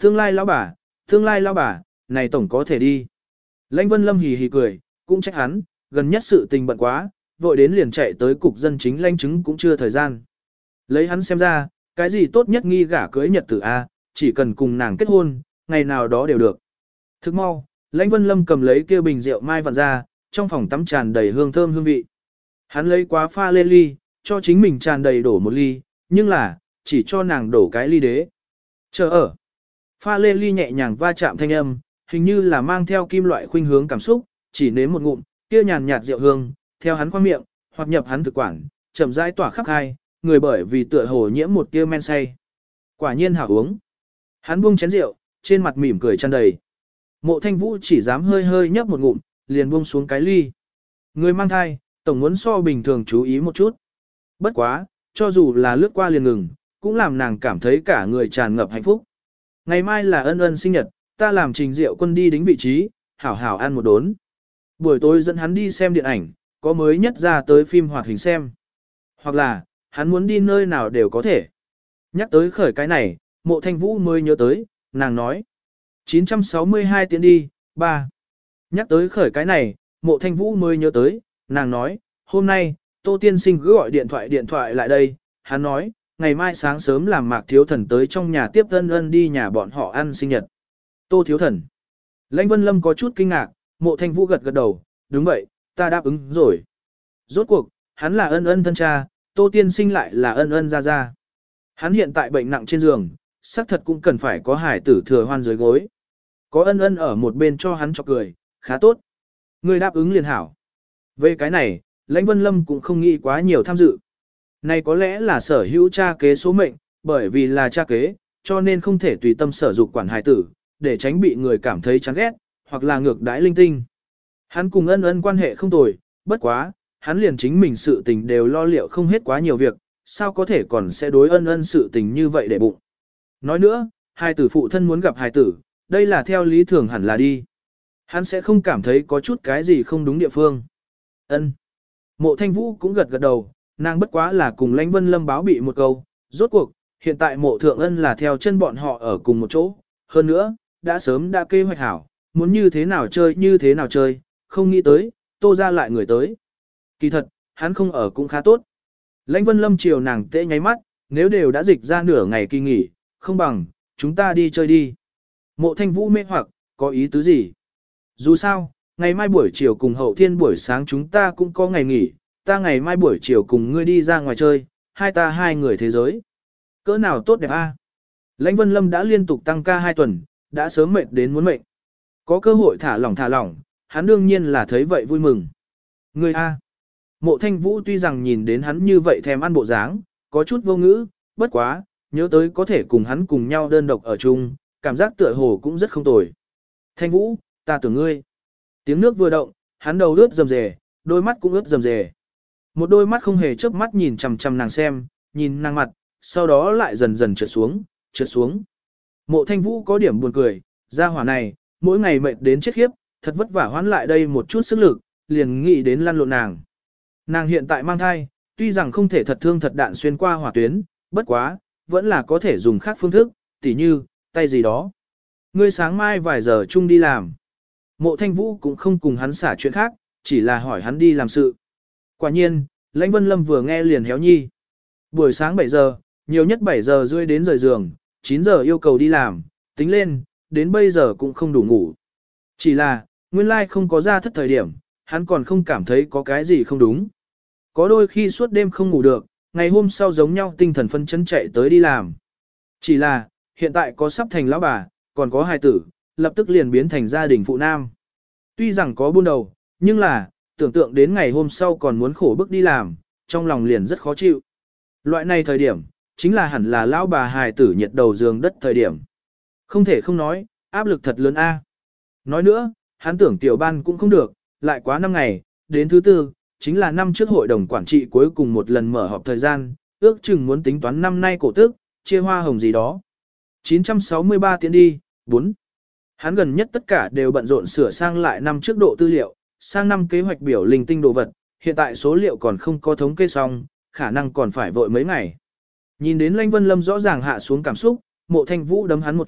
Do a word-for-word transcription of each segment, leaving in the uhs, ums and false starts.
tương lai lão bà, tương lai lão bà, này tổng có thể đi. Lãnh Vân Lâm hì hì cười, cũng trách hắn, gần nhất sự tình bận quá, vội đến liền chạy tới cục dân chính lãnh chứng cũng chưa thời gian. Lấy hắn xem ra, cái gì tốt nhất nghi gả cưới nhật tử A, chỉ cần cùng nàng kết hôn, ngày nào đó đều được. Thức mau, Lãnh Vân Lâm cầm lấy kia bình rượu mai vặn ra, trong phòng tắm tràn đầy hương thơm hương vị. Hắn lấy quá pha lên ly, cho chính mình tràn đầy đổ một ly, nhưng là, chỉ cho nàng đổ cái ly đế. Chờ ở. Pha lê ly nhẹ nhàng va chạm thanh âm, hình như là mang theo kim loại khuynh hướng cảm xúc, chỉ nếm một ngụm, kia nhàn nhạt rượu hương, theo hắn khoang miệng, hoặc nhập hắn thực quản, chậm rãi tỏa khắp hai, người bởi vì tựa hồ nhiễm một tia men say. Quả nhiên hảo uống. Hắn buông chén rượu, trên mặt mỉm cười tràn đầy. Mộ Thanh Vũ chỉ dám hơi hơi nhấp một ngụm, liền buông xuống cái ly. Người mang thai, tổng muốn so bình thường chú ý một chút. Bất quá, cho dù là lướt qua liền ngừng, cũng làm nàng cảm thấy cả người tràn ngập hạnh phúc. Ngày mai là Ân Ân sinh nhật, ta làm Trình Diệu Quân đi đính vị trí, hảo hảo ăn một đốn. Buổi tối dẫn hắn đi xem điện ảnh, có mới nhất ra tới phim hoạt hình xem. Hoặc là, hắn muốn đi nơi nào đều có thể. Nhắc tới khởi cái này, Mộ Thanh Vũ mới nhớ tới, nàng nói. chín trăm sáu mươi hai tiến đi, ba. Nhắc tới khởi cái này, Mộ Thanh Vũ mới nhớ tới, nàng nói, hôm nay, Tô Tiên Sinh cứ gọi điện thoại điện thoại lại đây, hắn nói, ngày mai sáng sớm làm Mạc Thiếu Thần tới trong nhà tiếp Ân Ân đi nhà bọn họ ăn sinh nhật. Tô Thiếu Thần. Lãnh Vân Lâm có chút kinh ngạc, Mộ Thanh Vũ gật gật đầu, đúng vậy, ta đáp ứng rồi. Rốt cuộc, hắn là Ân Ân thân cha, Tô Tiên Sinh lại là Ân Ân ra ra. Hắn hiện tại bệnh nặng trên giường, xác thật cũng cần phải có hải tử thừa hoan dưới gối. Có Ân Ân ở một bên cho hắn cho cười, khá tốt. Người đáp ứng liền hảo. Về cái này, Lãnh Vân Lâm cũng không nghĩ quá nhiều tham dự. Này có lẽ là sở hữu cha kế số mệnh, bởi vì là cha kế, cho nên không thể tùy tâm sở dục quản hài tử, để tránh bị người cảm thấy chán ghét, hoặc là ngược đãi linh tinh. Hắn cùng Ân Ân quan hệ không tồi, bất quá, hắn liền chính mình sự tình đều lo liệu không hết quá nhiều việc, sao có thể còn sẽ đối Ân Ân sự tình như vậy để bụng. Nói nữa, hài tử phụ thân muốn gặp hài tử, đây là theo lý thường hẳn là đi. Hắn sẽ không cảm thấy có chút cái gì không đúng địa phương. Ân. Mộ Thanh Vũ cũng gật gật đầu, nàng bất quá là cùng Lãnh Vân Lâm báo bị một câu, rốt cuộc, hiện tại Mộ Thượng Ân là theo chân bọn họ ở cùng một chỗ, hơn nữa, đã sớm đã kế hoạch hảo, muốn như thế nào chơi như thế nào chơi, không nghĩ tới, Tô ra lại người tới. Kỳ thật, hắn không ở cũng khá tốt. Lãnh Vân Lâm chiều nàng tễ nháy mắt, nếu đều đã dịch ra nửa ngày kỳ nghỉ, không bằng, chúng ta đi chơi đi. Mộ Thanh Vũ mê hoặc, có ý tứ gì? Dù sao, ngày mai buổi chiều cùng Hậu Thiên buổi sáng chúng ta cũng có ngày nghỉ, ta ngày mai buổi chiều cùng ngươi đi ra ngoài chơi, hai ta hai người thế giới. Cỡ nào tốt đẹp a? Lãnh Vân Lâm đã liên tục tăng ca hai tuần, đã sớm mệt đến muốn mệnh. Có cơ hội thả lỏng thả lỏng, hắn đương nhiên là thấy vậy vui mừng. Ngươi a. Mộ Thanh Vũ tuy rằng nhìn đến hắn như vậy thèm ăn bộ dáng, có chút vô ngữ, bất quá, nhớ tới có thể cùng hắn cùng nhau đơn độc ở chung, cảm giác tựa hồ cũng rất không tồi. Thanh Vũ, ta tưởng ngươi. Tiếng nước vừa động, hắn đầu ướt rầm rề, đôi mắt cũng ướt rầm rề. Một đôi mắt không hề chớp mắt nhìn chằm chằm nàng xem, nhìn nàng mặt, sau đó lại dần dần trượt xuống, trượt xuống. Mộ Thanh Vũ có điểm buồn cười, gia hỏa này, mỗi ngày mệt đến chết khiếp, thật vất vả hoán lại đây một chút sức lực, liền nghĩ đến lăn lộn nàng. Nàng hiện tại mang thai, tuy rằng không thể thật thương thật đạn xuyên qua hỏa tuyến, bất quá, vẫn là có thể dùng khác phương thức, tỉ như, tay gì đó. Ngươi sáng mai vài giờ chung đi làm. Mộ Thanh Vũ cũng không cùng hắn xả chuyện khác, chỉ là hỏi hắn đi làm sự. Quả nhiên, Lãnh Vân Lâm vừa nghe liền héo nhi. Buổi sáng bảy giờ, nhiều nhất bảy giờ rưỡi đến rời giường, chín giờ yêu cầu đi làm, tính lên, đến bây giờ cũng không đủ ngủ. Chỉ là, nguyên lai không có ra thất thời điểm, hắn còn không cảm thấy có cái gì không đúng. Có đôi khi suốt đêm không ngủ được, ngày hôm sau giống nhau tinh thần phân chấn chạy tới đi làm. Chỉ là, hiện tại có sắp thành lão bà, còn có hài tử, lập tức liền biến thành gia đình phụ nam. Tuy rằng có buôn đầu, nhưng là, tưởng tượng đến ngày hôm sau còn muốn khổ bức đi làm, trong lòng liền rất khó chịu. Loại này thời điểm, chính là hẳn là lão bà hài tử nhiệt đầu giường đất thời điểm. Không thể không nói, áp lực thật lớn a. Nói nữa, hắn tưởng tiểu ban cũng không được, lại quá năm ngày, đến thứ tư, chính là năm trước hội đồng quản trị cuối cùng một lần mở họp thời gian, ước chừng muốn tính toán năm nay cổ tức, chia hoa hồng gì đó. chín trăm sáu mươi ba tiến đi, bốn. Hắn gần nhất tất cả đều bận rộn sửa sang lại năm trước độ tư liệu, sang năm kế hoạch biểu linh tinh đồ vật, hiện tại số liệu còn không có thống kê xong, khả năng còn phải vội mấy ngày. Nhìn đến Lãnh Vân Lâm rõ ràng hạ xuống cảm xúc, Mộ Thanh Vũ đấm hắn một chút,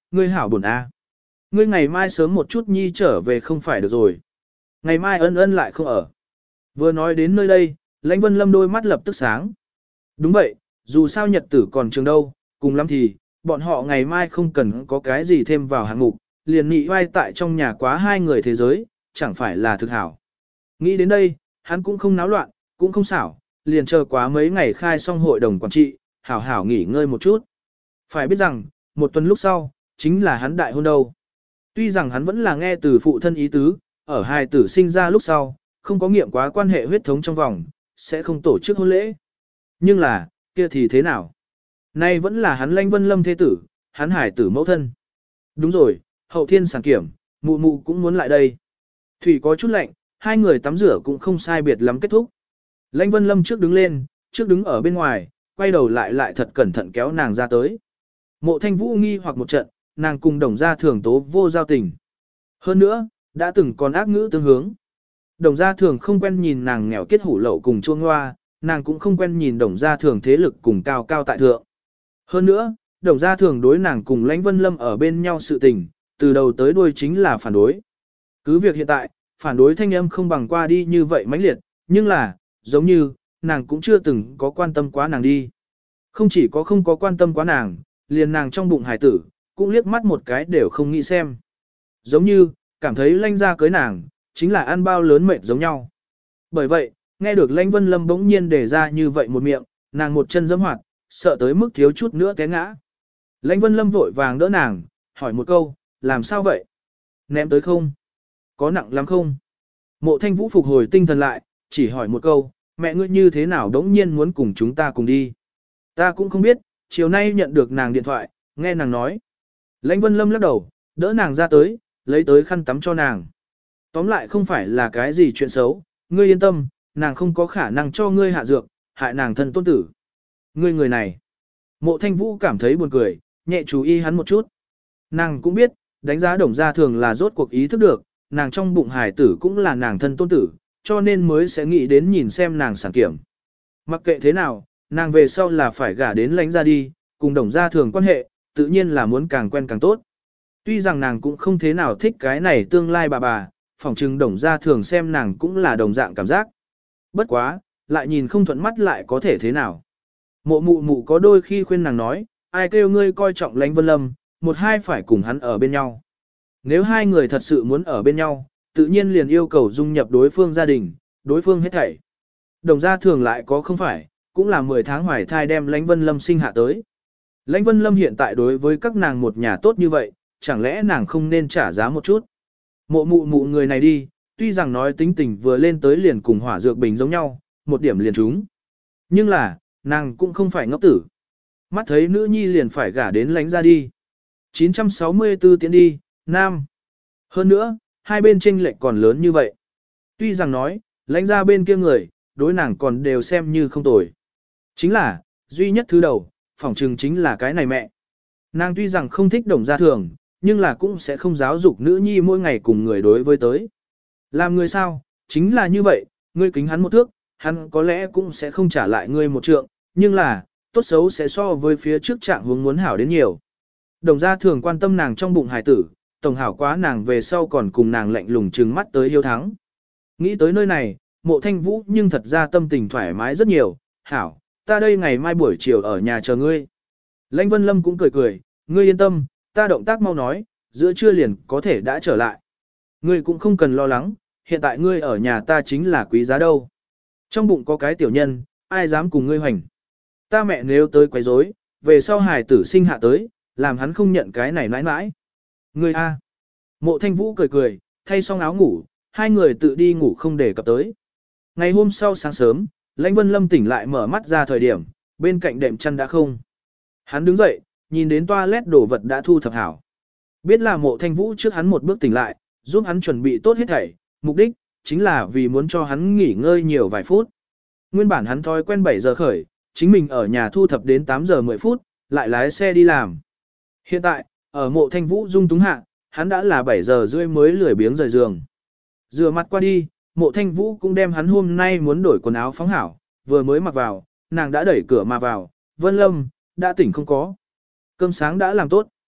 ngươi hảo buồn a. Ngươi ngày mai sớm một chút nhi trở về không phải được rồi. Ngày mai ân ân lại không ở. Vừa nói đến nơi đây, Lãnh Vân Lâm đôi mắt lập tức sáng. Đúng vậy, dù sao nhật tử còn trường đâu, cùng lắm thì, bọn họ ngày mai không cần có cái gì thêm vào hạng mục, liền nị vai tại trong nhà quá hai người thế giới, chẳng phải là thực hảo. Nghĩ đến đây, hắn cũng không náo loạn, cũng không xảo, liền chờ quá mấy ngày khai xong hội đồng quản trị, hảo hảo nghỉ ngơi một chút. Phải biết rằng, một tuần lúc sau, chính là hắn đại hôn đâu. Tuy rằng hắn vẫn là nghe từ phụ thân ý tứ, ở hai tử sinh ra lúc sau, không có nghiệm quá quan hệ huyết thống trong vòng, sẽ không tổ chức hôn lễ. Nhưng là, kia thì thế nào? Nay vẫn là hắn Lãnh Vân Lâm thế tử, hắn hải tử mẫu thân. Đúng rồi, hậu thiên sản kiểm, mụ mụ cũng muốn lại đây. Thủy có chút lạnh, hai người tắm rửa cũng không sai biệt lắm kết thúc. Lãnh Vân Lâm trước đứng lên, trước đứng ở bên ngoài, quay đầu lại lại thật cẩn thận kéo nàng ra tới. Mộ Thanh Vũ nghi hoặc một trận, nàng cùng Đồng Gia Thường tố vô giao tình. Hơn nữa, đã từng còn ác ngữ tương hướng. Đồng Gia Thường không quen nhìn nàng nghèo kết hủ lậu cùng chuông hoa, nàng cũng không quen nhìn Đồng Gia Thường thế lực cùng cao cao tại thượng. Hơn nữa, Đồng Gia Thường đối nàng cùng Lãnh Vân Lâm ở bên nhau sự tình, từ đầu tới đuôi chính là phản đối. Cứ việc hiện tại, phản đối thanh âm không bằng qua đi như vậy mãnh liệt, nhưng là, giống như, nàng cũng chưa từng có quan tâm quá nàng đi. Không chỉ có không có quan tâm quá nàng, liền nàng trong bụng hải tử, cũng liếc mắt một cái đều không nghĩ xem. Giống như, cảm thấy Lãnh gia cưới nàng, chính là ăn bao lớn mệt giống nhau. Bởi vậy, nghe được Lãnh Vân Lâm bỗng nhiên đề ra như vậy một miệng, nàng một chân giẫm hoạt, sợ tới mức thiếu chút nữa té ngã. Lãnh Vân Lâm vội vàng đỡ nàng, hỏi một câu, làm sao vậy? Ném tới không? Có nặng lắm không? Mộ Thanh Vũ phục hồi tinh thần lại, chỉ hỏi một câu, mẹ ngươi như thế nào đống nhiên muốn cùng chúng ta cùng đi? Ta cũng không biết, chiều nay nhận được nàng điện thoại, nghe nàng nói. Lãnh Vân Lâm lắc đầu, đỡ nàng ra tới, lấy tới khăn tắm cho nàng. Tóm lại không phải là cái gì chuyện xấu, ngươi yên tâm, nàng không có khả năng cho ngươi hạ dược, hại nàng thân tôn tử. Ngươi người này. Mộ Thanh Vũ cảm thấy buồn cười, nhẹ chú ý hắn một chút. Nàng cũng biết, đánh giá Đồng Gia Thường là rốt cuộc ý thức được, nàng trong bụng hải tử cũng là nàng thân tôn tử, cho nên mới sẽ nghĩ đến nhìn xem nàng sản kiểm. Mặc kệ thế nào, nàng về sau là phải gả đến Lãnh gia đi, cùng Đồng Gia Thường quan hệ, tự nhiên là muốn càng quen càng tốt. Tuy rằng nàng cũng không thế nào thích cái này tương lai bà bà, phỏng chừng Đồng Gia Thường xem nàng cũng là đồng dạng cảm giác. Bất quá, lại nhìn không thuận mắt lại có thể thế nào. Mộ mụ mụ có đôi khi khuyên nàng nói, ai kêu ngươi coi trọng Lãnh Vân Lâm, một hai phải cùng hắn ở bên nhau. Nếu hai người thật sự muốn ở bên nhau, tự nhiên liền yêu cầu dung nhập đối phương gia đình, đối phương hết thảy. Đồng Gia Thường lại có không phải, cũng là mười tháng hoài thai đem Lãnh Vân Lâm sinh hạ tới. Lãnh Vân Lâm hiện tại đối với các nàng một nhà tốt như vậy, chẳng lẽ nàng không nên trả giá một chút. Mộ mụ mụ người này đi, tuy rằng nói tính tình vừa lên tới liền cùng hỏa dược bình giống nhau, một điểm liền trúng. Nhưng là, nàng cũng không phải ngốc tử. Mắt thấy nữ nhi liền phải gả đến Lãnh gia đi. chín trăm sáu mươi tư tiến đi, Nam. Hơn nữa, hai bên chênh lệch còn lớn như vậy. Tuy rằng nói, Lãnh gia bên kia người, đối nàng còn đều xem như không tồi. Chính là, duy nhất thứ đầu, phỏng chừng chính là cái này mẹ. Nàng tuy rằng không thích Đồng Gia Thường, nhưng là cũng sẽ không giáo dục nữ nhi mỗi ngày cùng người đối với tới. Làm người sao, chính là như vậy, ngươi kính hắn một thước, hắn có lẽ cũng sẽ không trả lại ngươi một trượng, nhưng là, tốt xấu sẽ so với phía trước trạng hướng muốn hảo đến nhiều. Đồng Gia Thường quan tâm nàng trong bụng hải tử, tổng hảo quá nàng về sau còn cùng nàng lạnh lùng trừng mắt tới hiếu thắng. Nghĩ tới nơi này, Mộ Thanh Vũ nhưng thật ra tâm tình thoải mái rất nhiều, hảo, ta đây ngày mai buổi chiều ở nhà chờ ngươi. Lãnh Vân Lâm cũng cười cười, ngươi yên tâm, ta động tác mau nói, giữa trưa liền có thể đã trở lại. Ngươi cũng không cần lo lắng, hiện tại ngươi ở nhà ta chính là quý giá đâu. Trong bụng có cái tiểu nhân, ai dám cùng ngươi hoành. Ta mẹ nếu tới quấy rối, về sau hài tử sinh hạ tới, làm hắn không nhận cái này mãi mãi. Ngươi a. Mộ Thanh Vũ cười cười, thay xong áo ngủ, hai người tự đi ngủ không để cập tới. Ngày hôm sau sáng sớm, Lãnh Vân Lâm tỉnh lại mở mắt ra thời điểm, bên cạnh đệm chăn đã không. Hắn đứng dậy, nhìn đến toilet đồ vật đã thu thập hảo. Biết là Mộ Thanh Vũ trước hắn một bước tỉnh lại, giúp hắn chuẩn bị tốt hết thảy, mục đích chính là vì muốn cho hắn nghỉ ngơi nhiều vài phút. Nguyên bản hắn thói quen bảy giờ khởi, chính mình ở nhà thu thập đến tám giờ mười phút, lại lái xe đi làm. Hiện tại, ở Mộ Thanh Vũ dung túng hạ, hắn đã là bảy giờ rưỡi mới lười biếng rời giường. Rửa mặt qua đi, Mộ Thanh Vũ cũng đem hắn hôm nay muốn đổi quần áo phóng hảo, vừa mới mặc vào, nàng đã đẩy cửa mà vào, Vân Lâm, đã tỉnh không có. Cơm sáng đã làm tốt.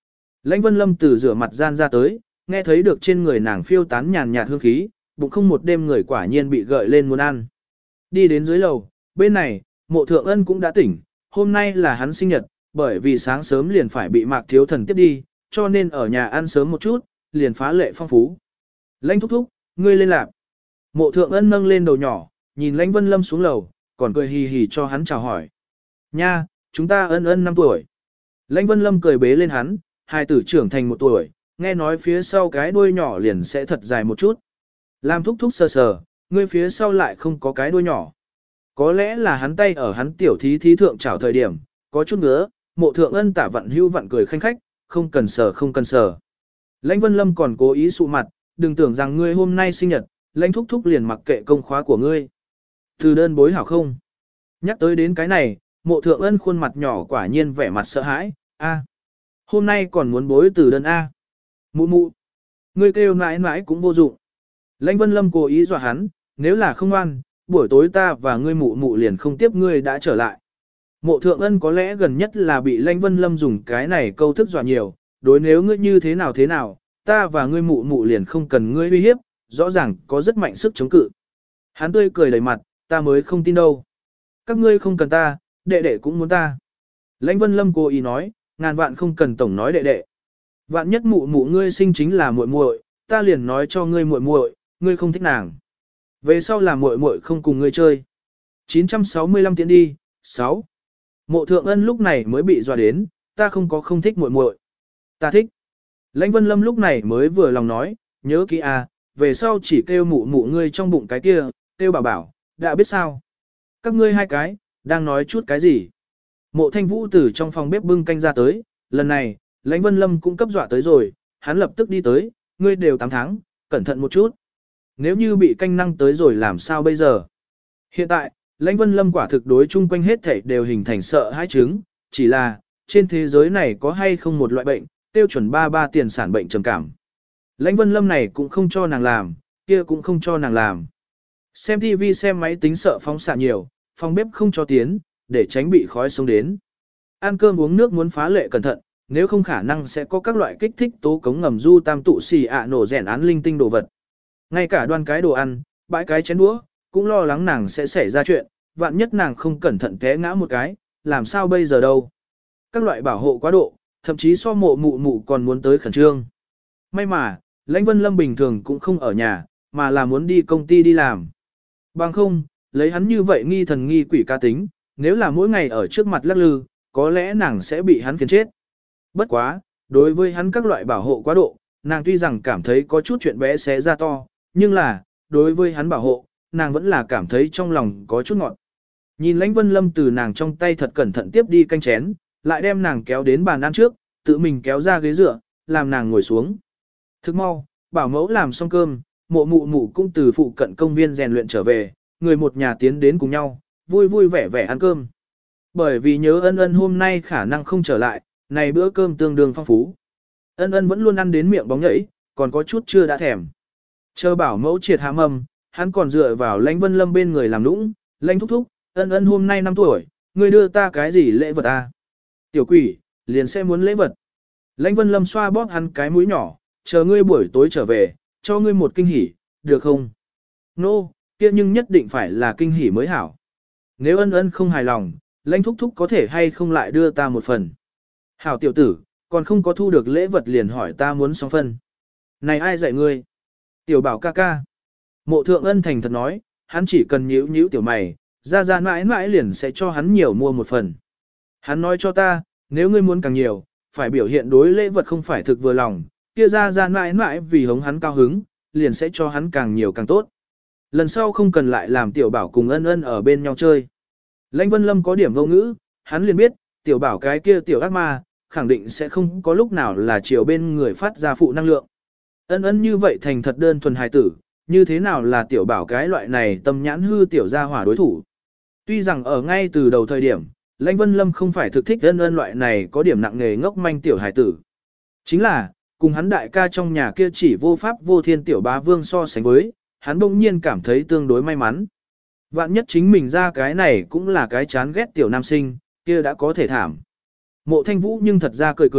Lãnh Vân Lâm từ rửa mặt gian ra tới, nghe thấy được trên người nàng phiêu tán nhàn nhạt hương khí, bụng không một đêm người quả nhiên bị gợi lên muốn ăn. Đi đến dưới lầu, bên này, Mộ Thượng Ân cũng đã tỉnh, hôm nay là hắn sinh nhật, bởi vì sáng sớm liền phải bị Mạc Thiếu Thần tiếp đi, cho nên ở nhà ăn sớm một chút, liền phá lệ phong phú. Lãnh thúc thúc, ngươi lên lạp. Mộ Thượng Ân nâng lên đầu nhỏ, nhìn Lãnh Vân Lâm xuống lầu, còn cười hì hì cho hắn chào hỏi. Nha, chúng ta Ân Ân năm tuổi. Lãnh Vân Lâm cười bế lên hắn, hai tử trưởng thành một tuổi, nghe nói phía sau cái đuôi nhỏ liền sẽ thật dài một chút. Làm thúc thúc sờ sờ, ngươi phía sau lại không có cái đuôi nhỏ. Có lẽ là hắn tay ở hắn tiểu thí thí thượng chảo thời điểm, có chút ngứa, Mộ Thượng Ân tả vận hưu vặn cười khanh khách, không cần sờ không cần sờ. Lãnh Vân Lâm còn cố ý sụ mặt, đừng tưởng rằng ngươi hôm nay sinh nhật, Lãnh thúc thúc liền mặc kệ công khóa của ngươi. Từ đơn bối hảo không? Nhắc tới đến cái này, Mộ Thượng Ân khuôn mặt nhỏ quả nhiên vẻ mặt sợ hãi, a, hôm nay còn muốn bối từ đơn a. Mụ mụ, ngươi kêu nãi nãi cũng vô dụng. Lãnh Vân Lâm cố ý dọa hắn, nếu là không ngoan, buổi tối ta và ngươi mụ mụ liền không tiếp ngươi đã trở lại. Mộ Thượng Ân có lẽ gần nhất là bị Lãnh Vân Lâm dùng cái này câu thức dọa nhiều, đối nếu ngươi như thế nào thế nào, ta và ngươi mụ mụ liền không cần ngươi uy hiếp, rõ ràng có rất mạnh sức chống cự. Hắn tươi cười đầy mặt, ta mới không tin đâu. Các ngươi không cần ta, đệ đệ cũng muốn ta. Lãnh Vân Lâm cố ý nói, ngàn vạn không cần tổng nói đệ đệ. Vạn nhất mụ mụ ngươi sinh chính là muội muội, ta liền nói cho ngươi muội muội, ngươi không thích nàng. Về sau là muội muội không cùng ngươi chơi. chín trăm sáu mươi lăm tiến đi, sáu. Mộ Thượng Ân lúc này mới bị dọa đến, ta không có không thích muội muội. Ta thích. Lãnh Vân Lâm lúc này mới vừa lòng nói, nhớ kỹ à, về sau chỉ kêu mụ mụ ngươi trong bụng cái kia, kêu bảo bảo, đã biết sao. Các ngươi hai cái, đang nói chút cái gì? Mộ Thanh Vũ từ trong phòng bếp bưng canh ra tới, lần này, Lãnh Vân Lâm cũng cấp dọa tới rồi, hắn lập tức đi tới, ngươi đều tám tháng, cẩn thận một chút. Nếu như bị canh năng tới rồi làm sao bây giờ? Hiện tại, Lãnh Vân Lâm quả thực đối chung quanh hết thảy đều hình thành sợ hãi chứng, chỉ là, trên thế giới này có hay không một loại bệnh, tiêu chuẩn ba ba tiền sản bệnh trầm cảm. Lãnh Vân Lâm này cũng không cho nàng làm, kia cũng không cho nàng làm. Xem ti vi xem máy tính sợ phóng xạ nhiều, phòng bếp không cho tiến, để tránh bị khói xông đến. Ăn cơm uống nước muốn phá lệ cẩn thận, nếu không khả năng sẽ có các loại kích thích tố cống ngầm du tam tụ xì ạ nổ rèn án linh tinh đồ vật. Ngay cả đoan cái đồ ăn, bãi cái chén đũa, cũng lo lắng nàng sẽ xảy ra chuyện, vạn nhất nàng không cẩn thận té ngã một cái, làm sao bây giờ đâu. Các loại bảo hộ quá độ, thậm chí so mộ mụ mụ còn muốn tới khẩn trương. May mà, Lãnh Vân Lâm bình thường cũng không ở nhà, mà là muốn đi công ty đi làm. Bằng không, lấy hắn như vậy nghi thần nghi quỷ ca tính, nếu là mỗi ngày ở trước mặt lắc lư, có lẽ nàng sẽ bị hắn phiền chết. Bất quá, đối với hắn các loại bảo hộ quá độ, nàng tuy rằng cảm thấy có chút chuyện bé xé ra to, nhưng là, đối với hắn bảo hộ, nàng vẫn là cảm thấy trong lòng có chút ngọt. Nhìn Lãnh Vân Lâm từ nàng trong tay thật cẩn thận tiếp đi canh chén, lại đem nàng kéo đến bàn ăn trước, tự mình kéo ra ghế dựa, làm nàng ngồi xuống. Thức mau, bảo mẫu làm xong cơm, mộ mụ mụ cũng từ phụ cận công viên rèn luyện trở về, người một nhà tiến đến cùng nhau, vui vui vẻ vẻ ăn cơm. Bởi vì nhớ ân ân hôm nay khả năng không trở lại, này bữa cơm tương đương phong phú. Ân ân vẫn luôn ăn đến miệng bóng nhảy, còn có chút chưa đã thèm. Chờ bảo mẫu triệt hạ mầm, hắn còn dựa vào Lãnh Vân Lâm bên người làm nũng, Lãnh thúc thúc, ân ân hôm nay năm tuổi, ngươi đưa ta cái gì lễ vật à? Tiểu quỷ, liền sẽ muốn lễ vật. Lãnh Vân Lâm xoa bóp hắn cái mũi nhỏ, chờ ngươi buổi tối trở về, cho ngươi một kinh hỉ, được không? Nô, no, kia nhưng nhất định phải là kinh hỉ mới hảo. Nếu ân ân không hài lòng, Lãnh thúc thúc có thể hay không lại đưa ta một phần. Hảo tiểu tử, còn không có thu được lễ vật liền hỏi ta muốn song phân. Này ai dạy ngươi? Tiểu bảo ca ca. Mộ Thượng Ân thành thật nói, hắn chỉ cần nhíu nhíu tiểu mày, ra ra mãi mãi liền sẽ cho hắn nhiều mua một phần. Hắn nói cho ta, nếu ngươi muốn càng nhiều, phải biểu hiện đối lễ vật không phải thực vừa lòng, kia ra ra mãi mãi vì hống hắn cao hứng, liền sẽ cho hắn càng nhiều càng tốt. Lần sau không cần lại làm tiểu bảo cùng ân ân ở bên nhau chơi. Lãnh Vân Lâm có điểm vô ngữ, hắn liền biết, tiểu bảo cái kia tiểu ác ma, khẳng định sẽ không có lúc nào là chiều bên người phát ra phụ năng lượng. Ân ân như vậy thành thật đơn thuần hài tử, như thế nào là tiểu bảo cái loại này tâm nhãn hư tiểu gia hỏa đối thủ. Tuy rằng ở ngay từ đầu thời điểm, Lãnh Vân Lâm không phải thực thích ân ân loại này có điểm nặng nghề ngốc manh tiểu hài tử. Chính là, cùng hắn đại ca trong nhà kia chỉ vô pháp vô thiên tiểu bá vương so sánh với, hắn bỗng nhiên cảm thấy tương đối may mắn. Vạn nhất chính mình ra cái này cũng là cái chán ghét tiểu nam sinh, kia đã có thể thảm. Mộ Thanh Vũ nhưng thật ra cười cười,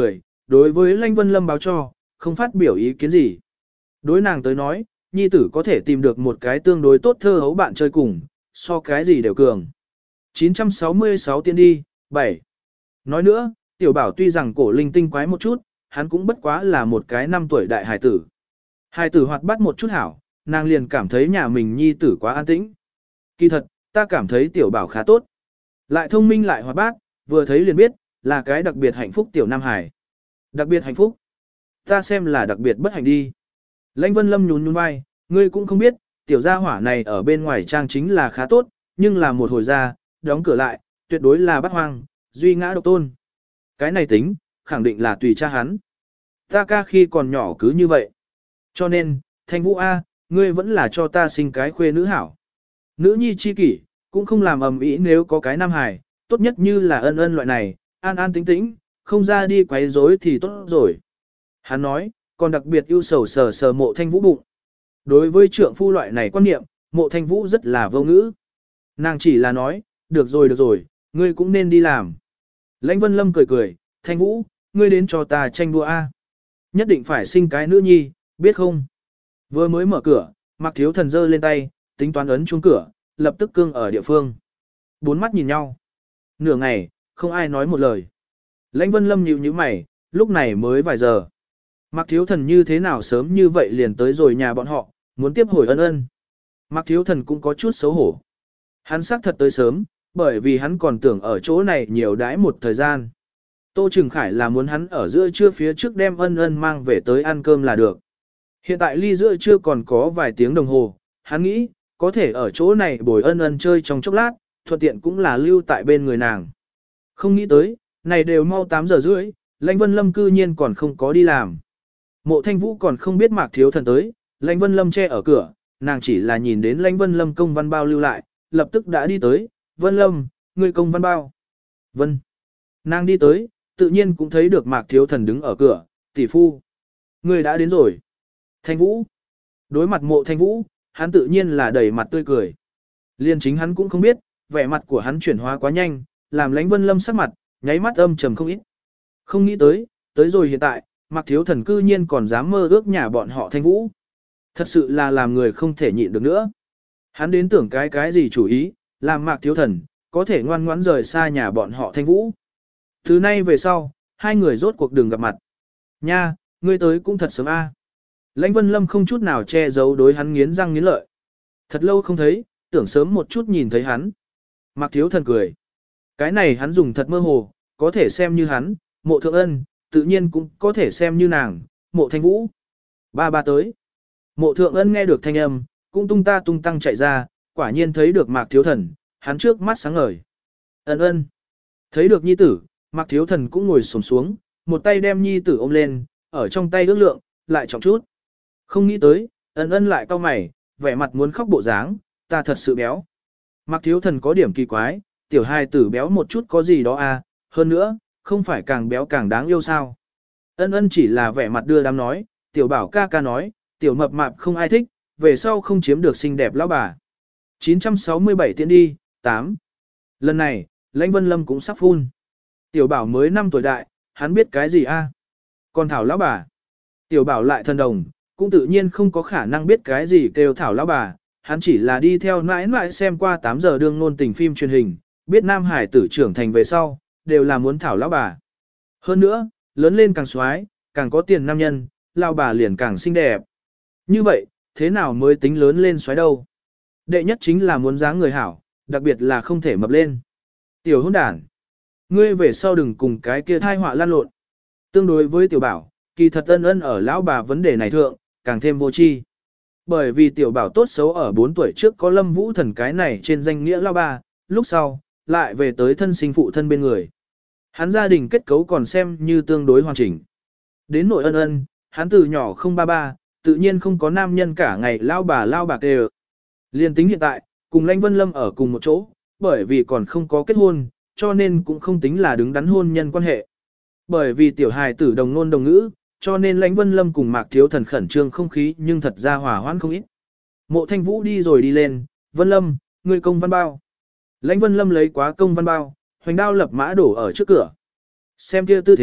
đối với Lãnh Vân Lâm báo cho, không phát biểu ý kiến gì. Đối nàng tới nói, nhi tử có thể tìm được một cái tương đối tốt thơ hấu bạn chơi cùng, so cái gì đều cường. chín trăm sáu mươi sáu tiên đi, bảy. Nói nữa, tiểu bảo tuy rằng cổ linh tinh quái một chút, hắn cũng bất quá là một cái năm tuổi đại hài tử. Hài tử hoạt bát một chút hảo, nàng liền cảm thấy nhà mình nhi tử quá an tĩnh. Kỳ thật, ta cảm thấy tiểu bảo khá tốt. Lại thông minh lại hoạt bát, vừa thấy liền biết, là cái đặc biệt hạnh phúc tiểu nam hải. Đặc biệt hạnh phúc. Ta xem là đặc biệt bất hạnh đi. Lãnh Vân Lâm nhún nhún vai, ngươi cũng không biết, tiểu gia hỏa này ở bên ngoài trang chính là khá tốt, nhưng là một hồi ra, đóng cửa lại, tuyệt đối là bắt hoang, duy ngã độc tôn. Cái này tính, khẳng định là tùy cha hắn. Ta ca khi còn nhỏ cứ như vậy. Cho nên, Thanh Vũ A, ngươi vẫn là cho ta sinh cái khuê nữ hảo. Nữ nhi chi kỷ, cũng không làm ầm ĩ nếu có cái nam hài, tốt nhất như là ân ân loại này, an an tĩnh tĩnh, không ra đi quấy rối thì tốt rồi. Hắn nói, còn đặc biệt ưu sầu sờ sờ Mộ Thanh Vũ bụng. Đối với trượng phu loại này quan niệm, Mộ Thanh Vũ rất là vô ngữ. Nàng chỉ là nói, được rồi được rồi, ngươi cũng nên đi làm. Lãnh Vân Lâm cười cười, Thanh Vũ, ngươi đến cho ta tranh đua A. Nhất định phải sinh cái nữ nhi, biết không? Vừa mới mở cửa, Mạc Thiếu Thần giơ lên tay, tính toán ấn chuông cửa, lập tức cương ở địa phương. Bốn mắt nhìn nhau. Nửa ngày, không ai nói một lời. Lãnh Vân Lâm nhíu nhíu mày, lúc này mới vài giờ. Mạc Thiếu Thần như thế nào sớm như vậy liền tới rồi nhà bọn họ, muốn tiếp hồi ân ân. Mạc Thiếu Thần cũng có chút xấu hổ. Hắn xác thật tới sớm, bởi vì hắn còn tưởng ở chỗ này nhiều đãi một thời gian. Tô Trừng Khải là muốn hắn ở giữa trưa phía trước đem ân ân mang về tới ăn cơm là được. Hiện tại ly giữa trưa còn có vài tiếng đồng hồ, hắn nghĩ, có thể ở chỗ này bồi ân ân chơi trong chốc lát, thuận tiện cũng là lưu tại bên người nàng. Không nghĩ tới, này đều mau tám giờ rưỡi, Lãnh Vân Lâm cư nhiên còn không có đi làm. Mộ Thanh Vũ còn không biết Mạc Thiếu Thần tới, Lãnh Vân Lâm che ở cửa, nàng chỉ là nhìn đến Lãnh Vân Lâm công văn bao lưu lại, lập tức đã đi tới, Vân Lâm, ngươi công văn bao. Vân. Nàng đi tới, tự nhiên cũng thấy được Mạc Thiếu Thần đứng ở cửa, tỷ phu. Ngươi đã đến rồi. Thanh Vũ. Đối mặt Mộ Thanh Vũ, hắn tự nhiên là đầy mặt tươi cười. Liên chính hắn cũng không biết, vẻ mặt của hắn chuyển hóa quá nhanh, làm Lãnh Vân Lâm sắc mặt, nháy mắt âm trầm không ít. Không nghĩ tới, tới rồi hiện tại, Mạc Thiếu Thần cư nhiên còn dám mơ ước nhà bọn họ Thanh Vũ. Thật sự là làm người không thể nhịn được nữa. Hắn đến tưởng cái cái gì chủ ý, làm Mạc Thiếu Thần, có thể ngoan ngoãn rời xa nhà bọn họ Thanh Vũ. Từ nay về sau, hai người rốt cuộc đường gặp mặt. Nha, ngươi tới cũng thật sớm a. Lãnh Vân Lâm không chút nào che giấu đối hắn nghiến răng nghiến lợi. Thật lâu không thấy, tưởng sớm một chút nhìn thấy hắn. Mạc Thiếu Thần cười. Cái này hắn dùng thật mơ hồ, có thể xem như hắn, Mộ Thượng Ân, tự nhiên cũng có thể xem như nàng, Mộ Thanh Vũ. Ba ba tới. Mộ Thượng Ân nghe được thanh âm, cũng tung ta tung tăng chạy ra, quả nhiên thấy được Mạc Thiếu Thần, hắn trước mắt sáng ngời. Ân ân. Thấy được nhi tử, Mạc Thiếu Thần cũng ngồi xổm xuống, một tay đem nhi tử ôm lên, ở trong tay ước lượng, lại trọng chút. Không nghĩ tới, ân ân lại cau mày, vẻ mặt muốn khóc bộ dáng, ta thật sự béo. Mạc Thiếu Thần có điểm kỳ quái, tiểu hài tử béo một chút có gì đó à, hơn nữa, không phải càng béo càng đáng yêu sao. Ân ân chỉ là vẻ mặt đưa đám nói, tiểu bảo ca ca nói, tiểu mập mạp không ai thích, về sau không chiếm được xinh đẹp lão bà. chín trăm sáu mươi bảy tiễn đi, tám. Lần này, Lãnh Vân Lâm cũng sắp phun. Tiểu bảo mới năm tuổi đại, hắn biết cái gì a? Còn thảo lão bà. Tiểu bảo lại thân đồng, cũng tự nhiên không có khả năng biết cái gì kêu thảo lão bà. Hắn chỉ là đi theo nãi nãi xem qua tám giờ đương ngôn tình phim truyền hình, biết nam hải tử trưởng thành về sau, đều là muốn thảo lão bà. Hơn nữa, lớn lên càng xoái, càng có tiền nam nhân, lão bà liền càng xinh đẹp. Như vậy, thế nào mới tính lớn lên xoái đâu? Đệ nhất chính là muốn dáng người hảo, đặc biệt là không thể mập lên. Tiểu hôn đản, ngươi về sau đừng cùng cái kia thai họa lan lộn. Tương đối với tiểu bảo, kỳ thật ân ân ở lão bà vấn đề này thượng, càng thêm vô tri. Bởi vì tiểu bảo tốt xấu ở bốn tuổi trước có Lâm Vũ Thần cái này trên danh nghĩa lão bà, lúc sau, lại về tới thân sinh phụ thân bên người. Hắn gia đình kết cấu còn xem như tương đối hoàn chỉnh. Đến nội ân ân, hắn từ nhỏ không ba ba, tự nhiên không có nam nhân cả ngày lao bà lao bạc đều. Liên tính hiện tại, cùng Lãnh Vân Lâm ở cùng một chỗ, bởi vì còn không có kết hôn, cho nên cũng không tính là đứng đắn hôn nhân quan hệ. Bởi vì tiểu hài tử đồng ngôn đồng ngữ, cho nên Lãnh Vân Lâm cùng Mạc Thiếu Thần khẩn trương không khí nhưng thật ra hòa hoãn không ít. Mộ Thanh Vũ đi rồi đi lên, Vân Lâm, ngươi công văn bao. Lãnh Vân Lâm lấy quá công văn bao, hoành đao lập mã đổ ở trước cửa. Xem kia tư thế,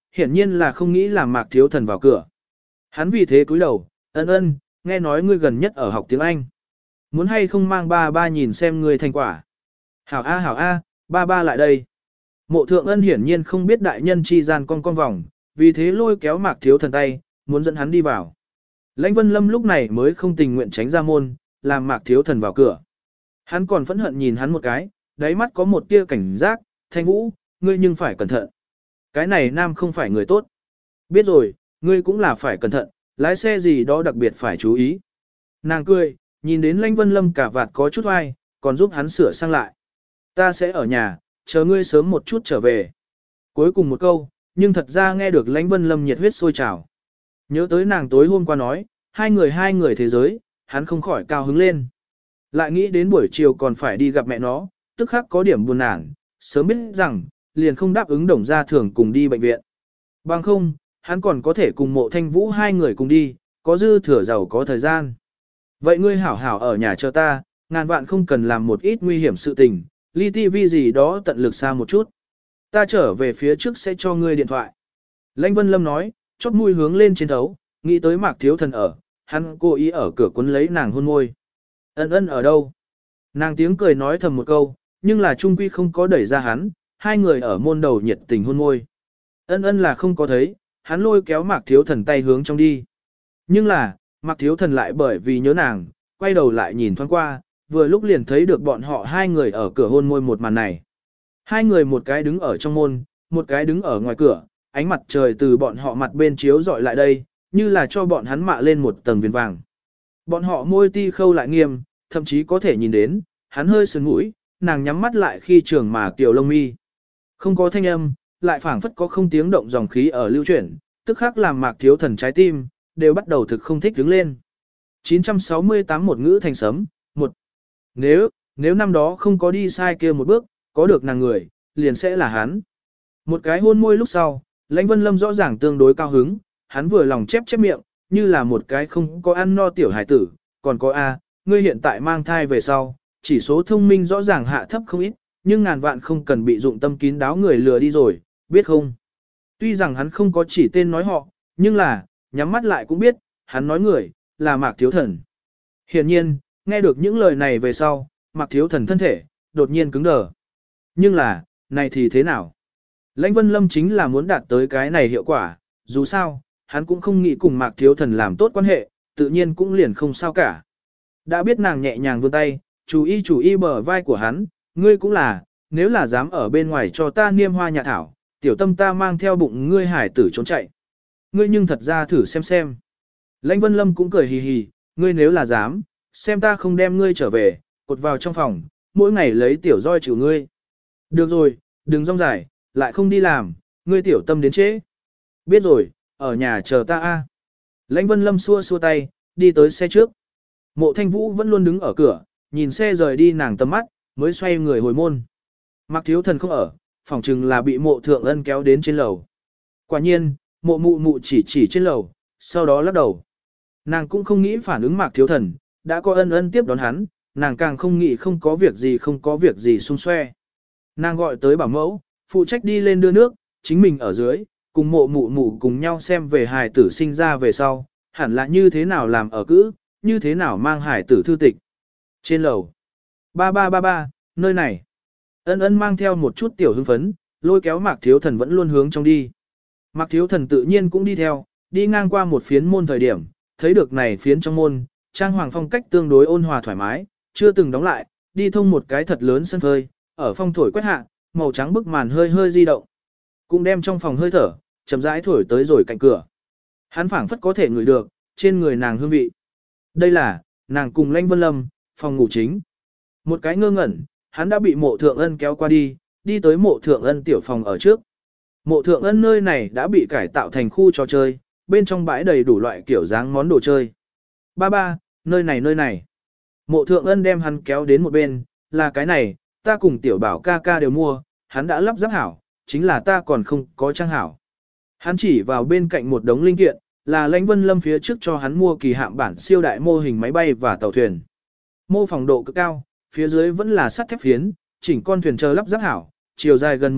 hiển nhiên là không nghĩ làm Mạc Thiếu Thần vào cửa. Hắn vì thế cúi đầu, ân ân, nghe nói ngươi gần nhất ở học tiếng Anh. Muốn hay không mang ba ba nhìn xem ngươi thành quả. Hảo A hảo A, ba ba lại đây. Mộ Thượng Ân hiển nhiên không biết đại nhân chi gian con con vòng, vì thế lôi kéo Mạc Thiếu Thần tay, muốn dẫn hắn đi vào. Lãnh Vân Lâm lúc này mới không tình nguyện tránh ra môn, làm Mạc Thiếu Thần vào cửa. Hắn còn phẫn hận nhìn hắn một cái, đáy mắt có một tia cảnh giác, Thanh Vũ, ngươi nhưng phải cẩn thận. Cái này nam không phải người tốt. Biết rồi, ngươi cũng là phải cẩn thận, lái xe gì đó đặc biệt phải chú ý. Nàng cười, nhìn đến Lãnh Vân Lâm cả vạt có chút oai, còn giúp hắn sửa sang lại. Ta sẽ ở nhà, chờ ngươi sớm một chút trở về. Cuối cùng một câu, nhưng thật ra nghe được Lãnh Vân Lâm nhiệt huyết sôi trào. Nhớ tới nàng tối hôm qua nói, hai người hai người thế giới, hắn không khỏi cao hứng lên. Lại nghĩ đến buổi chiều còn phải đi gặp mẹ nó, tức khắc có điểm buồn nản, sớm biết rằng, liền không đáp ứng đồng gia thường cùng đi bệnh viện. Bằng không, hắn còn có thể cùng Mộ Thanh Vũ hai người cùng đi, có dư thừa giàu có thời gian. Vậy ngươi hảo hảo ở nhà chờ ta, ngàn vạn không cần làm một ít nguy hiểm sự tình, ly tivi gì đó tận lực xa một chút. Ta trở về phía trước sẽ cho ngươi điện thoại. Lãnh Vân Lâm nói, chóp mũi hướng lên trên thấu, nghĩ tới Mạc Thiếu Thần ở, hắn cố ý ở cửa cuốn lấy nàng hôn môi. Ân ân ở đâu? Nàng tiếng cười nói thầm một câu, nhưng là trung quy không có đẩy ra hắn, hai người ở môn đầu nhiệt tình hôn môi. Ân ân là không có thấy, hắn lôi kéo Mạc Thiếu Thần tay hướng trong đi. Nhưng là, Mạc Thiếu Thần lại bởi vì nhớ nàng, quay đầu lại nhìn thoáng qua, vừa lúc liền thấy được bọn họ hai người ở cửa hôn môi một màn này. Hai người một cái đứng ở trong môn, một cái đứng ở ngoài cửa, ánh mặt trời từ bọn họ mặt bên chiếu dọi lại đây, như là cho bọn hắn mạ lên một tầng viền vàng. Bọn họ môi ti khâu lại nghiêm, thậm chí có thể nhìn đến, hắn hơi sườn mũi, nàng nhắm mắt lại khi trường mà kiều lông mi. Không có thanh âm, lại phảng phất có không tiếng động dòng khí ở lưu chuyển, tức khắc làm Mạc Thiếu Thần trái tim, đều bắt đầu thực không thích đứng lên. chín trăm sáu mươi tám một ngữ thành sấm, một. Nếu, nếu năm đó không có đi sai kia một bước, có được nàng người, liền sẽ là hắn. Một cái hôn môi lúc sau, Lãnh Vân Lâm rõ ràng tương đối cao hứng, hắn vừa lòng chép chép miệng, như là một cái không có ăn no tiểu hải tử, còn có A, ngươi hiện tại mang thai về sau, chỉ số thông minh rõ ràng hạ thấp không ít, nhưng ngàn vạn không cần bị dụng tâm kín đáo người lừa đi rồi, biết không? Tuy rằng hắn không có chỉ tên nói họ, nhưng là, nhắm mắt lại cũng biết, hắn nói người, là Mạc Thiếu Thần. Hiển nhiên, nghe được những lời này về sau, Mạc Thiếu Thần thân thể, đột nhiên cứng đờ. Nhưng là, này thì thế nào? Lãnh Vân Lâm chính là muốn đạt tới cái này hiệu quả, dù sao, hắn cũng không nghĩ cùng Mạc Thiếu Thần làm tốt quan hệ, tự nhiên cũng liền không sao cả. Đã biết nàng nhẹ nhàng vươn tay, chú ý chú ý bờ vai của hắn, ngươi cũng là, nếu là dám ở bên ngoài cho ta niêm hoa nhà thảo, tiểu tâm ta mang theo bụng ngươi hải tử trốn chạy. Ngươi nhưng thật ra thử xem xem. Lãnh Vân Lâm cũng cười hì hì, ngươi nếu là dám, xem ta không đem ngươi trở về, cột vào trong phòng, mỗi ngày lấy tiểu roi chịu ngươi. Được rồi, đừng rong dài, lại không đi làm, ngươi tiểu tâm đến trễ. Biết rồi, ở nhà chờ ta a. Lãnh Vân Lâm xua xua tay, đi tới xe trước. Mộ Thanh Vũ vẫn luôn đứng ở cửa, nhìn xe rời đi nàng tầm mắt, mới xoay người hồi môn. Mạc Thiếu Thần không ở, phỏng chừng là bị Mộ Thượng Ân kéo đến trên lầu. Quả nhiên, Mộ Mụ Mụ chỉ chỉ trên lầu, sau đó lắc đầu. Nàng cũng không nghĩ phản ứng Mạc Thiếu Thần, đã có Ân Ân tiếp đón hắn, nàng càng không nghĩ không có việc gì không có việc gì xung xoe. Nàng gọi tới bảo mẫu, phụ trách đi lên đưa nước, chính mình ở dưới, cùng Mộ Mụ Mụ cùng nhau xem về hài tử sinh ra về sau, hẳn là như thế nào làm ở cữ, như thế nào mang hài tử thư tịch. Trên lầu, ba ba ba ba, nơi này. Ân Ân mang theo một chút tiểu hưng phấn, lôi kéo Mạc Thiếu Thần vẫn luôn hướng trong đi. Mạc Thiếu Thần tự nhiên cũng đi theo, đi ngang qua một phiến môn thời điểm, thấy được này phiến trong môn, trang hoàng phong cách tương đối ôn hòa thoải mái, chưa từng đóng lại, đi thông một cái thật lớn sân phơi, ở phong thổi quét hạ, màu trắng bức màn hơi hơi di động. Cũng đem trong phòng hơi thở, chậm rãi thổi tới rồi cạnh cửa. Hắn phảng phất có thể ngửi được, trên người nàng hương vị. Đây là, nàng cùng Lãnh Vân Lâm, phòng ngủ chính. Một cái ngơ ngẩn, hắn đã bị Mộ Thượng Ân kéo qua đi, đi tới Mộ Thượng Ân tiểu phòng ở trước. Mộ Thượng Ân nơi này đã bị cải tạo thành khu trò chơi, bên trong bãi đầy đủ loại kiểu dáng món đồ chơi. Ba ba, nơi này nơi này. Mộ Thượng Ân đem hắn kéo đến một bên, là cái này, ta cùng tiểu bảo ca ca đều mua, hắn đã lắp ráp hảo, chính là ta còn không có trang hảo. Hắn chỉ vào bên cạnh một đống linh kiện, là Lãnh Vân Lâm phía trước cho hắn mua kỳ hạm bản siêu đại mô hình máy bay và tàu thuyền. Mô phỏng độ cực cao, phía dưới vẫn là sắt thép phiến, chỉnh con thuyền chờ lắp ráp hảo, chiều dài gần một mét,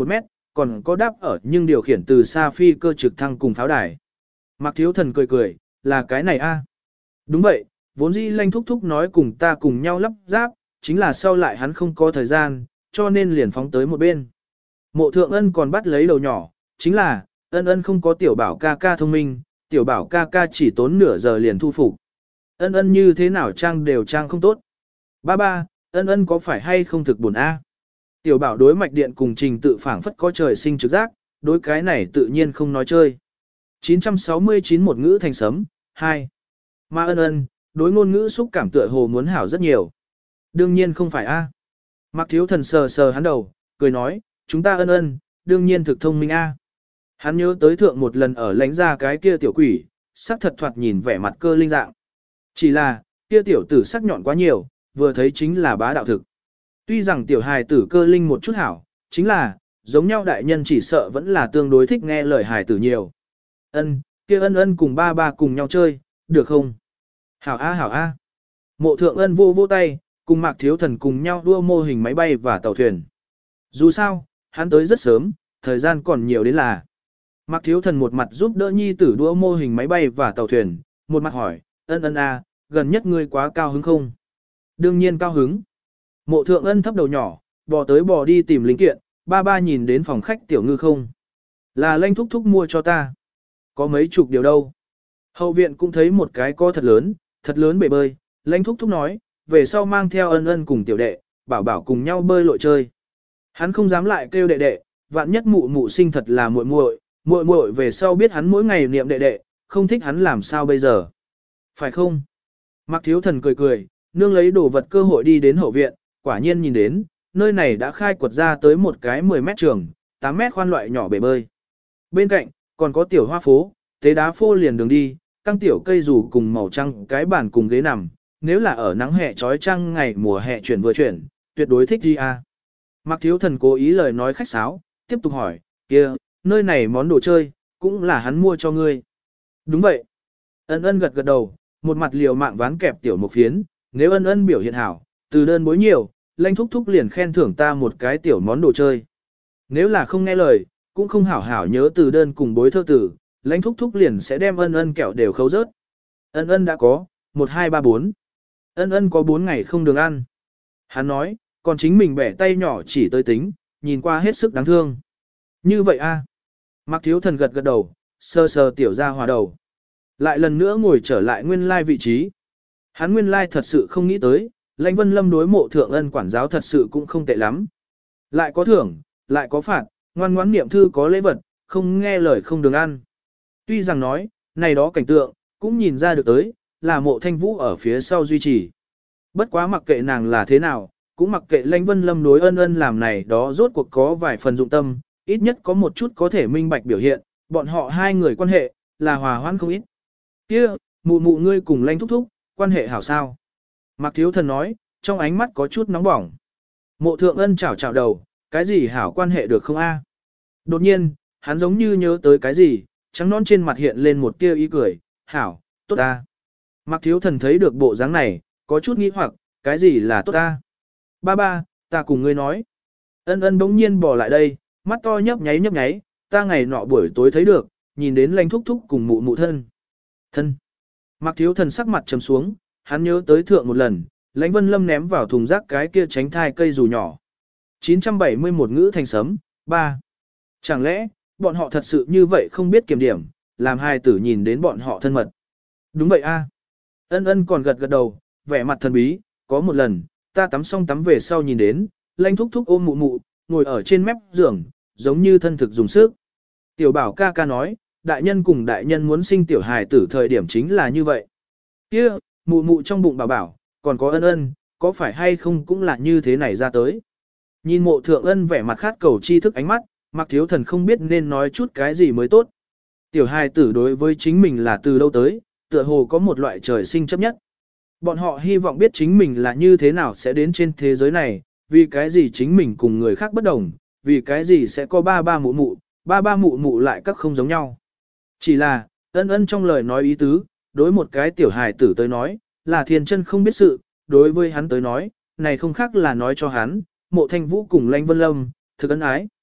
còn có đáp ở nhưng điều khiển từ xa phi cơ trực thăng cùng pháo đài. Mạc Thiếu Thần cười cười, là cái này a? Đúng vậy, vốn dĩ Lanh thúc thúc nói cùng ta cùng nhau lắp ráp, chính là sau lại hắn không có thời gian, cho nên liền phóng tới một bên. Mộ Thượng Ân còn bắt lấy đầu nhỏ, chính là, Ân Ân không có tiểu bảo ca ca thông minh, tiểu bảo ca ca chỉ tốn nửa giờ liền thu phục. Ân Ân như thế nào trang đều trang không tốt. Ba ba, Ân Ân có phải hay không thực buồn a? Tiểu bảo đối mạch điện cùng trình tự phảng phất có trời sinh trực giác, đối cái này tự nhiên không nói chơi. chín trăm sáu mươi chín một ngữ thành sấm, hai. Mà Ân Ân, đối ngôn ngữ xúc cảm tựa hồ muốn hảo rất nhiều. Đương nhiên không phải a. Mạc Thiếu Thần sờ sờ hắn đầu, cười nói, chúng ta Ân Ân, đương nhiên thực thông minh a. Hắn nhớ tới thượng một lần ở lãnh ra cái kia tiểu quỷ, sắc thật thoạt nhìn vẻ mặt cơ linh dạng. Chỉ là, kia tiểu tử sắc nhọn quá nhiều, vừa thấy chính là bá đạo thực. Tuy rằng tiểu hài tử cơ linh một chút hảo, chính là, giống nhau đại nhân chỉ sợ vẫn là tương đối thích nghe lời hài tử nhiều. Ân, kia Ân Ân cùng ba ba cùng nhau chơi, được không? Hảo a hảo a. Mộ Thượng Ân vô vô tay, cùng Mạc Thiếu Thần cùng nhau đua mô hình máy bay và tàu thuyền. Dù sao, hắn tới rất sớm, thời gian còn nhiều đến là. Mạc Thiếu Thần một mặt giúp đỡ nhi tử đua mô hình máy bay và tàu thuyền, một mặt hỏi, Ân Ân a, gần nhất ngươi quá cao hứng không? Đương nhiên cao hứng. Mộ Thượng Ân thấp đầu nhỏ, bò tới bò đi tìm linh kiện, ba ba nhìn đến phòng khách tiểu ngư không? Là Lanh thúc thúc mua cho ta. Có mấy chục điều đâu. Hậu viện cũng thấy một cái co thật lớn, thật lớn bể bơi, Lanh thúc thúc nói, về sau mang theo Ân Ân cùng tiểu đệ, bảo bảo cùng nhau bơi lội chơi. Hắn không dám lại kêu đệ đệ, vạn nhất mụ mụ sinh thật là muội muội, muội muội về sau biết hắn mỗi ngày niệm đệ đệ, không thích hắn làm sao bây giờ. Phải không? Mạc Thiếu Thần cười cười, nương lấy đồ vật cơ hội đi đến hậu viện, quả nhiên nhìn đến, nơi này đã khai quật ra tới một cái mười mét trường, tám mét khoan loại nhỏ bể bơi. Bên cạnh, còn có tiểu hoa phố, tế đá phô liền đường đi, căng tiểu cây dù cùng màu trắng cái bàn cùng ghế nằm, nếu là ở nắng hè trói trăng ngày mùa hè chuyển vừa chuyển, tuyệt đối thích đi à. Mạc Thiếu Thần cố ý lời nói khách sáo, tiếp tục hỏi, kia, nơi này món đồ chơi, cũng là hắn mua cho ngươi. Đúng vậy. Ân Ân gật gật đầu, một mặt liều mạng ván kẹp tiểu một phiến, nếu Ân Ân biểu hiện hảo, từ đơn bối nhiều, Lanh thúc thúc liền khen thưởng ta một cái tiểu món đồ chơi. Nếu là không nghe lời, cũng không hảo hảo nhớ từ đơn cùng bối thơ tử, Lanh thúc thúc liền sẽ đem Ân Ân kẹo đều khấu rớt. Ân Ân đã có, một hai ba bốn. Ân Ân có bốn ngày không được ăn. Hắn nói, còn chính mình bẻ tay nhỏ chỉ tới tính, nhìn qua hết sức đáng thương. Như vậy a? À? Mạc Thiếu Thần gật gật đầu, sơ sơ tiểu ra hòa đầu. Lại lần nữa ngồi trở lại nguyên lai vị trí. Hắn nguyên lai thật sự không nghĩ tới, Lãnh Vân Lâm đối Mộ Thượng Ân quản giáo thật sự cũng không tệ lắm. Lại có thưởng, lại có phạt, ngoan ngoãn niệm thư có lễ vật, không nghe lời không được ăn. Tuy rằng nói, này đó cảnh tượng, cũng nhìn ra được tới, là Mộ Thanh Vũ ở phía sau duy trì. Bất quá mặc kệ nàng là thế nào, cũng mặc kệ Lãnh Vân Lâm đối Ân Ân làm này đó rốt cuộc có vài phần dụng tâm, ít nhất có một chút có thể minh bạch biểu hiện, bọn họ hai người quan hệ, là hòa hoãn không ít. Kia, mụ mụ ngươi cùng Lãnh thúc thúc, quan hệ hảo sao? Mạc Thiếu Thần nói, trong ánh mắt có chút nóng bỏng. Mộ Thượng Ân chảo chảo đầu, cái gì hảo quan hệ được không a? Đột nhiên, hắn giống như nhớ tới cái gì, trắng non trên mặt hiện lên một tia ý cười, hảo, tốt ta. Mạc Thiếu Thần thấy được bộ dáng này, có chút nghi hoặc, cái gì là tốt ta? Ba ba, ta cùng ngươi nói. Ân Ân bỗng nhiên bỏ lại đây, mắt to nhấp nháy nhấp nháy, ta ngày nọ buổi tối thấy được, nhìn đến Lãnh thúc thúc cùng mụ mụ thân. Thân. Mạc Thiếu Thần sắc mặt trầm xuống, hắn nhớ tới thượng một lần, Lãnh Vân Lâm ném vào thùng rác cái kia tránh thai cây dù nhỏ. chín trăm bảy mươi mốt ngữ thành sấm, ba. Chẳng lẽ, bọn họ thật sự như vậy không biết kiểm điểm, làm hai tử nhìn đến bọn họ thân mật. Đúng vậy a. Ân Ân còn gật gật đầu, vẻ mặt thần bí, có một lần, ta tắm xong tắm về sau nhìn đến, Lãnh thúc thúc ôm mụ mụ, ngồi ở trên mép giường, giống như thân thực dùng sức. Tiểu bảo ca ca nói, đại nhân cùng đại nhân muốn sinh tiểu hài tử thời điểm chính là như vậy. Kia, mụ mụ trong bụng bảo bảo, còn có Ân Ân, có phải hay không cũng là như thế này ra tới. Nhìn Mộ Thượng Ân vẻ mặt khát cầu tri thức ánh mắt, Mạc Thiếu Thần không biết nên nói chút cái gì mới tốt. Tiểu hài tử đối với chính mình là từ đâu tới, tựa hồ có một loại trời sinh chấp nhất. Bọn họ hy vọng biết chính mình là như thế nào sẽ đến trên thế giới này, vì cái gì chính mình cùng người khác bất đồng, vì cái gì sẽ có ba ba mụ mụ, ba ba mụ mụ lại các không giống nhau. Chỉ là, Ân Ân trong lời nói ý tứ, đối một cái tiểu hài tử tới nói, là thiên chân không biết sự, đối với hắn tới nói, này không khác là nói cho hắn, Mộ Thanh Vũ cùng Lãnh Vân Lâm, thực ân ái.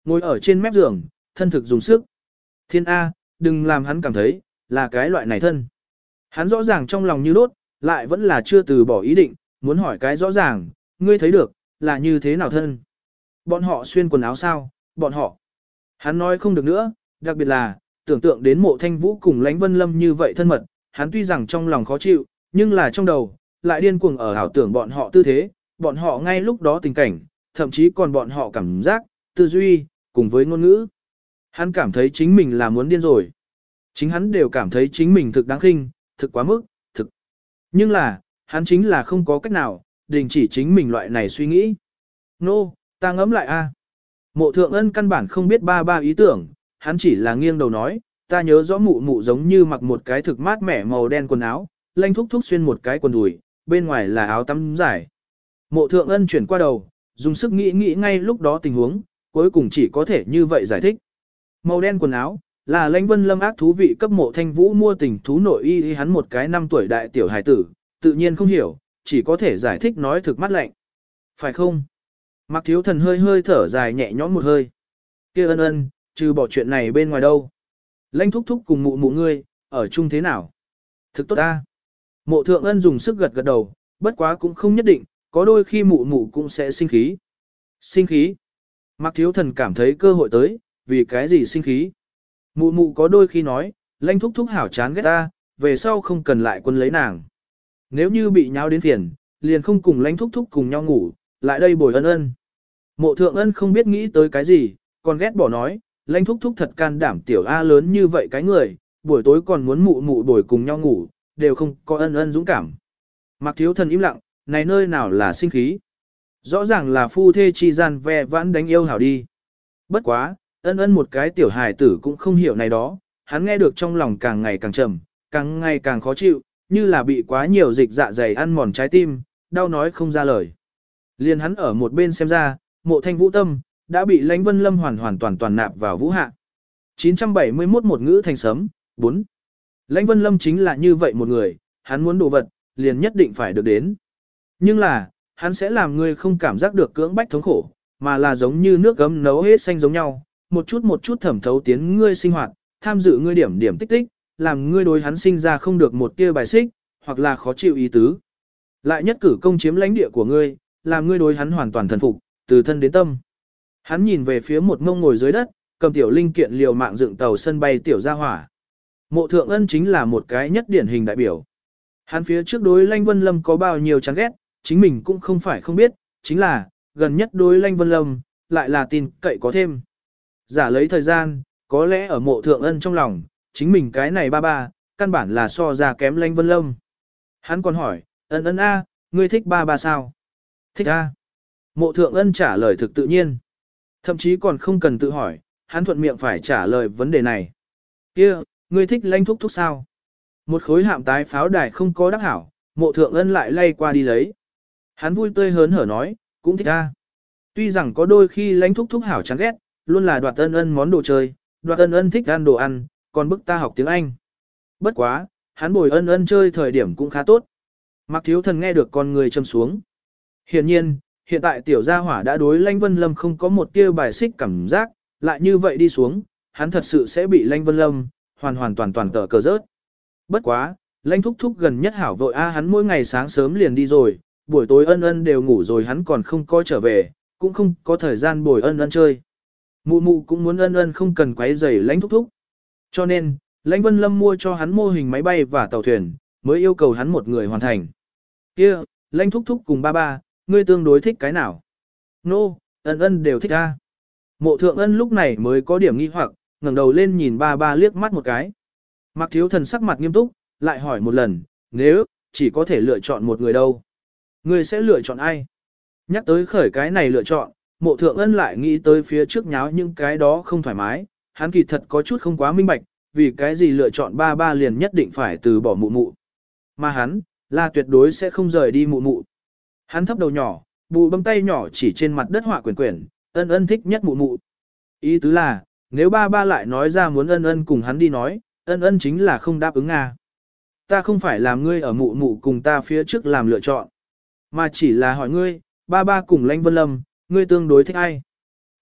Ngồi ở trên mép giường, thân thực dùng sức. Thiên A, đừng làm hắn cảm thấy, là cái loại này thân. Hắn rõ ràng trong lòng như đốt, lại vẫn là chưa từ bỏ ý định, muốn hỏi cái rõ ràng, ngươi thấy được, là như thế nào thân. Bọn họ xuyên quần áo sao, bọn họ. Hắn nói không được nữa, đặc biệt là, tưởng tượng đến mộ thanh vũ cùng lãnh vân lâm như vậy thân mật, hắn tuy rằng trong lòng khó chịu, nhưng là trong đầu, lại điên cuồng ở ảo tưởng bọn họ tư thế, bọn họ ngay lúc đó tình cảnh, thậm chí còn bọn họ cảm giác, tư duy, cùng với ngôn ngữ. Hắn cảm thấy chính mình là muốn điên rồi. Chính hắn đều cảm thấy chính mình thực đáng khinh, thực quá mức, thực. Nhưng là, hắn chính là không có cách nào, đình chỉ chính mình loại này suy nghĩ. Nô, no, ta ngẫm lại a. Mộ thượng ân căn bản không biết ba ba ý tưởng, hắn chỉ là nghiêng đầu nói, ta nhớ rõ mụ mụ giống như mặc một cái thực mát mẻ màu đen quần áo, lanh thúc thúc xuyên một cái quần đùi, bên ngoài là áo tắm dài. Mộ thượng ân chuyển qua đầu, dùng sức nghĩ nghĩ ngay lúc đó tình huống, cuối cùng chỉ có thể như vậy giải thích. Màu đen quần áo, là lãnh vân lâm ác thú vị cấp mộ thanh vũ mua tình thú nội y hắn một cái năm tuổi đại tiểu hài tử, tự nhiên không hiểu, chỉ có thể giải thích nói thực mắt lạnh. Phải không? Mạc Thiếu Thần hơi hơi thở dài nhẹ nhõm một hơi. Kia ân ân, trừ bỏ chuyện này bên ngoài đâu. Lãnh thúc thúc cùng mụ mụ ngươi, ở chung thế nào? Thực tốt ta. Mộ thượng ân dùng sức gật gật đầu, bất quá cũng không nhất định, có đôi khi mụ mụ cũng sẽ sinh khí. Sinh khí? Mạc Thiếu Thần cảm thấy cơ hội tới, vì cái gì sinh khí? Mụ mụ có đôi khi nói, lãnh thúc thúc hảo chán ghét ta, về sau không cần lại quân lấy nàng. Nếu như bị nháo đến phiền, liền không cùng lãnh thúc thúc cùng nhau ngủ, lại đây bồi ân ân. Mộ thượng ân không biết nghĩ tới cái gì, còn ghét bỏ nói, lãnh thúc thúc thật can đảm tiểu A lớn như vậy cái người, buổi tối còn muốn mụ mụ bồi cùng nhau ngủ, đều không có ân ân dũng cảm. Mạc Thiếu Thần im lặng, này nơi nào là sinh khí. Rõ ràng là phu thê chi gian ve vãn đánh yêu hảo đi. Bất quá, ân ân một cái tiểu hài tử cũng không hiểu này đó, hắn nghe được trong lòng càng ngày càng trầm, càng ngày càng khó chịu, như là bị quá nhiều dịch dạ dày ăn mòn trái tim, đau nói không ra lời. Liên hắn ở một bên xem ra, mộ thanh vũ tâm, đã bị lãnh vân lâm hoàn hoàn toàn toàn nạp vào vũ hạ. chín trăm bảy mươi mốt một ngữ thành sấm, bốn. Lãnh vân lâm chính là như vậy một người, hắn muốn đồ vật, liền nhất định phải được đến. Nhưng là, hắn sẽ làm người không cảm giác được cưỡng bách thống khổ, mà là giống như nước gấm nấu hết xanh giống nhau, một chút một chút thẩm thấu tiến ngươi sinh hoạt, tham dự ngươi điểm điểm tích tích, làm ngươi đối hắn sinh ra không được một tia bài xích, hoặc là khó chịu ý tứ. Lại nhất cử công chiếm lãnh địa của ngươi, làm ngươi đối hắn hoàn toàn thần phục, từ thân đến tâm. Hắn nhìn về phía một mông ngồi dưới đất, cầm tiểu linh kiện liều mạng dựng tàu sân bay tiểu gia hỏa. Mộ thượng ân chính là một cái nhất điển hình đại biểu. Hắn phía trước đối Lãnh Vân Lâm có bao nhiêu chán ghét, chính mình cũng không phải không biết, chính là, gần nhất đối Lãnh Vân Lâm, lại là tin cậy có thêm. Giả lấy thời gian, có lẽ ở mộ thượng ân trong lòng, chính mình cái này ba ba, căn bản là so ra kém Lãnh Vân Lâm. Hắn còn hỏi, ân ân a, ngươi thích ba ba sao? Thích a. Mộ thượng ân trả lời thực tự nhiên. Thậm chí còn không cần tự hỏi, hắn thuận miệng phải trả lời vấn đề này. Kia, ngươi thích Lãnh thúc thúc sao? Một khối hạm tái pháo đài không có đắc hảo, mộ thượng ân lại lay qua đi lấy. Hắn vui tươi hớn hở nói, cũng thích a. Tuy rằng có đôi khi Lãnh thúc thúc hảo chán ghét, luôn là đoạt ân ân món đồ chơi, đoạt ân ân thích ăn đồ ăn, còn bức ta học tiếng Anh. Bất quá, hắn bồi ân ân chơi thời điểm cũng khá tốt. Mạc Thiếu Thần nghe được con người châm xuống. Hiển nhiên, hiện tại tiểu gia hỏa đã đối Lãnh Vân Lâm không có một tia bài xích cảm giác, lại như vậy đi xuống, hắn thật sự sẽ bị Lãnh Vân Lâm hoàn hoàn toàn toàn tở cờ rớt. Bất quá, Lãnh thúc thúc gần nhất hảo vội a, hắn mỗi ngày sáng sớm liền đi rồi, buổi tối ân ân đều ngủ rồi hắn còn không có trở về, cũng không có thời gian bồi ân ân chơi. Mụ mụ cũng muốn ân ân không cần quấy rầy Lãnh thúc thúc. Cho nên, Lãnh Vân Lâm mua cho hắn mô hình máy bay và tàu thuyền, mới yêu cầu hắn một người hoàn thành. Kia, Lãnh thúc thúc cùng ba ba, ngươi tương đối thích cái nào? Nô, no, ân ân đều thích a. Mộ thượng ân lúc này mới có điểm nghi hoặc, ngẩng đầu lên nhìn ba ba liếc mắt một cái. Mạc Thiếu Thần sắc mặt nghiêm túc, lại hỏi một lần, nếu, chỉ có thể lựa chọn một người đâu? Ngươi sẽ lựa chọn ai? Nhắc tới khởi cái này lựa chọn, mộ thượng ân lại nghĩ tới phía trước nháo những cái đó không thoải mái, hắn kỳ thật có chút không quá minh bạch, vì cái gì lựa chọn ba ba liền nhất định phải từ bỏ mụ mụ. Mà hắn, là tuyệt đối sẽ không rời đi mụ mụ. Hắn thấp đầu nhỏ, bụ bấm tay nhỏ chỉ trên mặt đất họa quyển quyển, ân ân thích nhất mụ mụ. Ý tứ là, nếu ba ba lại nói ra muốn ân ân cùng hắn đi nói, ân ân chính là không đáp ứng à. Ta không phải làm ngươi ở mụ mụ cùng ta phía trước làm lựa chọn, mà chỉ là hỏi ngươi, ba ba cùng Lãnh Vân Lâm, ngươi tương đối thích ai?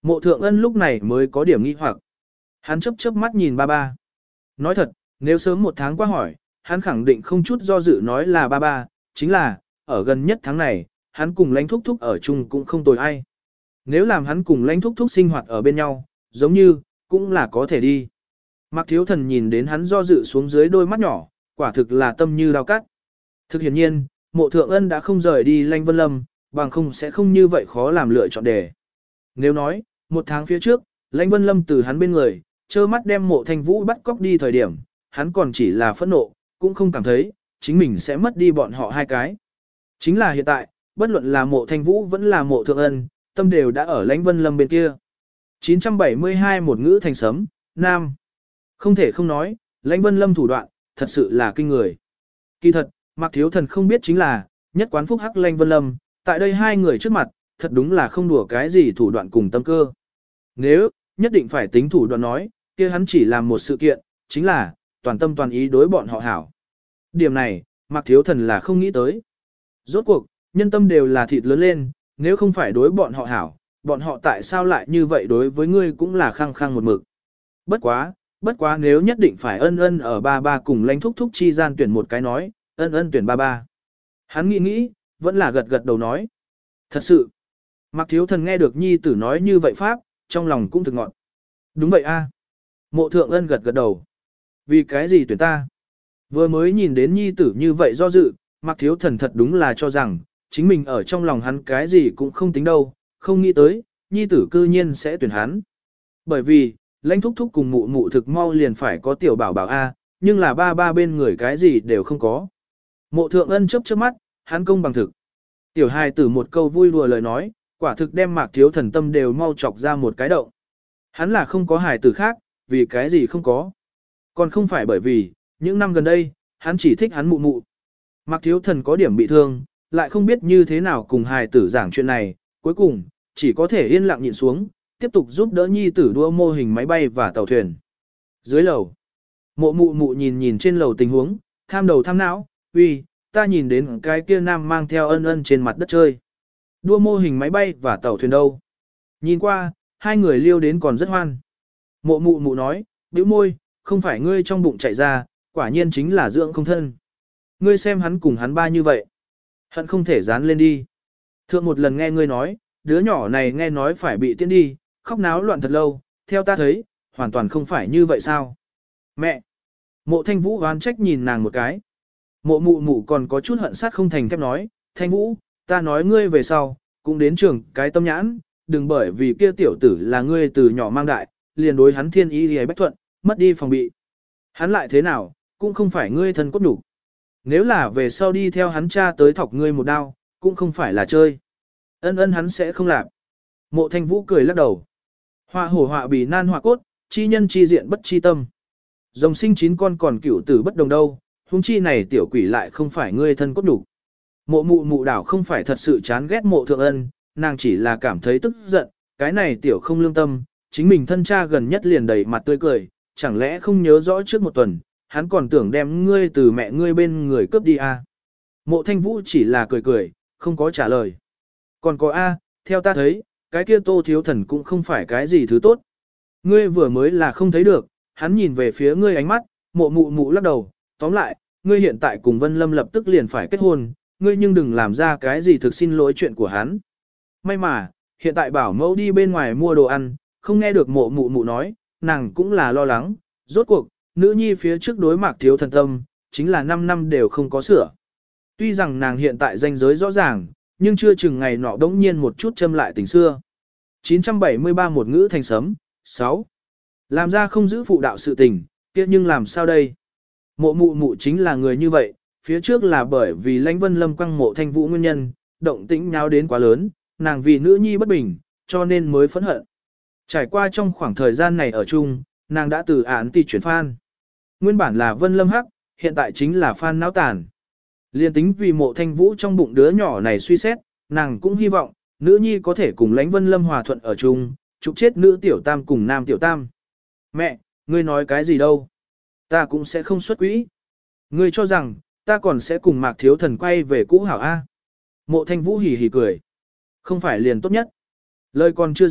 Mộ thượng ân lúc này mới có điểm nghi hoặc. Hắn chớp chớp mắt nhìn ba ba. Nói thật, nếu sớm một tháng qua hỏi, hắn khẳng định không chút do dự nói là ba ba, chính là, ở gần nhất tháng này, hắn cùng lãnh thúc thúc ở chung cũng không tồi ai. Nếu làm hắn cùng lãnh thúc thúc sinh hoạt ở bên nhau, giống như, cũng là có thể đi. Mạc Thiếu Thần nhìn đến hắn do dự xuống dưới đôi mắt nhỏ, quả thực là tâm như dao cắt. Thực hiển nhiên, mộ thượng ân đã không rời đi Lãnh Vân Lâm, bằng không sẽ không như vậy khó làm lựa chọn đề. Nếu nói, một tháng phía trước, Lãnh Vân Lâm từ hắn bên người, trơ mắt đem mộ thanh vũ bắt cóc đi thời điểm, hắn còn chỉ là phẫn nộ, cũng không cảm thấy, chính mình sẽ mất đi bọn họ hai cái. Chính là hiện tại, bất luận là mộ thanh vũ vẫn là mộ thượng ân, tâm đều đã ở Lãnh Vân Lâm bên kia. chín trăm bảy mươi hai một ngữ thành sấm, Nam. Không thể không nói, Lãnh Vân Lâm thủ đoạn, thật sự là kinh người. Kỳ thật, Mạc Thiếu Thần không biết chính là, nhất quán phúc hắc Lãnh Vân Lâm, tại đây hai người trước mặt, thật đúng là không đùa cái gì thủ đoạn cùng tâm cơ. Nếu, nhất định phải tính thủ đoạn nói, kia hắn chỉ làm một sự kiện, chính là, toàn tâm toàn ý đối bọn họ hảo. Điểm này, Mạc Thiếu Thần là không nghĩ tới. Rốt cuộc, nhân tâm đều là thịt lớn lên, nếu không phải đối bọn họ hảo, bọn họ tại sao lại như vậy đối với ngươi cũng là khăng khăng một mực. Bất quá, bất quá nếu nhất định phải ân ân ở ba ba cùng lãnh thúc thúc chi gian tuyển một cái nói, ân ân tuyển ba ba. Hắn nghĩ nghĩ, vẫn là gật gật đầu nói. Thật sự, Mạc Thiếu Thần nghe được nhi tử nói như vậy pháp, trong lòng cũng thực ngọn. Đúng vậy a. Mộ thượng ân gật gật đầu. Vì cái gì tuyển ta? Vừa mới nhìn đến nhi tử như vậy do dự, Mạc Thiếu Thần thật đúng là cho rằng, chính mình ở trong lòng hắn cái gì cũng không tính đâu, không nghĩ tới, nhi tử cư nhiên sẽ tuyển hắn. Bởi vì, lãnh thúc thúc cùng mụ mụ thực mau liền phải có tiểu bảo bảo A, nhưng là ba ba bên người cái gì đều không có. Mộ thượng ân chớp chớp mắt, hắn công bằng thực. Tiểu hài tử một câu vui đùa lời nói, quả thực đem Mạc Thiếu Thần tâm đều mau chọc ra một cái động. Hắn là không có hài tử khác, vì cái gì không có. Còn không phải bởi vì, những năm gần đây, hắn chỉ thích hắn mụ mụ. Mạc Thiếu Thần có điểm bị thương, lại không biết như thế nào cùng hài tử giảng chuyện này, cuối cùng, chỉ có thể yên lặng nhịn xuống, tiếp tục giúp đỡ nhi tử đua mô hình máy bay và tàu thuyền. Dưới lầu, mộ mụ mụ nhìn nhìn trên lầu tình huống, tham đầu tham não, uy, ta nhìn đến cái kia nam mang theo ân ân trên mặt đất chơi. Đua mô hình máy bay và tàu thuyền đâu. Nhìn qua, hai người liêu đến còn rất hoan. Mộ mụ mụ nói, bĩu môi, không phải ngươi trong bụng chạy ra, quả nhiên chính là dưỡng không thân. Ngươi xem hắn cùng hắn ba như vậy. Hận không thể dán lên đi. Thượng một lần nghe ngươi nói, đứa nhỏ này nghe nói phải bị tiễn đi, khóc náo loạn thật lâu, theo ta thấy, hoàn toàn không phải như vậy sao. Mẹ! Mộ thanh vũ oán trách nhìn nàng một cái. Mộ mụ mụ còn có chút hận sát không thành thép nói, thanh vũ, ta nói ngươi về sau, cũng đến trường cái tâm nhãn, đừng bởi vì kia tiểu tử là ngươi từ nhỏ mang đại, liền đối hắn thiên ý thì bách thuận, mất đi phòng bị. Hắn lại thế nào, cũng không phải ngươi thân cốt đủ. Nếu là về sau đi theo hắn cha tới thọc ngươi một đao, cũng không phải là chơi. Ân ân hắn sẽ không làm. Mộ thanh vũ cười lắc đầu. Họa hổ họa bì nan họa cốt, chi nhân chi diện bất chi tâm. Rồng sinh chín con còn cửu tử bất đồng đâu, huống chi này tiểu quỷ lại không phải ngươi thân cốt đủ. Mộ mụ mụ đảo không phải thật sự chán ghét mộ thượng ân, nàng chỉ là cảm thấy tức giận, cái này tiểu không lương tâm, chính mình thân cha gần nhất liền đầy mặt tươi cười, chẳng lẽ không nhớ rõ trước một tuần, hắn còn tưởng đem ngươi từ mẹ ngươi bên người cướp đi à. Mộ thanh vũ chỉ là cười cười, không có trả lời. Còn có A, theo ta thấy, cái kia Tô Thiếu Thần cũng không phải cái gì thứ tốt. Ngươi vừa mới là không thấy được, hắn nhìn về phía ngươi ánh mắt, mộ mụ mụ lắc đầu, tóm lại, ngươi hiện tại cùng Vân Lâm lập tức liền phải kết hôn, ngươi nhưng đừng làm ra cái gì thực xin lỗi chuyện của hắn. May mà, hiện tại bảo mẫu đi bên ngoài mua đồ ăn, không nghe được mộ mụ mụ nói, nàng cũng là lo lắng, rốt cuộc, nữ nhi phía trước đối Mạc Thiếu Thần tâm, chính là năm năm đều không có sửa. Tuy rằng nàng hiện tại danh giới rõ ràng, nhưng chưa chừng ngày nọ đống nhiên một chút châm lại tình xưa. chín trăm bảy mươi ba một ngữ thành sấm, sáu. Làm ra không giữ phụ đạo sự tình, kia nhưng làm sao đây? Mộ mụ mụ chính là người như vậy, phía trước là bởi vì Lãnh Vân Lâm quăng mộ thanh vũ nguyên nhân, động tĩnh nháo đến quá lớn, nàng vì nữ nhi bất bình, cho nên mới phẫn hận. Trải qua trong khoảng thời gian này ở chung, nàng đã từ án ti chuyển phan. Nguyên bản là Vân Lâm hắc, hiện tại chính là phan náo tàn. Liên tính vì mộ thanh vũ trong bụng đứa nhỏ này suy xét, nàng cũng hy vọng, nữ nhi có thể cùng Lãnh Vân Lâm hòa thuận ở chung, chụp chết nữ tiểu tam cùng nam tiểu tam. Mẹ, ngươi nói cái gì đâu? Ta cũng sẽ không xuất quỹ. Ngươi cho rằng, ta còn sẽ cùng Mạc Thiếu Thần quay về cũ hảo A. Mộ thanh vũ hỉ hỉ cười. Không phải liền tốt nhất. Lời còn chưa dứt,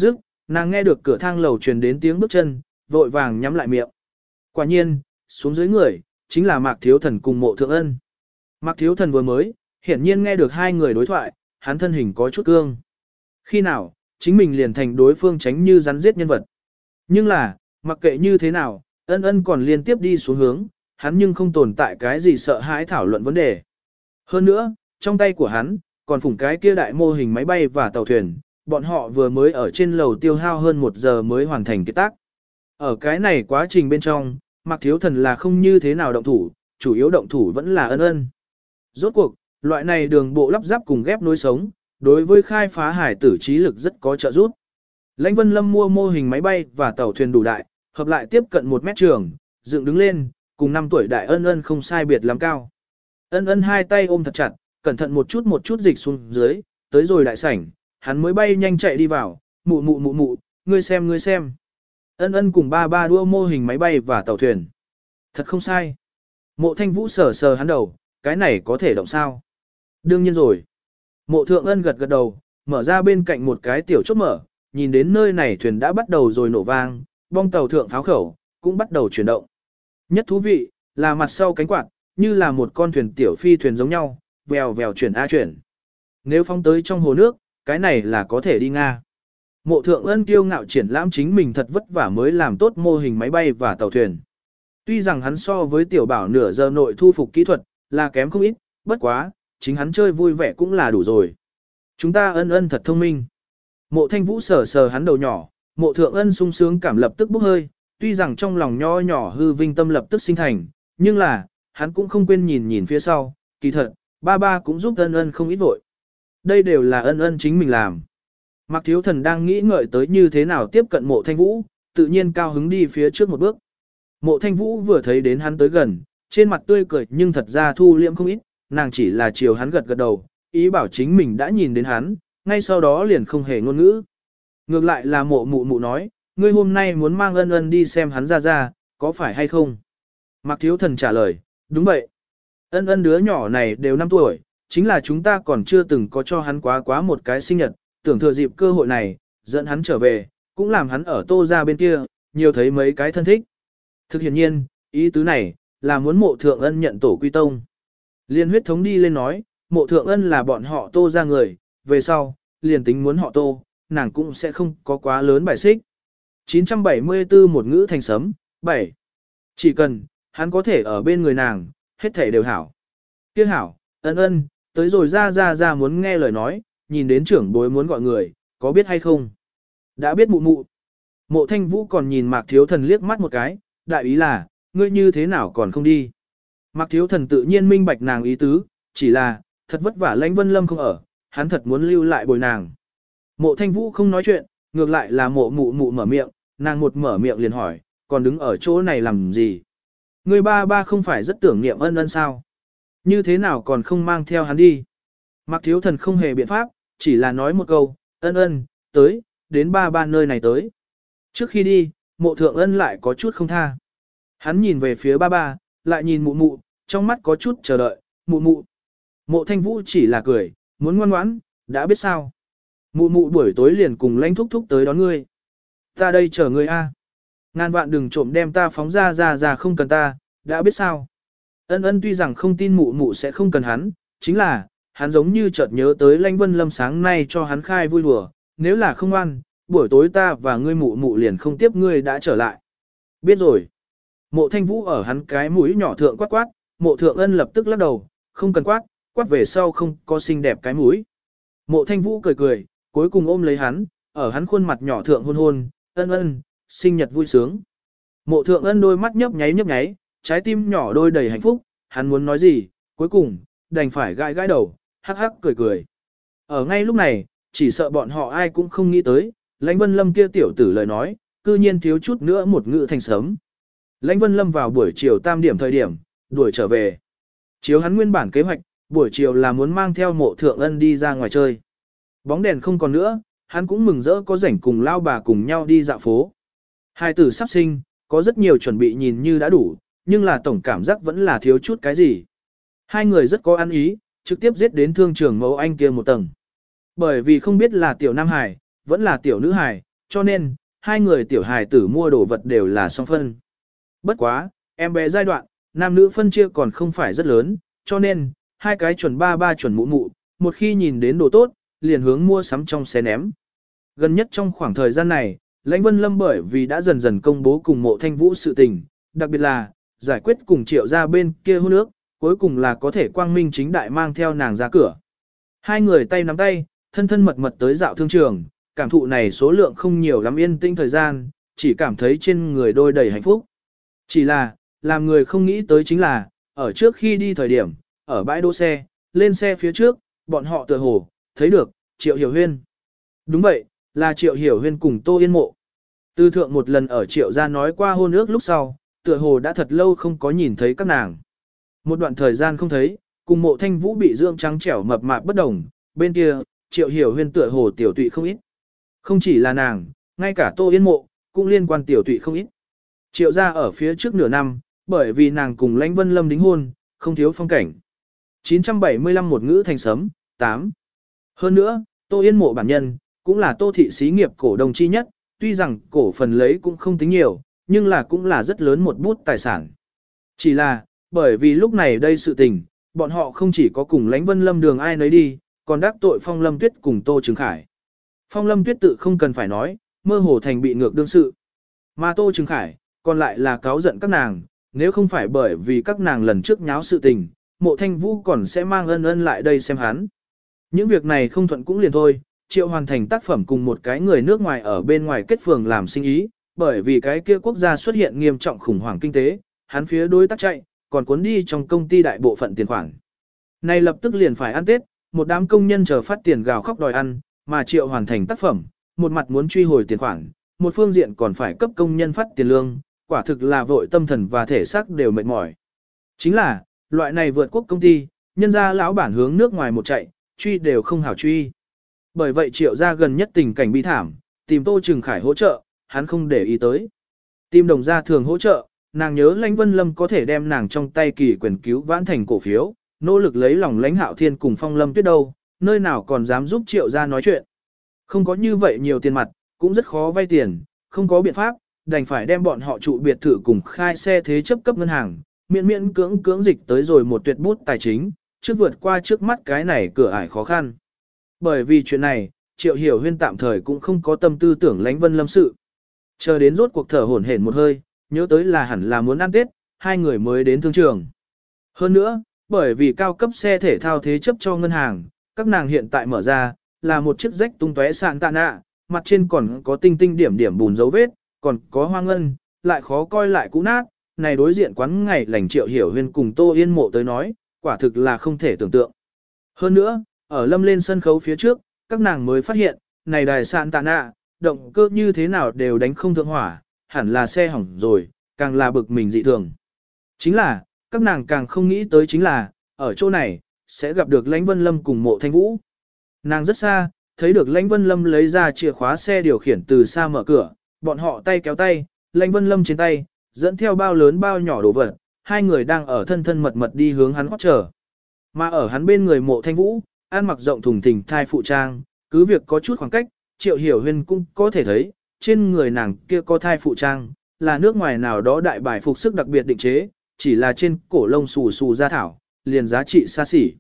nàng nghe được cửa thang lầu truyền đến tiếng bước chân, vội vàng nhắm lại miệng. Quả nhiên, xuống dưới người, chính là Mạc Thiếu Thần cùng Mộ Thượng Ân. Mạc Thiếu Thần vừa mới, hiển nhiên nghe được hai người đối thoại, hắn thân hình có chút cương. Khi nào, chính mình liền thành đối phương tránh như rắn giết nhân vật. Nhưng là, mặc kệ như thế nào, Ân Ân còn liên tiếp đi xuống hướng, hắn nhưng không tồn tại cái gì sợ hãi thảo luận vấn đề. Hơn nữa, trong tay của hắn, còn phủng cái kia đại mô hình máy bay và tàu thuyền, bọn họ vừa mới ở trên lầu tiêu hao hơn một giờ mới hoàn thành kết tác. Ở cái này quá trình bên trong, Mạc Thiếu Thần là không như thế nào động thủ, chủ yếu động thủ vẫn là Ân Ân. Rốt cuộc, loại này đường bộ lắp ráp cùng ghép nối sống, đối với khai phá hải tử trí lực rất có trợ giúp. Lãnh Vân Lâm mua mô hình máy bay và tàu thuyền đủ đại, hợp lại tiếp cận một mét trường, dựng đứng lên, cùng năm tuổi đại Ân Ân không sai biệt lắm cao. Ân Ân hai tay ôm thật chặt, cẩn thận một chút một chút dịch xuống dưới, tới rồi đại sảnh, hắn mới bay nhanh chạy đi vào, mụ mụ mụ mụ, ngươi xem ngươi xem. Ân Ân cùng ba ba đua mô hình máy bay và tàu thuyền. Thật không sai. Mộ Thanh Vũ sờ sờ hắn đầu, cái này có thể động sao? Đương nhiên rồi. Mộ Thượng Ân gật gật đầu, mở ra bên cạnh một cái tiểu chốt mở, nhìn đến nơi này thuyền đã bắt đầu rồi nổ vang, bong tàu thượng pháo khẩu, cũng bắt đầu chuyển động. Nhất thú vị, là mặt sau cánh quạt, như là một con thuyền tiểu phi thuyền giống nhau, vèo vèo chuyển a chuyển. Nếu phóng tới trong hồ nước, cái này là có thể đi Nga. Mộ Thượng Ân kiêu ngạo triển lãm chính mình thật vất vả mới làm tốt mô hình máy bay và tàu thuyền. Tuy rằng hắn so với tiểu bảo nửa giờ nội thu phục kỹ thuật, là kém không ít, bất quá, chính hắn chơi vui vẻ cũng là đủ rồi. Chúng ta Ân Ân thật thông minh. Mộ Thanh Vũ sờ sờ hắn đầu nhỏ, Mộ Thượng Ân sung sướng cảm lập tức bốc hơi, tuy rằng trong lòng nho nhỏ hư vinh tâm lập tức sinh thành, nhưng là, hắn cũng không quên nhìn nhìn phía sau, kỳ thật, ba ba cũng giúp Ân Ân không ít vội. Đây đều là Ân Ân chính mình làm. Mạc Thiếu Thần đang nghĩ ngợi tới như thế nào tiếp cận Mộ Thanh Vũ, tự nhiên cao hứng đi phía trước một bước. Mộ Thanh Vũ vừa thấy đến hắn tới gần, trên mặt tươi cười nhưng thật ra thu liễm không ít, nàng chỉ là chiều hắn gật gật đầu, ý bảo chính mình đã nhìn đến hắn, ngay sau đó liền không hề ngôn ngữ. Ngược lại là Mộ Mụ Mụ nói, ngươi hôm nay muốn mang Ân Ân đi xem hắn ra ra, có phải hay không? Mạc Thiếu Thần trả lời, đúng vậy. Ân Ân đứa nhỏ này đều năm tuổi, chính là chúng ta còn chưa từng có cho hắn quá quá một cái sinh nhật, tưởng thừa dịp cơ hội này, dẫn hắn trở về, cũng làm hắn ở Tô gia bên kia, nhiều thấy mấy cái thân thích. Thực hiện nhiên, ý tứ này, là muốn Mộ Thượng Ân nhận tổ quy tông. Liên huyết thống đi lên nói, Mộ Thượng Ân là bọn họ Tô gia người, về sau, liền tính muốn họ Tô, nàng cũng sẽ không có quá lớn bài xích. chín trăm bảy mươi tư một ngữ thành sấm, bảy. Chỉ cần, hắn có thể ở bên người nàng, hết thể đều hảo. Tiếc hảo, Ân Ân, tới rồi ra ra ra muốn nghe lời nói, nhìn đến trưởng bối muốn gọi người, có biết hay không? Đã biết mụ mụ. Mộ Thanh Vũ còn nhìn Mạc Thiếu Thần liếc mắt một cái, đại ý là, ngươi như thế nào còn không đi? Mạc Thiếu Thần tự nhiên minh bạch nàng ý tứ, chỉ là, thật vất vả Lãnh Vân Lâm không ở, hắn thật muốn lưu lại bồi nàng. Mộ Thanh Vũ không nói chuyện, ngược lại là mộ mụ mụ mở miệng, nàng một mở miệng liền hỏi, còn đứng ở chỗ này làm gì? Người ba ba không phải rất tưởng niệm Ân Ân sao? Như thế nào còn không mang theo hắn đi? Mạc Thiếu Thần không hề biện pháp, chỉ là nói một câu, Ân Ân, tới, đến ba ba nơi này tới. Trước khi đi, Mộ Thượng Ân lại có chút không tha. Hắn nhìn về phía ba ba, lại nhìn mụ mụ, trong mắt có chút chờ đợi, mụ mụ. Mộ Thanh Vũ chỉ là cười, muốn ngoan ngoãn, đã biết sao. Mụ mụ buổi tối liền cùng Lãnh thúc thúc tới đón ngươi. Ta đây chờ ngươi a. Ngàn vạn đừng trộm đem ta phóng ra ra ra không cần ta, đã biết sao. Ân Ân tuy rằng không tin mụ mụ sẽ không cần hắn, chính là, hắn giống như chợt nhớ tới Lãnh Vân Lâm sáng nay cho hắn khai vui đùa, nếu là không ăn, buổi tối ta và ngươi mụ mụ liền không tiếp ngươi đã trở lại. Biết rồi. Mộ Thanh Vũ ở hắn cái mũi nhỏ thượng quát quát, Mộ Thượng Ân lập tức lắc đầu, không cần quát, quát về sau không có xinh đẹp cái mũi. Mộ Thanh Vũ cười cười, cuối cùng ôm lấy hắn, ở hắn khuôn mặt nhỏ thượng hôn hôn, Ân Ân, sinh nhật vui sướng. Mộ Thượng Ân đôi mắt nhấp nháy nhấp nháy, trái tim nhỏ đôi đầy hạnh phúc, hắn muốn nói gì, cuối cùng, đành phải gãi gãi đầu, hắc hắc cười cười. Ở ngay lúc này, chỉ sợ bọn họ ai cũng không nghĩ tới, Lãnh Vân Lâm kia tiểu tử lời nói, cư nhiên thiếu chút nữa một ngữ thành sớm. Lãnh Vân Lâm vào buổi chiều tam điểm thời điểm, đuổi trở về. Chiếu hắn nguyên bản kế hoạch, buổi chiều là muốn mang theo Mộ Thượng Ân đi ra ngoài chơi. Bóng đèn không còn nữa, hắn cũng mừng rỡ có rảnh cùng lao bà cùng nhau đi dạo phố. Hai tử sắp sinh, có rất nhiều chuẩn bị nhìn như đã đủ, nhưng là tổng cảm giác vẫn là thiếu chút cái gì. Hai người rất có ăn ý, trực tiếp giết đến thương trường mẫu anh kia một tầng. Bởi vì không biết là tiểu nam hải, vẫn là tiểu nữ hải, cho nên, hai người tiểu hài tử mua đồ vật đều là song phân. Bất quá, em bé giai đoạn, nam nữ phân chia còn không phải rất lớn, cho nên, hai cái chuẩn ba ba chuẩn mụ mụ, một khi nhìn đến đồ tốt, liền hướng mua sắm trong xe ném. Gần nhất trong khoảng thời gian này, Lãnh Vân Lâm bởi vì đã dần dần công bố cùng Mộ Thanh Vũ sự tình, đặc biệt là, giải quyết cùng Triệu ra bên kia hôn ước, cuối cùng là có thể quang minh chính đại mang theo nàng ra cửa. Hai người tay nắm tay, thân thân mật mật tới dạo thương trường, cảm thụ này số lượng không nhiều lắm yên tĩnh thời gian, chỉ cảm thấy trên người đôi đầy hạnh phúc. Chỉ là, làm người không nghĩ tới chính là, ở trước khi đi thời điểm, ở bãi đỗ xe, lên xe phía trước, bọn họ tựa hồ, thấy được, Triệu Hiểu Huyên. Đúng vậy, là Triệu Hiểu Huyên cùng Tô Yên Mộ. Tư thượng một lần ở Triệu gia nói qua hôn ước lúc sau, tựa hồ đã thật lâu không có nhìn thấy các nàng. Một đoạn thời gian không thấy, cùng Mộ Thanh Vũ bị dưỡng trắng trẻo mập mạp bất đồng, bên kia, Triệu Hiểu Huyên tựa hồ tiểu tụy không ít. Không chỉ là nàng, ngay cả Tô Yên Mộ, cũng liên quan tiểu tụy không ít. Triệu gia ở phía trước nửa năm, bởi vì nàng cùng Lãnh Vân Lâm đính hôn, không thiếu phong cảnh. chín trăm bảy mươi lăm một ngữ thành sấm, tám. Hơn nữa, Tô Yên Mộ bản nhân, cũng là Tô thị xí nghiệp cổ đông chi nhất, tuy rằng cổ phần lấy cũng không tính nhiều, nhưng là cũng là rất lớn một bút tài sản. Chỉ là, bởi vì lúc này đây sự tình, bọn họ không chỉ có cùng Lãnh Vân Lâm đường ai nấy đi, còn đắc tội Phong Lâm Tuyết cùng Tô Trừng Khải. Phong Lâm Tuyết tự không cần phải nói, mơ hồ thành bị ngược đương sự. Mà Tô Trừng Khải, còn lại là cáo giận các nàng, nếu không phải bởi vì các nàng lần trước nháo sự tình, Mộ Thanh Vũ còn sẽ mang ân ân lại đây xem hắn. Những việc này không thuận cũng liền thôi, Triệu hoàn thành tác phẩm cùng một cái người nước ngoài ở bên ngoài kết phường làm sinh ý, bởi vì cái kia quốc gia xuất hiện nghiêm trọng khủng hoảng kinh tế, hắn phía đối tác chạy, còn cuốn đi trong công ty đại bộ phận tiền khoản. Này lập tức liền phải ăn Tết, một đám công nhân chờ phát tiền gào khóc đòi ăn, mà Triệu hoàn thành tác phẩm, một mặt muốn truy hồi tiền khoản, một phương diện còn phải cấp công nhân phát tiền lương, quả thực là vội tâm thần và thể xác đều mệt mỏi. Chính là, loại này vượt quốc công ty, nhân ra lão bản hướng nước ngoài một chạy, truy đều không hảo truy. Bởi vậy Triệu gia gần nhất tình cảnh bi thảm, tìm Tô Trừng Khải hỗ trợ, hắn không để ý tới. Tìm Đồng gia thường hỗ trợ, nàng nhớ Lãnh Vân Lâm có thể đem nàng trong tay kỳ quyền cứu vãn thành cổ phiếu, nỗ lực lấy lòng Lãnh Hạo Thiên cùng Phong Lâm Tuyết đâu, nơi nào còn dám giúp Triệu gia nói chuyện. Không có như vậy nhiều tiền mặt, cũng rất khó vay tiền, không có biện pháp, đành phải đem bọn họ trụ biệt thự cùng khai xe thế chấp cấp ngân hàng, miễn miễn cưỡng cưỡng dịch tới rồi một tuyệt bút tài chính, trước vượt qua trước mắt cái này cửa ải khó khăn. Bởi vì chuyện này, Triệu Hiểu Huyên tạm thời cũng không có tâm tư tưởng Lãnh Vân Lâm sự. Chờ đến rốt cuộc thở hổn hển một hơi, nhớ tới là hẳn là muốn ăn Tết, hai người mới đến thương trường. Hơn nữa, bởi vì cao cấp xe thể thao thế chấp cho ngân hàng, các nàng hiện tại mở ra, là một chiếc rách tung tóe sạn tạ nạ, mặt trên còn có tinh tinh điểm điểm bùn dấu vết, còn có hoa ngân, lại khó coi lại cũ nát, này đối diện quán ngày lành Triệu Hiểu Huyên cùng Tô Yên Mộ tới nói, quả thực là không thể tưởng tượng. Hơn nữa, ở lâm lên sân khấu phía trước, các nàng mới phát hiện, này đài sạn tạ nạ, động cơ như thế nào đều đánh không thượng hỏa, hẳn là xe hỏng rồi, càng là bực mình dị thường. Chính là, các nàng càng không nghĩ tới chính là, ở chỗ này, sẽ gặp được Lãnh Vân Lâm cùng Mộ Thanh Vũ. Nàng rất xa, thấy được Lãnh Vân Lâm lấy ra chìa khóa xe điều khiển từ xa mở cửa, bọn họ tay kéo tay, Lãnh Vân Lâm trên tay, dẫn theo bao lớn bao nhỏ đồ vật, hai người đang ở thân thân mật mật đi hướng hắn hót chờ. Mà ở hắn bên người Mộ Thanh Vũ, ăn mặc rộng thùng thình thai phụ trang, cứ việc có chút khoảng cách, Triệu Hiểu Huyên cũng có thể thấy, trên người nàng kia có thai phụ trang, là nước ngoài nào đó đại bài phục sức đặc biệt định chế, chỉ là trên cổ lông xù xù da thảo, liền giá trị xa xỉ.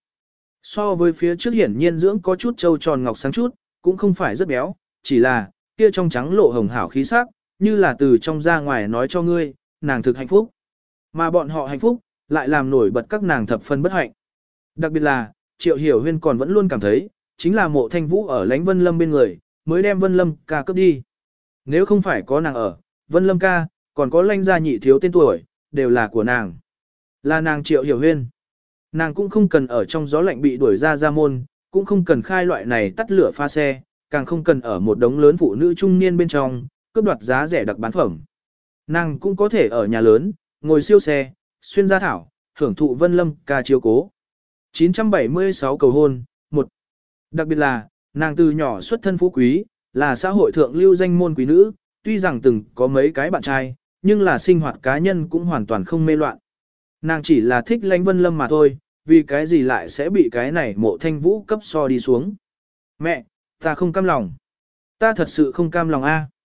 So với phía trước hiển nhiên dưỡng có chút trâu tròn ngọc sáng chút, cũng không phải rất béo, chỉ là, kia trong trắng lộ hồng hảo khí sắc, như là từ trong ra ngoài nói cho ngươi, nàng thực hạnh phúc. Mà bọn họ hạnh phúc, lại làm nổi bật các nàng thập phân bất hạnh. Đặc biệt là, Triệu Hiểu Huyên còn vẫn luôn cảm thấy, chính là Mộ Thanh Vũ ở Lãnh Vân Lâm bên người, mới đem Vân Lâm ca cướp đi. Nếu không phải có nàng ở, Vân Lâm ca, còn có Lãnh gia nhị thiếu tên tuổi, đều là của nàng. Là nàng Triệu Hiểu Huyên. Nàng cũng không cần ở trong gió lạnh bị đuổi ra ra môn, cũng không cần khai loại này tắt lửa pha xe, càng không cần ở một đống lớn phụ nữ trung niên bên trong, cướp đoạt giá rẻ đặc bán phẩm. Nàng cũng có thể ở nhà lớn, ngồi siêu xe, xuyên gia thảo, hưởng thụ Vân Lâm ca chiếu cố. chín trăm bảy mươi sáu cầu hôn, một. Đặc biệt là, nàng từ nhỏ xuất thân phú quý, là xã hội thượng lưu danh môn quý nữ, tuy rằng từng có mấy cái bạn trai, nhưng là sinh hoạt cá nhân cũng hoàn toàn không mê loạn. Nàng chỉ là thích Lãnh Vân Lâm mà thôi, vì cái gì lại sẽ bị cái này Mộ Thanh Vũ cấp so đi xuống. Mẹ, ta không cam lòng. Ta thật sự không cam lòng a.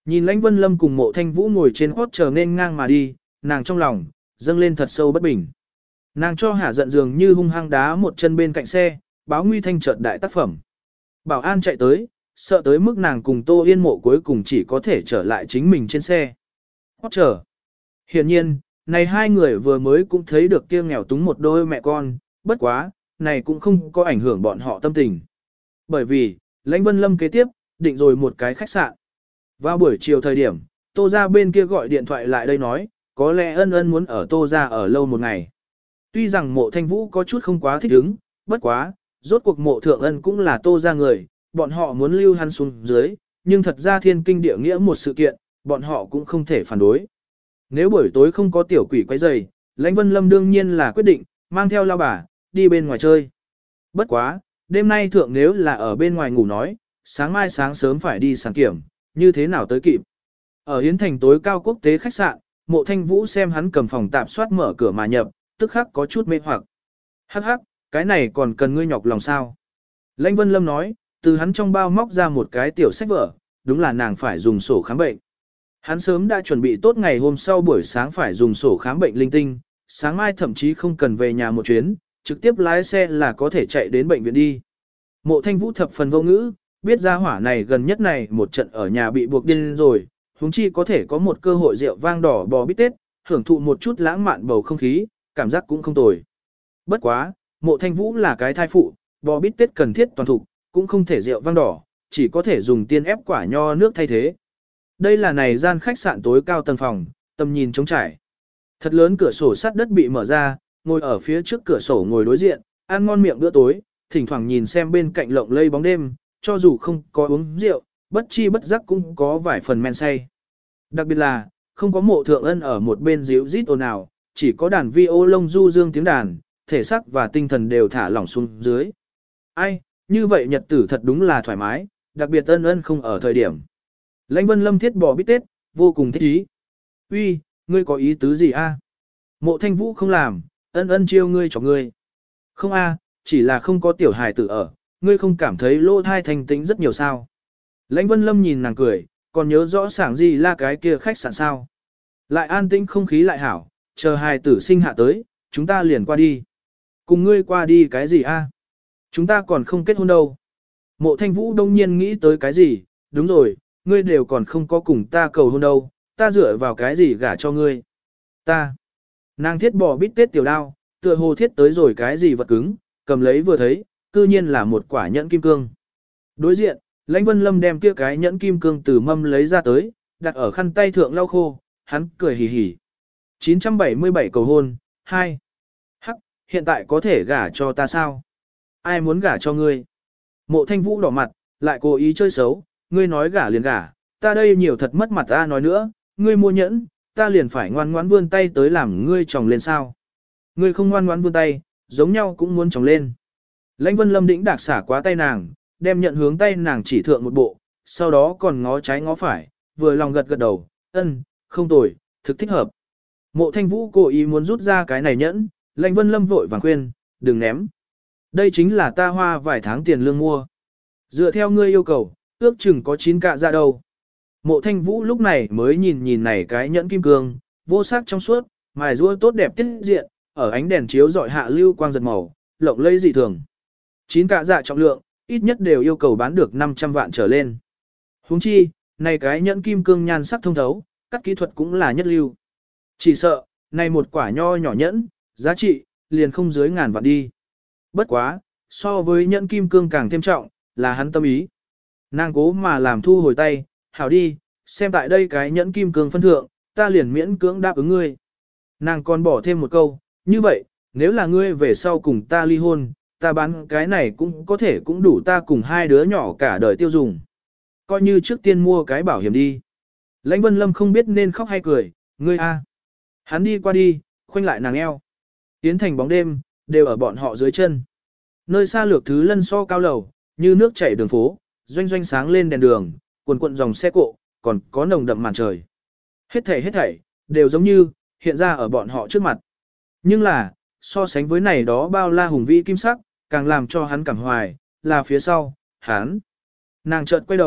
Nhìn Lãnh Vân Lâm cùng Mộ Thanh Vũ ngồi trên hót chờ nên ngang mà đi, nàng trong lòng, dâng lên thật sâu bất bình. Nàng cho hả giận dường như hung hăng đá một chân bên cạnh xe, báo nguy thanh chợt đại tác phẩm. Bảo an chạy tới, sợ tới mức nàng cùng Tô Yên Mộ cuối cùng chỉ có thể trở lại chính mình trên xe. Hót chờ. Hiển nhiên, này hai người vừa mới cũng thấy được kia nghèo túng một đôi mẹ con, bất quá, này cũng không có ảnh hưởng bọn họ tâm tình. Bởi vì, Lãnh Vân Lâm kế tiếp, định rồi một cái khách sạn. Vào buổi chiều thời điểm, Tô ra bên kia gọi điện thoại lại đây nói, có lẽ ân ân muốn ở Tô ra ở lâu một ngày. Tuy rằng Mộ Thanh Vũ có chút không quá thích ứng, bất quá, rốt cuộc Mộ Thượng Ân cũng là Tô ra người, bọn họ muốn lưu hắn xuống dưới, nhưng thật ra thiên kinh địa nghĩa một sự kiện, bọn họ cũng không thể phản đối. Nếu buổi tối không có tiểu quỷ quấy rầy, Lãnh Vân Lâm đương nhiên là quyết định, mang theo lao bà, đi bên ngoài chơi. Bất quá, đêm nay thượng nếu là ở bên ngoài ngủ nói, sáng mai sáng sớm phải đi sản kiểm, như thế nào tới kịp. Ở Yến Thành tối cao quốc tế khách sạn, Mộ Thanh Vũ xem hắn cầm phòng tạp soát mở cửa mà nhập, tức khắc có chút mê hoặc. Hắc hắc, cái này còn cần ngươi nhọc lòng sao. Lãnh Vân Lâm nói, từ hắn trong bao móc ra một cái tiểu sách vở, đúng là nàng phải dùng sổ khám bệnh. Hắn sớm đã chuẩn bị tốt ngày hôm sau buổi sáng phải dùng sổ khám bệnh linh tinh, sáng mai thậm chí không cần về nhà một chuyến, trực tiếp lái xe là có thể chạy đến bệnh viện đi. Mộ Thanh Vũ thập phần vô ngữ, biết ra hỏa này gần nhất này một trận ở nhà bị buộc điên rồi, huống chi có thể có một cơ hội rượu vang đỏ bò bít tết, hưởng thụ một chút lãng mạn bầu không khí, cảm giác cũng không tồi. Bất quá, Mộ Thanh Vũ là cái thai phụ, bò bít tết cần thiết toàn thục, cũng không thể rượu vang đỏ, chỉ có thể dùng tiên ép quả nho nước thay thế. Đây là này gian khách sạn tối cao tầng phòng, tầm nhìn trống trải. Thật lớn cửa sổ sắt đất bị mở ra, ngồi ở phía trước cửa sổ ngồi đối diện, ăn ngon miệng bữa tối, thỉnh thoảng nhìn xem bên cạnh lộng lây bóng đêm, cho dù không có uống rượu, bất chi bất giác cũng có vài phần men say. Đặc biệt là, không có Mộ Thượng Ân ở một bên díu rít ồn ào, chỉ có đàn vi ô lông du dương tiếng đàn, thể xác và tinh thần đều thả lỏng xuống dưới. Ai, như vậy nhật tử thật đúng là thoải mái, đặc biệt Ân Ân không ở thời điểm. Lãnh Vân Lâm thiết bò bít tết, vô cùng thích ý. Uy, ngươi có ý tứ gì a? Mộ Thanh Vũ không làm, Ân Ân chiêu ngươi cho ngươi. Không a, chỉ là không có tiểu hài tử ở, ngươi không cảm thấy lô thai thanh tĩnh rất nhiều sao. Lãnh Vân Lâm nhìn nàng cười, còn nhớ rõ sảng gì là cái kia khách sạn sao. Lại an tĩnh không khí lại hảo, chờ hài tử sinh hạ tới, chúng ta liền qua đi. Cùng ngươi qua đi cái gì a? Chúng ta còn không kết hôn đâu. Mộ Thanh Vũ đông nhiên nghĩ tới cái gì, đúng rồi, ngươi đều còn không có cùng ta cầu hôn đâu, ta dựa vào cái gì gả cho ngươi. Ta. Nàng thiết bò bít tết tiểu đao, tựa hồ thiết tới rồi cái gì vật cứng, cầm lấy vừa thấy, cư nhiên là một quả nhẫn kim cương. Đối diện, Lãnh Vân Lâm đem kia cái nhẫn kim cương từ mâm lấy ra tới, đặt ở khăn tay thượng lau khô, hắn cười hì hì. chín trăm bảy mươi bảy cầu hôn, hai. Hắc, hiện tại có thể gả cho ta sao? Ai muốn gả cho ngươi? Mộ Thanh Vũ đỏ mặt, lại cố ý chơi xấu, ngươi nói gả liền gả, ta đây nhiều thật mất mặt ta nói nữa, ngươi mua nhẫn, ta liền phải ngoan ngoãn vươn tay tới làm ngươi tròng lên sao? Ngươi không ngoan ngoãn vươn tay, giống nhau cũng muốn tròng lên. Lãnh Vân Lâm đĩnh đạc xả quá tay nàng, đem nhận hướng tay nàng chỉ thượng một bộ, sau đó còn ngó trái ngó phải, vừa lòng gật gật đầu, ân, không tồi, thực thích hợp. Mộ Thanh Vũ cố ý muốn rút ra cái này nhẫn, Lãnh Vân Lâm vội vàng khuyên, đừng ném. Đây chính là ta hoa vài tháng tiền lương mua. Dựa theo ngươi yêu cầu, ước chừng có chín cạ ra đâu. Mộ Thanh Vũ lúc này mới nhìn nhìn này cái nhẫn kim cương, vô sắc trong suốt, mài rũa tốt đẹp tiết diện, ở ánh đèn chiếu dọi hạ lưu quang giật màu, lộng lẫy dị thường. chín cạ dạ trọng lượng, ít nhất đều yêu cầu bán được năm trăm vạn trở lên. Huống chi, này cái nhẫn kim cương nhan sắc thông thấu, các kỹ thuật cũng là nhất lưu. Chỉ sợ, này một quả nho nhỏ nhẫn, giá trị, liền không dưới ngàn vạn đi. Bất quá, so với nhẫn kim cương càng thêm trọng, là hắn tâm ý. Nàng cố mà làm thu hồi tay, hảo đi, xem tại đây cái nhẫn kim cương phân thượng, ta liền miễn cưỡng đáp ứng ngươi. Nàng còn bỏ thêm một câu, như vậy, nếu là ngươi về sau cùng ta ly hôn, ta bán cái này cũng có thể cũng đủ ta cùng hai đứa nhỏ cả đời tiêu dùng. Coi như trước tiên mua cái bảo hiểm đi. Lãnh Vân Lâm không biết nên khóc hay cười, ngươi a. Hắn đi qua đi, khoanh lại nàng eo. Tiến thành bóng đêm, đều ở bọn họ dưới chân. Nơi xa lược thứ lân so cao lầu, như nước chảy đường phố, doanh doanh sáng lên đèn đường, cuồn cuộn dòng xe cộ, còn có nồng đậm màn trời. Hết thảy hết thảy, đều giống như, hiện ra ở bọn họ trước mặt. Nhưng là, so sánh với này đó bao la hùng vĩ kim sắc, càng làm cho hắn cảm hoài, là phía sau, hắn. Nàng chợt quay đầu,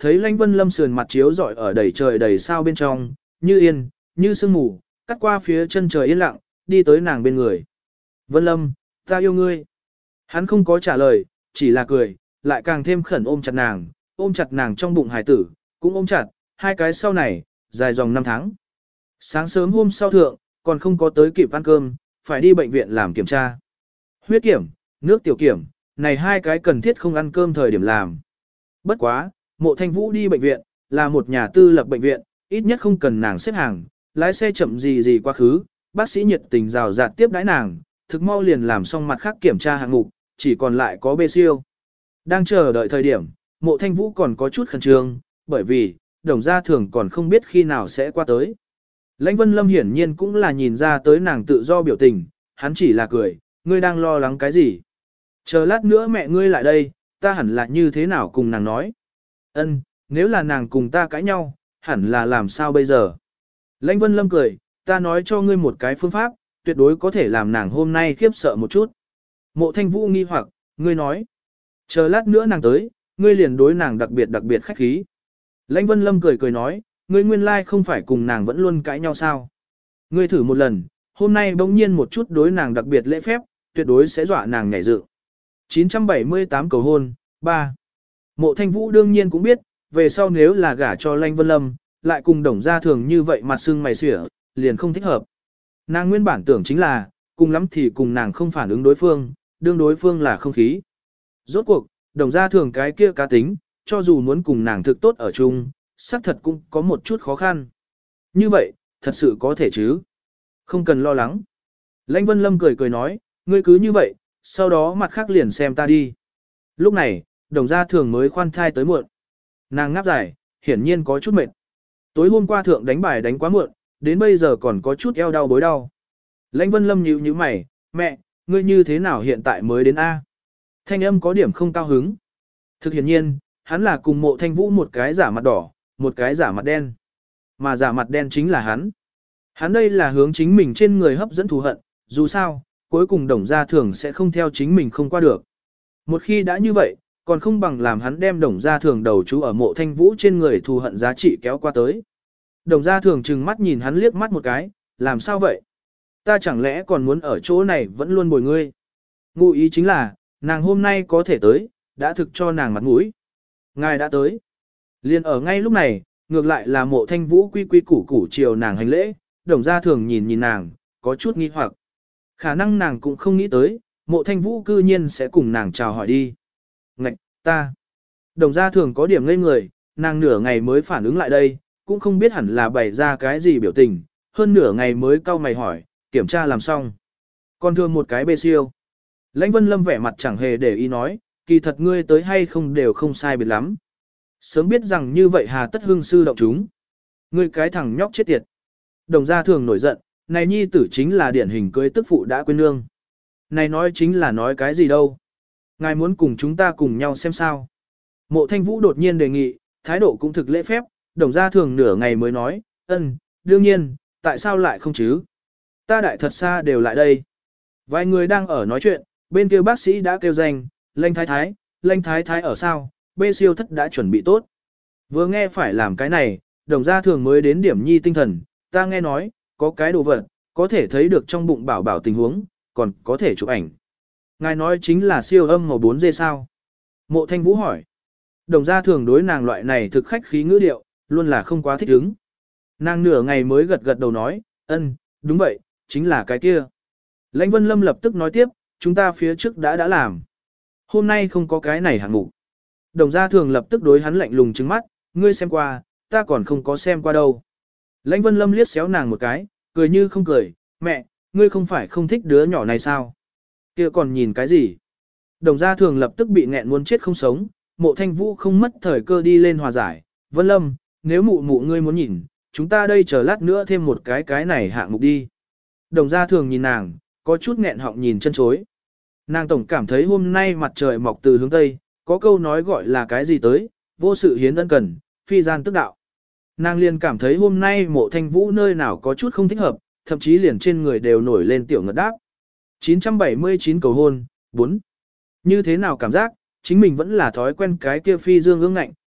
thấy Lãnh Vân Lâm sườn mặt chiếu rọi ở đầy trời đầy sao bên trong, như yên, như sương mù, cắt qua phía chân trời yên lặng, đi tới nàng bên người. Vân Lâm, ta yêu ngươi. Hắn không có trả lời, chỉ là cười, lại càng thêm khẩn ôm chặt nàng, ôm chặt nàng trong bụng hải tử, cũng ôm chặt, hai cái sau này, dài dòng năm tháng. Sáng sớm hôm sau thượng, còn không có tới kịp ăn cơm, phải đi bệnh viện làm kiểm tra. Huyết kiểm, nước tiểu kiểm, này hai cái cần thiết không ăn cơm thời điểm làm. Bất quá, Mộ Thanh Vũ đi bệnh viện, là một nhà tư lập bệnh viện, ít nhất không cần nàng xếp hàng, lái xe chậm gì gì quá khứ, bác sĩ nhiệt tình rào rạt tiếp đãi nàng, thực mau liền làm xong mặt khác kiểm tra hạng mục, chỉ còn lại có bê siêu. Đang chờ đợi thời điểm, Mộ Thanh Vũ còn có chút khẩn trương, bởi vì, Đồng Gia Thường còn không biết khi nào sẽ qua tới. Lãnh Vân Lâm hiển nhiên cũng là nhìn ra tới nàng tự do biểu tình, hắn chỉ là cười, ngươi đang lo lắng cái gì? Chờ lát nữa mẹ ngươi lại đây, ta hẳn là như thế nào cùng nàng nói? Ân, nếu là nàng cùng ta cãi nhau, hẳn là làm sao bây giờ? Lãnh Vân Lâm cười, ta nói cho ngươi một cái phương pháp, tuyệt đối có thể làm nàng hôm nay khiếp sợ một chút. Mộ Thanh Vũ nghi hoặc, ngươi nói, chờ lát nữa nàng tới, ngươi liền đối nàng đặc biệt đặc biệt khách khí. Lãnh Vân Lâm cười cười nói, ngươi nguyên lai không phải cùng nàng vẫn luôn cãi nhau sao? Ngươi thử một lần, hôm nay bỗng nhiên một chút đối nàng đặc biệt lễ phép, tuyệt đối sẽ dọa nàng nhảy dựng. chín trăm bảy mươi tám cầu hôn, ba. Mộ Thanh Vũ đương nhiên cũng biết, về sau nếu là gả cho Lãnh Vân Lâm, lại cùng Đồng Gia Thường như vậy mặt sưng mày xỉa, liền không thích hợp. Nàng nguyên bản tưởng chính là, cùng lắm thì cùng nàng không phản ứng đối phương, đương đối phương là không khí. Rốt cuộc, Đồng Gia Thường cái kia cá tính, cho dù muốn cùng nàng thực tốt ở chung, xác thật cũng có một chút khó khăn. Như vậy, thật sự có thể chứ? Không cần lo lắng. Lãnh Vân Lâm cười cười nói, ngươi cứ như vậy, sau đó mặt khác liền xem ta đi. Lúc này, Đồng Gia Thường mới khoan thai tới muộn. Nàng ngáp dài, hiển nhiên có chút mệt. Tối hôm qua thượng đánh bài đánh quá muộn, đến bây giờ còn có chút eo đau bối đau. Lãnh Vân Lâm nhíu nhíu mày, mẹ, ngươi như thế nào hiện tại mới đến A? Thanh âm có điểm không cao hứng. Thực hiển nhiên, hắn là cùng Mộ Thanh Vũ một cái giả mặt đỏ, một cái giả mặt đen. Mà giả mặt đen chính là hắn. Hắn đây là hướng chính mình trên người hấp dẫn thù hận, dù sao, cuối cùng Đồng Gia Thường sẽ không theo chính mình không qua được. Một khi đã như vậy, còn không bằng làm hắn đem Đồng Gia Thường đầu chú ở Mộ Thanh Vũ trên người thù hận giá trị kéo qua tới. Đồng Gia Thường trừng mắt nhìn hắn liếc mắt một cái, làm sao vậy? Ta chẳng lẽ còn muốn ở chỗ này vẫn luôn bồi ngươi? Ngụ ý chính là, nàng hôm nay có thể tới, đã thực cho nàng mặt mũi. Ngài đã tới. Liên ở ngay lúc này, ngược lại là Mộ Thanh Vũ quy quy củ củ chiều nàng hành lễ, Đồng Gia Thường nhìn nhìn nàng, có chút nghi hoặc. Khả năng nàng cũng không nghĩ tới, Mộ Thanh Vũ cư nhiên sẽ cùng nàng chào hỏi đi. Ngạch, ta. Đồng Gia Thường có điểm ngây người, nàng nửa ngày mới phản ứng lại đây, cũng không biết hẳn là bày ra cái gì biểu tình, hơn nửa ngày mới cau mày hỏi, kiểm tra làm xong. Còn thương một cái bê siêu. Lãnh Vân Lâm vẻ mặt chẳng hề để ý nói, kỳ thật ngươi tới hay không đều không sai biệt lắm. Sớm biết rằng như vậy hà tất hương sư động chúng. Ngươi cái thằng nhóc chết tiệt. Đồng Gia Thường nổi giận, này nhi tử chính là điển hình cưới tức phụ đã quên nương. Này nói chính là nói cái gì đâu. Ngài muốn cùng chúng ta cùng nhau xem sao. Mộ Thanh Vũ đột nhiên đề nghị, thái độ cũng thực lễ phép, Đồng Gia Thường nửa ngày mới nói, ân, đương nhiên, tại sao lại không chứ? Ta đại thật xa đều lại đây. Vài người đang ở nói chuyện, bên kia bác sĩ đã kêu danh, Lanh Thái Thái, Lanh Thái Thái ở sao, bê siêu thất đã chuẩn bị tốt. Vừa nghe phải làm cái này, Đồng Gia Thường mới đến điểm nhi tinh thần, ta nghe nói, có cái đồ vật, có thể thấy được trong bụng bảo bảo tình huống, còn có thể chụp ảnh. Ngài nói chính là siêu âm màu bốn D sao? Mộ Thanh Vũ hỏi. Đồng Gia Thường đối nàng loại này thực khách khí ngữ điệu, luôn là không quá thích ứng. Nàng nửa ngày mới gật gật đầu nói, ân, đúng vậy, chính là cái kia. Lãnh Vân Lâm lập tức nói tiếp, chúng ta phía trước đã đã làm. Hôm nay không có cái này hạng mục. Đồng Gia Thường lập tức đối hắn lạnh lùng trừng mắt, ngươi xem qua, ta còn không có xem qua đâu. Lãnh Vân Lâm liếc xéo nàng một cái, cười như không cười, mẹ, ngươi không phải không thích đứa nhỏ này sao? Kia còn nhìn cái gì? Đồng Gia Thường lập tức bị nghẹn muốn chết không sống, Mộ Thanh Vũ không mất thời cơ đi lên hòa giải. Vân Lâm, nếu mụ mụ ngươi muốn nhìn, chúng ta đây chờ lát nữa thêm một cái cái này hạng mục đi. Đồng Gia Thường nhìn nàng, có chút nghẹn họng nhìn chân chối. Nàng tổng cảm thấy hôm nay mặt trời mọc từ hướng Tây, có câu nói gọi là cái gì tới, vô sự hiến ân cần, phi gian tức đạo. Nàng liền cảm thấy hôm nay Mộ Thanh Vũ nơi nào có chút không thích hợp, thậm chí liền trên người đều nổi lên tiểu ngật đáp. chín trăm bảy mươi chín cầu hôn, bốn. Như thế nào cảm giác, chính mình vẫn là thói quen cái kia phi dương ương ngạnh,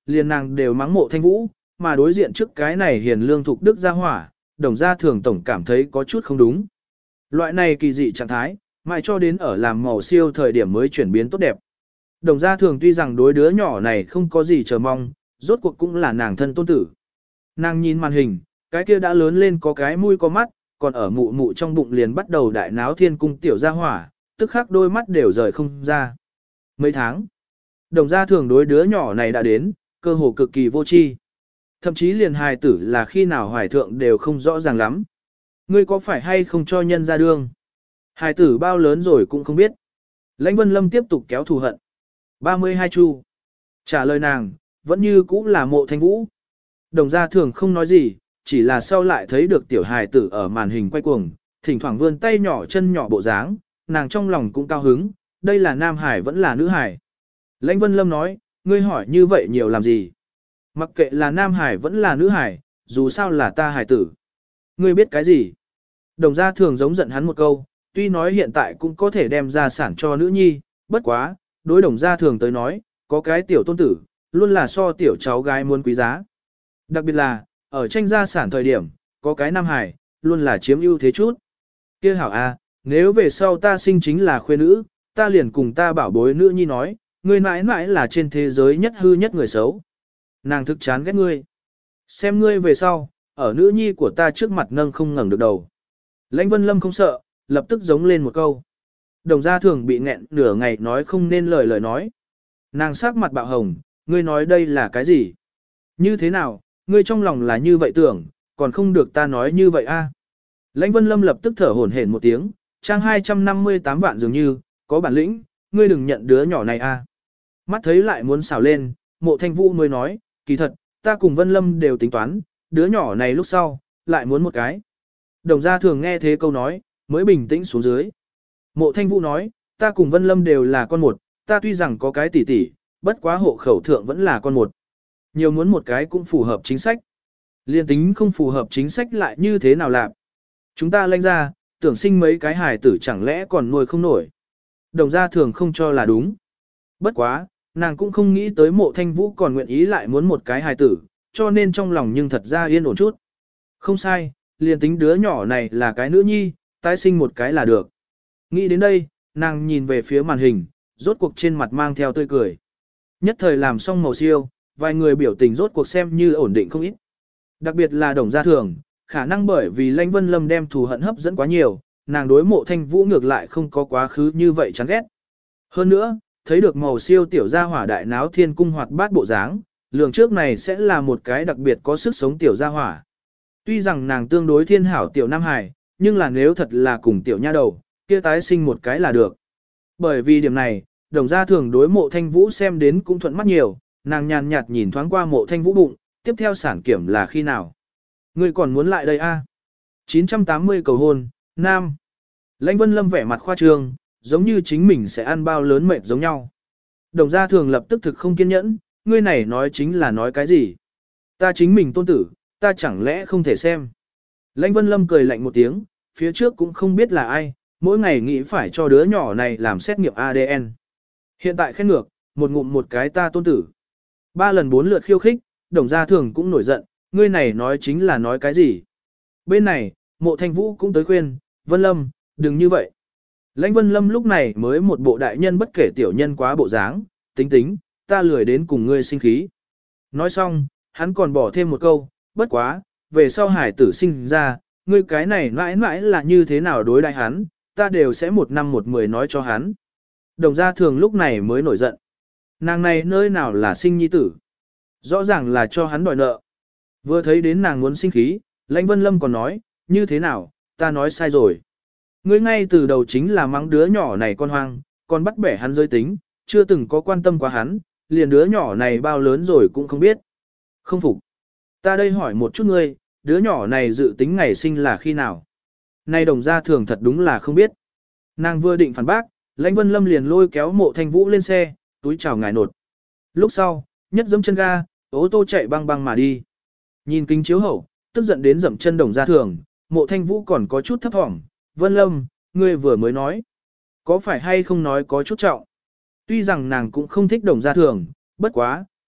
liền nàng đều mắng Mộ Thanh Vũ, mà đối diện trước cái này hiền lương thục đức gia hỏa, đồng gia thường tổng cảm thấy có chút không đúng. Loại này kỳ dị trạng thái, mãi cho đến ở làm màu siêu thời điểm mới chuyển biến tốt đẹp. Đồng gia thường tuy rằng đối đứa nhỏ này không có gì chờ mong, rốt cuộc cũng là nàng thân tôn tử. Nàng nhìn màn hình, cái kia đã lớn lên có cái mũi có mắt, còn ở mụ mụ trong bụng liền bắt đầu đại náo thiên cung tiểu gia hỏa, tức khắc đôi mắt đều rời không ra. Mấy tháng, đồng gia thường đối đứa nhỏ này đã đến, cơ hồ cực kỳ vô tri. Thậm chí liền hài tử là khi nào hoài thượng đều không rõ ràng lắm. Ngươi có phải hay không cho nhân ra đương? Hài tử bao lớn rồi cũng không biết. Lãnh Vân Lâm tiếp tục kéo thù hận. ba mươi hai chu. Trả lời nàng, vẫn như cũ là Mộ Thanh Vũ. Đồng gia thường không nói gì, chỉ là sau lại thấy được tiểu hài tử ở màn hình quay cuồng, thỉnh thoảng vươn tay nhỏ chân nhỏ bộ dáng, nàng trong lòng cũng cao hứng, đây là nam hải vẫn là nữ hải. Lãnh Vân Lâm nói, ngươi hỏi như vậy nhiều làm gì? Mặc kệ là nam hải vẫn là nữ hải, dù sao là ta hải tử. Ngươi biết cái gì? Đồng gia thường giống giận hắn một câu, tuy nói hiện tại cũng có thể đem gia sản cho nữ nhi, bất quá, đối đồng gia thường tới nói, có cái tiểu tôn tử, luôn là so tiểu cháu gái muốn quý giá. Đặc biệt là, ở tranh gia sản thời điểm, có cái nam hải, luôn là chiếm ưu thế chút. Kia hảo a, nếu về sau ta sinh chính là khuê nữ, ta liền cùng ta bảo bối nữ nhi nói, ngươi mãi mãi là trên thế giới nhất hư nhất người xấu. Nàng thực chán ghét ngươi. Xem ngươi về sau, ở nữ nhi của ta trước mặt nâng không ngẩng được đầu. Lãnh Vân Lâm không sợ, lập tức giống lên một câu. Đồng gia thường bị nghẹn nửa ngày nói không nên lời lời nói. Nàng sắc mặt bạo hồng, ngươi nói đây là cái gì? Như thế nào, ngươi trong lòng là như vậy tưởng, còn không được ta nói như vậy a? Lãnh Vân Lâm lập tức thở hổn hển một tiếng, trang hai trăm năm mươi tám vạn dường như, có bản lĩnh, ngươi đừng nhận đứa nhỏ này a. Mắt thấy lại muốn xào lên, Mộ Thanh Vũ mới nói, kỳ thật, ta cùng Vân Lâm đều tính toán, đứa nhỏ này lúc sau, lại muốn một cái. Đồng gia thường nghe thế câu nói, mới bình tĩnh xuống dưới. Mộ Thanh Vũ nói, ta cùng Vân Lâm đều là con một, ta tuy rằng có cái tỷ tỷ, bất quá hộ khẩu thượng vẫn là con một. Nhiều muốn một cái cũng phù hợp chính sách. Liên tính không phù hợp chính sách lại như thế nào làm? Chúng ta lãnh ra, tưởng sinh mấy cái hài tử chẳng lẽ còn nuôi không nổi. Đồng gia thường không cho là đúng. Bất quá, nàng cũng không nghĩ tới Mộ Thanh Vũ còn nguyện ý lại muốn một cái hài tử, cho nên trong lòng nhưng thật ra yên ổn chút. Không sai, liền tính đứa nhỏ này là cái nữ nhi, tái sinh một cái là được. Nghĩ đến đây, nàng nhìn về phía màn hình, rốt cuộc trên mặt mang theo tươi cười. Nhất thời làm xong màu siêu, vài người biểu tình rốt cuộc xem như ổn định không ít. Đặc biệt là Đồng gia thường, khả năng bởi vì Lãnh Vân Lâm đem thù hận hấp dẫn quá nhiều, nàng đối Mộ Thanh Vũ ngược lại không có quá khứ như vậy chán ghét. Hơn nữa, thấy được màu siêu tiểu gia hỏa đại náo thiên cung hoạt bát bộ dáng, lường trước này sẽ là một cái đặc biệt có sức sống tiểu gia hỏa. Tuy rằng nàng tương đối thiên hảo tiểu Nam Hải, nhưng là nếu thật là cùng tiểu nha đầu, kia tái sinh một cái là được. Bởi vì điểm này, Đồng gia thường đối Mộ Thanh Vũ xem đến cũng thuận mắt nhiều, nàng nhàn nhạt nhìn thoáng qua Mộ Thanh Vũ bụng, tiếp theo sản kiểm là khi nào. Ngươi còn muốn lại đây a? À? chín trăm tám mươi cầu hôn, Nam. Lãnh Vân Lâm vẻ mặt khoa trương, giống như chính mình sẽ ăn bao lớn mệt giống nhau. Đồng gia thường lập tức thực không kiên nhẫn, ngươi này nói chính là nói cái gì? Ta chính mình tôn tử, ta chẳng lẽ không thể xem? Lãnh Vân Lâm cười lạnh một tiếng, phía trước cũng không biết là ai, mỗi ngày nghĩ phải cho đứa nhỏ này làm xét nghiệm a đê en. Hiện tại khen ngược, một ngụm một cái ta tôn tử. Ba lần bốn lượt khiêu khích, Đồng gia thường cũng nổi giận, ngươi này nói chính là nói cái gì? Bên này, Mộ Thanh Vũ cũng tới khuyên, Vân Lâm, đừng như vậy. Lãnh Vân Lâm lúc này mới một bộ đại nhân bất kể tiểu nhân quá bộ dáng, tính tính, ta lười đến cùng ngươi sinh khí. Nói xong, hắn còn bỏ thêm một câu, bất quá, về sau hải tử sinh ra, ngươi cái này mãi mãi là như thế nào đối đại hắn, ta đều sẽ một năm một mười nói cho hắn. Đồng gia thường lúc này mới nổi giận. Nàng này nơi nào là sinh nhi tử? Rõ ràng là cho hắn đòi nợ. Vừa thấy đến nàng muốn sinh khí, Lãnh Vân Lâm còn nói, như thế nào, ta nói sai rồi. Ngươi ngay từ đầu chính là mắng đứa nhỏ này con hoang, còn bắt bẻ hắn giới tính, chưa từng có quan tâm quá hắn, liền đứa nhỏ này bao lớn rồi cũng không biết. Không phục. Ta đây hỏi một chút ngươi, đứa nhỏ này dự tính ngày sinh là khi nào? Nay Đồng gia thường thật đúng là không biết. Nàng vừa định phản bác, Lãnh Vân Lâm liền lôi kéo Mộ Thanh Vũ lên xe, túi chào ngài nột. Lúc sau, nhất dẫm chân ga, ô tô chạy băng băng mà đi. Nhìn kính chiếu hậu, tức giận đến dậm chân Đồng gia thường, Mộ Thanh Vũ còn có chút thấp thỏm. Vân Lâm, ngươi vừa mới nói. Có phải hay không nói có chút trọng? Tuy rằng nàng cũng không thích Đồng gia thường, bất quá,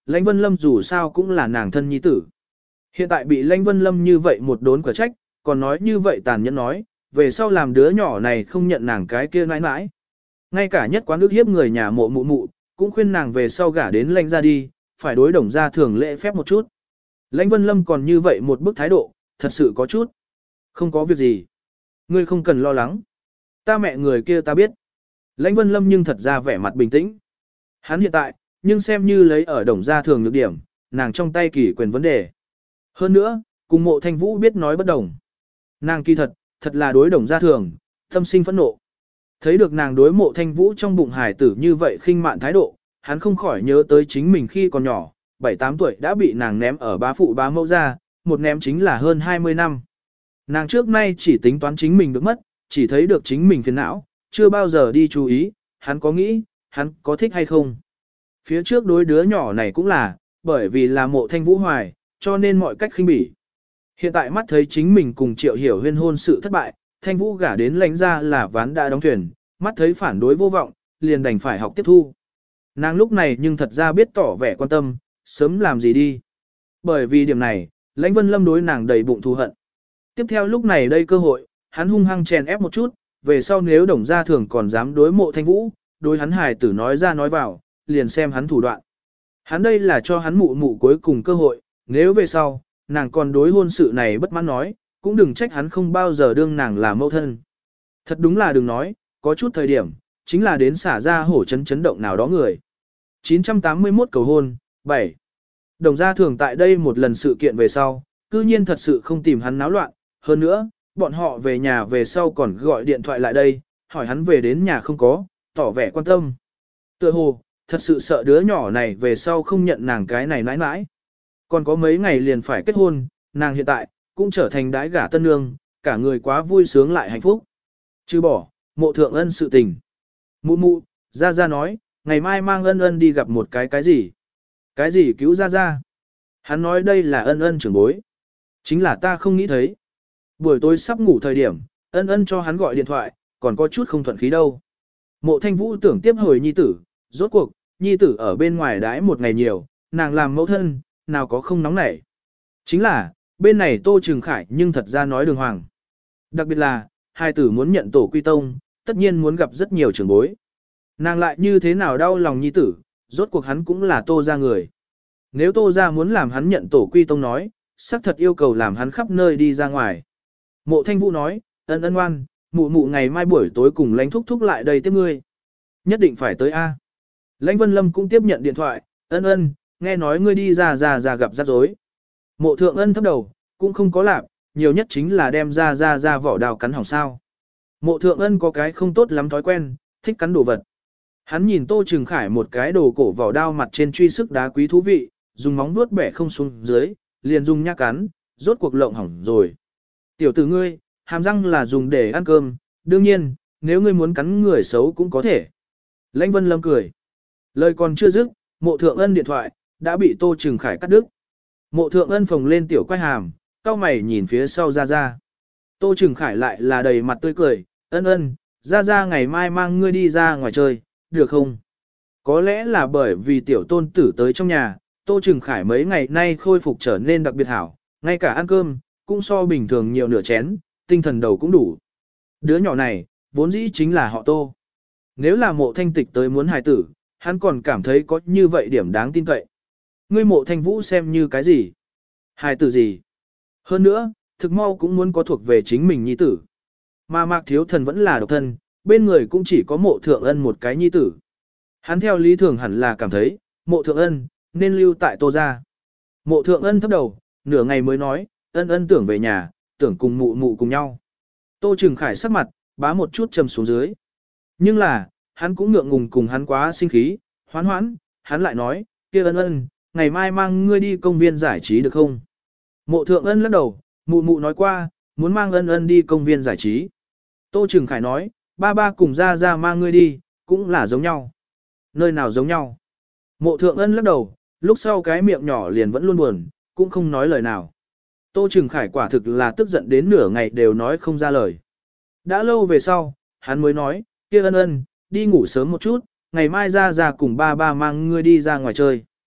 Lãnh Vân Lâm dù sao cũng là nàng thân nhi tử. Hiện tại bị Lãnh Vân Lâm như vậy một đốn quả trách, còn nói như vậy tàn nhẫn nói, về sau làm đứa nhỏ này không nhận nàng cái kia nãi nãi. Ngay cả nhất quán ước hiếp người nhà mộ mụ mụ, cũng khuyên nàng về sau gả đến Lãnh ra đi, phải đối đồng gia thường lễ phép một chút. Lãnh Vân Lâm còn như vậy một bức thái độ, thật sự có chút. Không có việc gì. Ngươi không cần lo lắng. Ta mẹ người kia ta biết. Lãnh Vân Lâm nhưng thật ra vẻ mặt bình tĩnh. Hắn hiện tại, nhưng xem như lấy ở đồng gia thường nhược điểm, nàng trong tay kỳ quyền vấn đề. Hơn nữa, cùng mộ thanh vũ biết nói bất đồng. Nàng kỳ thật, thật là đối đồng gia thường, tâm sinh phẫn nộ. Thấy được nàng đối mộ thanh vũ trong bụng hải tử như vậy khinh mạn thái độ, hắn không khỏi nhớ tới chính mình khi còn nhỏ, bảy tám tuổi đã bị nàng ném ở bá phụ bá mẫu ra, một ném chính là hơn hai mươi năm. Nàng trước nay chỉ tính toán chính mình được mất, chỉ thấy được chính mình phiền não, chưa bao giờ đi chú ý, hắn có nghĩ, hắn có thích hay không. Phía trước đối đứa nhỏ này cũng là, bởi vì là mộ thanh vũ hoài, cho nên mọi cách khinh bỉ. Hiện tại mắt thấy chính mình cùng Triệu Hiểu Huyên hôn sự thất bại, thanh vũ gả đến lãnh ra là ván đã đóng thuyền, mắt thấy phản đối vô vọng, liền đành phải học tiếp thu. Nàng lúc này nhưng thật ra biết tỏ vẻ quan tâm, sớm làm gì đi. Bởi vì điểm này, Lãnh Vân Lâm đối nàng đầy bụng thù hận. Tiếp theo lúc này đây cơ hội, hắn hung hăng chèn ép một chút, về sau nếu đồng gia thường còn dám đối mộ thanh vũ, đối hắn hài tử nói ra nói vào, liền xem hắn thủ đoạn. Hắn đây là cho hắn mụ mụ cuối cùng cơ hội, nếu về sau, nàng còn đối hôn sự này bất mãn nói, cũng đừng trách hắn không bao giờ đương nàng là mẫu thân. Thật đúng là đừng nói, có chút thời điểm, chính là đến xả ra hổ chấn chấn động nào đó người. chín trăm tám mươi mốt cầu hôn, bảy. Đồng gia thường tại đây một lần sự kiện về sau, cư nhiên thật sự không tìm hắn náo loạn, hơn nữa, bọn họ về nhà về sau còn gọi điện thoại lại đây, hỏi hắn về đến nhà không có, tỏ vẻ quan tâm. Tựa hồ, thật sự sợ đứa nhỏ này về sau không nhận nàng cái này nãi nãi. Còn có mấy ngày liền phải kết hôn, nàng hiện tại, cũng trở thành đái gả tân nương, cả người quá vui sướng lại hạnh phúc. Chứ bỏ, mộ thượng ân sự tình. Mụ mụ, ra ra nói, ngày mai mang ân ân đi gặp một cái cái gì. Cái gì cứu ra ra. Hắn nói đây là ân ân trưởng bối. Chính là ta không nghĩ thấy. Buổi tối sắp ngủ thời điểm, ân ân cho hắn gọi điện thoại, còn có chút không thuận khí đâu. Mộ thanh vũ tưởng tiếp hồi nhi tử, rốt cuộc, nhi tử ở bên ngoài đãi một ngày nhiều, nàng làm mẫu thân, nào có không nóng nảy. Chính là, bên này Tô Trừng Khải nhưng thật ra nói đường hoàng. Đặc biệt là, hai tử muốn nhận tổ quy tông, tất nhiên muốn gặp rất nhiều trưởng bối. Nàng lại như thế nào đau lòng nhi tử, rốt cuộc hắn cũng là Tô gia người. Nếu Tô gia muốn làm hắn nhận tổ quy tông nói, xác thật yêu cầu làm hắn khắp nơi đi ra ngoài. Mộ Thanh Vũ nói, ân ân ngoan, mụ mụ ngày mai buổi tối cùng Lãnh thúc thúc lại đây tiếp ngươi. Nhất định phải tới A. Lãnh Vân Lâm cũng tiếp nhận điện thoại, ân ân, nghe nói ngươi đi ra ra ra gặp rắc rối. Mộ Thượng Ân thấp đầu, cũng không có làm, nhiều nhất chính là đem ra ra ra vỏ đào cắn hỏng sao. Mộ Thượng Ân có cái không tốt lắm thói quen, thích cắn đồ vật. Hắn nhìn Tô Trừng Khải một cái đồ cổ vỏ đao mặt trên truy sức đá quý thú vị, dùng móng vuốt bẻ không xuống dưới, liền dùng nhát cắn, rốt cuộc lộng hỏng rồi. Tiểu tử ngươi, hàm răng là dùng để ăn cơm, đương nhiên, nếu ngươi muốn cắn người xấu cũng có thể. Lãnh Vân Lâm cười. Lời còn chưa dứt, Mộ Thượng Ân điện thoại, đã bị Tô Trừng Khải cắt đứt. Mộ Thượng Ân phồng lên tiểu quay hàm, cau mày nhìn phía sau ra ra. Tô Trừng Khải lại là đầy mặt tươi cười, ân ân, ra ra ngày mai mang ngươi đi ra ngoài chơi, được không? Có lẽ là bởi vì tiểu tôn tử tới trong nhà, Tô Trừng Khải mấy ngày nay khôi phục trở nên đặc biệt hảo, ngay cả ăn cơm, cũng so bình thường nhiều nửa chén, tinh thần đầu cũng đủ. Đứa nhỏ này, vốn dĩ chính là họ Tô. Nếu là Mộ Thanh Tịch tới muốn hài tử, hắn còn cảm thấy có như vậy điểm đáng tin cậy. Ngươi Mộ Thanh Vũ xem như cái gì? Hài tử gì? Hơn nữa, thực mau cũng muốn có thuộc về chính mình nhi tử. Mà Mạc Thiếu Thần vẫn là độc thân, bên người cũng chỉ có Mộ Thượng Ân một cái nhi tử. Hắn theo lý thường hẳn là cảm thấy, Mộ Thượng Ân, nên lưu tại Tô gia. Mộ Thượng Ân thấp đầu, nửa ngày mới nói, ân ân tưởng về nhà, tưởng cùng mụ mụ cùng nhau. Tô Trừng Khải sắc mặt, bá một chút trầm xuống dưới. Nhưng là, hắn cũng ngượng ngùng cùng hắn quá sinh khí, hoán hoãn, hắn lại nói, kia ân ân, ngày mai mang ngươi đi công viên giải trí được không? Mộ Thượng Ân lắc đầu, mụ mụ nói qua, muốn mang ân ân đi công viên giải trí. Tô Trừng Khải nói, ba ba cùng ra ra mang ngươi đi, cũng là giống nhau. Nơi nào giống nhau? Mộ Thượng Ân lắc đầu, lúc sau cái miệng nhỏ liền vẫn luôn buồn, cũng không nói lời nào. Tô Trừng Khải quả thực là tức giận đến nửa ngày đều nói không ra lời. Đã lâu về sau, hắn mới nói, kia ân ân, đi ngủ sớm một chút, ngày mai ra ra cùng ba ba mang ngươi đi ra ngoài chơi.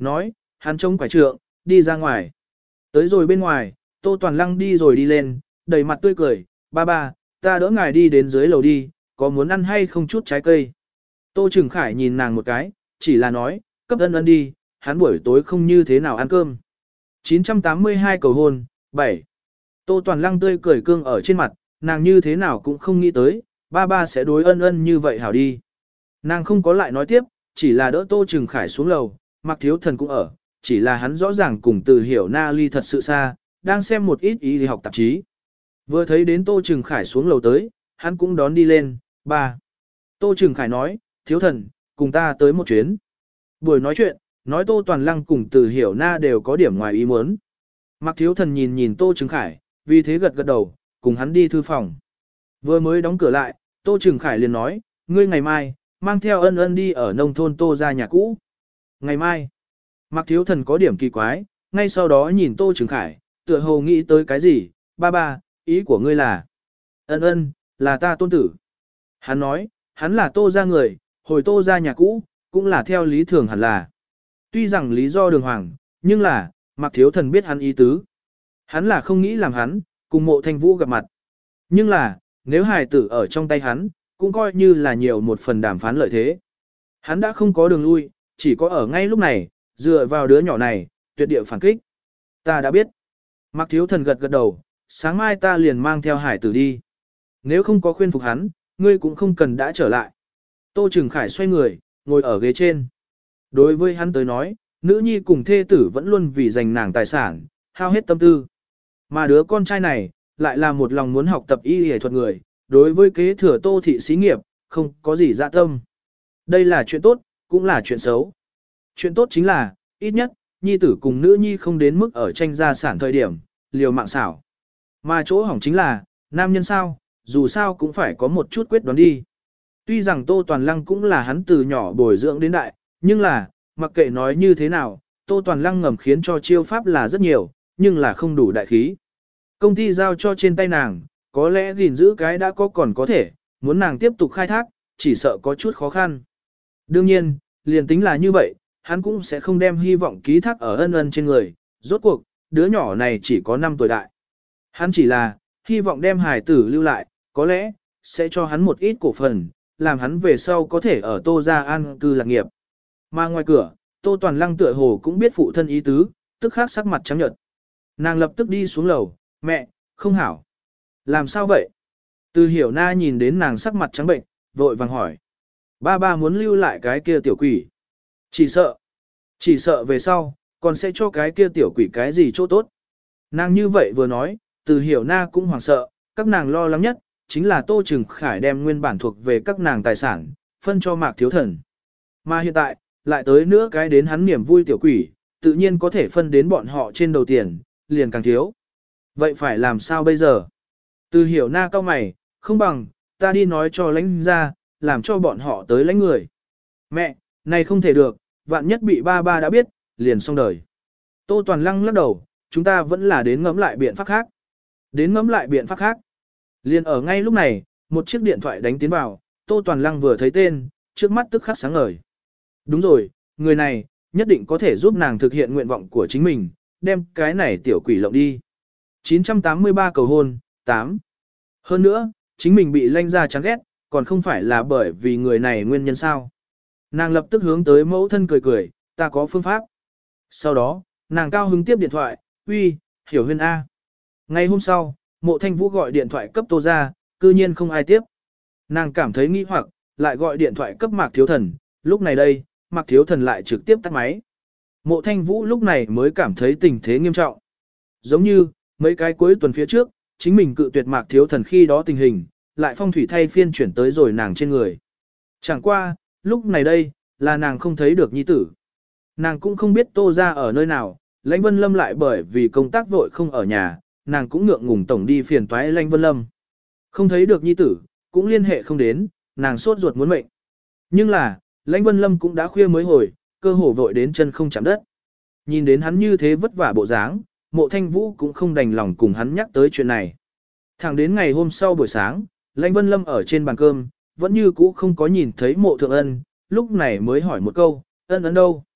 Nói, hắn trông quải trượng, đi ra ngoài. Tới rồi bên ngoài, Tô Toàn Lăng đi rồi đi lên, đầy mặt tươi cười, ba ba, ta đỡ ngài đi đến dưới lầu đi, có muốn ăn hay không chút trái cây. Tô Trừng Khải nhìn nàng một cái, chỉ là nói, cấp ân ân đi, hắn buổi tối không như thế nào ăn cơm. chín trăm tám mươi hai cầu hôn, bảy. Tô Toàn Lăng tươi cười cương ở trên mặt, nàng như thế nào cũng không nghĩ tới, ba ba sẽ đối ân ân như vậy hảo đi. Nàng không có lại nói tiếp, chỉ là đỡ Tô Trừng Khải xuống lầu, Mạc Thiếu Thần cũng ở, chỉ là hắn rõ ràng cùng Từ Hiểu Na ly thật sự xa, đang xem một ít ý đi học tạp chí. Vừa thấy đến Tô Trừng Khải xuống lầu tới, hắn cũng đón đi lên, ba. Tô Trừng Khải nói, Thiếu Thần, cùng ta tới một chuyến. Buổi nói chuyện, nói Tô Toàn Lăng cùng Từ Hiểu Na đều có điểm ngoài ý muốn. Mạc Thiếu Thần nhìn nhìn Tô Trừng Khải, vì thế gật gật đầu, cùng hắn đi thư phòng. Vừa mới đóng cửa lại, Tô Trừng Khải liền nói, ngươi ngày mai, mang theo ân ân đi ở nông thôn Tô ra nhà cũ. Ngày mai, Mạc Thiếu Thần có điểm kỳ quái, ngay sau đó nhìn Tô Trừng Khải, tựa hồ nghĩ tới cái gì, ba ba, ý của ngươi là, ân ân, là ta tôn tử. Hắn nói, hắn là Tô ra người, hồi Tô ra nhà cũ, cũng là theo lý thường hẳn là. Tuy rằng lý do đường hoàng, nhưng là, Mạc Thiếu Thần biết hắn ý tứ. Hắn là không nghĩ làm hắn, cùng Mộ Thanh Vũ gặp mặt. Nhưng là, nếu hài tử ở trong tay hắn, cũng coi như là nhiều một phần đàm phán lợi thế. Hắn đã không có đường lui, chỉ có ở ngay lúc này, dựa vào đứa nhỏ này, tuyệt địa phản kích. Ta đã biết. Mạc Thiếu Thần gật gật đầu, sáng mai ta liền mang theo hải tử đi. Nếu không có khuyên phục hắn, ngươi cũng không cần đã trở lại. Tô Trừng Khải xoay người, ngồi ở ghế trên. Đối với hắn tới nói, nữ nhi cùng thê tử vẫn luôn vì giành nàng tài sản, hao hết tâm tư. Mà đứa con trai này, lại là một lòng muốn học tập y y thuật người, đối với kế thừa Tô thị xí nghiệp, không có gì dạ tâm. Đây là chuyện tốt, cũng là chuyện xấu. Chuyện tốt chính là, ít nhất, nhi tử cùng nữ nhi không đến mức ở tranh gia sản thời điểm, liều mạng xảo. Mà chỗ hỏng chính là, nam nhân sao, dù sao cũng phải có một chút quyết đoán đi. Tuy rằng Tô Toàn Lăng cũng là hắn từ nhỏ bồi dưỡng đến đại, nhưng là, mặc kệ nói như thế nào, Tô Toàn Lăng ngầm khiến cho chiêu pháp là rất nhiều, nhưng là không đủ đại khí. Công ty giao cho trên tay nàng, có lẽ gìn giữ cái đã có còn có thể, muốn nàng tiếp tục khai thác, chỉ sợ có chút khó khăn. Đương nhiên, liền tính là như vậy, hắn cũng sẽ không đem hy vọng ký thác ở ân ân trên người, rốt cuộc, đứa nhỏ này chỉ có năm tuổi đại. Hắn chỉ là, hy vọng đem hài tử lưu lại, có lẽ, sẽ cho hắn một ít cổ phần, làm hắn về sau có thể ở Tô gia an cư lạc nghiệp. Mà ngoài cửa, Tô Toàn Lăng tựa hồ cũng biết phụ thân ý tứ, tức khắc sắc mặt trắng nhợt. Nàng lập tức đi xuống lầu, mẹ, không hảo. Làm sao vậy? Từ Hiểu Na nhìn đến nàng sắc mặt trắng bệnh, vội vàng hỏi. Ba ba muốn lưu lại cái kia tiểu quỷ. Chỉ sợ. Chỉ sợ về sau, còn sẽ cho cái kia tiểu quỷ cái gì chỗ tốt. Nàng như vậy vừa nói, Từ Hiểu Na cũng hoảng sợ, các nàng lo lắng nhất, chính là Tô Trừng Khải đem nguyên bản thuộc về các nàng tài sản, phân cho Mạc Thiếu Thần. Mà hiện tại, lại tới nữa cái đến hắn niềm vui tiểu quỷ, tự nhiên có thể phân đến bọn họ trên đầu tiền, liền càng thiếu. Vậy phải làm sao bây giờ? Từ Hiểu Na cao mày, không bằng, ta đi nói cho lãnh ra, làm cho bọn họ tới lãnh người. Mẹ, này không thể được, vạn nhất bị ba ba đã biết, liền xong đời. Tô Toàn Lăng lắc đầu, chúng ta vẫn là đến ngẫm lại biện pháp khác. Đến ngẫm lại biện pháp khác. Liền ở ngay lúc này, một chiếc điện thoại đánh tiến vào, Tô Toàn Lăng vừa thấy tên, trước mắt tức khắc sáng ngời. Đúng rồi, người này, nhất định có thể giúp nàng thực hiện nguyện vọng của chính mình, đem cái này tiểu quỷ lộng đi. chín trăm tám mươi ba cầu hôn, tám. Hơn nữa, chính mình bị lanh ra chán ghét, còn không phải là bởi vì người này nguyên nhân sao. Nàng lập tức hướng tới mẫu thân cười cười, ta có phương pháp. Sau đó, nàng cao hứng tiếp điện thoại, uy, Hiểu Huyên A. Ngày hôm sau, Mộ Thanh Vũ gọi điện thoại cấp Tô ra, cư nhiên không ai tiếp. Nàng cảm thấy nghi hoặc, lại gọi điện thoại cấp Mạc Thiếu Thần, lúc này đây, Mạc Thiếu Thần lại trực tiếp tắt máy. Mộ Thanh Vũ lúc này mới cảm thấy tình thế nghiêm trọng. Giống như, mấy cái cuối tuần phía trước, chính mình cự tuyệt Mạc Thiếu Thần khi đó tình hình, lại phong thủy thay phiên chuyển tới rồi nàng trên người. Chẳng qua, lúc này đây, là nàng không thấy được nhi tử. Nàng cũng không biết Tô ra ở nơi nào, Lãnh Vân Lâm lại bởi vì công tác vội không ở nhà, nàng cũng ngượng ngùng tổng đi phiền toái Lãnh Vân Lâm. Không thấy được nhi tử, cũng liên hệ không đến, nàng sốt ruột muốn mệnh. Nhưng là, Lãnh Vân Lâm cũng đã khuya mới hồi, cơ hồ vội đến chân không chạm đất. Nhìn đến hắn như thế vất vả bộ dáng, Mộ Thanh Vũ cũng không đành lòng cùng hắn nhắc tới chuyện này. Thẳng đến ngày hôm sau buổi sáng, Lãnh Vân Lâm ở trên bàn cơm, vẫn như cũ không có nhìn thấy Mộ Thượng Ân, lúc này mới hỏi một câu, Ân Ân đâu?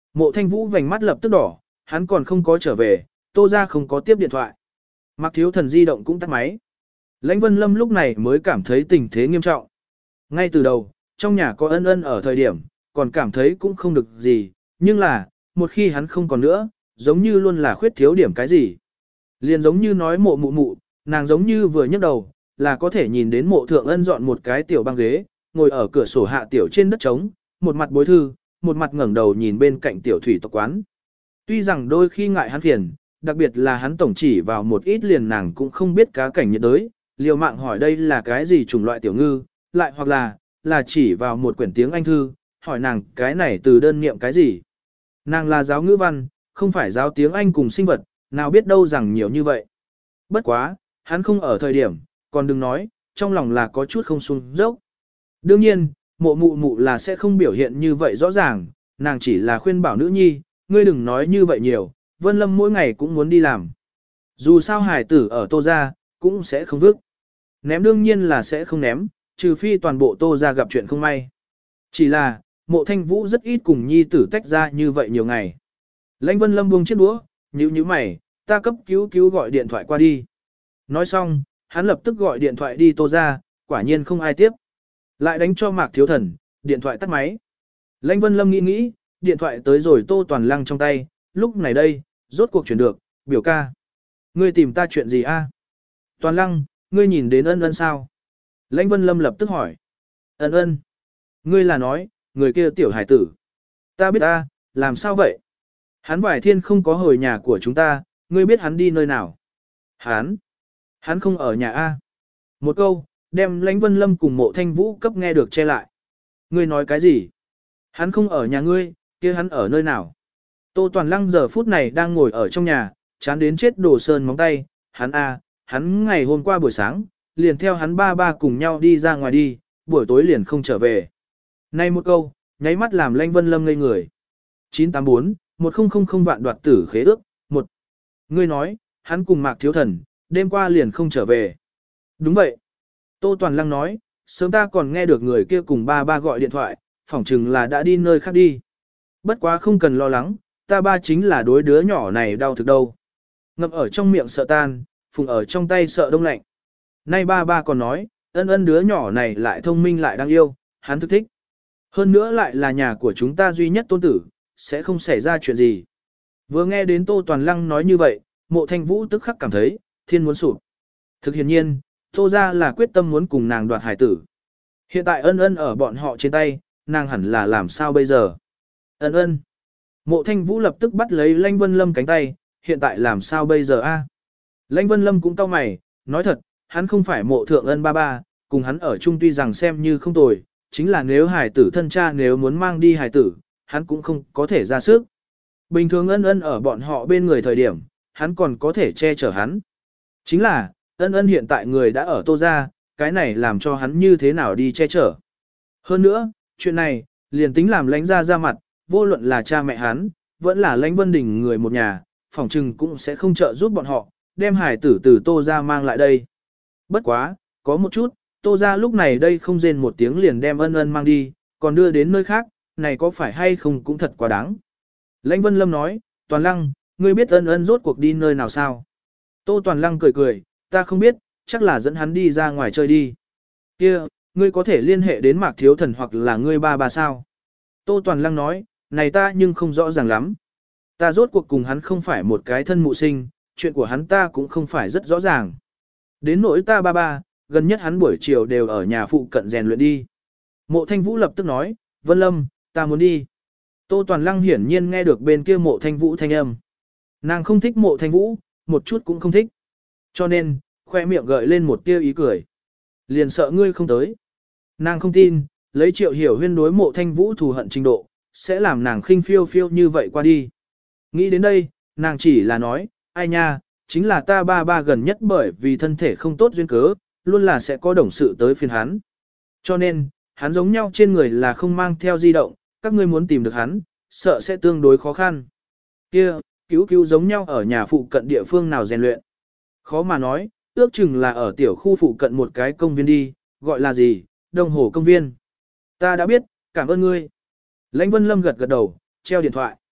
Mộ Thanh Vũ vành mắt lập tức đỏ, hắn còn không có trở về, Tô gia không có tiếp điện thoại. Mạc Thiếu Thần di động cũng tắt máy. Lãnh Vân Lâm lúc này mới cảm thấy tình thế nghiêm trọng. Ngay từ đầu, trong nhà có ân ân ở thời điểm, còn cảm thấy cũng không được gì, nhưng là, một khi hắn không còn nữa, giống như luôn là khuyết thiếu điểm cái gì. Liền giống như nói mộ mụ mụ, nàng giống như vừa nhấc đầu, là có thể nhìn đến mộ thượng ân dọn một cái tiểu băng ghế, ngồi ở cửa sổ hạ tiểu trên đất trống, một mặt bối thư, một mặt ngẩng đầu nhìn bên cạnh tiểu thủy tộc quán. Tuy rằng đôi khi ngại hắn phiền, đặc biệt là hắn tổng chỉ vào một ít liền nàng cũng không biết cá cảnh nhiệt đới, liều mạng hỏi đây là cái gì chủng loại tiểu ngư, lại hoặc là, là chỉ vào một quyển tiếng Anh thư, hỏi nàng cái này từ đơn niệm cái gì. Nàng là giáo ngữ văn, không phải giáo tiếng Anh cùng sinh vật, nào biết đâu rằng nhiều như vậy. Bất quá, hắn không ở thời điểm, còn đừng nói, trong lòng là có chút không sung dốc. Đương nhiên, mộ mụ mụ là sẽ không biểu hiện như vậy rõ ràng, nàng chỉ là khuyên bảo nữ nhi, ngươi đừng nói như vậy nhiều, Vân Lâm mỗi ngày cũng muốn đi làm. Dù sao hải tử ở Tô gia cũng sẽ không vứt. Ném đương nhiên là sẽ không ném, trừ phi toàn bộ Tô gia gặp chuyện không may. Chỉ là, mộ thanh vũ rất ít cùng nhi tử tách ra như vậy nhiều ngày. Lãnh Vân Lâm buông chiếc đũa, nhíu nhíu mày, ta cấp cứu cứu gọi điện thoại qua đi. Nói xong, hắn lập tức gọi điện thoại đi Tô gia, quả nhiên không ai tiếp. Lại đánh cho Mạc Thiếu Thần, điện thoại tắt máy. Lãnh Vân Lâm nghĩ nghĩ, điện thoại tới rồi Tô Toàn Lăng trong tay, lúc này đây, rốt cuộc chuyển được, biểu ca. Ngươi tìm ta chuyện gì a? Toàn Lăng, ngươi nhìn đến ân ân sao? Lãnh Vân Lâm lập tức hỏi. Ân ân. Ngươi là nói, người kia tiểu hải tử. Ta biết ta, làm sao vậy? Hắn vải thiên không có hồi nhà của chúng ta, ngươi biết hắn đi nơi nào? Hắn? Hắn không ở nhà a. Một câu, đem Lãnh Vân Lâm cùng Mộ Thanh Vũ cấp nghe được che lại. Ngươi nói cái gì? Hắn không ở nhà ngươi, kia hắn ở nơi nào? Tô Toàn Lăng giờ phút này đang ngồi ở trong nhà, chán đến chết đổ sơn móng tay. Hắn a, hắn ngày hôm qua buổi sáng, liền theo hắn ba ba cùng nhau đi ra ngoài đi, buổi tối liền không trở về. Nay một câu, nháy mắt làm Lãnh Vân Lâm ngây người. chín tám bốn, một nghìn vạn đoạt tử khế ước, một. Ngươi nói, hắn cùng Mạc Thiếu Thần, đêm qua liền không trở về. Đúng vậy. Tô Toàn Lăng nói, sớm ta còn nghe được người kia cùng ba ba gọi điện thoại, phỏng chừng là đã đi nơi khác đi. Bất quá không cần lo lắng, ta ba chính là đối đứa nhỏ này đau thực đâu. Ngậm ở trong miệng sợ tan, phùng ở trong tay sợ đông lạnh. Nay ba ba còn nói, ân ân đứa nhỏ này lại thông minh lại đáng yêu, hắn thức thích. Hơn nữa lại là nhà của chúng ta duy nhất tôn tử, sẽ không xảy ra chuyện gì. Vừa nghe đến Tô Toàn Lăng nói như vậy, Mộ Thanh Vũ tức khắc cảm thấy, thiên muốn sụp. Thực hiện nhiên, Tô gia là quyết tâm muốn cùng nàng đoạt hải tử. Hiện tại ân ân ở bọn họ trên tay, nàng hẳn là làm sao bây giờ? Ân ân. Mộ Thanh Vũ lập tức bắt lấy Lãnh Vân Lâm cánh tay, hiện tại làm sao bây giờ a? Lãnh Vân Lâm cũng cau mày, nói thật, hắn không phải mộ thượng ân ba ba, cùng hắn ở chung tuy rằng xem như không tồi, chính là nếu hải tử thân cha nếu muốn mang đi hải tử, hắn cũng không có thể ra sức. Bình thường ân ân ở bọn họ bên người thời điểm, hắn còn có thể che chở hắn. Chính là, ân ân hiện tại người đã ở Tô gia, cái này làm cho hắn như thế nào đi che chở. Hơn nữa, chuyện này, liền tính làm lãnh ra ra mặt, vô luận là cha mẹ hắn, vẫn là lãnh Vân Đình người một nhà, phỏng chừng cũng sẽ không trợ giúp bọn họ, đem hải tử từ Tô gia mang lại đây. Bất quá, có một chút, Tô gia lúc này đây không rên một tiếng liền đem ân ân mang đi, còn đưa đến nơi khác, này có phải hay không cũng thật quá đáng. Lãnh Vân Lâm nói, Toàn Lăng, ngươi biết ân ân rốt cuộc đi nơi nào sao? Tô Toàn Lăng cười cười, ta không biết, chắc là dẫn hắn đi ra ngoài chơi đi. Kia, ngươi có thể liên hệ đến Mạc Thiếu Thần hoặc là ngươi ba ba sao? Tô Toàn Lăng nói, này ta nhưng không rõ ràng lắm. Ta rốt cuộc cùng hắn không phải một cái thân mụ sinh, chuyện của hắn ta cũng không phải rất rõ ràng. Đến nỗi ta ba ba, gần nhất hắn buổi chiều đều ở nhà phụ cận rèn luyện đi. Mộ Thanh Vũ lập tức nói, Vân Lâm, ta muốn đi. Tô Toàn Lăng hiển nhiên nghe được bên kia Mộ Thanh Vũ thanh âm. Nàng không thích Mộ Thanh Vũ, một chút cũng không thích. Cho nên, khoe miệng gợi lên một tia ý cười. Liền sợ ngươi không tới. Nàng không tin, lấy Triệu Hiểu Huyên đối Mộ Thanh Vũ thù hận trình độ, sẽ làm nàng khinh phiêu phiêu như vậy qua đi. Nghĩ đến đây, nàng chỉ là nói, ai nha, chính là ta ba ba gần nhất bởi vì thân thể không tốt duyên cớ, luôn là sẽ có đồng sự tới phiền hắn. Cho nên, hắn giống nhau trên người là không mang theo di động, các ngươi muốn tìm được hắn, sợ sẽ tương đối khó khăn. Kia, cứu cứu giống nhau ở nhà phụ cận địa phương nào rèn luyện. Khó mà nói, ước chừng là ở tiểu khu phụ cận một cái công viên đi, gọi là gì, đồng hồ công viên. Ta đã biết, cảm ơn ngươi. Lãnh Vân Lâm gật gật đầu, treo điện thoại.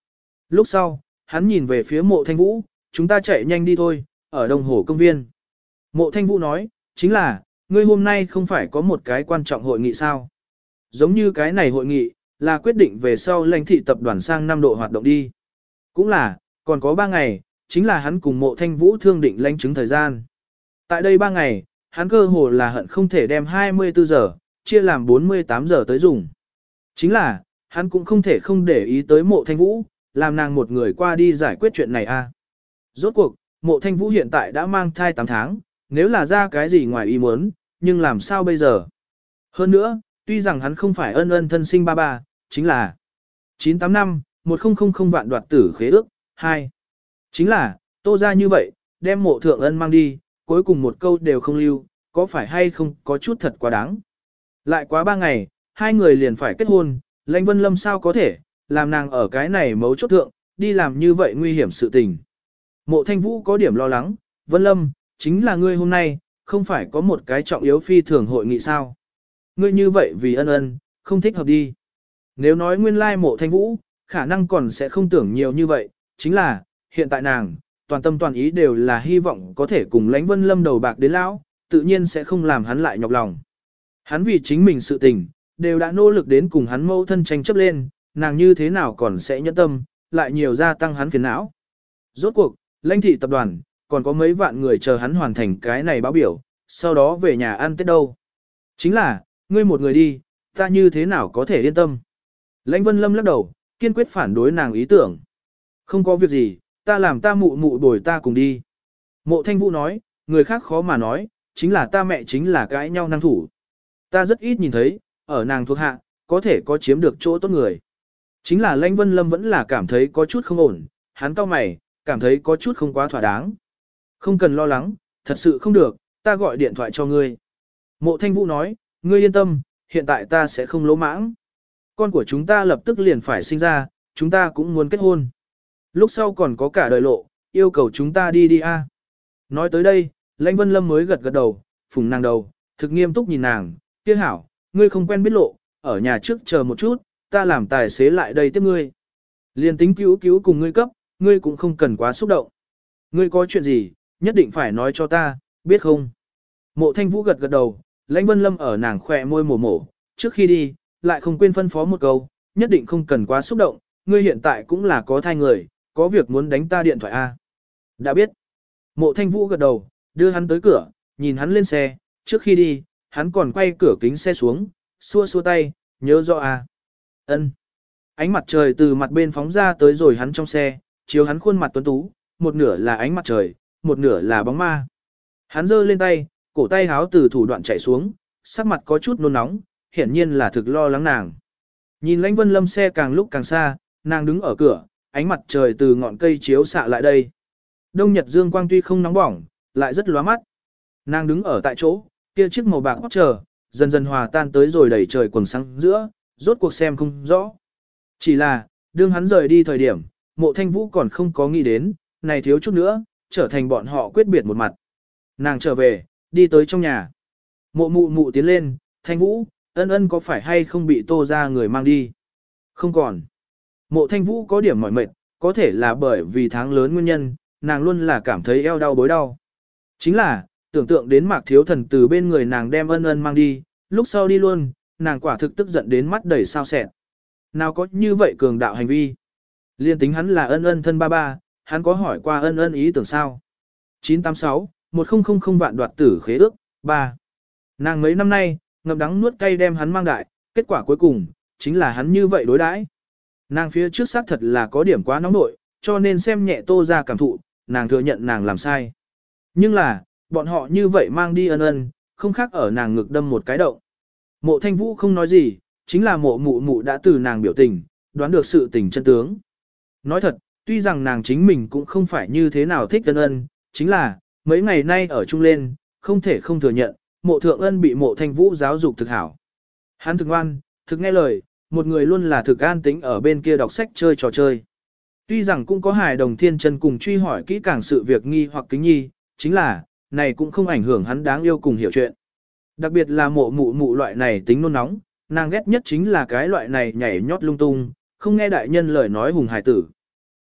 Lúc sau, hắn nhìn về phía mộ thanh vũ, chúng ta chạy nhanh đi thôi, ở đồng hồ công viên. Mộ thanh vũ nói, chính là, ngươi hôm nay không phải có một cái quan trọng hội nghị sao? Giống như cái này hội nghị, là quyết định về sau lãnh thị tập đoàn sang năm độ hoạt động đi. Cũng là, còn có ba ngày, chính là hắn cùng mộ thanh vũ thương định lãnh chứng thời gian. Tại đây ba ngày, hắn cơ hồ là hận không thể đem hai mươi tư giờ, chia làm bốn mươi tám giờ tới dùng. Chính là, hắn cũng không thể không để ý tới mộ thanh vũ, làm nàng một người qua đi giải quyết chuyện này a. À. Rốt cuộc, mộ thanh vũ hiện tại đã mang thai tám tháng, nếu là ra cái gì ngoài ý muốn, nhưng làm sao bây giờ? Hơn nữa, tuy rằng hắn không phải ân ân thân sinh ba ba, chính là chín tám năm, một nghìn vạn đoạt tử khế ước, hai. Chính là, tô ra như vậy, đem mộ thượng ân mang đi, cuối cùng một câu đều không lưu, có phải hay không có chút thật quá đáng. Lại quá ba ngày, hai người liền phải kết hôn, Lãnh Vân Lâm sao có thể, làm nàng ở cái này mấu chốt thượng, đi làm như vậy nguy hiểm sự tình. Mộ Thanh Vũ có điểm lo lắng, Vân Lâm, chính là ngươi hôm nay, không phải có một cái trọng yếu phi thường hội nghị sao. Ngươi như vậy vì ân ân, không thích hợp đi. Nếu nói nguyên lai mộ Thanh Vũ, khả năng còn sẽ không tưởng nhiều như vậy, chính là, hiện tại nàng, toàn tâm toàn ý đều là hy vọng có thể cùng Lãnh Vân Lâm đầu bạc đến lão, tự nhiên sẽ không làm hắn lại nhọc lòng. Hắn vì chính mình sự tình, đều đã nỗ lực đến cùng hắn mâu thân tranh chấp lên, nàng như thế nào còn sẽ nhẫn tâm, lại nhiều gia tăng hắn phiền não. Rốt cuộc, Lãnh thị tập đoàn, còn có mấy vạn người chờ hắn hoàn thành cái này báo biểu, sau đó về nhà ăn Tết đâu. Chính là, ngươi một người đi, ta như thế nào có thể yên tâm. Lãnh Vân Lâm lắc đầu, kiên quyết phản đối nàng ý tưởng. Không có việc gì, ta làm ta mụ mụ đổi ta cùng đi. Mộ Thanh Vũ nói, người khác khó mà nói, chính là ta mẹ chính là cãi nhau năng thủ. Ta rất ít nhìn thấy, ở nàng thuộc hạ, có thể có chiếm được chỗ tốt người. Chính là Lãnh Vân Lâm vẫn là cảm thấy có chút không ổn, hắn cau mày, cảm thấy có chút không quá thỏa đáng. Không cần lo lắng, thật sự không được, ta gọi điện thoại cho ngươi. Mộ Thanh Vũ nói, ngươi yên tâm, hiện tại ta sẽ không lỗ mãng. Con của chúng ta lập tức liền phải sinh ra, chúng ta cũng muốn kết hôn. Lúc sau còn có cả đời lộ, yêu cầu chúng ta đi đi a. Nói tới đây, Lãnh Vân Lâm mới gật gật đầu, phùng nàng đầu, thực nghiêm túc nhìn nàng, kia hảo, ngươi không quen biết lộ, ở nhà trước chờ một chút, ta làm tài xế lại đây tiếp ngươi. Liên tính cứu cứu cùng ngươi cấp, ngươi cũng không cần quá xúc động. Ngươi có chuyện gì, nhất định phải nói cho ta, biết không? Mộ Thanh Vũ gật gật đầu, Lãnh Vân Lâm ở nàng khỏe môi mổ mổ, trước khi đi, lại không quên phân phó một câu, nhất định không cần quá xúc động, ngươi hiện tại cũng là có thai người, có việc muốn đánh ta điện thoại a. Đã biết. Mộ Thanh Vũ gật đầu, đưa hắn tới cửa, nhìn hắn lên xe, trước khi đi, hắn còn quay cửa kính xe xuống, xua xua tay, nhớ rõ a. Ân. Ánh mặt trời từ mặt bên phóng ra tới rồi hắn trong xe, chiếu hắn khuôn mặt tuấn tú, một nửa là ánh mặt trời, một nửa là bóng ma. Hắn giơ lên tay, cổ tay háo từ thủ đoạn chạy xuống, sắc mặt có chút nôn nóng, hiển nhiên là thực lo lắng nàng. Nhìn Lãnh Vân Lâm xe càng lúc càng xa, nàng đứng ở cửa, ánh mặt trời từ ngọn cây chiếu xạ lại đây. Đông nhật dương quang tuy không nóng bỏng, lại rất lóa mắt. Nàng đứng ở tại chỗ, kia chiếc màu bạc hót chờ, dần dần hòa tan tới rồi đẩy trời quần sáng giữa, rốt cuộc xem không rõ. Chỉ là, đương hắn rời đi thời điểm, Mộ Thanh Vũ còn không có nghĩ đến, này thiếu chút nữa, trở thành bọn họ quyết biệt một mặt. Nàng trở về, đi tới trong nhà. Mộ mụ mụ tiến lên, Thanh Vũ, ân ân có phải hay không bị tô ra người mang đi? Không còn. Mộ Thanh Vũ có điểm mỏi mệt, có thể là bởi vì tháng lớn nguyên nhân, nàng luôn là cảm thấy eo đau bối đau. Chính là, tưởng tượng đến Mạc Thiếu Thần từ bên người nàng đem ân ân mang đi, lúc sau đi luôn, nàng quả thực tức giận đến mắt đầy sao sẹn. Nào có như vậy cường đạo hành vi? Liên tính hắn là ân ân thân ba ba, hắn có hỏi qua ân ân ý tưởng sao? chín tám sáu, một nghìn vạn đoạt tử khế ước, ba. Nàng mấy năm nay, ngậm đắng nuốt cay đem hắn mang đại, kết quả cuối cùng, chính là hắn như vậy đối đãi. Nàng phía trước xác thật là có điểm quá nóng nội, cho nên xem nhẹ tô ra cảm thụ, nàng thừa nhận nàng làm sai. Nhưng là, bọn họ như vậy mang đi ân ân, không khác ở nàng ngực đâm một cái động. Mộ Thanh Vũ không nói gì, chính là mộ mụ mụ đã từ nàng biểu tình, đoán được sự tình chân tướng. Nói thật, tuy rằng nàng chính mình cũng không phải như thế nào thích ân ân, chính là, mấy ngày nay ở chung lên, không thể không thừa nhận, mộ thượng ân bị mộ Thanh Vũ giáo dục thực hảo. Hắn thực ngoan, thực nghe lời, một người luôn là thực an tĩnh ở bên kia đọc sách chơi trò chơi. Tuy rằng cũng có hài đồng thiên chân cùng truy hỏi kỹ càng sự việc nghi hoặc kính nhi, chính là, này cũng không ảnh hưởng hắn đáng yêu cùng hiểu chuyện. Đặc biệt là mộ mụ mụ loại này tính nôn nóng, nàng ghét nhất chính là cái loại này nhảy nhót lung tung, không nghe đại nhân lời nói hùng hài tử.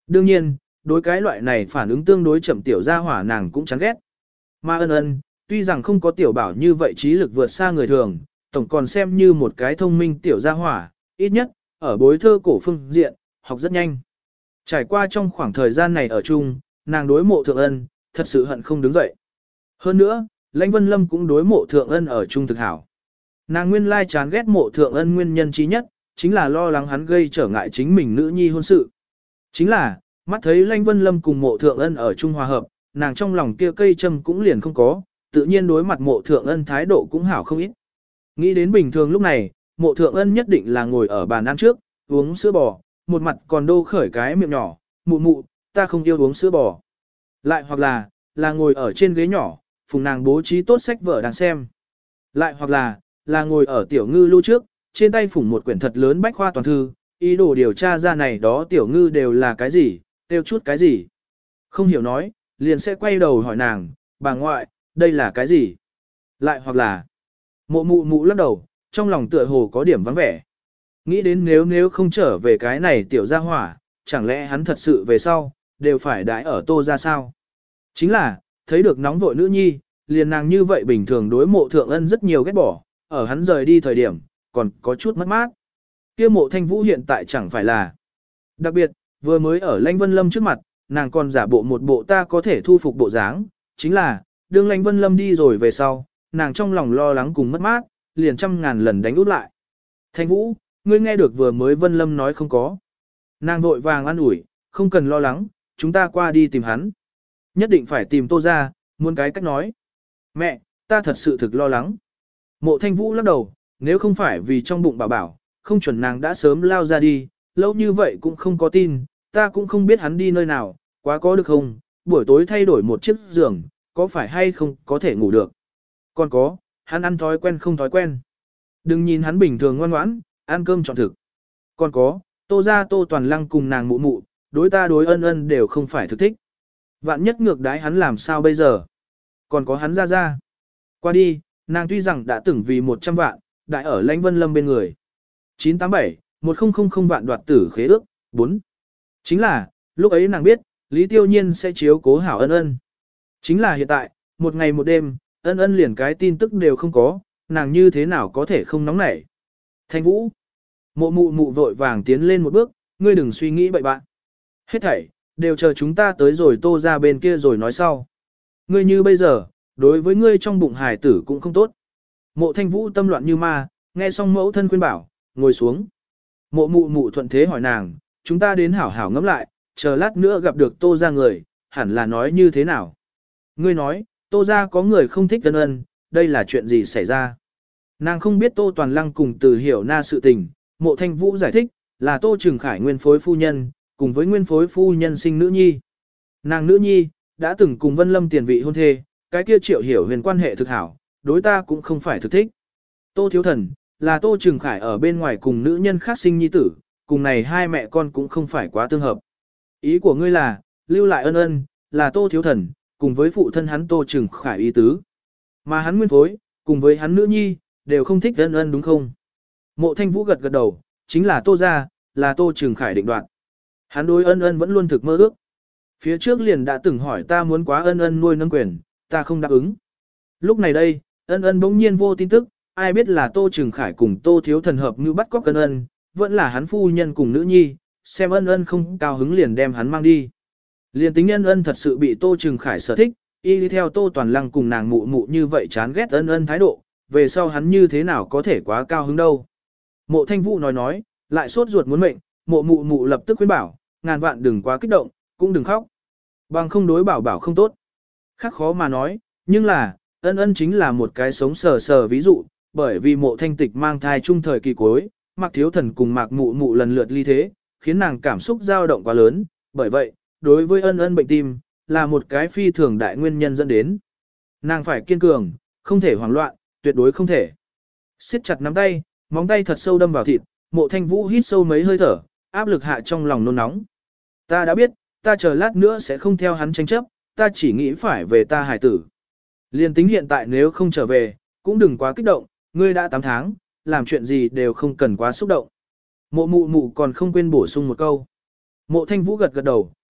Đương nhiên, đối cái loại này phản ứng tương đối chậm tiểu gia hỏa nàng cũng chán ghét. Mà ân ân, tuy rằng không có tiểu bảo như vậy trí lực vượt xa người thường, tổng còn xem như một cái thông minh tiểu gia hỏa, ít nhất, ở bối thơ cổ phương diện, học rất nhanh. Trải qua trong khoảng thời gian này ở chung, nàng đối mộ thượng ân, thật sự hận không đứng dậy. Hơn nữa, Lãnh Vân Lâm cũng đối mộ thượng ân ở chung thực hảo. Nàng nguyên lai chán ghét mộ thượng ân nguyên nhân trí nhất, chính là lo lắng hắn gây trở ngại chính mình nữ nhi hôn sự. Chính là, mắt thấy Lãnh Vân Lâm cùng mộ thượng ân ở chung hòa hợp, nàng trong lòng kia cây châm cũng liền không có, tự nhiên đối mặt mộ thượng ân thái độ cũng hảo không ít. Nghĩ đến bình thường lúc này, mộ thượng ân nhất định là ngồi ở bàn ăn trước, uống sữa bò, một mặt còn đô khởi cái miệng nhỏ, mụ mụ, ta không yêu uống sữa bò. Lại hoặc là, là ngồi ở trên ghế nhỏ, phùng nàng bố trí tốt sách vở đang xem. Lại hoặc là, là ngồi ở tiểu ngư lưu trước, trên tay phủng một quyển thật lớn bách khoa toàn thư, ý đồ điều tra ra này đó tiểu ngư đều là cái gì, tiêu chút cái gì. Không hiểu nói, liền sẽ quay đầu hỏi nàng, bà ngoại, đây là cái gì? Lại hoặc là, mộ mụ mụ lắc đầu, trong lòng tựa hồ có điểm vắng vẻ. Nghĩ đến nếu nếu không trở về cái này tiểu gia hỏa, chẳng lẽ hắn thật sự về sau, đều phải đãi ở tô ra sao? Chính là, thấy được nóng vội nữ nhi, liền nàng như vậy bình thường đối mộ thượng ân rất nhiều ghét bỏ, ở hắn rời đi thời điểm, còn có chút mất mát. Kia mộ thanh vũ hiện tại chẳng phải là. Đặc biệt, vừa mới ở Lãnh Vân Lâm trước mặt, nàng còn giả bộ một bộ ta có thể thu phục bộ dáng, chính là, đương Lãnh Vân Lâm đi rồi về sau, nàng trong lòng lo lắng cùng mất mát, liền trăm ngàn lần đánh út lại. Thanh vũ, ngươi nghe được vừa mới Vân Lâm nói không có. Nàng vội vàng an ủi, không cần lo lắng, chúng ta qua đi tìm hắn. Nhất định phải tìm Tô ra, muốn cái cách nói. Mẹ, ta thật sự thực lo lắng. Mộ Thanh Vũ lắc đầu, nếu không phải vì trong bụng bảo bảo, không chuẩn nàng đã sớm lao ra đi, lâu như vậy cũng không có tin, ta cũng không biết hắn đi nơi nào, quá có được không, buổi tối thay đổi một chiếc giường, có phải hay không có thể ngủ được. Còn có, hắn ăn thói quen không thói quen. Đừng nhìn hắn bình thường ngoan ngoãn, ăn cơm chọn thực. Còn có, Tô ra Tô Toàn Lăng cùng nàng mụ mụ, đối ta đối ân ân đều không phải thực thích. Vạn nhất ngược đái hắn làm sao bây giờ? Còn có hắn ra ra. Qua đi, nàng tuy rằng đã từng vì một trăm vạn, đại ở Lãnh Vân Lâm bên người. chín tám bảy, một nghìn vạn đoạt tử khế ước, bốn. Chính là, lúc ấy nàng biết, Lý Tiêu Nhiên sẽ chiếu cố hảo ân ân. Chính là hiện tại, một ngày một đêm, ân ân liền cái tin tức đều không có, nàng như thế nào có thể không nóng nảy. Thanh Vũ. Mộ mụ mụ vội vàng tiến lên một bước, ngươi đừng suy nghĩ bậy bạn. Hết thảy, đều chờ chúng ta tới rồi Tô ra bên kia rồi nói sau. Ngươi như bây giờ, đối với ngươi trong bụng hài tử cũng không tốt. Mộ Thanh Vũ tâm loạn như ma, nghe xong mẫu thân khuyên bảo, ngồi xuống. Mộ mụ mụ thuận thế hỏi nàng, chúng ta đến hảo hảo ngẫm lại, chờ lát nữa gặp được Tô ra người, hẳn là nói như thế nào. Ngươi nói, Tô ra có người không thích ân ân, đây là chuyện gì xảy ra. Nàng không biết Tô Toàn Lăng cùng Từ Hiểu Na sự tình, Mộ Thanh Vũ giải thích, là Tô Trừng Khải nguyên phối phu nhân, cùng với nguyên phối phu nhân sinh nữ nhi. Nàng nữ nhi, đã từng cùng Vân Lâm tiền vị hôn thê, cái kia Triệu Hiểu huyền quan hệ thực hảo, đối ta cũng không phải thực thích. Tô Thiếu Thần, là Tô Trừng Khải ở bên ngoài cùng nữ nhân khác sinh nhi tử, cùng này hai mẹ con cũng không phải quá tương hợp. Ý của ngươi là, lưu lại ân ân, là Tô Thiếu Thần, cùng với phụ thân hắn Tô Trừng Khải ý tứ. Mà hắn nguyên phối, cùng với hắn nữ nhi, đều không thích ân ân đúng không? Mộ Thanh Vũ gật gật đầu, chính là Tô gia, là Tô Trừng Khải định đoạt. Hắn đối ân ân vẫn luôn thực mơ ước. Phía trước liền đã từng hỏi ta muốn quá ân ân nuôi nâng quyền, ta không đáp ứng. Lúc này đây, ân ân bỗng nhiên vô tin tức, ai biết là Tô Trừng Khải cùng Tô Thiếu Thần hợp như bắt cóc ân ân, vẫn là hắn phu nhân cùng nữ nhi, xem ân ân không cao hứng liền đem hắn mang đi. Liền tính ân ân thật sự bị Tô Trừng Khải sở thích, y đi theo Tô Toàn Lăng cùng nàng mụ mụ như vậy chán ghét ân ân thái độ, về sau hắn như thế nào có thể quá cao hứng đâu. Mộ Thanh Vũ nói nói, lại sốt ruột muốn mệnh, mộ mụ mụ lập tức khuyên bảo, ngàn vạn đừng quá kích động, cũng đừng khóc. Bằng không đối bảo bảo không tốt. Khác khó mà nói, nhưng là, ân ân chính là một cái sống sờ sờ ví dụ, bởi vì mộ thanh tịch mang thai trung thời kỳ cuối, Mạc Thiếu Thần cùng Mạc Mụ Mụ lần lượt ly thế, khiến nàng cảm xúc dao động quá lớn, bởi vậy, đối với ân ân bệnh tim, là một cái phi thường đại nguyên nhân dẫn đến. Nàng phải kiên cường, không thể hoảng loạn, tuyệt đối không thể. Siết chặt nắm tay, móng tay thật sâu đâm vào thịt, mộ thanh vũ hít sâu mấy hơi thở, áp lực hạ trong lòng nôn nóng. Ta đã biết, ta chờ lát nữa sẽ không theo hắn tranh chấp, ta chỉ nghĩ phải về ta hài tử. Liên tính hiện tại nếu không trở về, cũng đừng quá kích động, ngươi đã tám tháng, làm chuyện gì đều không cần quá xúc động. Mộ mụ mụ còn không quên bổ sung một câu. Mộ thanh vũ gật gật đầu,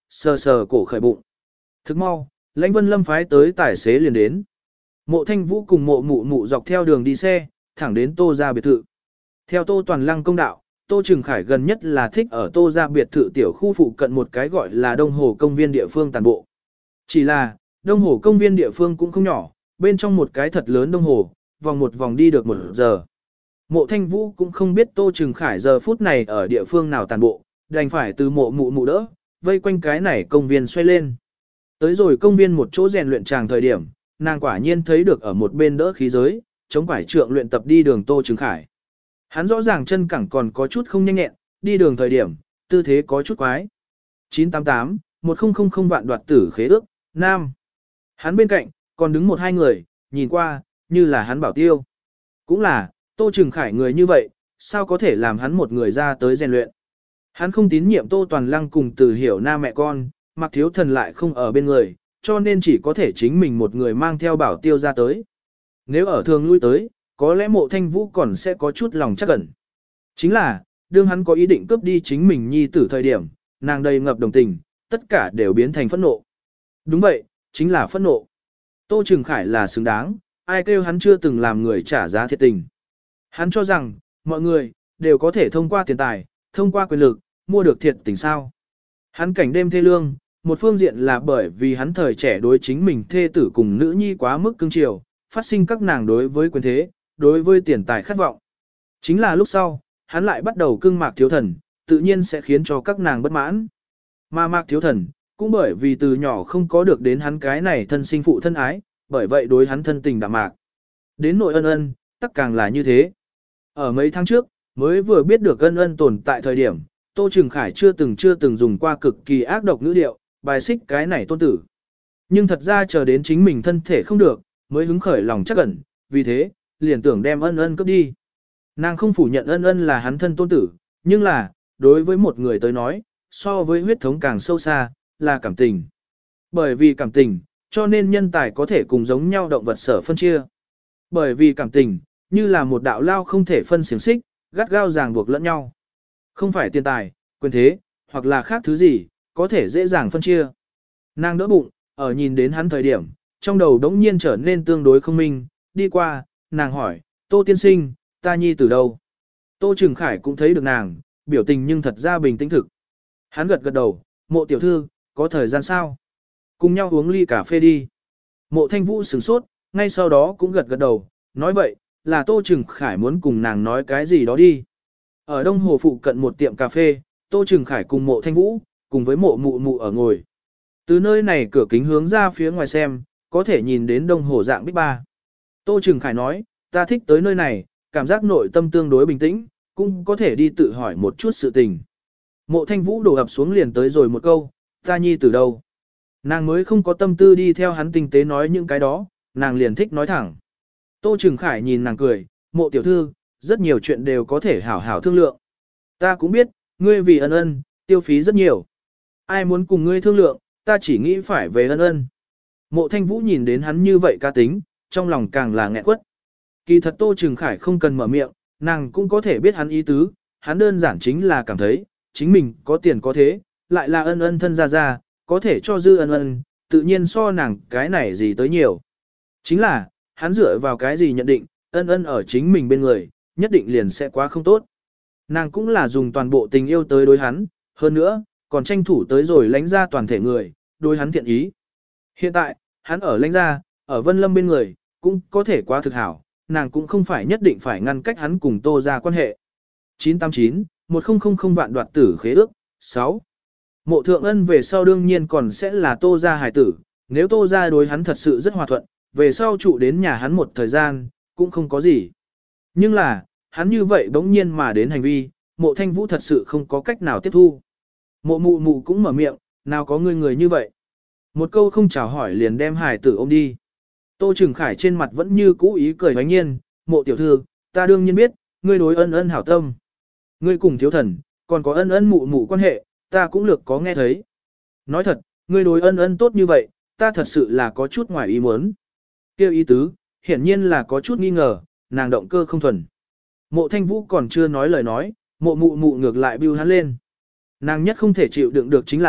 sờ sờ cổ khởi bụng. Thức mau, Lãnh Vân Lâm phái tới tài xế liền đến. Mộ Thanh Vũ cùng mộ mụ mụ dọc theo đường đi xe, thẳng đến Tô gia biệt thự. Theo Tô Toàn Lăng công đạo, Tô Trừng Khải gần nhất là thích ở Tô gia biệt thự tiểu khu phụ cận một cái gọi là Đông Hồ công viên địa phương tàn bộ. Chỉ là, Đông Hồ công viên địa phương cũng không nhỏ, bên trong một cái thật lớn Đông Hồ, vòng một vòng đi được một giờ. Mộ Thanh Vũ cũng không biết Tô Trừng Khải giờ phút này ở địa phương nào tàn bộ, đành phải từ mộ mụ mụ đỡ, vây quanh cái này công viên xoay lên. Tới rồi công viên một chỗ rèn luyện tràng thời điểm, nàng quả nhiên thấy được ở một bên đỡ khí giới, chống quải trượng luyện tập đi đường Tô Trừng Khải. Hắn rõ ràng chân cẳng còn có chút không nhanh nhẹn, đi đường thời điểm, tư thế có chút quái. chín tám tám, một nghìn vạn đoạt tử khế ước, nam. Hắn bên cạnh, còn đứng một hai người, nhìn qua, như là hắn bảo tiêu. Cũng là, Tô Trừng Khải người như vậy, sao có thể làm hắn một người ra tới rèn luyện. Hắn không tín nhiệm Tô Toàn Lăng cùng Từ Hiểu Na mẹ con, Mạc Thiếu Thần lại không ở bên người, cho nên chỉ có thể chính mình một người mang theo bảo tiêu ra tới. Nếu ở thường lui tới, có lẽ Mộ Thanh Vũ còn sẽ có chút lòng chắc ẩn. Chính là, đương hắn có ý định cướp đi chính mình nhi tử thời điểm, nàng đầy ngập đồng tình, tất cả đều biến thành phẫn nộ. Đúng vậy, chính là phẫn nộ. Tô Trừng Khải là xứng đáng, ai kêu hắn chưa từng làm người trả giá thiệt tình. Hắn cho rằng, mọi người, đều có thể thông qua tiền tài, thông qua quyền lực, mua được thiệt tình sao. Hắn cảnh đêm thê lương, một phương diện là bởi vì hắn thời trẻ đối chính mình thê tử cùng nữ nhi quá mức cưng chiều, phát sinh các nàng đối với quyền thế, đối với tiền tài khát vọng. Chính là lúc sau, hắn lại bắt đầu cưng Mạc Thiếu Thần, tự nhiên sẽ khiến cho các nàng bất mãn. Mà Mạc Thiếu Thần, cũng bởi vì từ nhỏ không có được đến hắn cái này thân sinh phụ thân ái, bởi vậy đối hắn thân tình đạm mạc. Đến nội ân ân, tất càng là như thế. Ở mấy tháng trước, mới vừa biết được ân ân tồn tại thời điểm, Tô Trừng Khải chưa từng chưa từng dùng qua cực kỳ ác độc ngữ điệu, bài xích cái này tôn tử. Nhưng thật ra chờ đến chính mình thân thể không được, mới hứng khởi lòng chắc ẩn, vì thế, liền tưởng đem ân ân cướp đi. Nàng không phủ nhận ân ân là hắn thân tôn tử, nhưng là, đối với một người tới nói, so với huyết thống càng sâu xa, là cảm tình. Bởi vì cảm tình, cho nên nhân tài có thể cùng giống nhau động vật sở phân chia. Bởi vì cảm tình, như là một đạo lao không thể phân xiềng xích, gắt gao ràng buộc lẫn nhau. Không phải tiền tài, quyền thế, hoặc là khác thứ gì, có thể dễ dàng phân chia. Nàng đỡ bụng, ở nhìn đến hắn thời điểm, trong đầu đống nhiên trở nên tương đối không minh, đi qua, nàng hỏi, Tô tiên sinh, ta nhi từ đâu? Tô Trừng Khải cũng thấy được nàng, biểu tình nhưng thật ra bình tĩnh thực. Hắn gật gật đầu, Mộ tiểu thư, có thời gian sao? Cùng nhau uống ly cà phê đi. Mộ Thanh Vũ sửng sốt, ngay sau đó cũng gật gật đầu, nói vậy, là Tô Trừng Khải muốn cùng nàng nói cái gì đó đi. Ở Đông Hồ phụ cận một tiệm cà phê, Tô Trừng Khải cùng Mộ Thanh Vũ, cùng với mộ mụ mụ ở ngồi. Từ nơi này cửa kính hướng ra phía ngoài xem, có thể nhìn đến Đông Hồ dạng bích ba. Tô Trừng Khải nói, ta thích tới nơi này, cảm giác nội tâm tương đối bình tĩnh, cũng có thể đi tự hỏi một chút sự tình. Mộ Thanh Vũ đổ ập xuống liền tới rồi một câu, ta nhi từ đâu? Nàng mới không có tâm tư đi theo hắn tinh tế nói những cái đó, nàng liền thích nói thẳng. Tô Trừng Khải nhìn nàng cười, Mộ tiểu thư, rất nhiều chuyện đều có thể hảo hảo thương lượng. Ta cũng biết, ngươi vì ân ân, tiêu phí rất nhiều. Ai muốn cùng ngươi thương lượng, ta chỉ nghĩ phải về ân ân. Mộ Thanh Vũ nhìn đến hắn như vậy ca tính, trong lòng càng là nghẹn quất. Kỳ thật Tô Trừng Khải không cần mở miệng, nàng cũng có thể biết hắn ý tứ, hắn đơn giản chính là cảm thấy, chính mình có tiền có thế, lại là ân ân thân ra ra, có thể cho dư ân ân, tự nhiên so nàng cái này gì tới nhiều. Chính là, hắn dựa vào cái gì nhận định, ân ân ở chính mình bên người, nhất định liền sẽ quá không tốt. Nàng cũng là dùng toàn bộ tình yêu tới đối hắn, hơn nữa, còn tranh thủ tới rồi lánh ra toàn thể người, đối hắn thiện ý. Hiện tại, hắn ở lánh ra, ở Vân Lâm bên người, cũng có thể quá thực hảo, nàng cũng không phải nhất định phải ngăn cách hắn cùng Tô ra quan hệ. chín tám chín, một nghìn vạn đoạt tử khế ước, sáu. Mộ Thượng Ân về sau đương nhiên còn sẽ là Tô gia hài tử, nếu Tô gia đối hắn thật sự rất hòa thuận, về sau trụ đến nhà hắn một thời gian, cũng không có gì. Nhưng là, hắn như vậy bỗng nhiên mà đến hành vi, Mộ Thanh Vũ thật sự không có cách nào tiếp thu. Mộ mụ mụ cũng mở miệng, nào có người người như vậy. Một câu không chào hỏi liền đem hài tử ôm đi. Tô Trừng Khải trên mặt vẫn như cũ ý cười hoánh nhiên, Mộ tiểu thư, ta đương nhiên biết, ngươi đối ân ân hảo tâm. Ngươi cùng thiếu thần, còn có ân ân mụ mụ quan hệ, ta cũng lược có nghe thấy. Nói thật, ngươi đối ân ân tốt như vậy, ta thật sự là có chút ngoài ý muốn. Kêu ý tứ, hiển nhiên là có chút nghi ngờ, nàng động cơ không thuần. Mộ Thanh Vũ còn chưa nói lời nói, mộ mụ mụ ngược lại bưu hắn lên. Nàng nhất không thể chịu đựng được chính là,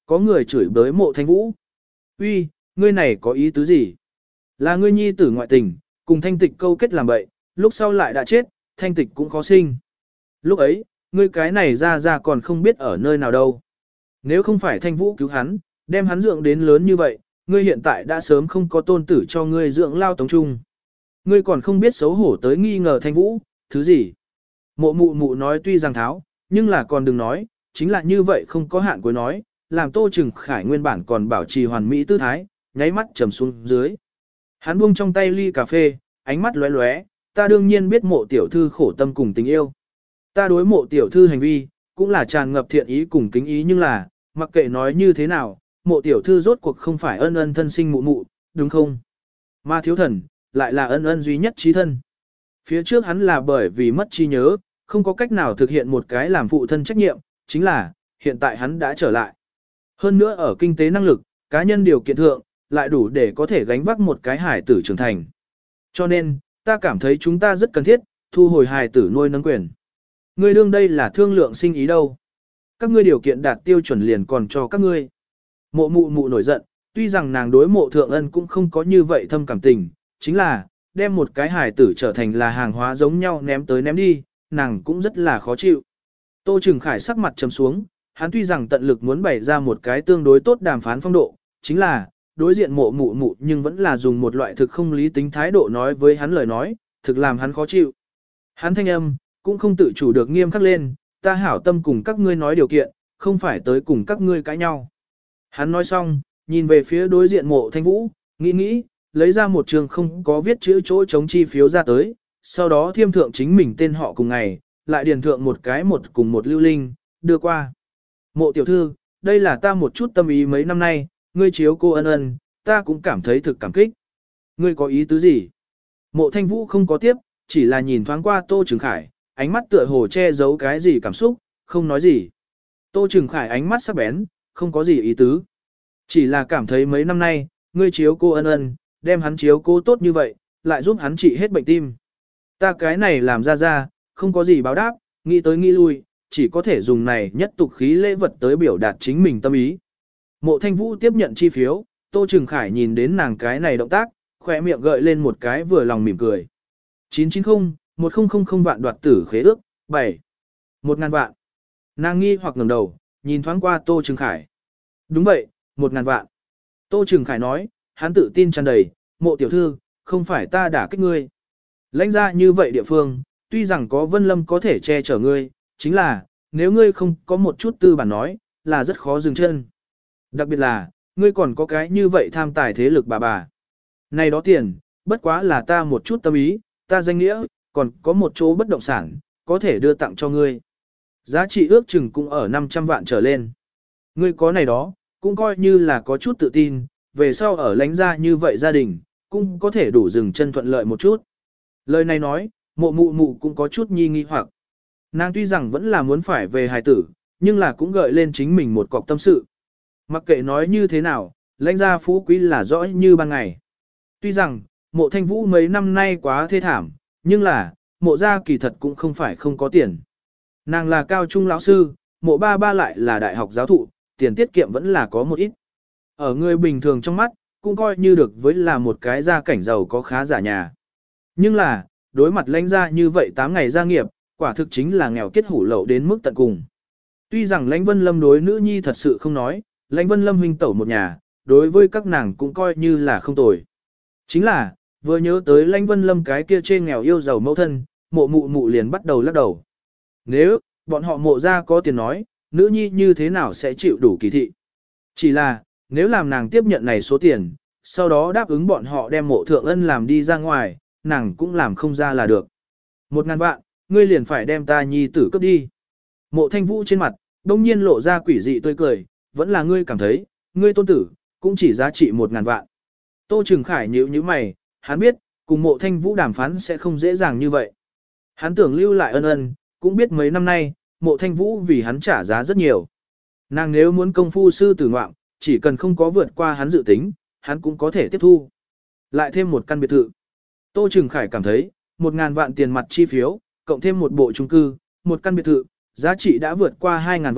có người chửi bới Mộ Thanh Vũ. Uy, ngươi này có ý tứ gì? Là ngươi nhi tử ngoại tình, cùng Thanh Tịch câu kết làm bậy, lúc sau lại đã chết, Thanh Tịch cũng khó sinh. Lúc ấy, ngươi cái này ra ra còn không biết ở nơi nào đâu. Nếu không phải Thanh Vũ cứu hắn, đem hắn dưỡng đến lớn như vậy, ngươi hiện tại đã sớm không có tôn tử cho ngươi dưỡng lao tống trung. Ngươi còn không biết xấu hổ tới nghi ngờ Thanh Vũ, thứ gì? Mộ mụ mụ nói tuy rằng tháo, nhưng là còn đừng nói, chính là như vậy không có hạn cuối nói, làm Tô Trừng Khải nguyên bản còn bảo trì hoàn mỹ tư thái, nháy mắt trầm xuống dưới. Hắn buông trong tay ly cà phê, ánh mắt lóe lóe, ta đương nhiên biết mộ tiểu thư khổ tâm cùng tình yêu. Ta đối mộ tiểu thư hành vi, cũng là tràn ngập thiện ý cùng kính ý nhưng là, mặc kệ nói như thế nào, mộ tiểu thư rốt cuộc không phải ân ân thân sinh mụ mụ, đúng không? Mà thiếu thần, lại là ân ân duy nhất trí thân. Phía trước hắn là bởi vì mất trí nhớ, không có cách nào thực hiện một cái làm phụ thân trách nhiệm, chính là, hiện tại hắn đã trở lại. Hơn nữa ở kinh tế năng lực, cá nhân điều kiện thượng, lại đủ để có thể gánh vác một cái hài tử trưởng thành. Cho nên, ta cảm thấy chúng ta rất cần thiết, thu hồi hài tử nuôi nấng quyền. Ngươi đương đây là thương lượng sinh ý đâu. Các ngươi điều kiện đạt tiêu chuẩn liền còn cho các ngươi. Mộ mụ mụ nổi giận, tuy rằng nàng đối mộ thượng ân cũng không có như vậy thâm cảm tình, chính là, đem một cái hài tử trở thành là hàng hóa giống nhau ném tới ném đi, nàng cũng rất là khó chịu. Tô Trừng Khải sắc mặt trầm xuống, hắn tuy rằng tận lực muốn bày ra một cái tương đối tốt đàm phán phong độ, chính là, đối diện mộ mụ mụ nhưng vẫn là dùng một loại thực không lý tính thái độ nói với hắn lời nói, thực làm hắn khó chịu. Hắn thanh âm, cũng không tự chủ được nghiêm khắc lên, ta hảo tâm cùng các ngươi nói điều kiện, không phải tới cùng các ngươi cãi nhau. Hắn nói xong, nhìn về phía đối diện mộ thanh vũ, nghĩ nghĩ, lấy ra một trường không có viết chữ chỗ chống chi phiếu ra tới, sau đó thiêm thượng chính mình tên họ cùng ngày, lại điền thượng một cái một cùng một lưu linh, đưa qua. Mộ tiểu thư, đây là ta một chút tâm ý mấy năm nay, ngươi chiếu cô ân ân, ta cũng cảm thấy thực cảm kích. Ngươi có ý tứ gì? Mộ thanh vũ không có tiếp, chỉ là nhìn thoáng qua Tô Trừng Khải, ánh mắt tựa hồ che giấu cái gì cảm xúc, không nói gì. Tô Trừng Khải ánh mắt sắc bén, không có gì ý tứ. Chỉ là cảm thấy mấy năm nay, ngươi chiếu cô ân ân, đem hắn chiếu cô tốt như vậy, lại giúp hắn trị hết bệnh tim. Ta cái này làm ra ra, không có gì báo đáp, nghĩ tới nghĩ lui, chỉ có thể dùng này nhất tục khí lễ vật tới biểu đạt chính mình tâm ý. Mộ Thanh Vũ tiếp nhận chi phiếu, Tô Trừng Khải nhìn đến nàng cái này động tác, khỏe miệng gợi lên một cái vừa lòng mỉm cười. chín chín không, một nghìn vạn đoạt tử khế ước, bảy. một ngàn vạn. Nàng nghi hoặc ngẩng đầu, nhìn thoáng qua Tô Trừng Khải. Đúng vậy, một ngàn vạn. Tô Trừng Khải nói, hắn tự tin tràn đầy, mộ tiểu thư, không phải ta đả kích ngươi. Lãnh ra như vậy địa phương, tuy rằng có Vân Lâm có thể che chở ngươi, chính là, nếu ngươi không có một chút tư bản nói, là rất khó dừng chân. Đặc biệt là, ngươi còn có cái như vậy tham tài thế lực bà bà. Này đó tiền, bất quá là ta một chút tâm ý, ta danh nghĩa, còn có một chỗ bất động sản, có thể đưa tặng cho ngươi. Giá trị ước chừng cũng ở năm trăm vạn trở lên. Ngươi có này đó, cũng coi như là có chút tự tin, về sau ở lãnh gia như vậy gia đình, cũng có thể đủ dừng chân thuận lợi một chút. Lời này nói, mộ mụ mụ cũng có chút nhi nghi hoặc. Nàng tuy rằng vẫn là muốn phải về hài tử, nhưng là cũng gợi lên chính mình một cọc tâm sự. Mặc kệ nói như thế nào, lãnh gia phú quý là rõ như ban ngày. Tuy rằng, mộ thanh vũ mấy năm nay quá thê thảm, nhưng là, mộ gia kỳ thật cũng không phải không có tiền. Nàng là cao trung lão sư, mộ ba ba lại là đại học giáo thụ, tiền tiết kiệm vẫn là có một ít. Ở người bình thường trong mắt, cũng coi như được với là một cái gia cảnh giàu có khá giả nhà. Nhưng là, đối mặt lãnh gia như vậy tám ngày gia nghiệp, quả thực chính là nghèo kết hủ lậu đến mức tận cùng. Tuy rằng lãnh Vân Lâm đối nữ nhi thật sự không nói, lãnh Vân Lâm huynh tẩu một nhà, đối với các nàng cũng coi như là không tồi. Chính là, vừa nhớ tới lãnh Vân Lâm cái kia chê nghèo yêu giàu mẫu thân, mộ mụ mụ liền bắt đầu lắc đầu. Nếu, bọn họ mộ ra có tiền nói, nữ nhi như thế nào sẽ chịu đủ kỳ thị. Chỉ là, nếu làm nàng tiếp nhận này số tiền, sau đó đáp ứng bọn họ đem mộ thượng ân làm đi ra ngoài, nàng cũng làm không ra là được. Một ngàn vạn, ngươi liền phải đem ta nhi tử cấp đi. Mộ thanh vũ trên mặt, đông nhiên lộ ra quỷ dị tươi cười, vẫn là ngươi cảm thấy, ngươi tôn tử, cũng chỉ giá trị một ngàn vạn. Tô Trừng Khải nhíu nhíu mày, hắn biết, cùng mộ thanh vũ đàm phán sẽ không dễ dàng như vậy. Hắn tưởng lưu lại ân ân, cũng biết mấy năm nay, mộ thanh vũ vì hắn trả giá rất nhiều. Nàng nếu muốn công phu sư tử ngoạm, chỉ cần không có vượt qua hắn dự tính, hắn cũng có thể tiếp thu. Lại thêm một căn biệt thự. Tô Trừng Khải cảm thấy, một ngàn vạn tiền mặt chi phiếu, cộng thêm một bộ chung cư, một căn biệt thự, giá trị đã vượt qua hai ngàn vạn,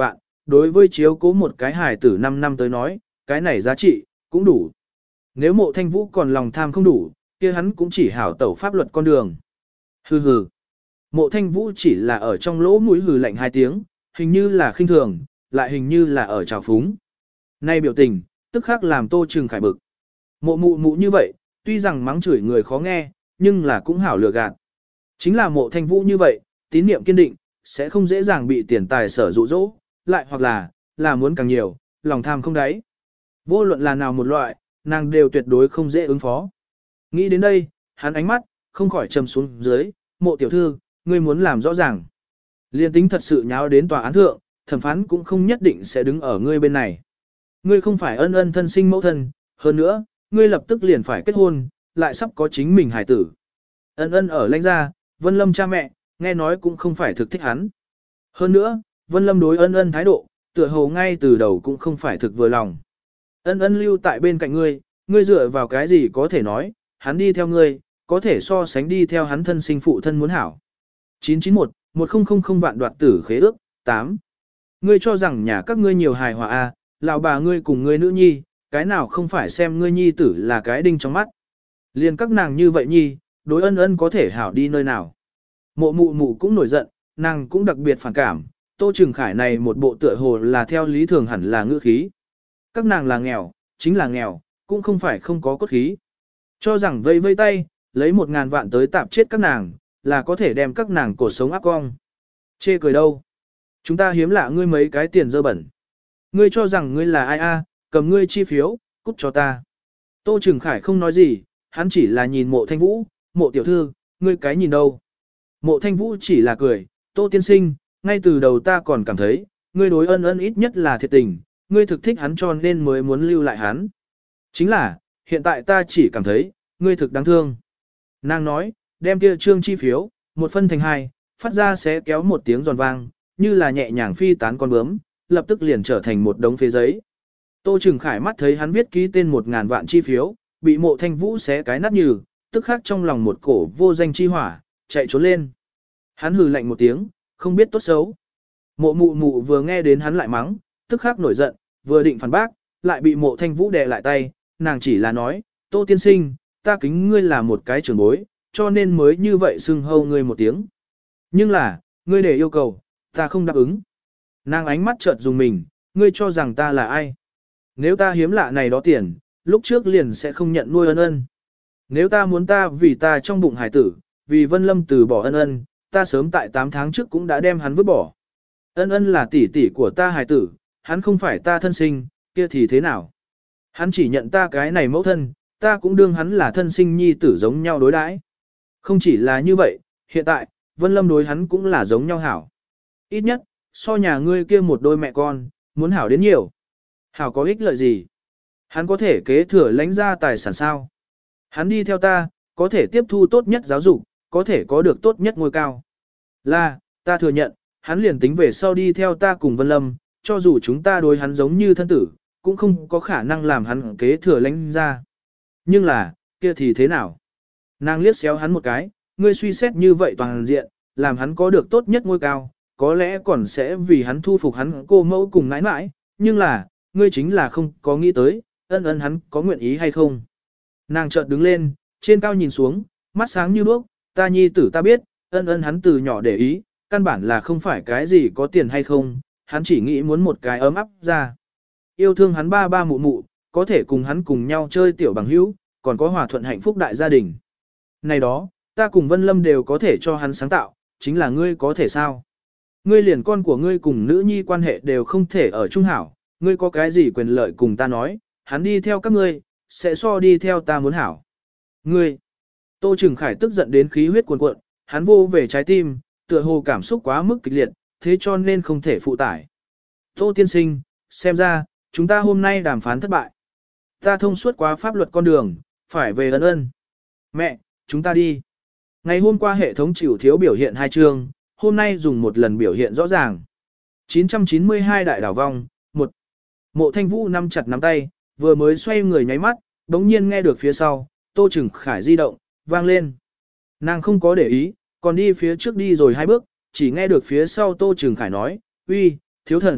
đối với chiếu cố một cái hài tử năm năm tới nói, cái này giá trị, cũng đủ. Nếu mộ thanh vũ còn lòng tham không đủ, kia hắn cũng chỉ hảo tẩu pháp luật con đường. Hừ hừ. Mộ thanh vũ chỉ là ở trong lỗ mũi hừ lạnh hai tiếng, hình như là khinh thường, lại hình như là ở trào phúng. Nay biểu tình, tức khắc làm Tô Trừng Khải bực. Mộ mụ mụ như vậy, tuy rằng mắng chửi người khó nghe, nhưng là cũng hảo lừa gạt. Chính là mộ thanh vũ như vậy, tín niệm kiên định, sẽ không dễ dàng bị tiền tài sở dụ dỗ, lại hoặc là, là muốn càng nhiều, lòng tham không đáy. Vô luận là nào một loại, nàng đều tuyệt đối không dễ ứng phó. Nghĩ đến đây, hắn ánh mắt, không khỏi trầm xuống dưới, mộ tiểu thư, ngươi muốn làm rõ ràng. Liên tính thật sự nháo đến tòa án thượng, thẩm phán cũng không nhất định sẽ đứng ở ngươi bên này. Ngươi không phải ân ân thân sinh mẫu thân, hơn nữa, ngươi lập tức liền phải kết hôn, lại sắp có chính mình hài tử. Ân ân ở lãnh gia, Vân Lâm cha mẹ, nghe nói cũng không phải thực thích hắn. Hơn nữa, Vân Lâm đối ân ân thái độ, tựa hồ ngay từ đầu cũng không phải thực vừa lòng. Ân ân lưu tại bên cạnh ngươi, ngươi dựa vào cái gì có thể nói, hắn đi theo ngươi, có thể so sánh đi theo hắn thân sinh phụ thân muốn hảo. chín chín một, một nghìn vạn đoạt tử khế ước, tám. Ngươi cho rằng nhà các ngươi nhiều hài hòa a, à, lão bà ngươi cùng ngươi nữ nhi, cái nào không phải xem ngươi nhi tử là cái đinh trong mắt. Liền các nàng như vậy nhi, đối ân ân có thể hảo đi nơi nào. Mộ mụ mụ cũng nổi giận, nàng cũng đặc biệt phản cảm, Tô Trừng Khải này một bộ tựa hồ là theo lý thường hẳn là ngữ khí. Các nàng là nghèo, chính là nghèo, cũng không phải không có cốt khí. Cho rằng vây vây tay, lấy một ngàn vạn tới tạp chết các nàng, là có thể đem các nàng cổ sống áp cong. Chê cười đâu? Chúng ta hiếm lạ ngươi mấy cái tiền dơ bẩn. Ngươi cho rằng ngươi là ai a? Cầm ngươi chi phiếu, cút cho ta. Tô Trừng Khải không nói gì, hắn chỉ là nhìn mộ thanh vũ, mộ tiểu thư, ngươi cái nhìn đâu. Mộ thanh vũ chỉ là cười, Tô tiên sinh, ngay từ đầu ta còn cảm thấy, ngươi đối ân ân ít nhất là thiệt tình, ngươi thực thích hắn cho nên mới muốn lưu lại hắn. Chính là, hiện tại ta chỉ cảm thấy, ngươi thực đáng thương. Nàng nói, đem kia trương chi phiếu, một phân thành hai, phát ra sẽ kéo một tiếng giòn vang, như là nhẹ nhàng phi tán con bướm, lập tức liền trở thành một đống phế giấy. Tô Trừng Khải mắt thấy hắn viết ký tên một ngàn vạn chi phiếu, bị mộ thanh vũ xé cái nát nhừ, tức khắc trong lòng một cổ vô danh chi hỏa, chạy trốn lên. Hắn hừ lạnh một tiếng, không biết tốt xấu. Mộ mụ mụ vừa nghe đến hắn lại mắng, tức khắc nổi giận, vừa định phản bác, lại bị mộ thanh vũ đè lại tay, nàng chỉ là nói, Tô tiên sinh, ta kính ngươi là một cái trưởng bối, cho nên mới như vậy xưng hâu ngươi một tiếng. Nhưng là, ngươi để yêu cầu, ta không đáp ứng. Nàng ánh mắt chợt dùng mình, ngươi cho rằng ta là ai? Nếu ta hiếm lạ này đó tiền, lúc trước liền sẽ không nhận nuôi ân ân. Nếu ta muốn ta vì ta trong bụng hải tử, vì Vân Lâm từ bỏ ân ân, ta sớm tại tám tháng trước cũng đã đem hắn vứt bỏ. Ân ân là tỷ tỷ của ta hải tử, hắn không phải ta thân sinh, kia thì thế nào? Hắn chỉ nhận ta cái này mẫu thân, ta cũng đương hắn là thân sinh nhi tử giống nhau đối đãi. Không chỉ là như vậy, hiện tại, Vân Lâm đối hắn cũng là giống nhau hảo. Ít nhất, so nhà ngươi kia một đôi mẹ con, muốn hảo đến nhiều. Hảo có ích lợi gì? Hắn có thể kế thừa lãnh ra tài sản sao? Hắn đi theo ta, có thể tiếp thu tốt nhất giáo dục, có thể có được tốt nhất ngôi cao. Là, ta thừa nhận, hắn liền tính về sau đi theo ta cùng Vân Lâm, cho dù chúng ta đối hắn giống như thân tử, cũng không có khả năng làm hắn kế thừa lãnh ra. Nhưng là, kia thì thế nào? Nàng liếc xéo hắn một cái, ngươi suy xét như vậy toàn diện, làm hắn có được tốt nhất ngôi cao, có lẽ còn sẽ vì hắn thu phục hắn cô mẫu cùng nãi nãi, nhưng là, ngươi chính là không có nghĩ tới, ân ân hắn có nguyện ý hay không. Nàng chợt đứng lên, trên cao nhìn xuống, mắt sáng như đuốc, ta nhi tử ta biết, ân ân hắn từ nhỏ để ý, căn bản là không phải cái gì có tiền hay không, hắn chỉ nghĩ muốn một cái ấm áp ra. Yêu thương hắn ba ba mụ mụ, có thể cùng hắn cùng nhau chơi tiểu bằng hữu, còn có hòa thuận hạnh phúc đại gia đình. Này đó, ta cùng Vân Lâm đều có thể cho hắn sáng tạo, chính là ngươi có thể sao? Ngươi liền con của ngươi cùng nữ nhi quan hệ đều không thể ở chung hảo, ngươi có cái gì quyền lợi cùng ta nói, hắn đi theo các ngươi, sẽ so đi theo ta muốn hảo. Ngươi, Tô Trừng Khải tức giận đến khí huyết cuồn cuộn, hắn vô về trái tim, tựa hồ cảm xúc quá mức kịch liệt, thế cho nên không thể phụ tải. Tô tiên sinh, xem ra, chúng ta hôm nay đàm phán thất bại. Ta thông suốt quá pháp luật con đường, phải về ân ân. Mẹ, chúng ta đi. Ngày hôm qua hệ thống chịu thiếu biểu hiện hai chương, hôm nay dùng một lần biểu hiện rõ ràng. chín trăm chín mươi hai đại đảo vong, một. Mộ Thanh Vũ nắm chặt nắm tay, vừa mới xoay người nháy mắt, đống nhiên nghe được phía sau, Tô Trừng Khải di động, vang lên. Nàng không có để ý, còn đi phía trước đi rồi hai bước, chỉ nghe được phía sau Tô Trừng Khải nói, uy, thiếu thần,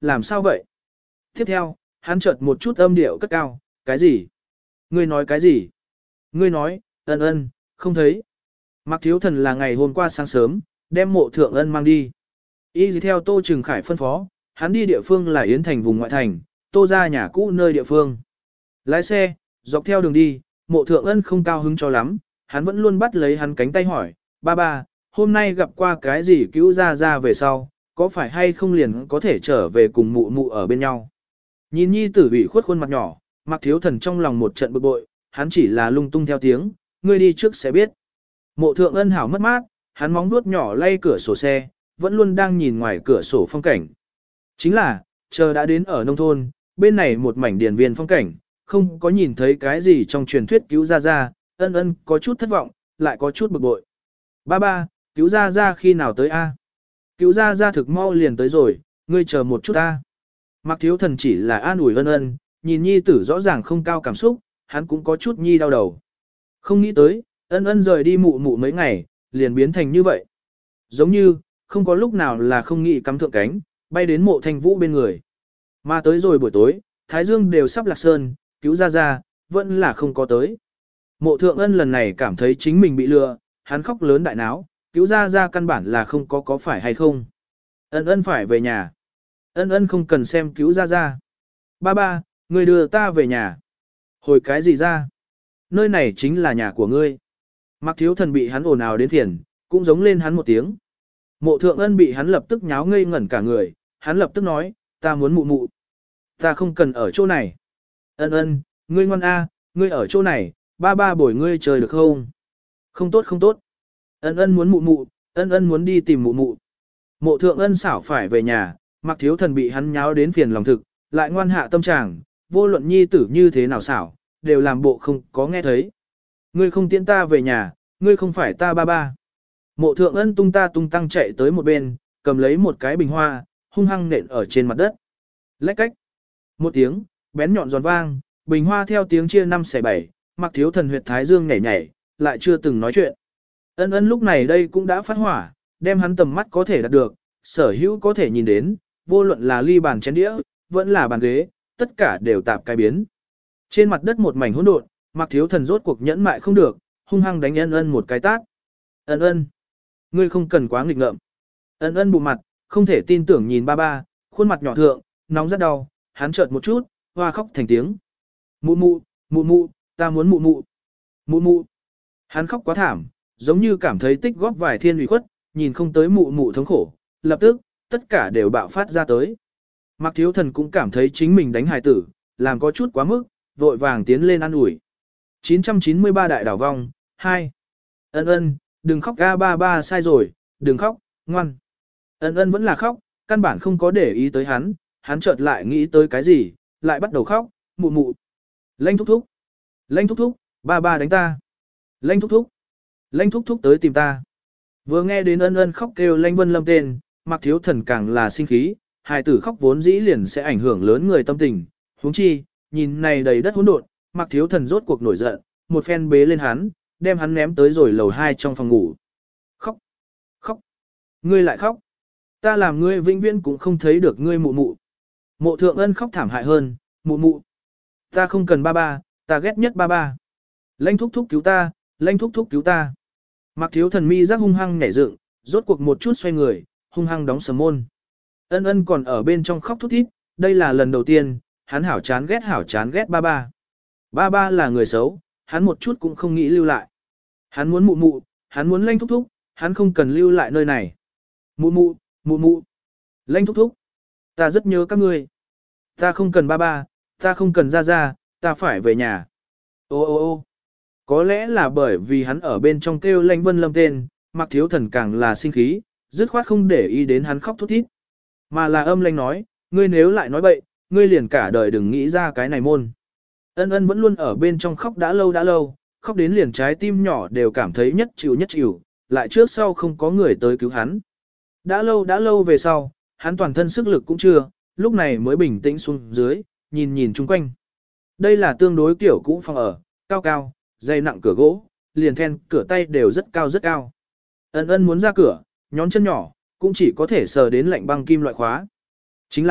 làm sao vậy? Tiếp theo, hắn chợt một chút âm điệu cất cao, cái gì? Ngươi nói cái gì? Ngươi nói, ân ân, không thấy. Mạc Thiếu Thần là ngày hôm qua sáng sớm, đem mộ thượng ân mang đi. Y theo Tô Trừng Khải phân phó, hắn đi địa phương là Yến Thành vùng ngoại thành, Tô ra nhà cũ nơi địa phương. Lái xe, dọc theo đường đi, mộ thượng ân không cao hứng cho lắm, hắn vẫn luôn bắt lấy hắn cánh tay hỏi, ba ba, hôm nay gặp qua cái gì cứu ra ra về sau, có phải hay không liền có thể trở về cùng mụ mụ ở bên nhau. Nhìn nhi tử bị khuất khuôn mặt nhỏ, Mạc Thiếu Thần trong lòng một trận bực bội, hắn chỉ là lung tung theo tiếng, ngươi đi trước sẽ biết. Mộ thượng ân hảo mất mát, hắn móng vuốt nhỏ lay cửa sổ xe, vẫn luôn đang nhìn ngoài cửa sổ phong cảnh. Chính là, chờ đã đến ở nông thôn, bên này một mảnh điền viên phong cảnh, không có nhìn thấy cái gì trong truyền thuyết cứu ra ra, ân ân có chút thất vọng, lại có chút bực bội. Ba ba, cứu ra ra khi nào tới a? Cứu ra ra thực mau liền tới rồi, ngươi chờ một chút a. Mạc Thiếu Thần chỉ là an ủi ân ân, nhìn nhi tử rõ ràng không cao cảm xúc, hắn cũng có chút nhi đau đầu. Không nghĩ tới, ân ân rời đi mụ mụ mấy ngày, liền biến thành như vậy. Giống như, không có lúc nào là không nghĩ cắm thượng cánh, bay đến mộ thanh vũ bên người. Mà tới rồi buổi tối, Thái Dương đều sắp lạc sơn, cứu ra ra, vẫn là không có tới. Mộ thượng ân lần này cảm thấy chính mình bị lừa, hắn khóc lớn đại náo, cứu ra ra căn bản là không có có phải hay không. Ân ân phải về nhà. Ân ân không cần xem cứu ra ra. Ba ba, người đưa ta về nhà. Hồi cái gì ra? Nơi này chính là nhà của ngươi. Mạc Thiếu Thần bị hắn ồn ào đến phiền, cũng giống lên hắn một tiếng. Mộ thượng ân bị hắn lập tức nháo ngây ngẩn cả người, hắn lập tức nói, ta muốn mụ mụ. Ta không cần ở chỗ này. Ân ân, ngươi ngoan a, ngươi ở chỗ này, ba ba bồi ngươi chơi được không? Không tốt không tốt. Ân ân muốn mụ mụ, ân ân muốn đi tìm mụ mụ. Mộ thượng ân xảo phải về nhà, Mạc Thiếu Thần bị hắn nháo đến phiền lòng thực, lại ngoan hạ tâm trạng, vô luận nhi tử như thế nào xảo, đều làm bộ không có nghe thấy. Ngươi không tiễn ta về nhà, ngươi không phải ta ba ba. Mộ thượng ân tung ta tung tăng chạy tới một bên, cầm lấy một cái bình hoa, hung hăng nện ở trên mặt đất. Lách cách. Một tiếng, bén nhọn giòn vang, bình hoa theo tiếng chia năm xẻ bảy, Mạc Thiếu Thần huyệt thái dương nhảy nhảy, lại chưa từng nói chuyện. Ân ân lúc này đây cũng đã phát hỏa, đem hắn tầm mắt có thể đạt được, sở hữu có thể nhìn đến, vô luận là ly bàn chén đĩa, vẫn là bàn ghế, tất cả đều tạp cái biến. Trên mặt đất một mảnh hỗn độn, Mạc Thiếu Thần rốt cuộc nhẫn mại không được, hung hăng đánh ân ân một cái tát. Ân ân, ngươi không cần quá nghịch ngợm. Ân ân bụng mặt, không thể tin tưởng nhìn ba ba, khuôn mặt nhỏ thượng, nóng rất đau, hắn chợt một chút, hoa khóc thành tiếng. Mụ mụ, mụ mụ, ta muốn mụ mụ. Mụ mụ. Hắn khóc quá thảm, giống như cảm thấy tích góp vài thiên ủy khuất, nhìn không tới mụ mụ thống khổ, lập tức, tất cả đều bạo phát ra tới. Mạc Thiếu Thần cũng cảm thấy chính mình đánh hài tử, làm có chút quá mức, vội vàng tiến lên ăn ủi. chín trăm chín mươi ba đại đảo vong, hai. Ân ân, đừng khóc ga ba ba sai rồi, đừng khóc, ngoan. Ân ân vẫn là khóc, căn bản không có để ý tới hắn, hắn chợt lại nghĩ tới cái gì, lại bắt đầu khóc, mụ mụ. Lanh thúc thúc, lanh thúc thúc, ba ba đánh ta. Lanh thúc thúc, lanh thúc thúc tới tìm ta. Vừa nghe đến ân ân khóc kêu Lanh Vân Lâm tên, Mạc Thiếu Thần càng là sinh khí, hài tử khóc vốn dĩ liền sẽ ảnh hưởng lớn người tâm tình, huống chi, nhìn này đầy đất hỗn độn, Mạc Thiếu Thần rốt cuộc nổi giận, một phen bế lên hắn, đem hắn ném tới rồi lầu hai trong phòng ngủ. Khóc, khóc, ngươi lại khóc, ta làm ngươi vĩnh viễn cũng không thấy được ngươi mụ mụ. Mộ thượng ân khóc thảm hại hơn, mụ mụ, ta không cần ba ba, ta ghét nhất ba ba. Lanh thúc thúc cứu ta, lanh thúc thúc cứu ta. Mạc Thiếu Thần mi giác hung hăng nhảy dựng, rốt cuộc một chút xoay người, hung hăng đóng sầm môn. Ân ân còn ở bên trong khóc thút thít, đây là lần đầu tiên, hắn hảo chán ghét hảo chán ghét ba ba. Ba ba là người xấu, hắn một chút cũng không nghĩ lưu lại. Hắn muốn mụ mụ, hắn muốn lanh thúc thúc, hắn không cần lưu lại nơi này. Mụ mụ, mụ mụ, lanh thúc thúc, ta rất nhớ các ngươi. Ta không cần ba ba, ta không cần ra ra, ta phải về nhà. Ô ô ô có lẽ là bởi vì hắn ở bên trong kêu Lanh Vân Lâm tên, Mạc Thiếu Thần càng là sinh khí, dứt khoát không để ý đến hắn khóc thút thít. Mà là âm lanh nói, ngươi nếu lại nói bậy, ngươi liền cả đời đừng nghĩ ra cái này môn. Ân ân vẫn luôn ở bên trong khóc đã lâu đã lâu, khóc đến liền trái tim nhỏ đều cảm thấy nhất chịu nhất chịu, lại trước sau không có người tới cứu hắn. Đã lâu đã lâu về sau, hắn toàn thân sức lực cũng chưa, lúc này mới bình tĩnh xuống dưới, nhìn nhìn chung quanh. Đây là tương đối kiểu cũ phòng ở, cao cao, dày nặng cửa gỗ, liền then cửa tay đều rất cao rất cao. Ân ân muốn ra cửa, nhón chân nhỏ, cũng chỉ có thể sờ đến lạnh băng kim loại khóa. Chính là,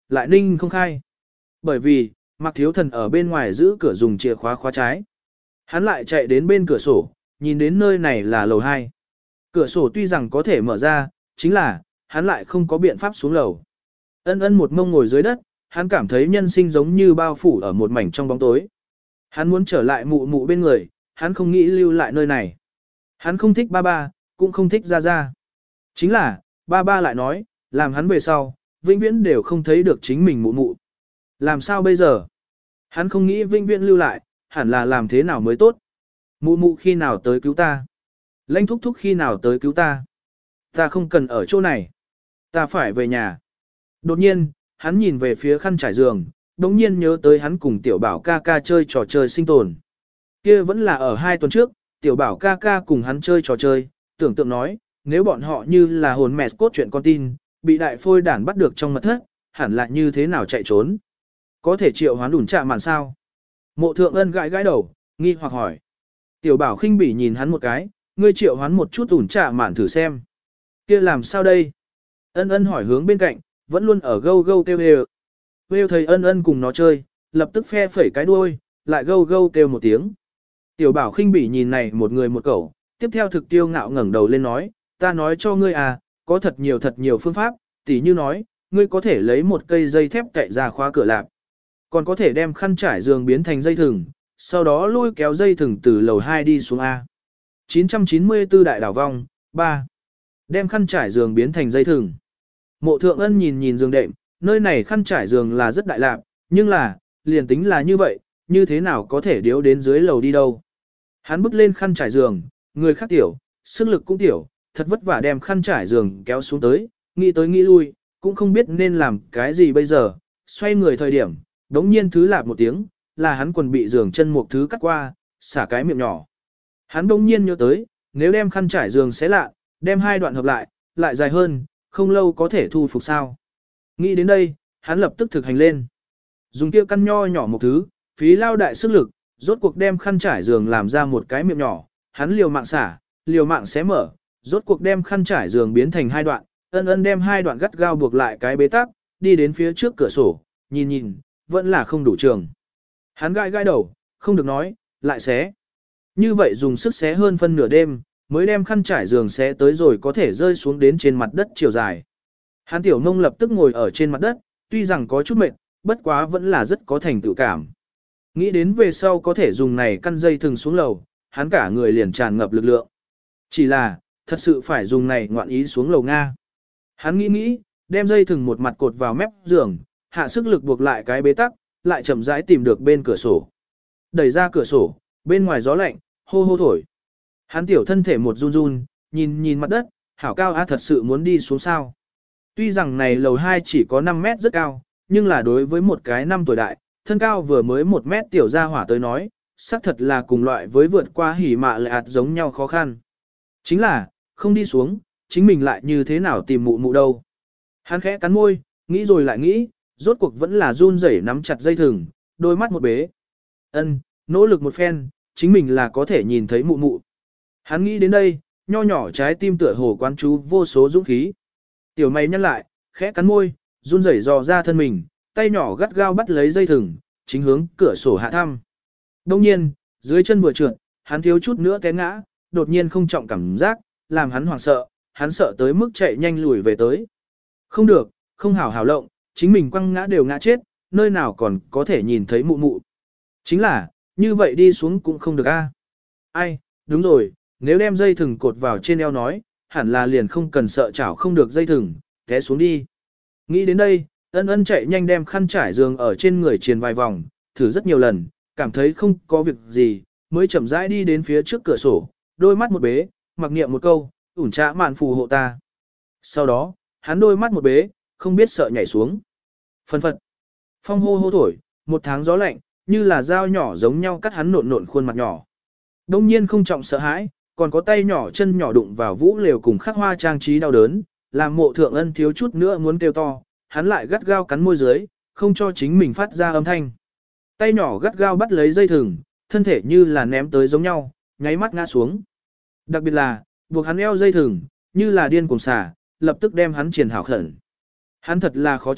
lại ninh không khai. Bởi vì, Mạc Thiếu Thần ở bên ngoài giữ cửa dùng chìa khóa khóa trái. Hắn lại chạy đến bên cửa sổ, nhìn đến nơi này là lầu hai. Cửa sổ tuy rằng có thể mở ra, chính là, hắn lại không có biện pháp xuống lầu. Ân ân một mông ngồi dưới đất, hắn cảm thấy nhân sinh giống như bao phủ ở một mảnh trong bóng tối. Hắn muốn trở lại mụ mụ bên người, hắn không nghĩ lưu lại nơi này. Hắn không thích ba ba, cũng không thích ra ra. Chính là, ba ba lại nói, làm hắn về sau, vĩnh viễn đều không thấy được chính mình mụ mụ. Làm sao bây giờ? Hắn không nghĩ vĩnh viễn lưu lại, hẳn là làm thế nào mới tốt. Mụ mụ khi nào tới cứu ta? Lãnh thúc thúc khi nào tới cứu ta? Ta không cần ở chỗ này. Ta phải về nhà. Đột nhiên, hắn nhìn về phía khăn trải giường, đống nhiên nhớ tới hắn cùng tiểu bảo ca ca chơi trò chơi sinh tồn. Kia vẫn là ở hai tuần trước, tiểu bảo ca ca cùng hắn chơi trò chơi, tưởng tượng nói, nếu bọn họ như là hồn mẹ cốt chuyện con tin, bị đại phôi đản bắt được trong mật thất, hẳn là như thế nào chạy trốn. Có thể triệu hoán đủn chạm màn sao? Mộ thượng ân gãi gãi đầu, nghi hoặc hỏi. Tiểu bảo khinh bỉ nhìn hắn một cái, ngươi triệu hoán một chút ủn chạm màn thử xem. Kia làm sao đây? Ân ân hỏi hướng bên cạnh, vẫn luôn ở gâu gâu kêu kêu. Kêu thấy ân ân cùng nó chơi, lập tức phe phẩy cái đuôi, lại gâu gâu kêu một tiếng. Tiểu bảo khinh bỉ nhìn này một người một cẩu, tiếp theo thực tiêu ngạo ngẩng đầu lên nói, ta nói cho ngươi à, có thật nhiều thật nhiều phương pháp, tỉ như nói, ngươi có thể lấy một cây dây thép cậy ra khóa cửa lạp. Còn có thể đem khăn trải giường biến thành dây thừng, sau đó lôi kéo dây thừng từ lầu hai đi xuống A. chín trăm chín mươi tư đại đảo vong, ba. Đem khăn trải giường biến thành dây thừng. Mộ thượng ân nhìn nhìn giường đệm, nơi này khăn trải giường là rất đại lạc, nhưng là, liền tính là như vậy, như thế nào có thể điếu đến dưới lầu đi đâu. Hắn bước lên khăn trải giường, người khác tiểu, sức lực cũng tiểu, thật vất vả đem khăn trải giường kéo xuống tới, nghĩ tới nghĩ lui, cũng không biết nên làm cái gì bây giờ, xoay người thời điểm, đống nhiên thứ lạp một tiếng, là hắn quần bị giường chân một thứ cắt qua, xả cái miệng nhỏ. Hắn đống nhiên nhớ tới, nếu đem khăn trải giường xé lạ, đem hai đoạn hợp lại, lại dài hơn, không lâu có thể thu phục sao. Nghĩ đến đây, hắn lập tức thực hành lên. Dùng kia căn nho nhỏ một thứ, phí lao đại sức lực, rốt cuộc đem khăn trải giường làm ra một cái miệng nhỏ, hắn liều mạng xả, liều mạng xé mở, rốt cuộc đem khăn trải giường biến thành hai đoạn, ân ân đem hai đoạn gắt gao buộc lại cái bế tắc, đi đến phía trước cửa sổ, nhìn nhìn, vẫn là không đủ trường. Hắn gai gai đầu, không được nói, lại xé. Như vậy dùng sức xé hơn phân nửa đêm, mới đem khăn trải giường xé tới rồi có thể rơi xuống đến trên mặt đất chiều dài. Hắn tiểu nông lập tức ngồi ở trên mặt đất, tuy rằng có chút mệt, bất quá vẫn là rất có thành tựu cảm. Nghĩ đến về sau có thể dùng này căn dây thừng xuống lầu, hắn cả người liền tràn ngập lực lượng. Chỉ là, thật sự phải dùng này ngoạn ý xuống lầu Nga. Hắn nghĩ nghĩ, đem dây thừng một mặt cột vào mép giường, hạ sức lực buộc lại cái bế tắc, lại chậm rãi tìm được bên cửa sổ. Đẩy ra cửa sổ, bên ngoài gió lạnh, hô hô thổi. Hắn tiểu thân thể một run run, nhìn nhìn mặt đất, hảo cao á thật sự muốn đi xuống sao. Tuy rằng này lầu hai chỉ có năm mét rất cao, nhưng là đối với một cái năm tuổi đại, thân cao vừa mới một mét tiểu gia hỏa tới nói, xác thật là cùng loại với vượt qua hỉ mạ lại ạt giống nhau khó khăn. Chính là, không đi xuống, chính mình lại như thế nào tìm mụ mụ đâu. Hắn khẽ cắn môi, nghĩ rồi lại nghĩ, rốt cuộc vẫn là run rẩy nắm chặt dây thừng, đôi mắt một bế. Ân, nỗ lực một phen, chính mình là có thể nhìn thấy mụ mụ. Hắn nghĩ đến đây, nho nhỏ trái tim tựa hồ quán chú vô số dũng khí. Tiểu mày nhăn lại, khẽ cắn môi, run rẩy dò ra thân mình, tay nhỏ gắt gao bắt lấy dây thừng, chính hướng cửa sổ hạ thăm. Đông nhiên, dưới chân vừa trượt, hắn thiếu chút nữa té ngã, đột nhiên không trọng cảm giác, làm hắn hoảng sợ, hắn sợ tới mức chạy nhanh lùi về tới. Không được, không hảo hảo lộng, chính mình quăng ngã đều ngã chết, nơi nào còn có thể nhìn thấy mụ mụ. Chính là, như vậy đi xuống cũng không được a. Ai, đúng rồi, nếu đem dây thừng cột vào trên eo nói, hẳn là liền không cần sợ chảo không được dây thừng, té xuống đi. Nghĩ đến đây, ân ân chạy nhanh đem khăn trải giường ở trên người truyền vài vòng, thử rất nhiều lần, cảm thấy không có việc gì, mới chậm rãi đi đến phía trước cửa sổ, đôi mắt một bế, mặc niệm một câu, ủn trạ mạn phù hộ ta. Sau đó, hắn đôi mắt một bế, không biết sợ nhảy xuống. Phân phật, phong hô hô thổi, một tháng gió lạnh, như là dao nhỏ giống nhau cắt hắn nộn nộn khuôn mặt nhỏ. Đông nhiên không trọng sợ hãi, còn có tay nhỏ chân nhỏ đụng vào vũ lều cùng khắc hoa trang trí đau đớn, làm mộ thượng ân thiếu chút nữa muốn kêu to, hắn lại gắt gao cắn môi dưới, không cho chính mình phát ra âm thanh. Tay nhỏ gắt gao bắt lấy dây thừng, thân thể như là ném tới giống nhau, nháy mắt ngã xuống. Đặc biệt là, buộc hắn eo dây thừng, như là điên cuồng xả, lập tức đem hắn triển hảo khẩn. Hắn thật là khó chịu,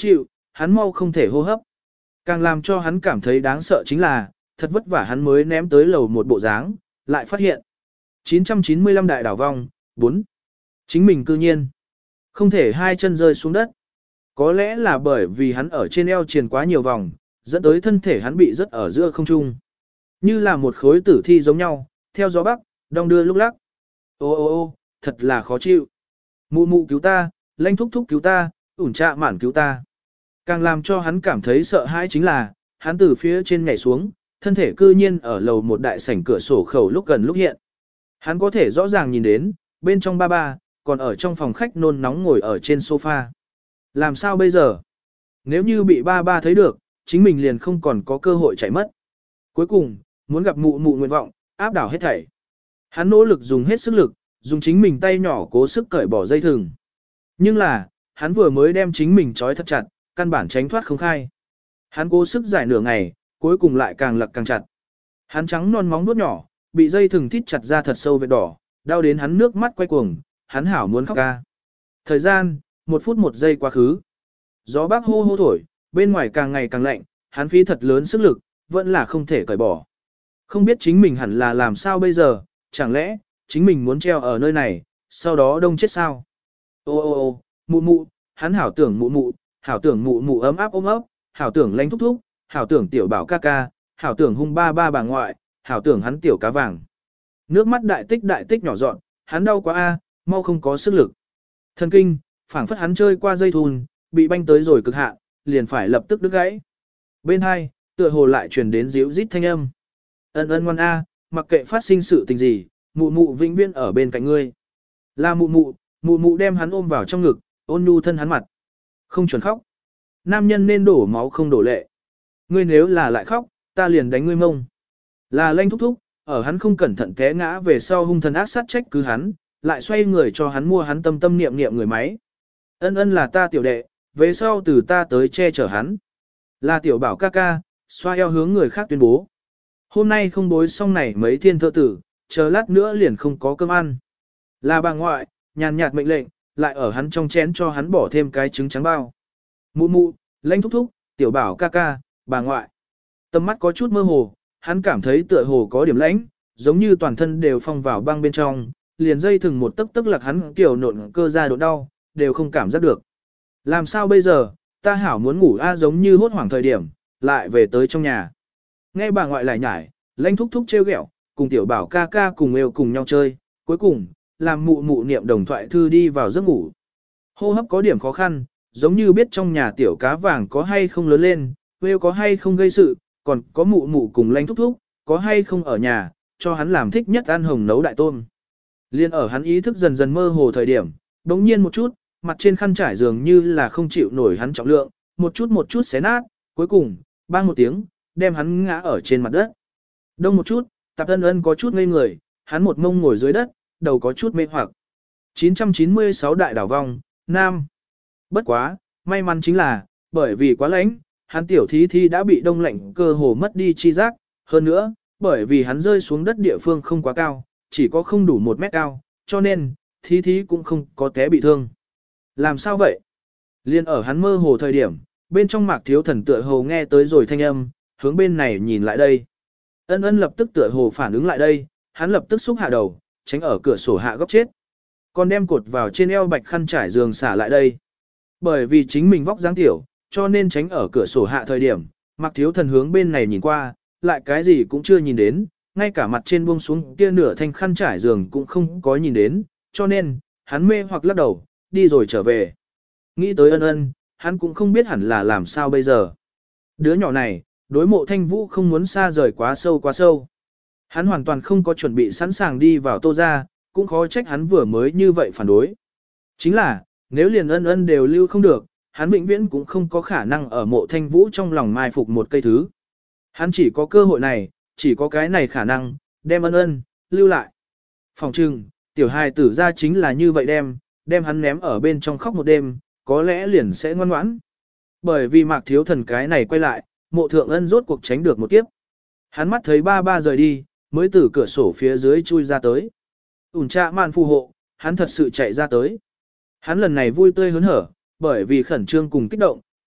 hắn mau không thể hô hấp. Càng làm cho hắn cảm thấy đáng sợ chính là, thật vất vả hắn mới ném tới lầu một bộ dáng, lại phát hiện. chín trăm chín mươi lăm đại đảo vong, bốn. Chính mình cư nhiên. Không thể hai chân rơi xuống đất. Có lẽ là bởi vì hắn ở trên eo triền quá nhiều vòng, dẫn tới thân thể hắn bị rớt ở giữa không trung. Như là một khối tử thi giống nhau, theo gió bắc, đong đưa lúc lắc. Ô ô ô, thật là khó chịu. Mụ mụ cứu ta, lanh thúc thúc cứu ta, ủn trạ mản cứu ta. Càng làm cho hắn cảm thấy sợ hãi chính là, hắn từ phía trên nhảy xuống, thân thể cư nhiên ở lầu một đại sảnh cửa sổ khẩu lúc gần lúc hiện. Hắn có thể rõ ràng nhìn đến, bên trong ba ba, còn ở trong phòng khách nôn nóng ngồi ở trên sofa. Làm sao bây giờ? Nếu như bị ba ba thấy được, chính mình liền không còn có cơ hội chạy mất. Cuối cùng, muốn gặp mụ mụ nguyện vọng, áp đảo hết thảy. Hắn nỗ lực dùng hết sức lực, dùng chính mình tay nhỏ cố sức cởi bỏ dây thừng. Nhưng là, hắn vừa mới đem chính mình trói thật chặt, căn bản tránh thoát không khai. Hắn cố sức giải nửa ngày, cuối cùng lại càng lật càng chặt. Hắn trắng non móng vuốt nhỏ, bị dây thừng thít chặt ra thật sâu vết đỏ, đau đến hắn nước mắt quay cuồng, hắn hảo muốn khóc ca. Thời gian, một phút một giây quá khứ. Gió bắc hô hô thổi, bên ngoài càng ngày càng lạnh, hắn phí thật lớn sức lực, vẫn là không thể cởi bỏ. Không biết chính mình hẳn là làm sao bây giờ, chẳng lẽ, chính mình muốn treo ở nơi này, sau đó đông chết sao? Ô ô ô, mụ mụ, hắn hảo tưởng mụ mụ, hảo tưởng mụ mụ ấm áp ôm ấp, hảo tưởng lánh thúc thúc, hảo tưởng tiểu bảo ca ca, hảo tưởng hung ba ba bà ngoại, hảo tưởng hắn tiểu cá vàng. Nước mắt đại tích đại tích nhỏ dọn, hắn đau quá a, mau không có sức lực. Thần kinh, phảng phất hắn chơi qua dây thun, bị banh tới rồi cực hạn, liền phải lập tức đứt gãy. Bên hai, tựa hồ lại truyền đến díu rít thanh âm. Ân ân ngoan a, mặc kệ phát sinh sự tình gì, mụ mụ vĩnh viễn ở bên cạnh ngươi. Là mụ mụ, mụ mụ đem hắn ôm vào trong ngực, ôn nhu thân hắn mặt. Không chuẩn khóc. Nam nhân nên đổ máu không đổ lệ. Ngươi nếu là lại khóc, ta liền đánh ngươi mông. Là lanh thúc thúc, ở hắn không cẩn thận té ngã về sau hung thần ác sát trách cứ hắn, lại xoay người cho hắn mua hắn tâm tâm niệm niệm người máy. Ân ân là ta tiểu đệ, về sau từ ta tới che chở hắn. Là tiểu bảo ca ca, xoa eo hướng người khác tuyên bố. Hôm nay không bối xong này mấy thiên thơ tử, chờ lát nữa liền không có cơm ăn. Là bà ngoại, nhàn nhạt mệnh lệnh, lại ở hắn trong chén cho hắn bỏ thêm cái trứng trắng bao. Mụ mụ, lãnh thúc thúc, tiểu bảo ca ca, bà ngoại. Tầm mắt có chút mơ hồ, hắn cảm thấy tựa hồ có điểm lãnh, giống như toàn thân đều phong vào băng bên trong, liền dây thừng một tấc tấc lạc hắn kiểu nộn cơ ra độ đau, đều không cảm giác được. Làm sao bây giờ, ta hảo muốn ngủ a giống như hốt hoảng thời điểm, lại về tới trong nhà. Nghe bà ngoại lại nhải, lãnh thúc thúc trêu ghẹo, cùng tiểu bảo ca ca cùng yêu cùng nhau chơi, cuối cùng, làm mụ mụ niệm đồng thoại thư đi vào giấc ngủ. Hô hấp có điểm khó khăn, giống như biết trong nhà tiểu cá vàng có hay không lớn lên, yêu có hay không gây sự, còn có mụ mụ cùng lãnh thúc thúc, có hay không ở nhà, cho hắn làm thích nhất ăn hồng nấu đại tôm. Liên ở hắn ý thức dần dần mơ hồ thời điểm, đống nhiên một chút, mặt trên khăn trải dường như là không chịu nổi hắn trọng lượng, một chút một chút xé nát, cuối cùng, bang một tiếng, đem hắn ngã ở trên mặt đất. Đông một chút, Tạp Ân Ân có chút ngây người, hắn một mông ngồi dưới đất, đầu có chút mê hoặc. chín trăm chín mươi sáu đại đảo vong, Nam. Bất quá, may mắn chính là, bởi vì quá lạnh, hắn tiểu thí thi đã bị đông lạnh cơ hồ mất đi chi giác, hơn nữa, bởi vì hắn rơi xuống đất địa phương không quá cao, chỉ có không đủ một mét cao, cho nên, thí thí cũng không có té bị thương. Làm sao vậy? Liên ở hắn mơ hồ thời điểm, bên trong Mạc Thiếu Thần tựa hồ nghe tới rồi thanh âm, hướng bên này nhìn lại đây. Ân Ân lập tức tựa hồ phản ứng lại đây, hắn lập tức xúc hạ đầu, tránh ở cửa sổ hạ góc chết. Còn đem cột vào trên eo bạch khăn trải giường xả lại đây. Bởi vì chính mình vóc dáng tiểu, cho nên tránh ở cửa sổ hạ thời điểm, Mạc Thiếu Thần hướng bên này nhìn qua, lại cái gì cũng chưa nhìn đến, ngay cả mặt trên buông xuống kia nửa thanh khăn trải giường cũng không có nhìn đến, cho nên, hắn mê hoặc lắc đầu, đi rồi trở về. Nghĩ tới Ân Ân, hắn cũng không biết hẳn là làm sao bây giờ. Đứa nhỏ này, đối Mộ Thanh Vũ không muốn xa rời quá sâu quá sâu. Hắn hoàn toàn không có chuẩn bị sẵn sàng đi vào Tô gia, cũng khó trách hắn vừa mới như vậy phản đối. Chính là, nếu liền Ân Ân đều lưu không được, hắn vĩnh viễn cũng không có khả năng ở Mộ Thanh Vũ trong lòng mai phục một cây thứ. Hắn chỉ có cơ hội này, chỉ có cái này khả năng, đem Ân Ân lưu lại. Phòng trừng, tiểu hài tử ra chính là như vậy đem, đem hắn ném ở bên trong khóc một đêm, có lẽ liền sẽ ngoan ngoãn. Bởi vì Mạc Thiếu Thần cái này quay lại, Mộ Thượng Ân rốt cuộc tránh được một kiếp. Hắn mắt thấy ba ba rời đi, mới từ cửa sổ phía dưới chui ra tới. Ủn trạ mạn phù hộ, hắn thật sự chạy ra tới. Hắn lần này vui tươi hớn hở, bởi vì khẩn trương cùng kích động,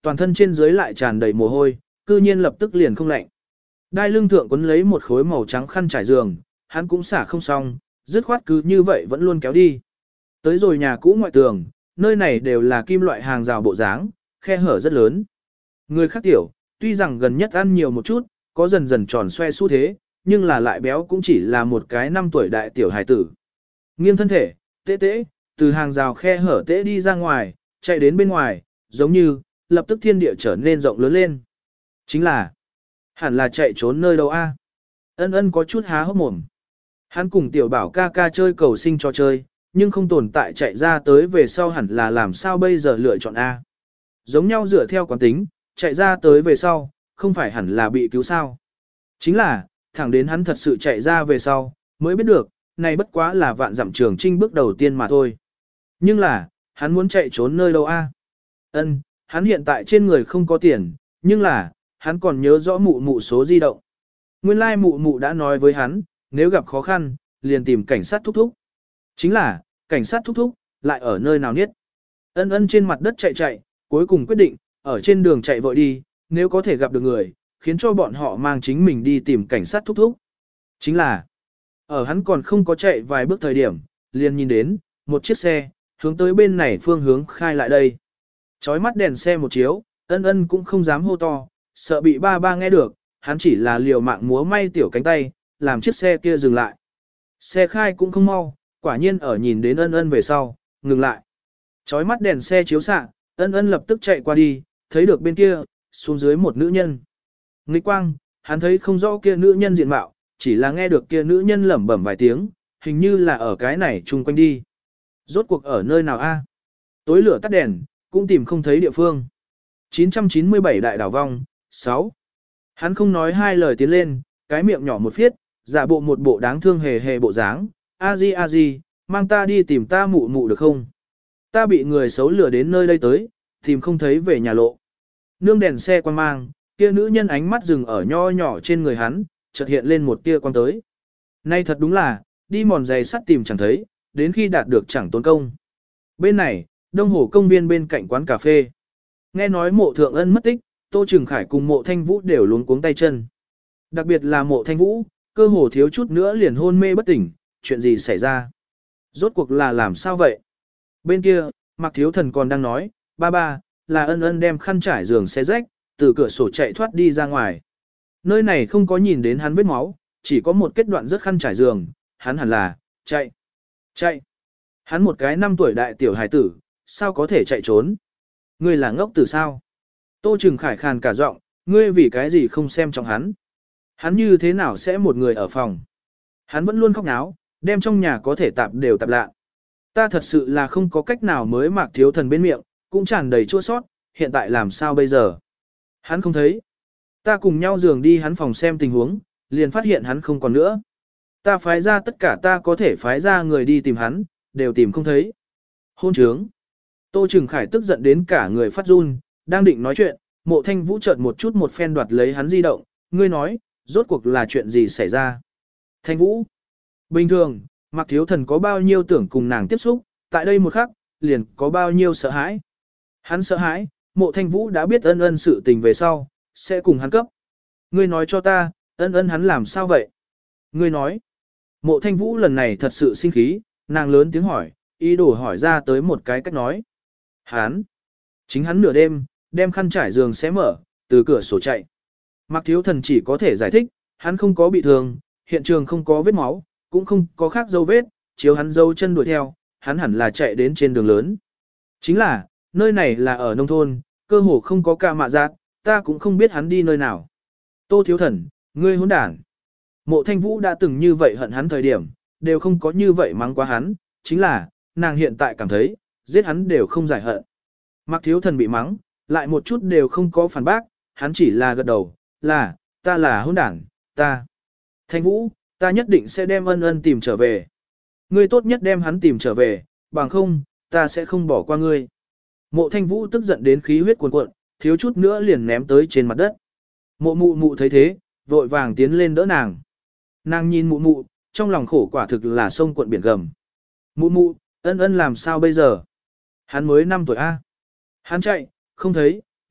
toàn thân trên dưới lại tràn đầy mồ hôi, cư nhiên lập tức liền không lạnh. Đai lưng thượng quấn lấy một khối màu trắng khăn trải giường, hắn cũng xả không xong, dứt khoát cứ như vậy vẫn luôn kéo đi. Tới rồi nhà cũ ngoại tường, nơi này đều là kim loại hàng rào bộ dáng, khe hở rất lớn. Người khác tiểu, tuy rằng gần nhất ăn nhiều một chút, có dần dần tròn xoe xu thế, nhưng là lại béo cũng chỉ là một cái năm tuổi đại tiểu hài tử. Nghiêng thân thể, tễ tễ, từ hàng rào khe hở tễ đi ra ngoài, chạy đến bên ngoài, giống như, lập tức thiên địa trở nên rộng lớn lên. Chính là, hẳn là chạy trốn nơi đâu a? Ân ân có chút há hốc mồm. Hắn cùng tiểu bảo ca ca chơi cầu sinh cho chơi, nhưng không tồn tại chạy ra tới về sau hẳn là làm sao bây giờ lựa chọn A. Giống nhau dựa theo quán tính, chạy ra tới về sau, không phải hẳn là bị cứu sao. Chính là, thẳng đến hắn thật sự chạy ra về sau, mới biết được, này bất quá là vạn dặm trường trinh bước đầu tiên mà thôi. Nhưng là, hắn muốn chạy trốn nơi đâu A. Ân, hắn hiện tại trên người không có tiền, nhưng là, hắn còn nhớ rõ mụ mụ số di động. Nguyên lai mụ mụ đã nói với hắn, nếu gặp khó khăn, liền tìm cảnh sát thúc thúc. Chính là, cảnh sát thúc thúc, lại ở nơi nào niết. Ân ân trên mặt đất chạy chạy, cuối cùng quyết định, ở trên đường chạy vội đi, nếu có thể gặp được người, khiến cho bọn họ mang chính mình đi tìm cảnh sát thúc thúc. Chính là, ở hắn còn không có chạy vài bước thời điểm, liền nhìn đến, một chiếc xe, hướng tới bên này phương hướng khai lại đây. Chói mắt đèn xe một chiếu, ân ân cũng không dám hô to, sợ bị ba ba nghe được, hắn chỉ là liều mạng múa may tiểu cánh tay, làm chiếc xe kia dừng lại. Xe khai cũng không mau, quả nhiên ở nhìn đến ân ân về sau, ngừng lại. Chói mắt đèn xe chiếu xạ, ân ân lập tức chạy qua đi, thấy được bên kia, xuống dưới một nữ nhân. Nghịch quang, hắn thấy không rõ kia nữ nhân diện mạo, chỉ là nghe được kia nữ nhân lẩm bẩm vài tiếng, hình như là ở cái này chung quanh đi. Rốt cuộc ở nơi nào a? Tối lửa tắt đèn, cũng tìm không thấy địa phương. chín trăm chín mươi bảy đại đảo vong, sáu. Hắn không nói hai lời tiến lên, cái miệng nhỏ một phiết, giả bộ một bộ đáng thương hề hề bộ dáng, a di a di, mang ta đi tìm ta mụ mụ được không? Ta bị người xấu lừa đến nơi đây tới, tìm không thấy về nhà lộ. Nương đèn xe quan mang, kia nữ nhân ánh mắt dừng ở nho nhỏ trên người hắn, chợt hiện lên một tia quang tới. Nay thật đúng là, đi mòn giày sắt tìm chẳng thấy, đến khi đạt được chẳng tốn công. Bên này, Đông Hồ công viên bên cạnh quán cà phê. Nghe nói mộ thượng ân mất tích, Tô Trừng Khải cùng mộ thanh vũ đều luống cuống tay chân. Đặc biệt là mộ thanh vũ, cơ hồ thiếu chút nữa liền hôn mê bất tỉnh, chuyện gì xảy ra? Rốt cuộc là làm sao vậy? Bên kia, Mạc Thiếu Thần còn đang nói, ba ba, là ân ân đem khăn trải giường xé rách, từ cửa sổ chạy thoát đi ra ngoài. Nơi này không có nhìn đến hắn vết máu, chỉ có một kết đoạn rất khăn trải giường, hắn hẳn là, chạy, chạy. Hắn một cái năm tuổi đại tiểu hài tử, sao có thể chạy trốn? Ngươi là ngốc tử sao? Tô Trừng Khải khàn cả giọng, ngươi vì cái gì không xem trọng hắn? Hắn như thế nào sẽ một người ở phòng? Hắn vẫn luôn khóc náo, đem trong nhà có thể tạp đều tạp lạ. Ta thật sự là không có cách nào mới Mạc Thiếu Thần bên miệng, cũng tràn đầy chua sót, hiện tại làm sao bây giờ? Hắn không thấy. Ta cùng nhau giường đi hắn phòng xem tình huống, liền phát hiện hắn không còn nữa. Ta phái ra tất cả ta có thể phái ra người đi tìm hắn, đều tìm không thấy. Hôn trướng. Tô Trừng Khải tức giận đến cả người phát run, đang định nói chuyện, mộ thanh vũ chợt một chút một phen đoạt lấy hắn di động, ngươi nói, rốt cuộc là chuyện gì xảy ra. Thanh vũ. Bình thường, Mạc Thiếu Thần có bao nhiêu tưởng cùng nàng tiếp xúc, tại đây một khắc, liền có bao nhiêu sợ hãi. Hắn sợ hãi, mộ thanh vũ đã biết ân ân sự tình về sau, sẽ cùng hắn cấp. Ngươi nói cho ta, ân ân hắn làm sao vậy? Ngươi nói. Mộ thanh vũ lần này thật sự sinh khí, nàng lớn tiếng hỏi, ý đồ hỏi ra tới một cái cách nói. Hắn. Chính hắn nửa đêm, đem khăn trải giường xé mở, từ cửa sổ chạy. Mạc Thiếu Thần chỉ có thể giải thích, hắn không có bị thương, hiện trường không có vết máu, cũng không có khác dấu vết, chiếu hắn dấu chân đuổi theo, hắn hẳn là chạy đến trên đường lớn. Chính là, nơi này là ở nông thôn, cơ hồ không có ca mạ giác, ta cũng không biết hắn đi nơi nào. Tô Thiếu Thần, ngươi hỗn đản. Mộ Thanh Vũ đã từng như vậy hận hắn thời điểm, đều không có như vậy mắng quá hắn, chính là, nàng hiện tại cảm thấy, giết hắn đều không giải hận. Mạc Thiếu Thần bị mắng, lại một chút đều không có phản bác, hắn chỉ là gật đầu, là, ta là hỗn đản, ta. Thanh Vũ, ta nhất định sẽ đem ân ân tìm trở về. Ngươi tốt nhất đem hắn tìm trở về, bằng không, ta sẽ không bỏ qua ngươi. Mộ Thanh Vũ tức giận đến khí huyết cuồn cuộn, thiếu chút nữa liền ném tới trên mặt đất. Mộ mụ mụ thấy thế, vội vàng tiến lên đỡ nàng. Nàng nhìn mụ mụ, trong lòng khổ quả thực là sông cuộn biển gầm. Mụ mụ, ân ân làm sao bây giờ? Hắn mới năm tuổi A. Hắn chạy, không thấy,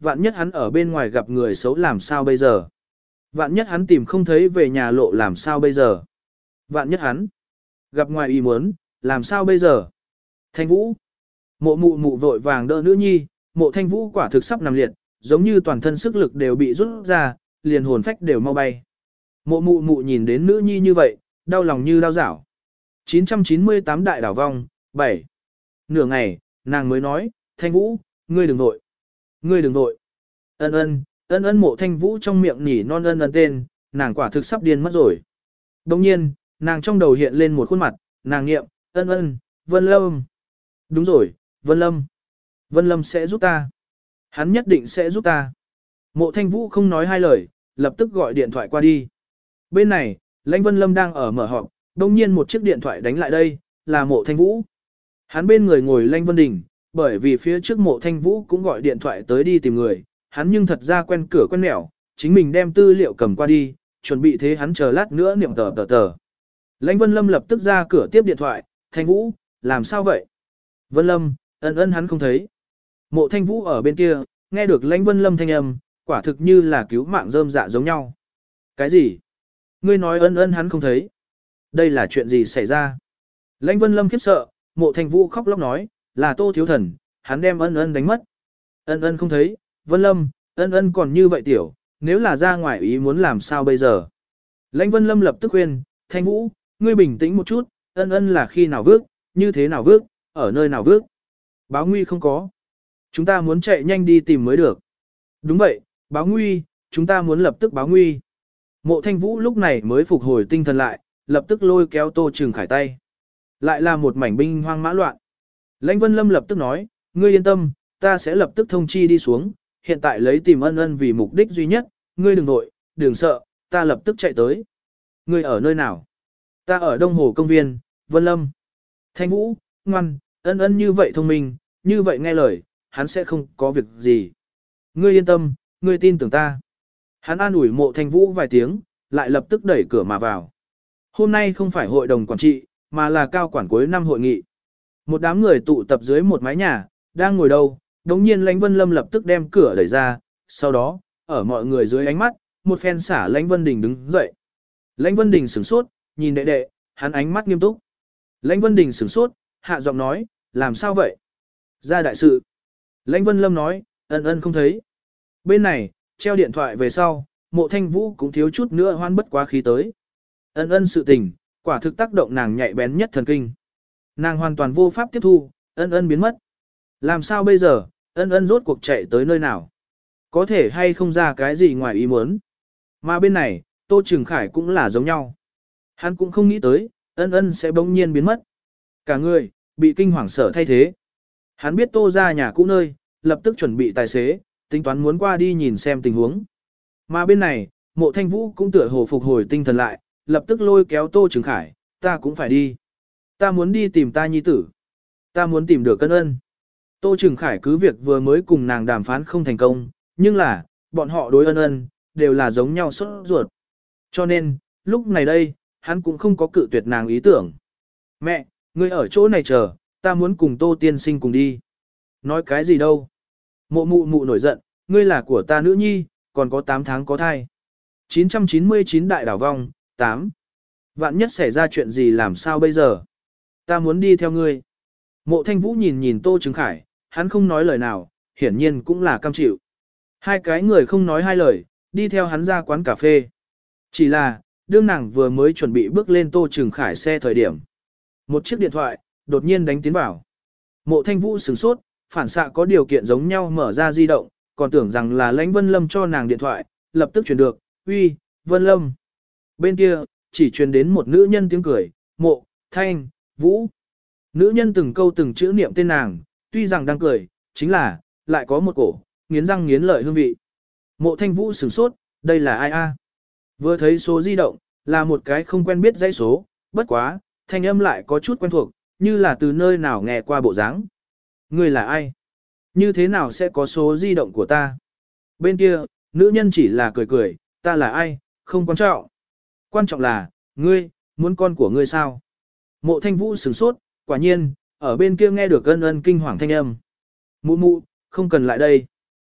vạn nhất hắn ở bên ngoài gặp người xấu làm sao bây giờ? Vạn nhất hắn tìm không thấy về nhà lộ làm sao bây giờ? Vạn nhất hắn gặp ngoài ý muốn, làm sao bây giờ? Thanh Vũ. Mộ mụ mụ vội vàng đỡ nữ nhi, mộ Thanh Vũ quả thực sắp nằm liệt, giống như toàn thân sức lực đều bị rút ra, liền hồn phách đều mau bay. Mộ mụ mụ nhìn đến nữ nhi như vậy, đau lòng như đau dảo. chín trăm chín mươi tám đại đảo vong, bảy. Nửa ngày, nàng mới nói, Thanh Vũ, ngươi đừng vội. Ngươi đừng vội. Ân ân, ân ân mộ Thanh Vũ trong miệng nhỉ non ân ân tên, nàng quả thực sắp điên mất rồi. Đồng nhiên, nàng trong đầu hiện lên một khuôn mặt, nàng nghiệm, ân ân, Vân Lâm. Đúng rồi, Vân Lâm. Vân Lâm sẽ giúp ta. Hắn nhất định sẽ giúp ta. Mộ Thanh Vũ không nói hai lời, lập tức gọi điện thoại qua đi. Bên này, Lãnh Vân Lâm đang ở mở họp, đồng nhiên một chiếc điện thoại đánh lại đây, là Mộ Thanh Vũ. Hắn bên người ngồi Lãnh Vân Đình, bởi vì phía trước Mộ Thanh Vũ cũng gọi điện thoại tới đi tìm người, hắn nhưng thật ra quen cửa quen nẻo, chính mình đem tư liệu cầm qua đi, chuẩn bị thế hắn chờ lát nữa niệm tờ tờ tờ. Lãnh Vân Lâm lập tức ra cửa tiếp điện thoại, Thanh Vũ, làm sao vậy? Vân Lâm, ân ân hắn không thấy. Mộ Thanh Vũ ở bên kia, nghe được Lãnh Vân Lâm thanh âm, quả thực như là cứu mạng rơm dạ giống nhau. Cái gì? Ngươi nói ân ân hắn không thấy. Đây là chuyện gì xảy ra? Lãnh Vân Lâm khiếp sợ, Mộ Thanh Vũ khóc lóc nói, là Tô Thiếu Thần, hắn đem ân ân đánh mất. Ân ân không thấy, Vân Lâm, ân ân còn như vậy tiểu, nếu là ra ngoài ý muốn làm sao bây giờ? Lãnh Vân Lâm lập tức khuyên, Thanh Vũ, ngươi bình tĩnh một chút, ân ân là khi nào vước, như thế nào vước, ở nơi nào vước. Báo nguy không có. Chúng ta muốn chạy nhanh đi tìm mới được. Đúng vậy, báo nguy, chúng ta muốn lập tức báo nguy. Mộ Thanh Vũ lúc này mới phục hồi tinh thần lại, lập tức lôi kéo Tô Trừng Khải tay. Lại là một mảnh binh hoang mã loạn. Lãnh Vân Lâm lập tức nói, ngươi yên tâm, ta sẽ lập tức thông chi đi xuống, hiện tại lấy tìm ân ân vì mục đích duy nhất, ngươi đừng vội, đừng sợ, ta lập tức chạy tới. Ngươi ở nơi nào? Ta ở Đông Hồ Công viên, Vân Lâm. Thanh Vũ, ngoan, ân ân như vậy thông minh, như vậy nghe lời, hắn sẽ không có việc gì. Ngươi yên tâm, ngươi tin tưởng ta. Hắn an ủi Mộ Thanh Vũ vài tiếng, lại lập tức đẩy cửa mà vào. Hôm nay không phải hội đồng quản trị, mà là cao quản cuối năm hội nghị. Một đám người tụ tập dưới một mái nhà, đang ngồi đâu, đống nhiên Lãnh Vân Lâm lập tức đem cửa đẩy ra, sau đó, ở mọi người dưới ánh mắt, một phen xả Lãnh Vân Đình đứng dậy. Lãnh Vân Đình sửng sốt, nhìn đệ đệ, hắn ánh mắt nghiêm túc. Lãnh Vân Đình sửng sốt, hạ giọng nói, làm sao vậy? Ra đại sự. Lãnh Vân Lâm nói, ân ân không thấy. Bên này, treo điện thoại về sau, Mộ Thanh Vũ cũng thiếu chút nữa hoan bất quá khí tới. Ân ân sự tình, quả thực tác động nàng nhạy bén nhất thần kinh. Nàng hoàn toàn vô pháp tiếp thu, ân ân biến mất. Làm sao bây giờ, ân ân rốt cuộc chạy tới nơi nào? Có thể hay không ra cái gì ngoài ý muốn? Mà bên này, Tô Trừng Khải cũng là giống nhau. Hắn cũng không nghĩ tới, ân ân sẽ bỗng nhiên biến mất. Cả người, bị kinh hoàng sở thay thế. Hắn biết Tô ra nhà cũ nơi, lập tức chuẩn bị tài xế, tính toán muốn qua đi nhìn xem tình huống. Mà bên này, Mộ Thanh Vũ cũng tựa hồ phục hồi tinh thần lại, lập tức lôi kéo Tô Trừng Khải, ta cũng phải đi. Ta muốn đi tìm ta nhi tử. Ta muốn tìm được ân ân. Tô Trừng Khải cứ việc vừa mới cùng nàng đàm phán không thành công, nhưng là, bọn họ đối ân ân, đều là giống nhau sốt ruột. Cho nên, lúc này đây, hắn cũng không có cự tuyệt nàng ý tưởng. Mẹ, ngươi ở chỗ này chờ, ta muốn cùng Tô tiên sinh cùng đi. Nói cái gì đâu? Mộ mụ mụ nổi giận, ngươi là của ta nữ nhi, còn có tám tháng có thai. chín trăm chín mươi chín đại đảo vong, tám. Vạn nhất xảy ra chuyện gì làm sao bây giờ? Ta muốn đi theo ngươi. Mộ Thanh Vũ nhìn nhìn Tô Trừng Khải, hắn không nói lời nào, hiển nhiên cũng là cam chịu. Hai cái người không nói hai lời, đi theo hắn ra quán cà phê. Chỉ là, đương nàng vừa mới chuẩn bị bước lên Tô Trừng Khải xe thời điểm. Một chiếc điện thoại, đột nhiên đánh tiến vào. Mộ Thanh Vũ sửng sốt, phản xạ có điều kiện giống nhau mở ra di động, còn tưởng rằng là Lãnh Vân Lâm cho nàng điện thoại, lập tức truyền được, uy, Vân Lâm. Bên kia, chỉ truyền đến một nữ nhân tiếng cười, Mộ, Thanh, Vũ. Nữ nhân từng câu từng chữ niệm tên nàng, tuy rằng đang cười, chính là, lại có một cổ, nghiến răng nghiến lợi hương vị. Mộ Thanh Vũ sửng sốt, đây là ai a? Vừa thấy số di động, là một cái không quen biết dãy số, bất quá, thanh âm lại có chút quen thuộc, như là từ nơi nào nghe qua bộ dáng. Người là ai? Như thế nào sẽ có số di động của ta? Bên kia, nữ nhân chỉ là cười cười, ta là ai, không quan trọng. Quan trọng là, ngươi, muốn con của ngươi sao? Mộ Thanh Vũ sửng sốt, quả nhiên, ở bên kia nghe được ân ân kinh hoàng thanh âm. Mụ mụ, không cần lại đây.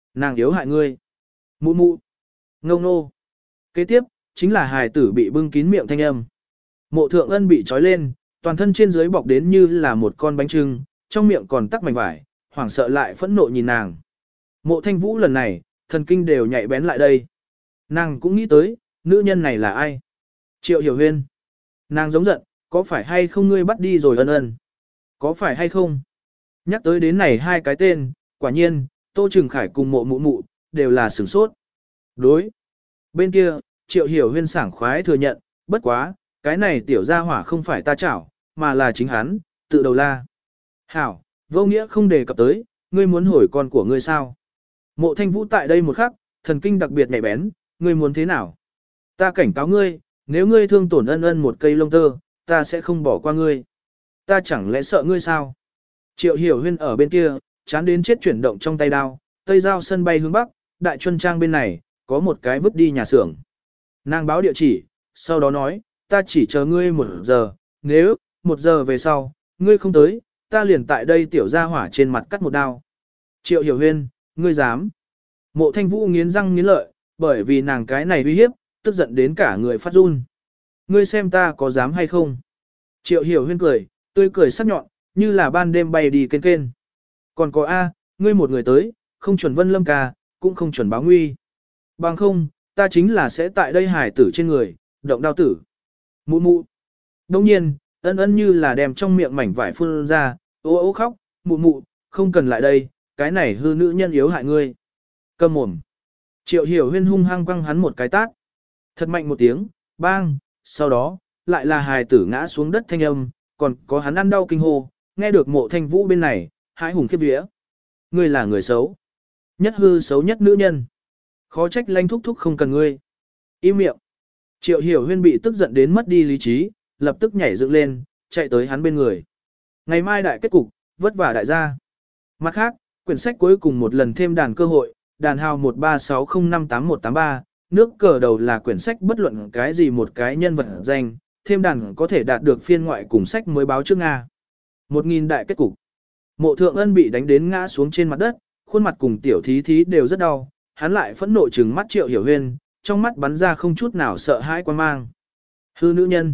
Nàng yếu hại ngươi. Mụ mụ. Ngông nô. Kế tiếp, chính là hài tử bị bưng kín miệng thanh âm. Mộ thượng ân bị trói lên, toàn thân trên dưới bọc đến như là một con bánh trưng, trong miệng còn tắc mảnh vải, hoảng sợ lại phẫn nộ nhìn nàng. Mộ thanh vũ lần này, thần kinh đều nhạy bén lại đây. Nàng cũng nghĩ tới, nữ nhân này là ai? Triệu Hiểu Huyên. Nàng giống giận, có phải hay không ngươi bắt đi rồi ân ân? Có phải hay không? Nhắc tới đến này hai cái tên, quả nhiên, Tô Trừng Khải cùng mộ mụ mụ, đều là sửng sốt. Đối. Bên kia, Triệu Hiểu Huyên sảng khoái thừa nhận, bất quá, cái này tiểu gia hỏa không phải ta chảo, mà là chính hắn, tự đầu la. Hảo, vô nghĩa không đề cập tới, ngươi muốn hồi con của ngươi sao? Mộ thanh vũ tại đây một khắc, thần kinh đặc biệt nhạy bén, ngươi muốn thế nào? Ta cảnh cáo ngươi, nếu ngươi thương tổn ân ân một cây lông tơ, ta sẽ không bỏ qua ngươi. Ta chẳng lẽ sợ ngươi sao? Triệu Hiểu Huyên ở bên kia, chán đến chết chuyển động trong tay đao, tây giao sân bay hướng bắc, đại chuân trang bên này, có một cái vứt đi nhà xưởng. Nàng báo địa chỉ, sau đó nói, ta chỉ chờ ngươi một giờ, nếu, một giờ về sau, ngươi không tới, ta liền tại đây tiểu ra hỏa trên mặt cắt một đao. Triệu Hiểu Huyên, ngươi dám. Mộ thanh vũ nghiến răng nghiến lợi, bởi vì nàng cái này uy hiếp, tức giận đến cả người phát run. Ngươi xem ta có dám hay không? Triệu Hiểu Huyên cười, tươi cười sắc nhọn, như là ban đêm bay đi kên kên. Còn có A, ngươi một người tới, không chuẩn Vân Lâm ca, cũng không chuẩn báo nguy. Bằng không, ta chính là sẽ tại đây hải tử trên người, động đao tử. Mụ mụ. Đồng nhiên, ân ân như là đem trong miệng mảnh vải phun ra, ô ô khóc, mụ mụ, không cần lại đây, cái này hư nữ nhân yếu hại ngươi. Cầm mồm. Triệu Hiểu Huyên hung hăng quăng hắn một cái tát. Thật mạnh một tiếng, bang, sau đó, lại là hài tử ngã xuống đất thanh âm, còn có hắn ăn đau kinh hô, nghe được mộ thanh vũ bên này, hãi hùng khiếp vía. Ngươi là người xấu. Nhất hư xấu nhất nữ nhân. Khó trách lanh thúc thúc không cần ngươi. Im miệng. Triệu Hiểu Huyên bị tức giận đến mất đi lý trí, lập tức nhảy dựng lên, chạy tới hắn bên người. Ngày mai đại kết cục, vất vả đại gia. Mặt khác, quyển sách cuối cùng một lần thêm đàn cơ hội, đàn hào một ba sáu không năm tám một tám ba, nước cờ đầu là quyển sách bất luận cái gì một cái nhân vật danh, thêm đàn có thể đạt được phiên ngoại cùng sách mới báo trước Nga. Một nghìn đại kết cục. Mộ thượng ân bị đánh đến ngã xuống trên mặt đất, khuôn mặt cùng tiểu thí thí đều rất đau, hắn lại phẫn nộ trừng mắt Triệu Hiểu Huyên, trong mắt bắn ra không chút nào sợ hãi quan mang. Hư nữ nhân.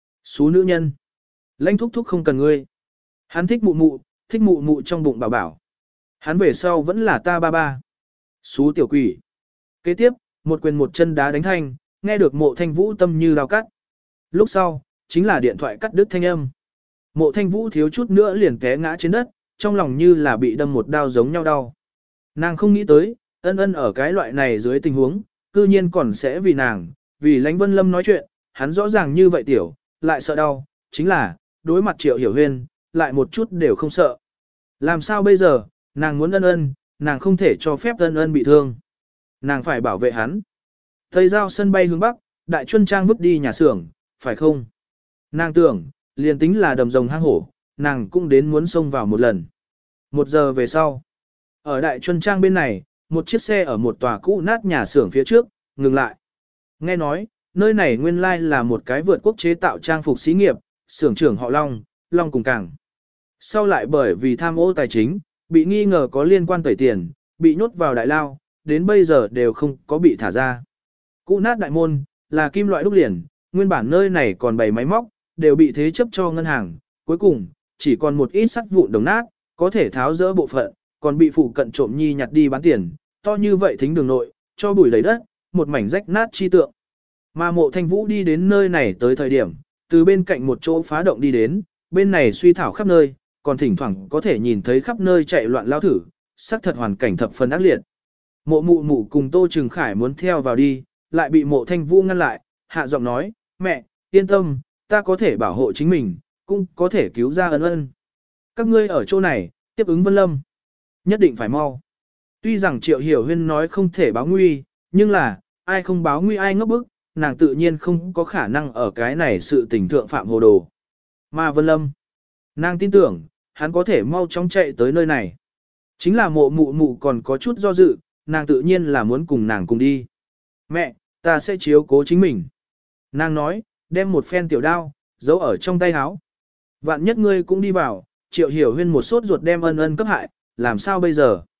Xú nữ nhân. Lãnh thúc thúc không cần ngươi. Hắn thích mụ mụ, thích mụ mụ trong bụng bảo bảo. Hắn về sau vẫn là ta ba ba. Xú tiểu quỷ. Kế tiếp, một quyền một chân đá đánh thanh, nghe được mộ thanh vũ tâm như đao cắt. Lúc sau, chính là điện thoại cắt đứt thanh âm. Mộ thanh vũ thiếu chút nữa liền té ngã trên đất, trong lòng như là bị đâm một đao giống nhau đau. Nàng không nghĩ tới, ân ân ở cái loại này dưới tình huống, cư nhiên còn sẽ vì nàng, vì Lãnh Vân Lâm nói chuyện, hắn rõ ràng như vậy tiểu, lại sợ đau, chính là, đối mặt Triệu Hiểu Huyên, lại một chút đều không sợ. Làm sao bây giờ, nàng muốn ân ân, nàng không thể cho phép ân ân bị thương. Nàng phải bảo vệ hắn. Tây giao sân bay hướng bắc, đại chuân trang vứt đi nhà xưởng, phải không? Nàng tưởng, liền tính là đầm rồng hang hổ, nàng cũng đến muốn xông vào một lần. Một giờ về sau, ở đại chuân trang bên này, một chiếc xe ở một tòa cũ nát nhà xưởng phía trước, ngừng lại. Nghe nói, nơi này nguyên lai là một cái vượt quốc chế tạo trang phục xí nghiệp, xưởng trưởng họ Long, Long cùng cảng. Sau lại bởi vì tham ô tài chính, bị nghi ngờ có liên quan tẩy tiền, bị nhốt vào đại lao, đến bây giờ đều không có bị thả ra. Cũ nát đại môn, là kim loại đúc liền, nguyên bản nơi này còn bày máy móc, đều bị thế chấp cho ngân hàng, cuối cùng, chỉ còn một ít sắt vụn đồng nát, có thể tháo dỡ bộ phận, còn bị phụ cận trộm nhi nhặt đi bán tiền, to như vậy thính đường nội, cho bụi lấy đất, một mảnh rách nát chi tượng. Mà mộ thanh vũ đi đến nơi này tới thời điểm, từ bên cạnh một chỗ phá động đi đến, bên này suy thảo khắp nơi, còn thỉnh thoảng có thể nhìn thấy khắp nơi chạy loạn lao thử, xác thật hoàn cảnh thập phần ác liệt. Mộ mụ mụ cùng Tô Trừng Khải muốn theo vào đi, lại bị mộ thanh vũ ngăn lại, hạ giọng nói, mẹ, yên tâm, ta có thể bảo hộ chính mình, cũng có thể cứu ra ân ân. Các ngươi ở chỗ này, tiếp ứng Vân Lâm. Nhất định phải mau. Tuy rằng Triệu Hiểu Huyên nói không thể báo nguy, nhưng là, ai không báo nguy ai ngốc bức, nàng tự nhiên không có khả năng ở cái này sự tình thượng phạm hồ đồ. Mà Vân Lâm, nàng tin tưởng, hắn có thể mau chóng chạy tới nơi này. Chính là mộ mụ mụ còn có chút do dự, nàng tự nhiên là muốn cùng nàng cùng đi. Mẹ, ta sẽ chiếu cố chính mình. Nàng nói, đem một phen tiểu đao, giấu ở trong tay áo. Vạn nhất ngươi cũng đi vào, Triệu Hiểu Huyên một sốt ruột đem ân ân cấp hại, làm sao bây giờ?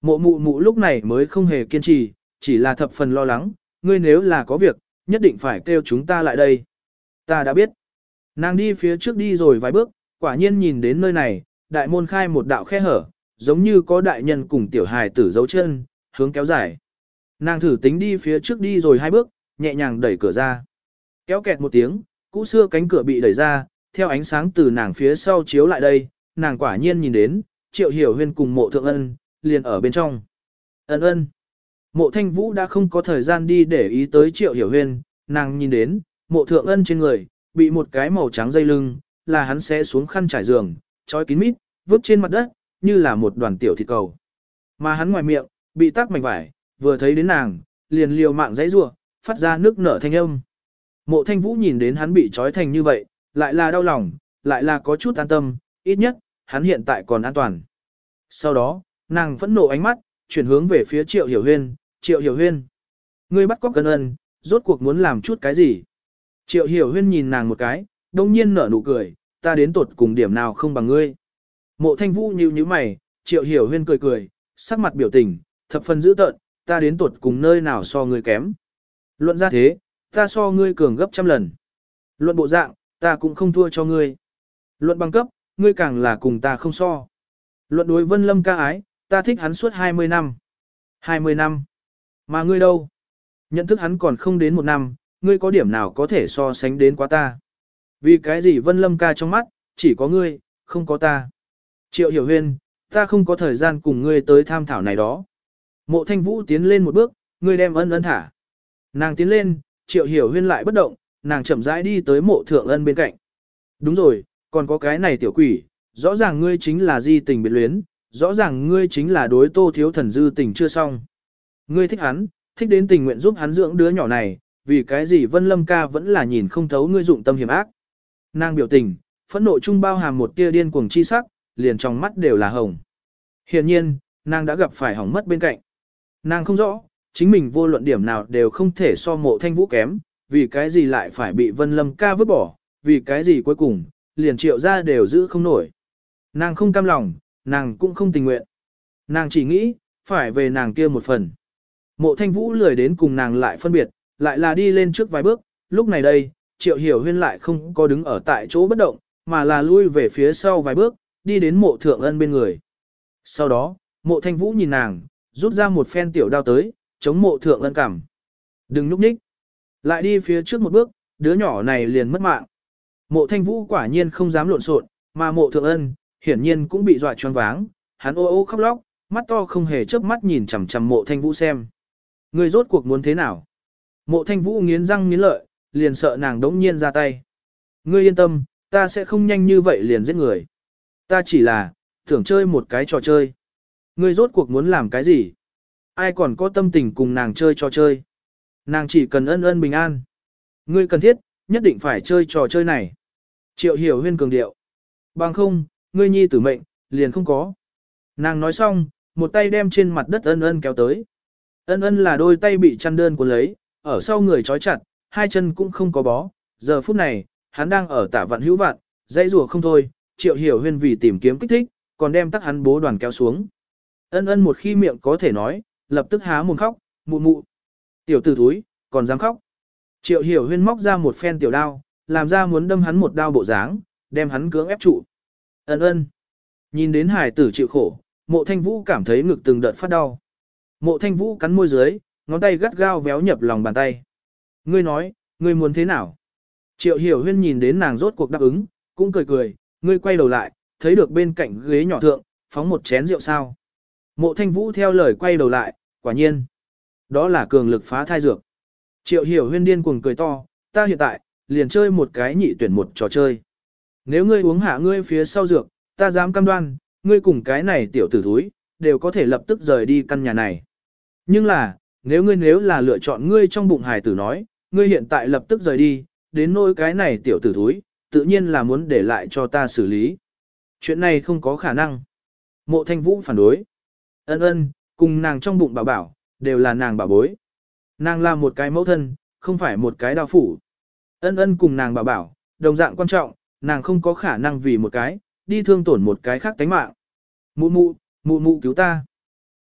Mộ mụ mụ lúc này mới không hề kiên trì, chỉ là thập phần lo lắng, ngươi nếu là có việc, nhất định phải kêu chúng ta lại đây. Ta đã biết. Nàng đi phía trước đi rồi vài bước, quả nhiên nhìn đến nơi này, đại môn khai một đạo khe hở, giống như có đại nhân cùng tiểu hài tử dấu chân, hướng kéo dài. Nàng thử tính đi phía trước đi rồi hai bước, nhẹ nhàng đẩy cửa ra. Kéo kẹt một tiếng, cũ xưa cánh cửa bị đẩy ra, theo ánh sáng từ nàng phía sau chiếu lại đây, nàng quả nhiên nhìn đến, Triệu Hiểu Huyên cùng Mộ Thượng Ân, liền ở bên trong. Ân ân. Mộ Thanh Vũ đã không có thời gian đi để ý tới Triệu Hiểu Huyên, nàng nhìn đến, Mộ Thượng Ân trên người, bị một cái màu trắng dây lưng, là hắn sẽ xuống khăn trải giường, trói kín mít, vứt trên mặt đất, như là một đoàn tiểu thịt cầu. Mà hắn ngoài miệng, bị tắc mảnh vải, vừa thấy đến nàng, liền liều mạng dãy rủa, phát ra nước nở thanh âm. Mộ Thanh Vũ nhìn đến hắn bị trói thành như vậy, lại là đau lòng, lại là có chút an tâm, ít nhất, hắn hiện tại còn an toàn. Sau đó, nàng phẫn nộ ánh mắt, chuyển hướng về phía Triệu Hiểu Huyên, Triệu Hiểu Huyên. Ngươi bắt cóc Ân Ân, rốt cuộc muốn làm chút cái gì? Triệu Hiểu Huyên nhìn nàng một cái, đông nhiên nở nụ cười, ta đến tột cùng điểm nào không bằng ngươi. Mộ Thanh Vũ nhíu nhíu mày, Triệu Hiểu Huyên cười cười, sắc mặt biểu tình, thập phần dữ tợn, ta đến tột cùng nơi nào so ngươi kém. Luận ra thế, ta so ngươi cường gấp trăm lần. Luận bộ dạng, ta cũng không thua cho ngươi. Luận bằng cấp, ngươi càng là cùng ta không so. Luận đối Vân Lâm ca ái, ta thích hắn suốt hai mươi năm. hai mươi năm. Mà ngươi đâu? Nhận thức hắn còn không đến một năm, ngươi có điểm nào có thể so sánh đến quá ta. Vì cái gì Vân Lâm ca trong mắt, chỉ có ngươi, không có ta. Triệu Hiểu Huyên, ta không có thời gian cùng ngươi tới tham thảo này đó. Mộ Thanh Vũ tiến lên một bước, ngươi đem Ân Ân thả. Nàng tiến lên, Triệu Hiểu Huyên lại bất động, nàng chậm rãi đi tới Mộ Thượng Ân bên cạnh. Đúng rồi, còn có cái này tiểu quỷ, rõ ràng ngươi chính là di tình biệt luyến, rõ ràng ngươi chính là đối Tô Thiếu Thần dư tình chưa xong. Ngươi thích hắn, thích đến tình nguyện giúp hắn dưỡng đứa nhỏ này, vì cái gì Vân Lâm ca vẫn là nhìn không thấu ngươi dụng tâm hiểm ác. Nàng biểu tình, phẫn nộ trung bao hàm một tia điên cuồng chi sắc, liền trong mắt đều là hồng. Hiển nhiên, nàng đã gặp phải hỏng mất bên cạnh. Nàng không rõ, chính mình vô luận điểm nào đều không thể so Mộ Thanh Vũ kém, vì cái gì lại phải bị Vân Lâm ca vứt bỏ, vì cái gì cuối cùng, liền Triệu ra đều giữ không nổi. Nàng không cam lòng, nàng cũng không tình nguyện. Nàng chỉ nghĩ, phải về nàng kia một phần. Mộ Thanh Vũ lười đến cùng nàng lại phân biệt, lại là đi lên trước vài bước, lúc này đây, Triệu Hiểu Huyên lại không có đứng ở tại chỗ bất động, mà là lui về phía sau vài bước, đi đến Mộ Thượng Ân bên người. Sau đó, Mộ Thanh Vũ nhìn nàng, rút ra một phen tiểu đao tới, chống Mộ Thượng Ân cằm. Đừng núp ních. Lại đi phía trước một bước, đứa nhỏ này liền mất mạng. Mộ Thanh Vũ quả nhiên không dám lộn xộn, mà Mộ Thượng Ân, hiển nhiên cũng bị dọa choáng váng, hắn ô ô khóc lóc, mắt to không hề chớp mắt nhìn chằm chằm Mộ Thanh Vũ xem. Ngươi rốt cuộc muốn thế nào? Mộ Thanh Vũ nghiến răng nghiến lợi, liền sợ nàng đống nhiên ra tay. Ngươi yên tâm, ta sẽ không nhanh như vậy liền giết người. Ta chỉ là, tưởng chơi một cái trò chơi. Ngươi rốt cuộc muốn làm cái gì? Ai còn có tâm tình cùng nàng chơi trò chơi? Nàng chỉ cần ân ân bình an. Ngươi cần thiết, nhất định phải chơi trò chơi này. Triệu Hiểu Huyên cường điệu. Bằng không, ngươi nhi tử mệnh, liền không có. Nàng nói xong, một tay đem trên mặt đất ân ân kéo tới. Ân ân là đôi tay bị chăn đơn cuốn lấy, ở sau người trói chặt, hai chân cũng không có bó. Giờ phút này, hắn đang ở tả vạn hữu vạn, dãy rùa không thôi, Triệu Hiểu Huyên vì tìm kiếm kích thích, còn đem tắc hắn bố đoàn kéo xuống. Ân ân một khi miệng có thể nói, lập tức há mồm khóc, mụ mụ. Tiểu tử thúi, còn dám khóc. Triệu Hiểu Huyên móc ra một phen tiểu đao, làm ra muốn đâm hắn một đao bộ dáng, đem hắn cưỡng ép trụ. Ân ân. Nhìn đến hải tử chịu khổ, Mộ Thanh Vũ cảm thấy ngực từng đợt phát đau. Mộ Thanh Vũ cắn môi dưới, ngón tay gắt gao véo nhập lòng bàn tay. Ngươi nói, ngươi muốn thế nào? Triệu Hiểu Huyên nhìn đến nàng rốt cuộc đáp ứng, cũng cười cười, ngươi quay đầu lại, thấy được bên cạnh ghế nhỏ thượng, phóng một chén rượu sao. Mộ Thanh Vũ theo lời quay đầu lại, quả nhiên. Đó là cường lực phá thai dược. Triệu Hiểu Huyên điên cuồng cười to, ta hiện tại, liền chơi một cái nhị tuyển một trò chơi. Nếu ngươi uống hạ ngươi phía sau dược, ta dám cam đoan, ngươi cùng cái này tiểu tử thúi, đều có thể lập tức rời đi căn nhà này. Nhưng là, nếu ngươi nếu là lựa chọn ngươi trong bụng hài tử nói, ngươi hiện tại lập tức rời đi, đến nỗi cái này tiểu tử thúi, tự nhiên là muốn để lại cho ta xử lý. Chuyện này không có khả năng. Mộ Thanh Vũ phản đối. Ân ân, cùng nàng trong bụng bảo bảo, đều là nàng bảo bối. Nàng là một cái mẫu thân, không phải một cái đao phủ. Ân ân cùng nàng bảo bảo, đồng dạng quan trọng, nàng không có khả năng vì một cái, đi thương tổn một cái khác tánh mạng. Mụ mụ, mụ mụ cứu ta.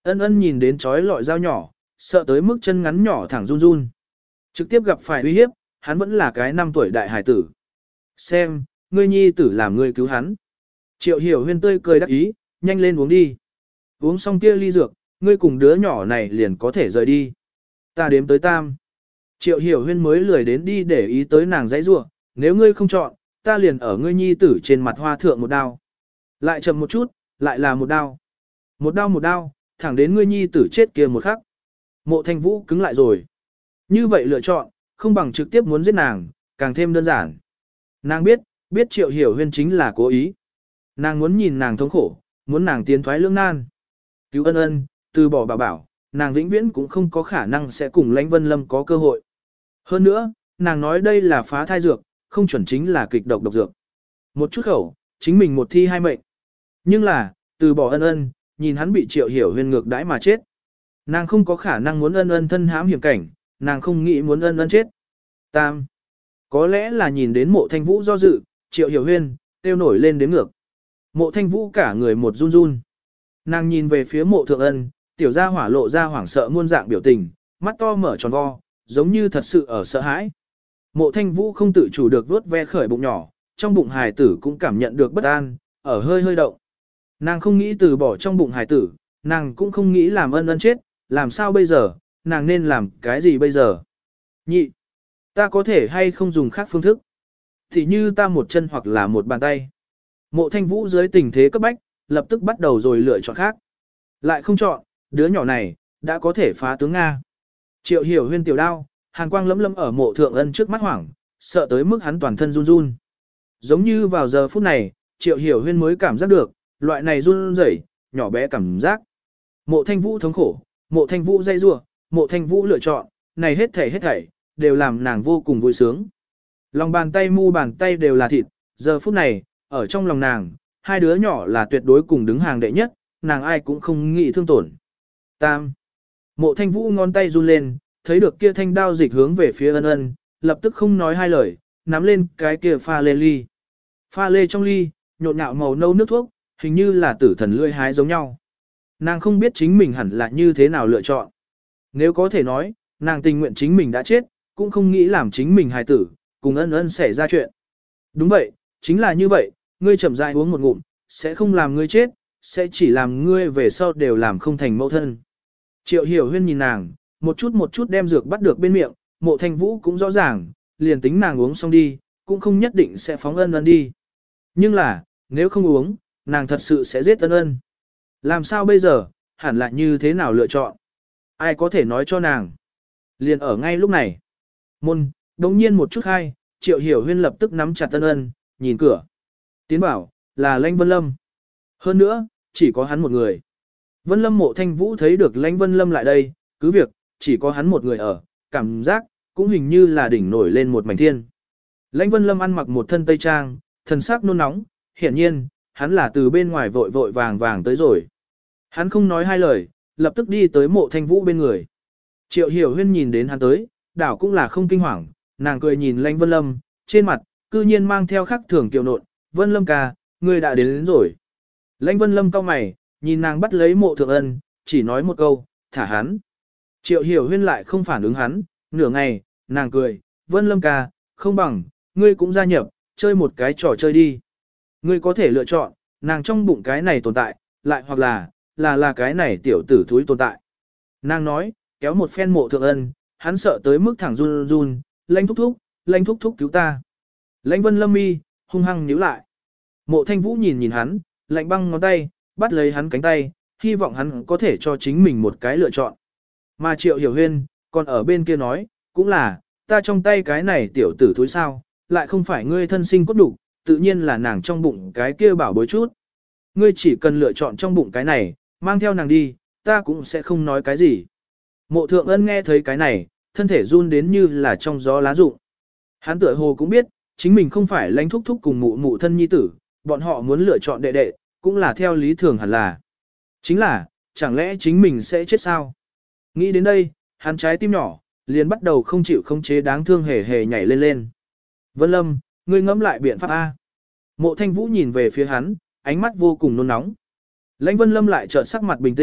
Ân ân nhìn đến chói lọi dao nhỏ, sợ tới mức chân ngắn nhỏ thẳng run run. Trực tiếp gặp phải uy hiếp, hắn vẫn là cái năm tuổi đại hải tử. Xem, ngươi nhi tử làm ngươi cứu hắn. Triệu hiểu huyên tươi cười đắc ý, nhanh lên uống đi. Uống xong kia ly dược, ngươi cùng đứa nhỏ này liền có thể rời đi. Ta đếm tới tam. Triệu hiểu huyên mới lười đến đi để ý tới nàng dãy rua, nếu ngươi không chọn, ta liền ở ngươi nhi tử trên mặt hoa thượng một đao. Lại chậm một chút, lại là một đao. Một đao một đao, thẳng đến ngươi nhi tử chết kia một khắc. Mộ Thanh Vũ cứng lại rồi. Như vậy lựa chọn, không bằng trực tiếp muốn giết nàng, càng thêm đơn giản. Nàng biết, biết Triệu Hiểu Huyên chính là cố ý. Nàng muốn nhìn nàng thống khổ, muốn nàng tiến thoái lưỡng nan. Cứu ân ân, từ bỏ bảo bảo, nàng vĩnh viễn cũng không có khả năng sẽ cùng Lãnh Vân Lâm có cơ hội. Hơn nữa, nàng nói đây là phá thai dược, không chuẩn chính là kịch độc độc dược. Một chút khẩu, chính mình một thi hai mệnh. Nhưng là, từ bỏ ân ân, nhìn hắn bị Triệu Hiểu Huyên ngược đãi mà chết. Nàng không có khả năng muốn ân ân thân hãm hiểm cảnh, nàng không nghĩ muốn ân ân chết. Tam. Có lẽ là nhìn đến Mộ Thanh Vũ do dự, Triệu Hiểu Huyên, tiêu nổi lên đến ngược. Mộ Thanh Vũ cả người một run run. Nàng nhìn về phía Mộ Thượng Ân, tiểu gia hỏa lộ ra hoảng sợ muôn dạng biểu tình, mắt to mở tròn vo, giống như thật sự ở sợ hãi. Mộ Thanh Vũ không tự chủ được vuốt ve khởi bụng nhỏ, trong bụng hài tử cũng cảm nhận được bất an, ở hơi hơi động. Nàng không nghĩ từ bỏ trong bụng hài tử, nàng cũng không nghĩ làm ân ân chết, làm sao bây giờ, nàng nên làm cái gì bây giờ? Nhị, ta có thể hay không dùng khác phương thức? Thì như ta một chân hoặc là một bàn tay. Mộ Thanh Vũ dưới tình thế cấp bách, lập tức bắt đầu rồi lựa chọn khác. Lại không chọn, đứa nhỏ này, đã có thể phá tướng Nga. Triệu Hiểu Huyên tiểu đao, hàn quang lấm lấm ở Mộ Thượng Ân trước mắt hoảng, sợ tới mức hắn toàn thân run run. Giống như vào giờ phút này, Triệu Hiểu Huyên mới cảm giác được, loại này run rẩy, nhỏ bé cảm giác. Mộ Thanh Vũ thống khổ, Mộ Thanh Vũ dây rủa, Mộ Thanh Vũ lựa chọn, này hết thảy hết thảy, đều làm nàng vô cùng vui sướng. Lòng bàn tay mu bàn tay đều là thịt, giờ phút này, ở trong lòng nàng, hai đứa nhỏ là tuyệt đối cùng đứng hàng đệ nhất, nàng ai cũng không nghĩ thương tổn. Tam. Mộ Thanh Vũ ngón tay run lên, thấy được kia thanh đao dịch hướng về phía ân ân, lập tức không nói hai lời, nắm lên cái kia pha lê ly. Pha lê trong ly, nhộn nhạo màu nâu nước thuốc, hình như là tử thần lươi hái giống nhau. Nàng không biết chính mình hẳn là như thế nào lựa chọn. Nếu có thể nói, nàng tình nguyện chính mình đã chết, cũng không nghĩ làm chính mình hài tử, cùng ân ân xảy ra chuyện. Đúng vậy, chính là như vậy, ngươi chậm rãi uống một ngụm, sẽ không làm ngươi chết, sẽ chỉ làm ngươi về sau đều làm không thành mẫu thân. Triệu Hiểu Huyên nhìn nàng, một chút một chút đem dược bắt được bên miệng, Mộ Thanh Vũ cũng rõ ràng, liền tính nàng uống xong đi, cũng không nhất định sẽ phóng ân ân đi. Nhưng là, nếu không uống, nàng thật sự sẽ giết ân ân. Làm sao bây giờ, hẳn là như thế nào lựa chọn? Ai có thể nói cho nàng? Liền ở ngay lúc này. Môn, đống nhiên một chút khai, Triệu Hiểu Huyên lập tức nắm chặt ân ân, nhìn cửa. Tiến bảo, là Lãnh Vân Lâm. Hơn nữa, chỉ có hắn một người. Vân Lâm Mộ Thanh Vũ thấy được Lãnh Vân Lâm lại đây, cứ việc, chỉ có hắn một người ở, cảm giác, cũng hình như là đỉnh nổi lên một mảnh thiên. Lãnh Vân Lâm ăn mặc một thân tây trang, thần sắc nôn nóng, hiển nhiên, hắn là từ bên ngoài vội vội vàng vàng tới rồi. Hắn không nói hai lời, lập tức đi tới Mộ Thanh Vũ bên người. Triệu Hiểu Huyên nhìn đến hắn tới, đảo cũng là không kinh hoàng, nàng cười nhìn Lãnh Vân Lâm, trên mặt, cư nhiên mang theo khắc thường kiều nộn, Vân Lâm ca, ngươi đã đến, đến rồi. Lãnh Vân Lâm cau mày, nhìn nàng bắt lấy Mộ Thượng Ân, chỉ nói một câu, thả hắn. Triệu Hiểu Huyên lại không phản ứng hắn, nửa ngày, nàng cười, Vân Lâm ca, không bằng, ngươi cũng gia nhập, chơi một cái trò chơi đi. Ngươi có thể lựa chọn, nàng trong bụng cái này tồn tại, lại hoặc là, là là cái này tiểu tử thúi tồn tại. Nàng nói, kéo một phen Mộ Thượng Ân, hắn sợ tới mức thẳng run run, Lãnh thúc thúc, Lãnh thúc thúc cứu ta. Lãnh Vân Lâm mi, hung hăng nhíu lại. Mộ Thanh Vũ nhìn nhìn hắn, lạnh băng ngón tay, bắt lấy hắn cánh tay, hy vọng hắn có thể cho chính mình một cái lựa chọn. Mà Triệu Hiểu Huyên, còn ở bên kia nói, cũng là, ta trong tay cái này tiểu tử thúi sao, lại không phải ngươi thân sinh cốt đủ, tự nhiên là nàng trong bụng cái kia bảo bối chút. Ngươi chỉ cần lựa chọn trong bụng cái này, mang theo nàng đi, ta cũng sẽ không nói cái gì. Mộ Thượng Ân nghe thấy cái này, thân thể run đến như là trong gió lá rụng. Hắn tựa hồ cũng biết, chính mình không phải Lãnh thúc thúc cùng mụ mụ thân nhi tử, bọn họ muốn lựa chọn đệ đệ, cũng là theo lý thường hẳn là. Chính là, chẳng lẽ chính mình sẽ chết sao? Nghĩ đến đây, hắn trái tim nhỏ, liền bắt đầu không chịu không chế đáng thương hề hề nhảy lên lên. Vân Lâm, ngươi ngẫm lại biện pháp A. Mộ Thanh Vũ nhìn về phía hắn, ánh mắt vô cùng nôn nóng. Lãnh Vân Lâm lại chợt sắc mặt bình tĩnh,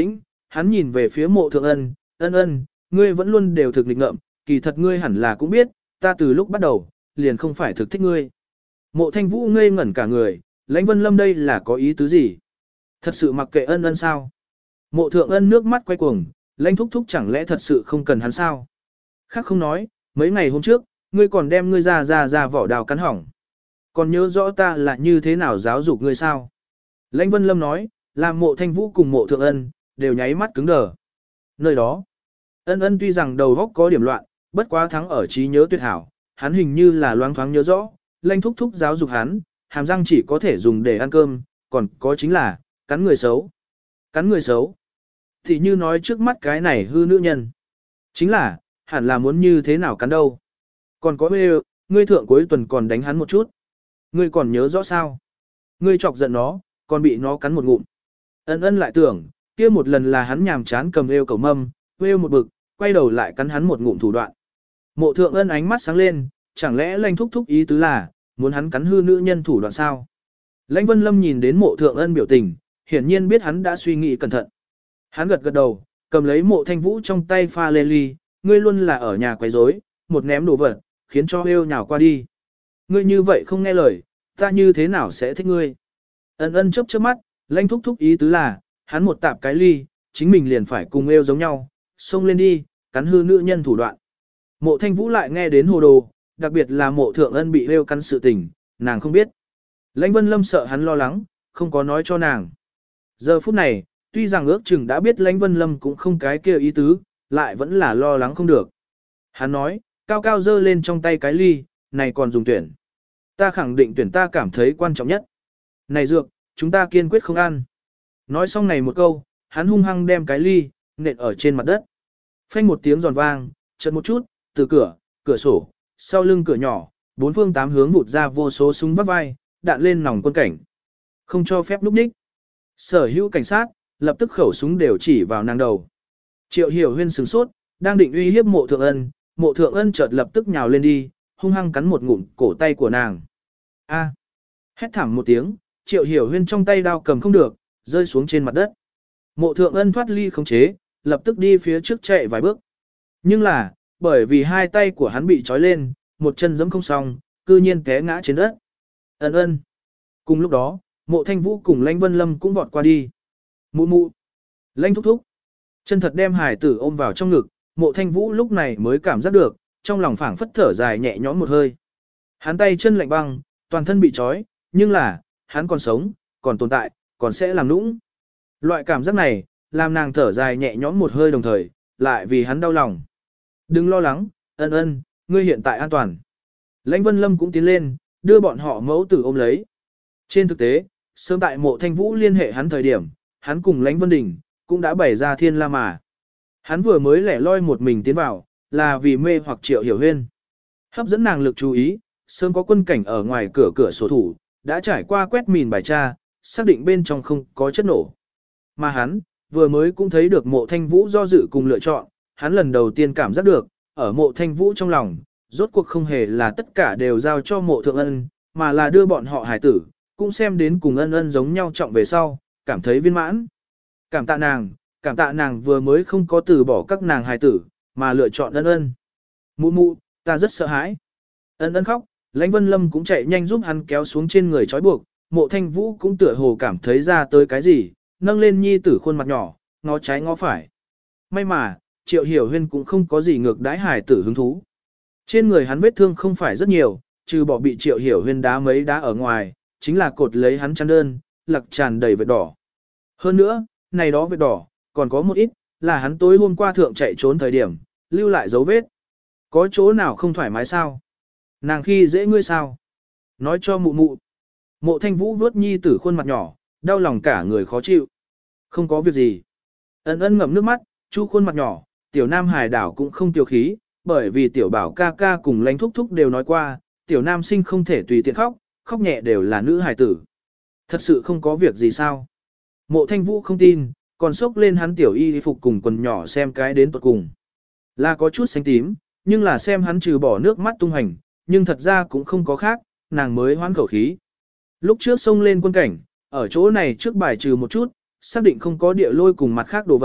hắn nhìn về phía mộ thượng ân, ân ân, ngươi vẫn luôn đều thực lịch ngợm, kỳ thật ngươi hẳn là cũng biết, ta từ lúc bắt đầu, liền không phải thực thích ngươi. Mộ thanh vũ ngây ngẩn cả người, lãnh vân lâm đây là có ý tứ gì? Thật sự mặc kệ ân ân sao? Mộ thượng ân nước mắt quay cuồng, lãnh thúc thúc chẳng lẽ thật sự không cần hắn sao? Khác không nói, mấy ngày hôm trước, ngươi còn đem ngươi ra ra ra vỏ đào cắn hỏng. Còn nhớ rõ ta là như thế nào giáo dục ngươi sao? Lãnh vân lâm nói, làm mộ thanh vũ cùng mộ thượng ân, đều nháy mắt cứng đờ. Nơi đó, ân ân tuy rằng đầu óc có điểm loạn, bất quá thắng ở trí nhớ tuyệt hảo, hắn hình như là loáng thoáng nhớ rõ, lãnh thúc thúc giáo dục hắn, hàm răng chỉ có thể dùng để ăn cơm, còn có chính là, cắn người xấu. Cắn người xấu. Thì như nói trước mắt cái này hư nữ nhân. Chính là, hẳn là muốn như thế nào cắn đâu. Còn có bê ngươi thượng cuối tuần còn đánh hắn một chút. Ngươi còn nhớ rõ sao? Ngươi chọc giận nó, còn bị nó cắn một ngụm. Ân ân lại tưởng, kia một lần là hắn nhàm chán cầm eo cầu mâm, eo một bực, quay đầu lại cắn hắn một ngụm thủ đoạn. Mộ thượng ân ánh mắt sáng lên, chẳng lẽ lãnh thúc thúc ý tứ là, muốn hắn cắn hư nữ nhân thủ đoạn sao? Lãnh vân lâm nhìn đến mộ thượng ân biểu tình, hiển nhiên biết hắn đã suy nghĩ cẩn thận. Hắn gật gật đầu, cầm lấy mộ thanh vũ trong tay pha lê ly, ngươi luôn là ở nhà quấy rối, một ném đồ vật, khiến cho eo nhào qua đi. Ngươi như vậy không nghe lời, ta như thế nào sẽ thích ngươi? Ân ân chớp chớp mắt, lãnh thúc thúc ý tứ là, hắn một tạp cái ly, chính mình liền phải cùng eo giống nhau, xông lên đi, cắn hư nữ nhân thủ đoạn. Mộ thanh vũ lại nghe đến hồ đồ, đặc biệt là mộ thượng ân bị eo cắn sự tình, nàng không biết. Lãnh vân lâm sợ hắn lo lắng, không có nói cho nàng. Giờ phút này, tuy rằng ước chừng đã biết lãnh vân lâm cũng không cái kia ý tứ, lại vẫn là lo lắng không được. Hắn nói, cao cao dơ lên trong tay cái ly, này còn dùng tuyển. Ta khẳng định tuyển ta cảm thấy quan trọng nhất. Này dược, chúng ta kiên quyết không ăn. Nói xong này một câu, hắn hung hăng đem cái ly, nện ở trên mặt đất. Phanh một tiếng giòn vang, chợt một chút, từ cửa, cửa sổ, sau lưng cửa nhỏ, bốn phương tám hướng vụt ra vô số súng vắt vai, đạn lên nòng quân cảnh. Không cho phép núp ních. Sở hữu cảnh sát, lập tức khẩu súng đều chỉ vào nàng đầu. Triệu Hiểu Huyên sửng sốt, đang định uy hiếp mộ thượng ân, mộ thượng ân chợt lập tức nhào lên đi, hung hăng cắn một ngụm cổ tay của nàng. A! Hét thảm một tiếng, Triệu Hiểu Huyên trong tay đao cầm không được, rơi xuống trên mặt đất. Mộ thượng ân thoát ly khống chế, lập tức đi phía trước chạy vài bước. Nhưng là, bởi vì hai tay của hắn bị trói lên, một chân giẫm không xong, cư nhiên té ngã trên đất. Ân ân! Cùng lúc đó, mộ thanh vũ cùng lãnh vân lâm cũng vọt qua đi. Mụ mụ! Lãnh thúc thúc! Chân thật đem hải tử ôm vào trong ngực, mộ thanh vũ lúc này mới cảm giác được, trong lòng phảng phất thở dài nhẹ nhõm một hơi. Hắn tay chân lạnh băng, toàn thân bị trói, nhưng là, hắn còn sống, còn tồn tại, còn sẽ làm nũng. Loại cảm giác này, làm nàng thở dài nhẹ nhõm một hơi đồng thời, lại vì hắn đau lòng. Đừng lo lắng, ân ân, ngươi hiện tại an toàn. Lãnh Vân Lâm cũng tiến lên, đưa bọn họ mẫu tử ôm lấy. Trên thực tế, sớm tại mộ thanh vũ liên hệ hắn thời điểm, hắn cùng Lãnh Vân Đình, cũng đã bày ra thiên la mà. Hắn vừa mới lẻ loi một mình tiến vào, là vì mê hoặc Triệu Hiểu Huyên. Hấp dẫn nàng lực chú ý, sớm có quân cảnh ở ngoài cửa cửa sổ thủ, đã trải qua quét mìn bài tra, xác định bên trong không có chất nổ. Mà hắn, vừa mới cũng thấy được mộ thanh vũ do dự cùng lựa chọn, hắn lần đầu tiên cảm giác được, ở mộ thanh vũ trong lòng, rốt cuộc không hề là tất cả đều giao cho mộ thượng ân, mà là đưa bọn họ hải tử, cũng xem đến cùng ân ân giống nhau trọng về sau, cảm thấy viên mãn. Cảm tạ nàng, cảm tạ nàng vừa mới không có từ bỏ các nàng hài tử, mà lựa chọn ân ân. Mụ mụ, ta rất sợ hãi. Ân ân khóc, Lãnh Vân Lâm cũng chạy nhanh giúp hắn kéo xuống trên người trói buộc, mộ thanh vũ cũng tựa hồ cảm thấy ra tới cái gì, nâng lên nhi tử khuôn mặt nhỏ, ngó trái ngó phải. May mà, Triệu Hiểu Huyên cũng không có gì ngược đãi hài tử hứng thú. Trên người hắn vết thương không phải rất nhiều, trừ bỏ bị Triệu Hiểu Huyên đá mấy đá ở ngoài, chính là cột lấy hắn chăn đơn, lặc tràn đầy vết đỏ. Hơn nữa, này đó vết đỏ, còn có một ít, là hắn tối hôm qua thượng chạy trốn thời điểm, lưu lại dấu vết. Có chỗ nào không thoải mái sao? Nàng khi dễ ngươi sao? Nói cho mụ mụ. Mộ thanh vũ vuốt nhi tử khuôn mặt nhỏ, đau lòng cả người khó chịu. Không có việc gì. Ân ân ngậm nước mắt, chu khuôn mặt nhỏ, tiểu nam hài đảo cũng không tiêu khí, bởi vì tiểu bảo ca ca cùng Lãnh thúc thúc đều nói qua, tiểu nam sinh không thể tùy tiện khóc, khóc nhẹ đều là nữ hài tử. Thật sự không có việc gì sao? Mộ thanh vũ không tin, còn xốc lên hắn tiểu y phục cùng quần nhỏ xem cái đến tuột cùng. Là có chút xanh tím, nhưng là xem hắn trừ bỏ nước mắt tung hành, nhưng thật ra cũng không có khác, nàng mới hoán khẩu khí. Lúc trước xông lên quân cảnh, ở chỗ này trước bài trừ một chút, xác định không có địa lôi cùng mặt khác đồ vật,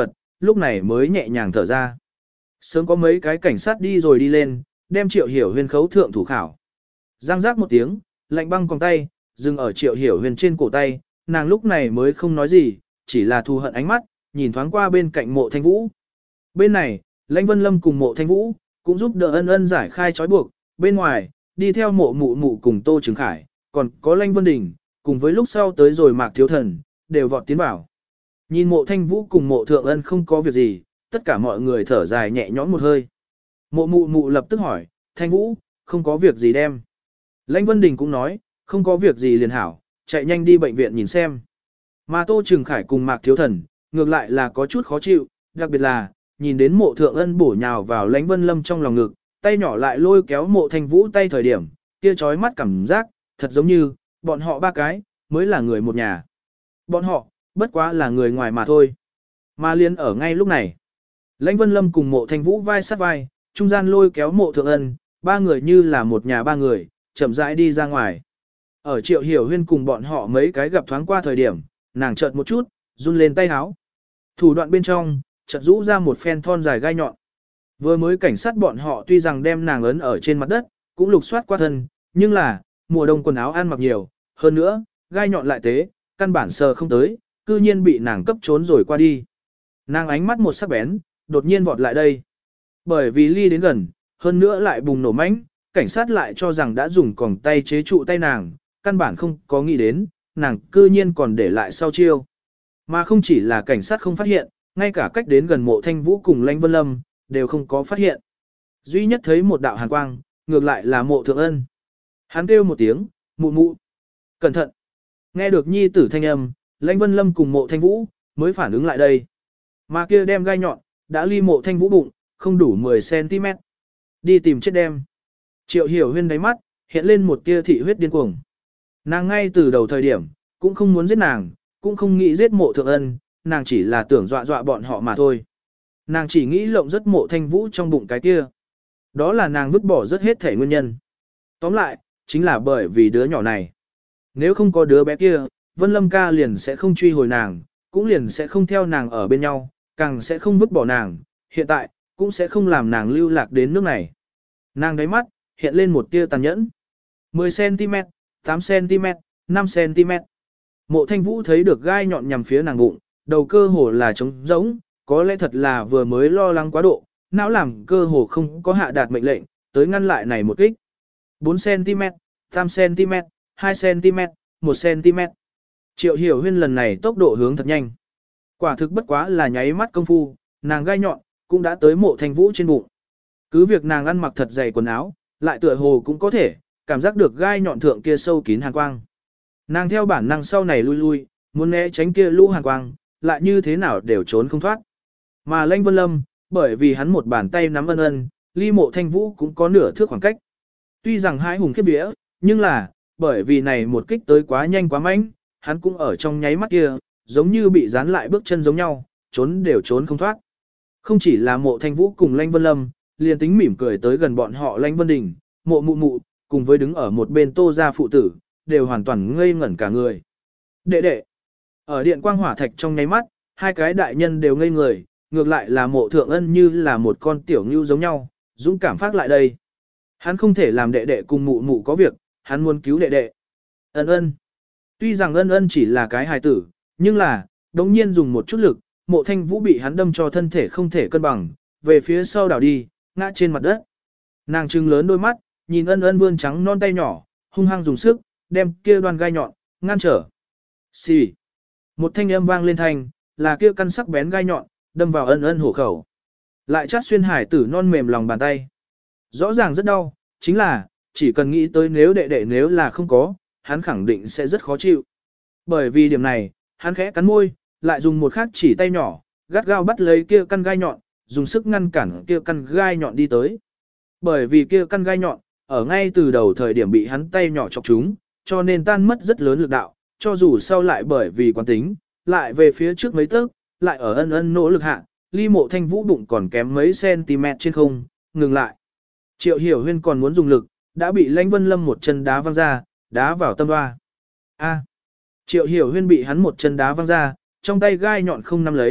lúc này mới nhẹ nhàng thở ra. Sớm có mấy cái cảnh sát đi rồi đi lên, đem Triệu Hiểu Huyên khấu thượng thủ khảo. Giang giác một tiếng, lạnh băng còng tay, dừng ở Triệu Hiểu Huyên trên cổ tay, nàng lúc này mới không nói gì, chỉ là thù hận ánh mắt, nhìn thoáng qua bên cạnh Mộ Thanh Vũ. Bên này, Lãnh Vân Lâm cùng Mộ Thanh Vũ, cũng giúp đỡ ân ân giải khai trói buộc, bên ngoài, đi theo Mộ Mụ Mụ cùng Tô Trường Khải, còn có Lãnh Vân Đình, cùng với lúc sau tới rồi Mạc Thiếu Thần, đều vọt tiến vào. Nhìn Mộ Thanh Vũ cùng Mộ Thượng Ân không có việc gì, tất cả mọi người thở dài nhẹ nhõm một hơi. Mộ Mụ Mụ lập tức hỏi, Thanh Vũ, không có việc gì đem. Lãnh Vân Đình cũng nói, không có việc gì liền hảo, chạy nhanh đi bệnh viện nhìn xem. Mà Tô Trường Khải cùng Mạc Thiếu Thần, ngược lại là có chút khó chịu, đặc biệt là, nhìn đến Mộ Thượng Ân bổ nhào vào Lãnh Vân Lâm trong lòng ngực, tay nhỏ lại lôi kéo Mộ Thanh Vũ tay thời điểm, kia chói mắt cảm giác, thật giống như, bọn họ ba cái, mới là người một nhà. Bọn họ, bất quá là người ngoài mà thôi. Mà liên ở ngay lúc này, Lãnh Vân Lâm cùng Mộ Thanh Vũ vai sát vai, trung gian lôi kéo Mộ Thượng Ân, ba người như là một nhà ba người, chậm rãi đi ra ngoài. Ở Triệu Hiểu Huyên cùng bọn họ mấy cái gặp thoáng qua thời điểm, nàng chợt một chút, run lên tay háo. Thủ đoạn bên trong, chợt rũ ra một phen thon dài gai nhọn. Vừa mới cảnh sát bọn họ tuy rằng đem nàng ấn ở trên mặt đất, cũng lục soát qua thân, nhưng là, mùa đông quần áo ăn mặc nhiều, hơn nữa, gai nhọn lại tế, căn bản sờ không tới, cư nhiên bị nàng cấp trốn rồi qua đi. Nàng ánh mắt một sắc bén, đột nhiên vọt lại đây. Bởi vì ly đến gần, hơn nữa lại bùng nổ mãnh, cảnh sát lại cho rằng đã dùng còng tay chế trụ tay nàng, căn bản không có nghĩ đến, nàng cư nhiên còn để lại sau chiêu. Mà không chỉ là cảnh sát không phát hiện, ngay cả cách đến gần Mộ Thanh Vũ cùng Lãnh Vân Lâm, đều không có phát hiện. Duy nhất thấy một đạo hàn quang, ngược lại là Mộ Thượng Ân. Hắn kêu một tiếng, mụ mụ. Cẩn thận. Nghe được nhi tử thanh âm, Lãnh Vân Lâm cùng Mộ Thanh Vũ, mới phản ứng lại đây. Mà kia đem gai nhọn, đã ly Mộ Thanh Vũ bụng, không đủ mười xăng ti mét. Đi tìm chết đem. Triệu Hiểu Huyên đáy mắt, hiện lên một tia thị huyết điên cuồng. Nàng ngay từ đầu thời điểm, cũng không muốn giết nàng, cũng không nghĩ giết Mộ Thượng Ân, nàng chỉ là tưởng dọa dọa bọn họ mà thôi. Nàng chỉ nghĩ lộng rất Mộ Thanh Vũ trong bụng cái kia. Đó là nàng vứt bỏ rất hết thể nguyên nhân. Tóm lại, chính là bởi vì đứa nhỏ này. Nếu không có đứa bé kia, Vân Lâm ca liền sẽ không truy hồi nàng, cũng liền sẽ không theo nàng ở bên nhau, càng sẽ không vứt bỏ nàng, hiện tại, cũng sẽ không làm nàng lưu lạc đến nước này. Nàng đáy mắt, hiện lên một tia tàn nhẫn. mười xăng ti mét, tám xăng ti mét, năm xăng ti mét. Mộ Thanh Vũ thấy được gai nhọn nhằm phía nàng bụng, đầu cơ hồ là trống rỗng, có lẽ thật là vừa mới lo lắng quá độ, não làm cơ hồ không có hạ đạt mệnh lệnh, tới ngăn lại này một kích. bốn xăng ti mét, tám xăng ti mét, hai xăng ti mét, một xăng ti mét. Triệu Hiểu Huyên lần này tốc độ hướng thật nhanh. Quả thực bất quá là nháy mắt công phu, nàng gai nhọn, cũng đã tới Mộ Thanh Vũ trên bụng. Cứ việc nàng ăn mặc thật dày quần áo, lại tựa hồ cũng có thể, cảm giác được gai nhọn thượng kia sâu kín hàn quang. Nàng theo bản năng sau này lui lui, muốn né tránh kia lũ hàn quang, lại như thế nào đều trốn không thoát. Mà Lãnh Vân Lâm, bởi vì hắn một bàn tay nắm ân ân, ly Mộ Thanh Vũ cũng có nửa thước khoảng cách. Tuy rằng hai hùng khiếp vía, nhưng là, bởi vì này một kích tới quá nhanh quá mạnh, hắn cũng ở trong nháy mắt kia, giống như bị dán lại bước chân giống nhau, trốn đều trốn không thoát. Không chỉ là Mộ Thanh Vũ cùng Lãnh Vân Lâm, liền tính mỉm cười tới gần bọn họ Lãnh Vân Đình, Mộ Mụ Mụ, cùng với đứng ở một bên Tô gia phụ tử, đều hoàn toàn ngây ngẩn cả người. Đệ đệ, ở điện quang hỏa thạch trong nháy mắt, hai cái đại nhân đều ngây người, ngược lại là Mộ Thượng Ân như là một con tiểu ngưu giống nhau, dũng cảm phát lại đây. Hắn không thể làm đệ đệ cùng mụ mụ có việc, hắn muốn cứu đệ đệ. Ân ân. Tuy rằng ân ân chỉ là cái hài tử, nhưng là, đống nhiên dùng một chút lực, Mộ Thanh Vũ bị hắn đâm cho thân thể không thể cân bằng, về phía sau đảo đi, ngã trên mặt đất. Nàng trừng lớn đôi mắt, nhìn ân ân vươn trắng non tay nhỏ, hung hăng dùng sức, đem kia đoan gai nhọn, ngăn trở. Xì. Một thanh âm vang lên thanh, là kia căn sắc bén gai nhọn, đâm vào ân ân hổ khẩu. Lại chát xuyên hải tử non mềm lòng bàn tay. Rõ ràng rất đau, chính là, chỉ cần nghĩ tới nếu đệ đệ nếu là không có, hắn khẳng định sẽ rất khó chịu. Bởi vì điểm này, hắn khẽ cắn môi, lại dùng một khắc chỉ tay nhỏ, gắt gao bắt lấy kia căn gai nhọn, dùng sức ngăn cản kia căn gai nhọn đi tới. Bởi vì kia căn gai nhọn, ở ngay từ đầu thời điểm bị hắn tay nhỏ chọc trúng, cho nên tan mất rất lớn lực đạo, cho dù sau lại bởi vì quán tính, lại về phía trước mấy tấc, lại ở ân ân nỗ lực hạ, ly Mộ Thanh Vũ bụng còn kém mấy cm trên không, ngừng lại. Triệu Hiểu Huyên còn muốn dùng lực, đã bị Lãnh Vân Lâm một chân đá văng ra, đá vào tâm hoa. A. Triệu Hiểu Huyên bị hắn một chân đá văng ra, trong tay gai nhọn không nắm lấy,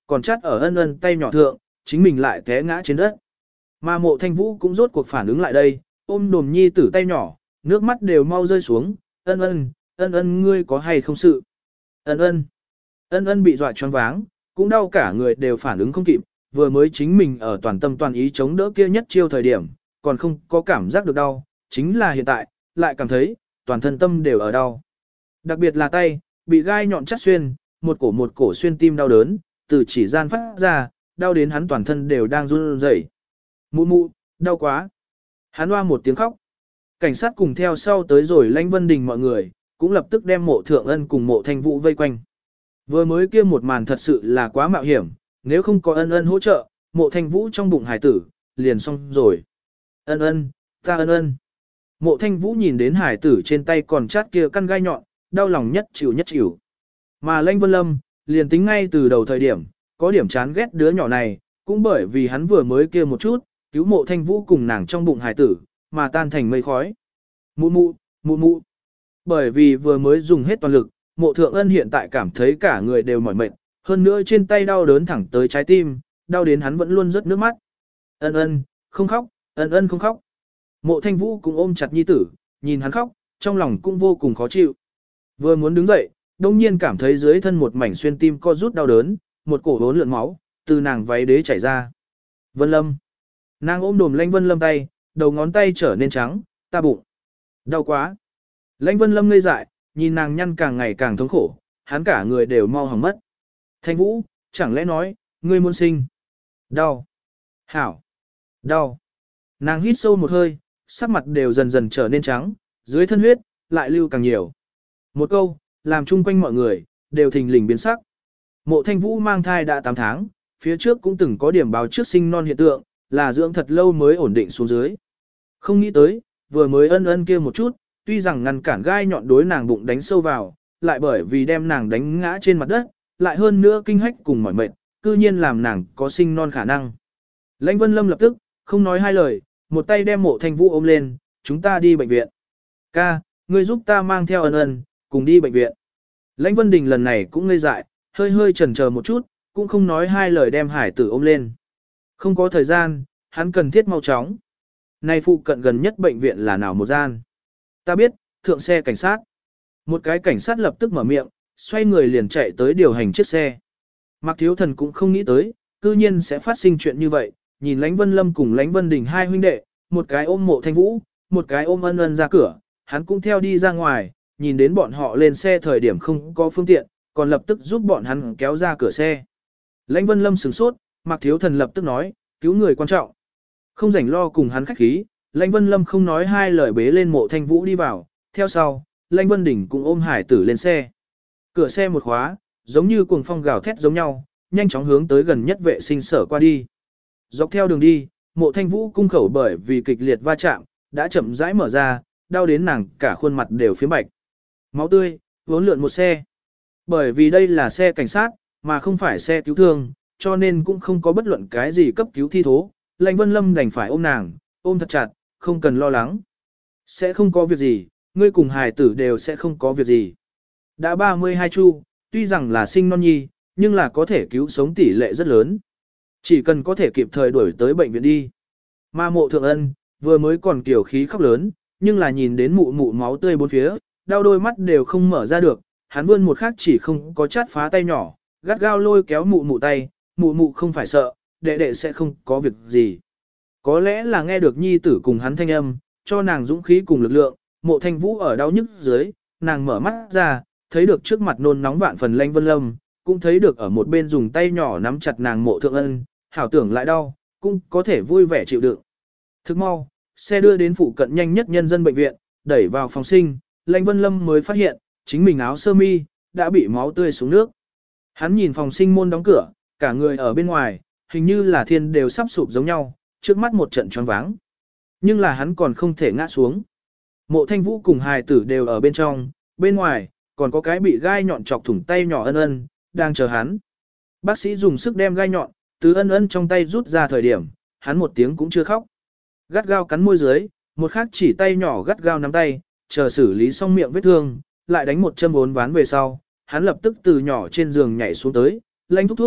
còn chát ở ân ân tay nhỏ thượng, chính mình lại té ngã trên đất. Mà mộ thanh vũ cũng rốt cuộc phản ứng lại đây, ôm đồm nhi tử tay nhỏ, nước mắt đều mau rơi xuống, ân ân, ân ân ngươi có hay không sự. Ân ân, ân ân bị dọa choáng váng, cũng đau cả người đều phản ứng không kịp, vừa mới chính mình ở toàn tâm toàn ý chống đỡ kia nhất chiêu thời điểm, còn không có cảm giác được đau, chính là hiện tại, lại cảm thấy, toàn thân tâm đều ở đau. Đặc biệt là tay, bị gai nhọn chắt xuyên, một cổ một cổ xuyên tim đau đớn, từ chỉ gian phát ra, đau đến hắn toàn thân đều đang run rẩy. Mụ mụ, đau quá. Hắn hoa một tiếng khóc. Cảnh sát cùng theo sau tới rồi Lãnh Vân Đình mọi người, cũng lập tức đem mộ thượng ân cùng mộ thanh vũ vây quanh. Vừa mới kia một màn thật sự là quá mạo hiểm, nếu không có ân ân hỗ trợ, mộ thanh vũ trong bụng hải tử, liền xong rồi. Ân ân, ta ân ân. Mộ thanh vũ nhìn đến hải tử trên tay còn chát kia căn gai nhọn, đau lòng nhất chịu nhất chịu. Mà Lãnh Vân Lâm, liền tính ngay từ đầu thời điểm, có điểm chán ghét đứa nhỏ này, cũng bởi vì hắn vừa mới kia một chút, cứu mộ thanh vũ cùng nàng trong bụng hải tử, mà tan thành mây khói. Mụ mụ, mụ mụ. Bởi vì vừa mới dùng hết toàn lực, mộ thượng ân hiện tại cảm thấy cả người đều mỏi mệt, hơn nữa trên tay đau đớn thẳng tới trái tim, đau đến hắn vẫn luôn rớt nước mắt. Ân ân, không khóc, ân ân không khóc. Mộ thanh vũ cũng ôm chặt nhi tử, nhìn hắn khóc, trong lòng cũng vô cùng khó chịu. Vừa muốn đứng dậy, đông nhiên cảm thấy dưới thân một mảnh xuyên tim co rút đau đớn, một cổ hốn lượn máu, từ nàng váy đế chảy ra. Vân Lâm. Nàng ôm đồm Lãnh Vân Lâm tay, đầu ngón tay trở nên trắng, ta bụng. Đau quá. Lãnh Vân Lâm ngây dại, nhìn nàng nhăn càng ngày càng thống khổ, hắn cả người đều mau hỏng mất. Thanh Vũ, chẳng lẽ nói, ngươi muốn sinh. Đau. Hảo. Đau. Nàng hít sâu một hơi, sắc mặt đều dần dần trở nên trắng, dưới thân huyết, lại lưu càng nhiều. Một câu, làm chung quanh mọi người, đều thình lình biến sắc. Mộ Thanh Vũ mang thai đã tám tháng, phía trước cũng từng có điểm báo trước sinh non hiện tượng, là dưỡng thật lâu mới ổn định xuống dưới. Không nghĩ tới, vừa mới ân ân kia một chút, tuy rằng ngăn cản gai nhọn đối nàng bụng đánh sâu vào, lại bởi vì đem nàng đánh ngã trên mặt đất, lại hơn nữa kinh hách cùng mỏi mệt, cư nhiên làm nàng có sinh non khả năng. Lãnh Vân Lâm lập tức, không nói hai lời, một tay đem Mộ Thanh Vũ ôm lên, chúng ta đi bệnh viện. Ca, ngươi giúp ta mang theo ân ân, cùng đi bệnh viện. Lãnh Vân Đình lần này cũng ngây dại, hơi hơi chần chờ một chút, cũng không nói hai lời đem hải tử ôm lên. Không có thời gian, hắn cần thiết mau chóng. Này phụ cận gần nhất bệnh viện là nào một gian? Ta biết, thượng xe cảnh sát. Một cái cảnh sát lập tức mở miệng, xoay người liền chạy tới điều hành chiếc xe. Mạc Thiếu Thần cũng không nghĩ tới, cư nhiên sẽ phát sinh chuyện như vậy, nhìn Lãnh Vân Lâm cùng Lãnh Vân Đình hai huynh đệ, một cái ôm Mộ Thanh Vũ, một cái ôm ân ân ra cửa, hắn cũng theo đi ra ngoài, nhìn đến bọn họ lên xe thời điểm không có phương tiện, còn lập tức giúp bọn hắn kéo ra cửa xe. Lãnh Vân Lâm sửng sốt, Mạc Thiếu Thần lập tức nói, cứu người quan trọng. Không rảnh lo cùng hắn khách khí, Lãnh Vân Lâm không nói hai lời bế lên Mộ Thanh Vũ đi vào, theo sau, Lãnh Vân Đình cũng ôm hải tử lên xe. Cửa xe một khóa, giống như cuồng phong gào thét giống nhau, nhanh chóng hướng tới gần nhất vệ sinh sở qua đi. Dọc theo đường đi, Mộ Thanh Vũ cung khẩu bởi vì kịch liệt va chạm, đã chậm rãi mở ra, đau đến nàng cả khuôn mặt đều phiếm bạch. Máu tươi, vốn lượn một xe. Bởi vì đây là xe cảnh sát, mà không phải xe cứu thương, cho nên cũng không có bất luận cái gì cấp cứu thi thố. Lãnh Vân Lâm đành phải ôm nàng, ôm thật chặt, không cần lo lắng. Sẽ không có việc gì, ngươi cùng hài tử đều sẽ không có việc gì. Đã ba mươi hai chu, tuy rằng là sinh non nhi, nhưng là có thể cứu sống tỷ lệ rất lớn. Chỉ cần có thể kịp thời đuổi tới bệnh viện đi. Mà Mộ Thượng Ân, vừa mới còn kiểu khí khóc lớn, nhưng là nhìn đến mụ mụ máu tươi bốn phía, đau đôi mắt đều không mở ra được, hắn vươn một khắc chỉ không có chát phá tay nhỏ, gắt gao lôi kéo mụ mụ tay, mụ mụ không phải sợ, đệ đệ sẽ không có việc gì. Có lẽ là nghe được nhi tử cùng hắn thanh âm, cho nàng dũng khí cùng lực lượng, Mộ Thanh Vũ ở đau nhức dưới, nàng mở mắt ra, thấy được trước mặt nôn nóng vạn phần Lãnh Vân Lâm, cũng thấy được ở một bên dùng tay nhỏ nắm chặt nàng Mộ Thượng Ân, hảo tưởng lại đau, cũng có thể vui vẻ chịu đựng. Thức mau, xe đưa đến phụ cận nhanh nhất nhân dân bệnh viện, đẩy vào phòng sinh, Lãnh Vân Lâm mới phát hiện, chính mình áo sơ mi đã bị máu tươi xuống nước. Hắn nhìn phòng sinh môn đóng cửa, cả người ở bên ngoài, hình như là thiên đều sắp sụp giống nhau, trước mắt một trận choáng váng. Nhưng là hắn còn không thể ngã xuống. Mộ Thanh Vũ cùng hài tử đều ở bên trong, bên ngoài, còn có cái bị gai nhọn chọc thủng tay nhỏ ân ân, đang chờ hắn. Bác sĩ dùng sức đem gai nhọn, từ ân ân trong tay rút ra thời điểm, hắn một tiếng cũng chưa khóc. Gắt gao cắn môi dưới, một khắc chỉ tay nhỏ gắt gao nắm tay, chờ xử lý xong miệng vết thương, lại đánh một châm bốn ván về sau, hắn lập tức từ nhỏ trên giường nhảy xuống tới, Lãnh thúc thúc,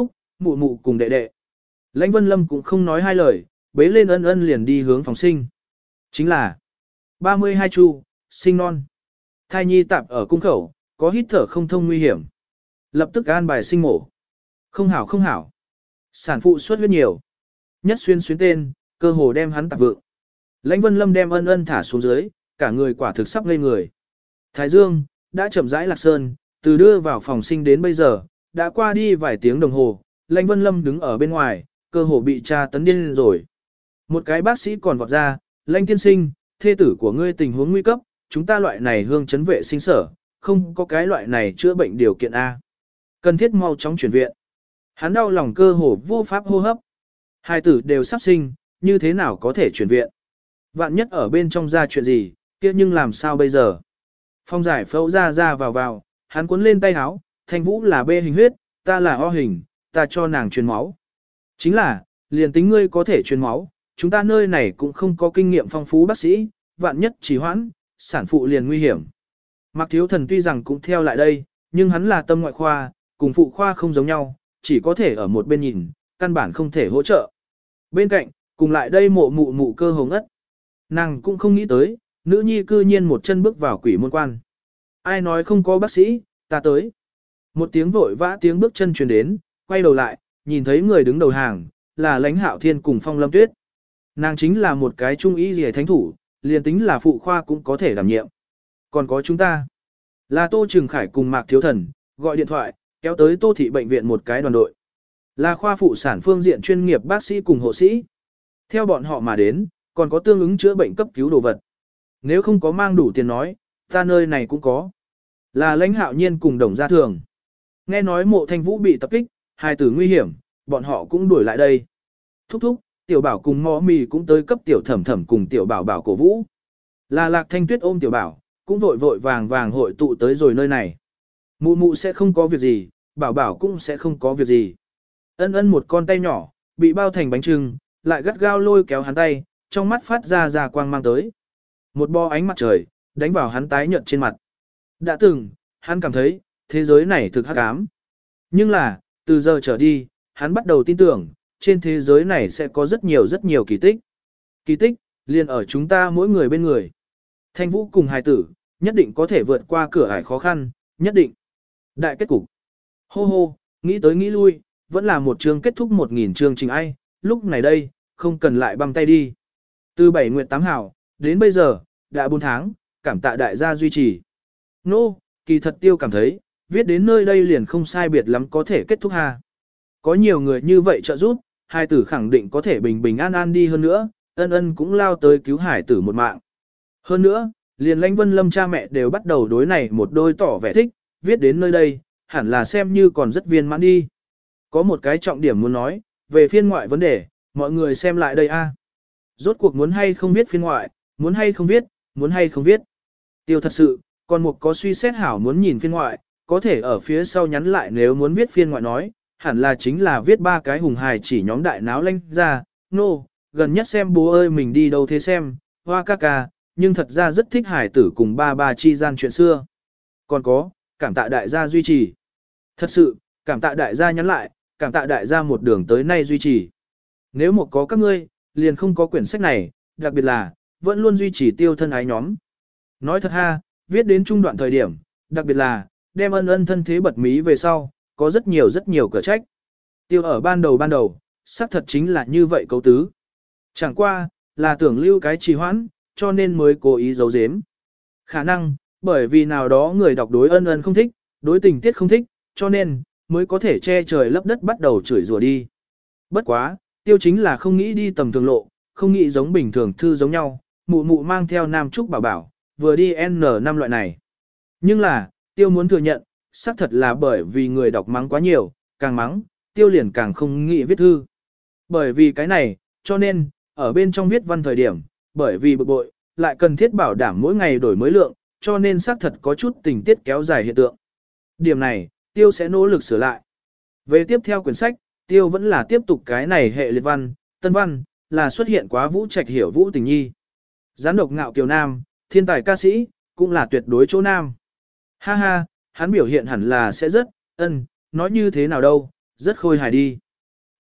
mụ mụ cùng đệ đệ. Lãnh Vân Lâm cũng không nói hai lời, bế lên ân ân liền đi hướng phòng sinh. Chính là ba mươi hai chu, sinh non. Thai nhi tạp ở cung khẩu, có hít thở không thông nguy hiểm. Lập tức an bài sinh mổ. Không hảo không hảo. Sản phụ xuất huyết nhiều. Nhất xuyên xuyến tên, cơ hồ đem hắn tạp vượng. Lãnh Vân Lâm đem ân ân thả xuống dưới, cả người quả thực sắp ngây người. Thái Dương, đã chậm rãi lạc sơn, từ đưa vào phòng sinh đến bây giờ, đã qua đi vài tiếng đồng hồ, Lãnh Vân Lâm đứng ở bên ngoài, cơ hồ bị tra tấn điên rồi. Một cái bác sĩ còn vọt ra, Lãnh tiên sinh, thê tử của ngươi tình huống nguy cấp, chúng ta loại này hương chấn vệ sinh sở, không có cái loại này chữa bệnh điều kiện A. Cần thiết mau chóng chuyển viện. Hắn đau lòng cơ hồ vô pháp hô hấp. Hai tử đều sắp sinh, như thế nào có thể chuyển viện. Vạn nhất ở bên trong ra chuyện gì, kia nhưng làm sao bây giờ. Phong giải phẫu ra ra vào vào, hắn cuốn lên tay áo, Thanh Vũ là B hình huyết, ta là O hình, ta cho nàng truyền máu. Chính là, liền tính ngươi có thể truyền máu, chúng ta nơi này cũng không có kinh nghiệm phong phú bác sĩ, vạn nhất trì hoãn, sản phụ liền nguy hiểm. Mạc Thiếu Thần tuy rằng cũng theo lại đây, nhưng hắn là tâm ngoại khoa, cùng phụ khoa không giống nhau, chỉ có thể ở một bên nhìn, căn bản không thể hỗ trợ. Bên cạnh, cùng lại đây mộ mụ mụ cơ hồng ất. Nàng cũng không nghĩ tới, nữ nhi cư nhiên một chân bước vào quỷ môn quan. Ai nói không có bác sĩ, ta tới. Một tiếng vội vã tiếng bước chân truyền đến, quay đầu lại, nhìn thấy người đứng đầu hàng, là Lãnh Hạo Thiên cùng Phong Lâm Tuyết. Nàng chính là một cái trung y rìa thánh thủ, liền tính là phụ khoa cũng có thể đảm nhiệm. Còn có chúng ta, là Tô Trường Khải cùng Mạc Thiếu Thần, gọi điện thoại, kéo tới Tô Thị Bệnh viện một cái đoàn đội. Là khoa phụ sản phương diện chuyên nghiệp bác sĩ cùng hộ sĩ. Theo bọn họ mà đến, còn có tương ứng chữa bệnh cấp cứu đồ vật. Nếu không có mang đủ tiền nói, ta nơi này cũng có. Là Lãnh Hạo Nhiên cùng Đồng Gia Thường. Nghe nói Mộ Thanh Vũ bị tập kích, hai tử nguy hiểm, bọn họ cũng đuổi lại đây. Thúc thúc, Tiểu Bảo cùng Mõ Mì cũng tới cấp Tiểu Thẩm Thẩm cùng Tiểu Bảo Bảo cổ vũ. Là Lạc Thanh Tuyết ôm Tiểu Bảo, cũng vội vội vàng vàng hội tụ tới rồi nơi này. Mụ mụ sẽ không có việc gì, Bảo Bảo cũng sẽ không có việc gì. Ân ân một con tay nhỏ, bị bao thành bánh trưng, lại gắt gao lôi kéo hắn tay, trong mắt phát ra ra quang mang tới. Một bo ánh mặt trời, đánh vào hắn tái nhợt trên mặt. Đã từng, hắn cảm thấy, thế giới này thực hắc ám. Nhưng là, từ giờ trở đi, hắn bắt đầu tin tưởng, trên thế giới này sẽ có rất nhiều rất nhiều kỳ tích. Kỳ tích, liền ở chúng ta mỗi người bên người. Thanh Vũ cùng hài tử, nhất định có thể vượt qua cửa ải khó khăn, nhất định. Đại kết cục. Hô hô, nghĩ tới nghĩ lui, vẫn là một chương kết thúc một nghìn chương trình ai, lúc này đây, không cần lại băm tay đi. Từ bảy nguyệt tám hảo, đến bây giờ, đã bốn tháng, cảm tạ đại gia duy trì. Nô, no, kỳ thật tiêu cảm thấy, viết đến nơi đây liền không sai biệt lắm có thể kết thúc ha. Có nhiều người như vậy trợ giúp, hai tử khẳng định có thể bình bình an an đi hơn nữa, ân ân cũng lao tới cứu hải tử một mạng. Hơn nữa, liền Lãnh Vân Lâm cha mẹ đều bắt đầu đối này một đôi tỏ vẻ thích, viết đến nơi đây, hẳn là xem như còn rất viên mãn đi. Có một cái trọng điểm muốn nói, về phiên ngoại vấn đề, mọi người xem lại đây a. Rốt cuộc muốn hay không viết phiên ngoại, muốn hay không viết, muốn hay không viết. Tiêu thật sự, còn một có suy xét hảo muốn nhìn phiên ngoại, có thể ở phía sau nhắn lại nếu muốn viết phiên ngoại nói, hẳn là chính là viết ba cái hùng hài chỉ nhóm đại náo lanh ra, nô, no, gần nhất xem bố ơi mình đi đâu thế xem, hoa ca ca, nhưng thật ra rất thích hải tử cùng ba ba chi gian chuyện xưa. Còn có, cảm tạ đại gia duy trì. Thật sự, cảm tạ đại gia nhắn lại, cảm tạ đại gia một đường tới nay duy trì. Nếu một có các ngươi, liền không có quyển sách này, đặc biệt là, vẫn luôn duy trì tiêu thân ái nhóm. Nói thật ha, viết đến trung đoạn thời điểm, đặc biệt là, đem ân ân thân thế bật mí về sau, có rất nhiều rất nhiều cửa trách. Tiêu ở ban đầu ban đầu, xác thật chính là như vậy cấu tứ. Chẳng qua, là tưởng lưu cái trì hoãn, cho nên mới cố ý giấu giếm. Khả năng, bởi vì nào đó người đọc đối ân ân không thích, đối tình tiết không thích, cho nên, mới có thể che trời lấp đất bắt đầu chửi rủa đi. Bất quá, tiêu chính là không nghĩ đi tầm thường lộ, không nghĩ giống bình thường thư giống nhau, mụ mụ mang theo nam trúc bảo bảo, vừa đi N năm loại này. Nhưng là, tiêu muốn thừa nhận, xác thật là bởi vì người đọc mắng quá nhiều, càng mắng, tiêu liền càng không nghĩ viết thư. Bởi vì cái này, cho nên, ở bên trong viết văn thời điểm, bởi vì bực bội, lại cần thiết bảo đảm mỗi ngày đổi mới lượng, cho nên xác thật có chút tình tiết kéo dài hiện tượng. Điểm này, tiêu sẽ nỗ lực sửa lại. Về tiếp theo quyển sách, tiêu vẫn là tiếp tục cái này hệ liệt văn, tân văn, là xuất hiện quá Vũ Trạch hiểu Vũ Tình Nhi. Gián độc ngạo kiều nam, thiên tài ca sĩ, cũng là tuyệt đối chỗ nam. Ha ha, hắn biểu hiện hẳn là sẽ rất, ân, nói như thế nào đâu, rất khôi hài đi.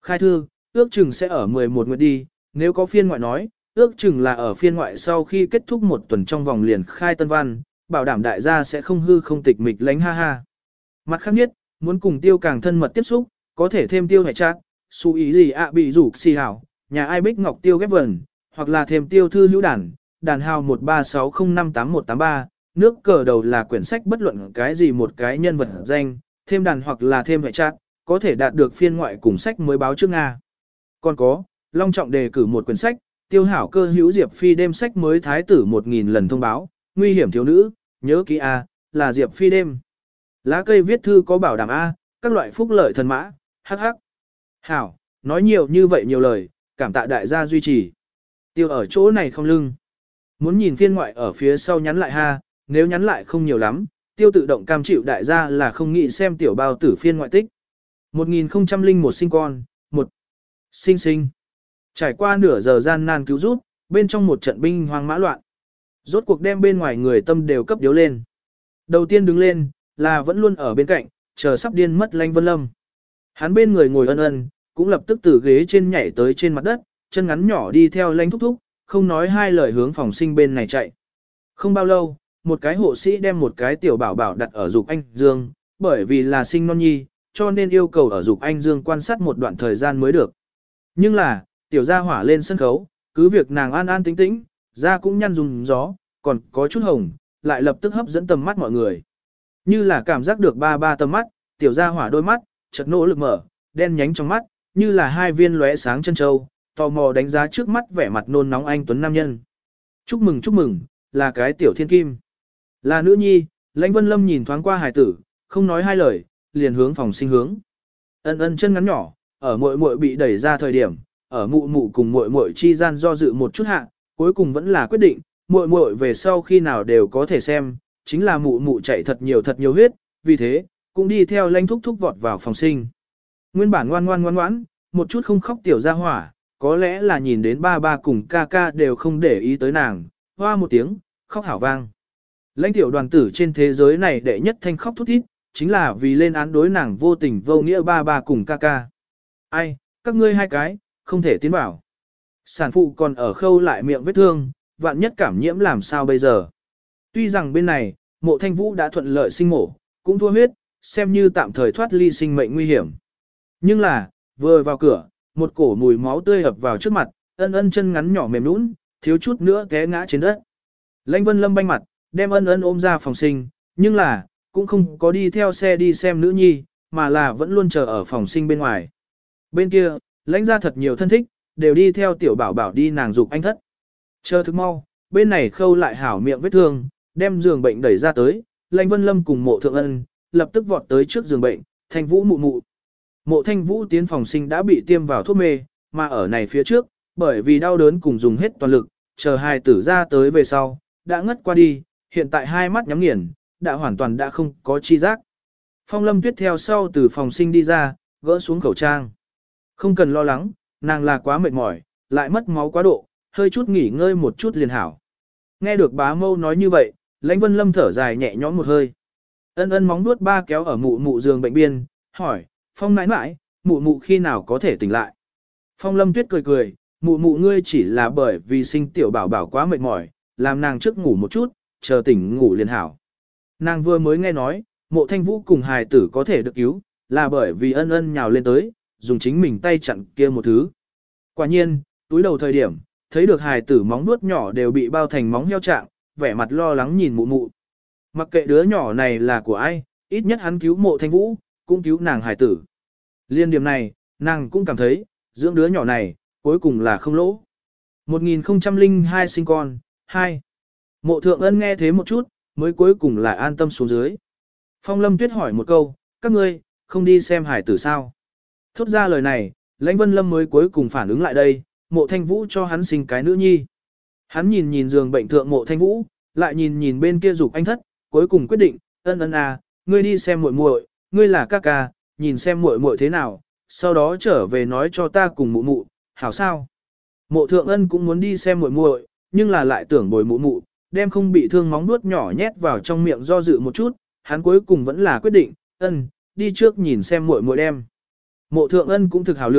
Khai thư, ước chừng sẽ ở mười một nguyệt đi, nếu có phiên ngoại nói, ước chừng là ở phiên ngoại sau khi kết thúc một tuần trong vòng liền khai tân văn, bảo đảm đại gia sẽ không hư không tịch mịch lánh ha ha. Mặt khác nhất, muốn cùng tiêu càng thân mật tiếp xúc, có thể thêm tiêu hệ chat, su ý gì ạ bị rủ xì hảo, nhà ai bích ngọc tiêu ghép vần, hoặc là thêm tiêu thư hữu đàn, đàn hào một ba sáu không năm tám một tám ba, nước cờ đầu là quyển sách bất luận cái gì một cái nhân vật danh, thêm đàn hoặc là thêm hệ chat, có thể đạt được phiên ngoại cùng sách mới báo trước Nga. Còn có, long trọng đề cử một quyển sách, tiêu hảo cơ hữu Diệp Phi đêm sách mới thái tử một nghìn lần thông báo, nguy hiểm thiếu nữ, nhớ kỹ A, là Diệp Phi đêm. Lá cây viết thư có bảo đảm A, các loại phúc lợi thần mã, hắc hắc. Hảo, nói nhiều như vậy nhiều lời, cảm tạ đại gia duy trì. Tiêu ở chỗ này không lưng. Muốn nhìn phiên ngoại ở phía sau nhắn lại ha, nếu nhắn lại không nhiều lắm, tiêu tự động cam chịu đại gia là không nghĩ xem tiểu bao tử phiên ngoại tích. một nghìn không trăm lẻ một sinh con, một sinh sinh. Trải qua nửa giờ gian nan cứu giúp, bên trong một trận binh hoang mã loạn. Rốt cuộc đem bên ngoài người tâm đều cấp điếu lên. Đầu tiên đứng lên, là vẫn luôn ở bên cạnh, chờ sắp điên mất Lanh Vân Lâm. Hắn bên người ngồi ân ân, cũng lập tức từ ghế trên nhảy tới trên mặt đất, chân ngắn nhỏ đi theo Lanh thúc thúc, không nói hai lời hướng phòng sinh bên này chạy. Không bao lâu, một cái hộ sĩ đem một cái tiểu bảo bảo đặt ở Dục Anh Dương, bởi vì là sinh non nhi, cho nên yêu cầu ở Dục Anh Dương quan sát một đoạn thời gian mới được. Nhưng là, tiểu gia hỏa lên sân khấu, cứ việc nàng an an tĩnh tĩnh, da cũng nhăn dùng gió, còn có chút hồng, lại lập tức hấp dẫn tầm mắt mọi người. Như là cảm giác được ba ba tầm mắt, tiểu gia hỏa đôi mắt, chợt nỗ lực mở, đen nhánh trong mắt, như là hai viên lóe sáng chân châu, tò mò đánh giá trước mắt vẻ mặt nôn nóng anh tuấn nam nhân. Chúc mừng chúc mừng, là cái tiểu thiên kim. Là nữ nhi, Lãnh Vân Lâm nhìn thoáng qua hài tử, không nói hai lời, liền hướng phòng sinh hướng. Ân ân chân ngắn nhỏ, ở muội muội bị đẩy ra thời điểm, ở mụ mụ cùng muội muội chi gian do dự một chút hạ, cuối cùng vẫn là quyết định, muội muội về sau khi nào đều có thể xem, chính là mụ mụ chạy thật nhiều thật nhiều huyết, vì thế, cũng đi theo Lãnh thúc thúc vọt vào phòng sinh. Nguyên bản ngoan ngoan ngoan ngoãn, một chút không khóc tiểu gia hỏa, có lẽ là nhìn đến ba ba cùng ca ca đều không để ý tới nàng, hoa một tiếng, khóc hảo vang. Lãnh tiểu đoàn tử trên thế giới này đệ nhất thanh khóc thút thít, chính là vì lên án đối nàng vô tình vô nghĩa ba ba cùng ca ca. Ai, các ngươi hai cái, không thể tiến vào. Sản phụ còn ở khâu lại miệng vết thương, vạn nhất cảm nhiễm làm sao bây giờ. Tuy rằng bên này, Mộ Thanh Vũ đã thuận lợi sinh mổ, cũng thua huyết, xem như tạm thời thoát ly sinh mệnh nguy hiểm. Nhưng là, vừa vào cửa, một cổ mùi máu tươi ập vào trước mặt, ân ân chân ngắn nhỏ mềm nũng, thiếu chút nữa té ngã trên đất. Lãnh Vân Lâm banh mặt, đem ân ân ôm ra phòng sinh, nhưng là, cũng không có đi theo xe đi xem nữ nhi, mà là vẫn luôn chờ ở phòng sinh bên ngoài. Bên kia, lãnh ra thật nhiều thân thích, đều đi theo tiểu bảo bảo đi nàng dục anh thất. Chờ thức mau, bên này khâu lại hảo miệng vết thương, đem giường bệnh đẩy ra tới, Lãnh Vân Lâm cùng Mộ Thượng Ân, lập tức vọt tới trước giường bệnh, Thanh Vũ mụ mụ. Mộ Thanh Vũ tiến phòng sinh đã bị tiêm vào thuốc mê, mà ở này phía trước, bởi vì đau đớn cùng dùng hết toàn lực, chờ hai tử ra tới về sau, đã ngất qua đi, hiện tại hai mắt nhắm nghiền, đã hoàn toàn đã không có chi giác. Phong Lâm Tuyết theo sau từ phòng sinh đi ra, gỡ xuống khẩu trang. Không cần lo lắng, nàng là quá mệt mỏi, lại mất máu quá độ, hơi chút nghỉ ngơi một chút liền hảo. Nghe được bá mâu nói như vậy, Lãnh Vân Lâm thở dài nhẹ nhõm một hơi. Ân ân móng nuốt ba kéo ở mụ mụ giường bệnh biên, hỏi, Phong nãi nãi, mụ mụ khi nào có thể tỉnh lại. Phong Lâm Tuyết cười cười, mụ mụ ngươi chỉ là bởi vì sinh tiểu bảo bảo quá mệt mỏi, làm nàng trước ngủ một chút, chờ tỉnh ngủ liền hảo. Nàng vừa mới nghe nói, Mộ Thanh Vũ cùng hài tử có thể được cứu, là bởi vì ân ân nhào lên tới, dùng chính mình tay chặn kia một thứ. Quả nhiên, túi đầu thời điểm, thấy được hài tử móng nuốt nhỏ đều bị bao thành móng heo trạng, vẻ mặt lo lắng nhìn mụ mụ. Mặc kệ đứa nhỏ này là của ai, ít nhất hắn cứu Mộ Thanh Vũ, cũng cứu nàng hài tử. Liên điểm này, nàng cũng cảm thấy, dưỡng đứa nhỏ này, cuối cùng là không lỗ. một nghìn không trăm lẻ hai sinh con, hai. Mộ Thượng Ân nghe thế một chút, mới cuối cùng là an tâm xuống dưới. Phong Lâm Tuyết hỏi một câu, các ngươi, không đi xem hải tử sao? Thốt ra lời này, Lãnh Vân Lâm mới cuối cùng phản ứng lại đây, Mộ Thanh Vũ cho hắn sinh cái nữ nhi. Hắn nhìn nhìn giường bệnh thượng Mộ Thanh Vũ, lại nhìn nhìn bên kia Dục Anh thất, cuối cùng quyết định, ân ân à, ngươi đi xem muội muội, ngươi là ca ca, nhìn xem muội muội thế nào, sau đó trở về nói cho ta cùng mụ mụ, hảo sao? Mộ Thượng Ân cũng muốn đi xem muội muội, nhưng là lại tưởng bồi mụ mụ, đem không bị thương móng nuốt nhỏ nhét vào trong miệng do dự một chút, hắn cuối cùng vẫn là quyết định, ân, đi trước nhìn xem muội muội đem. Mộ Thượng Ân cũng thực hảo lựa,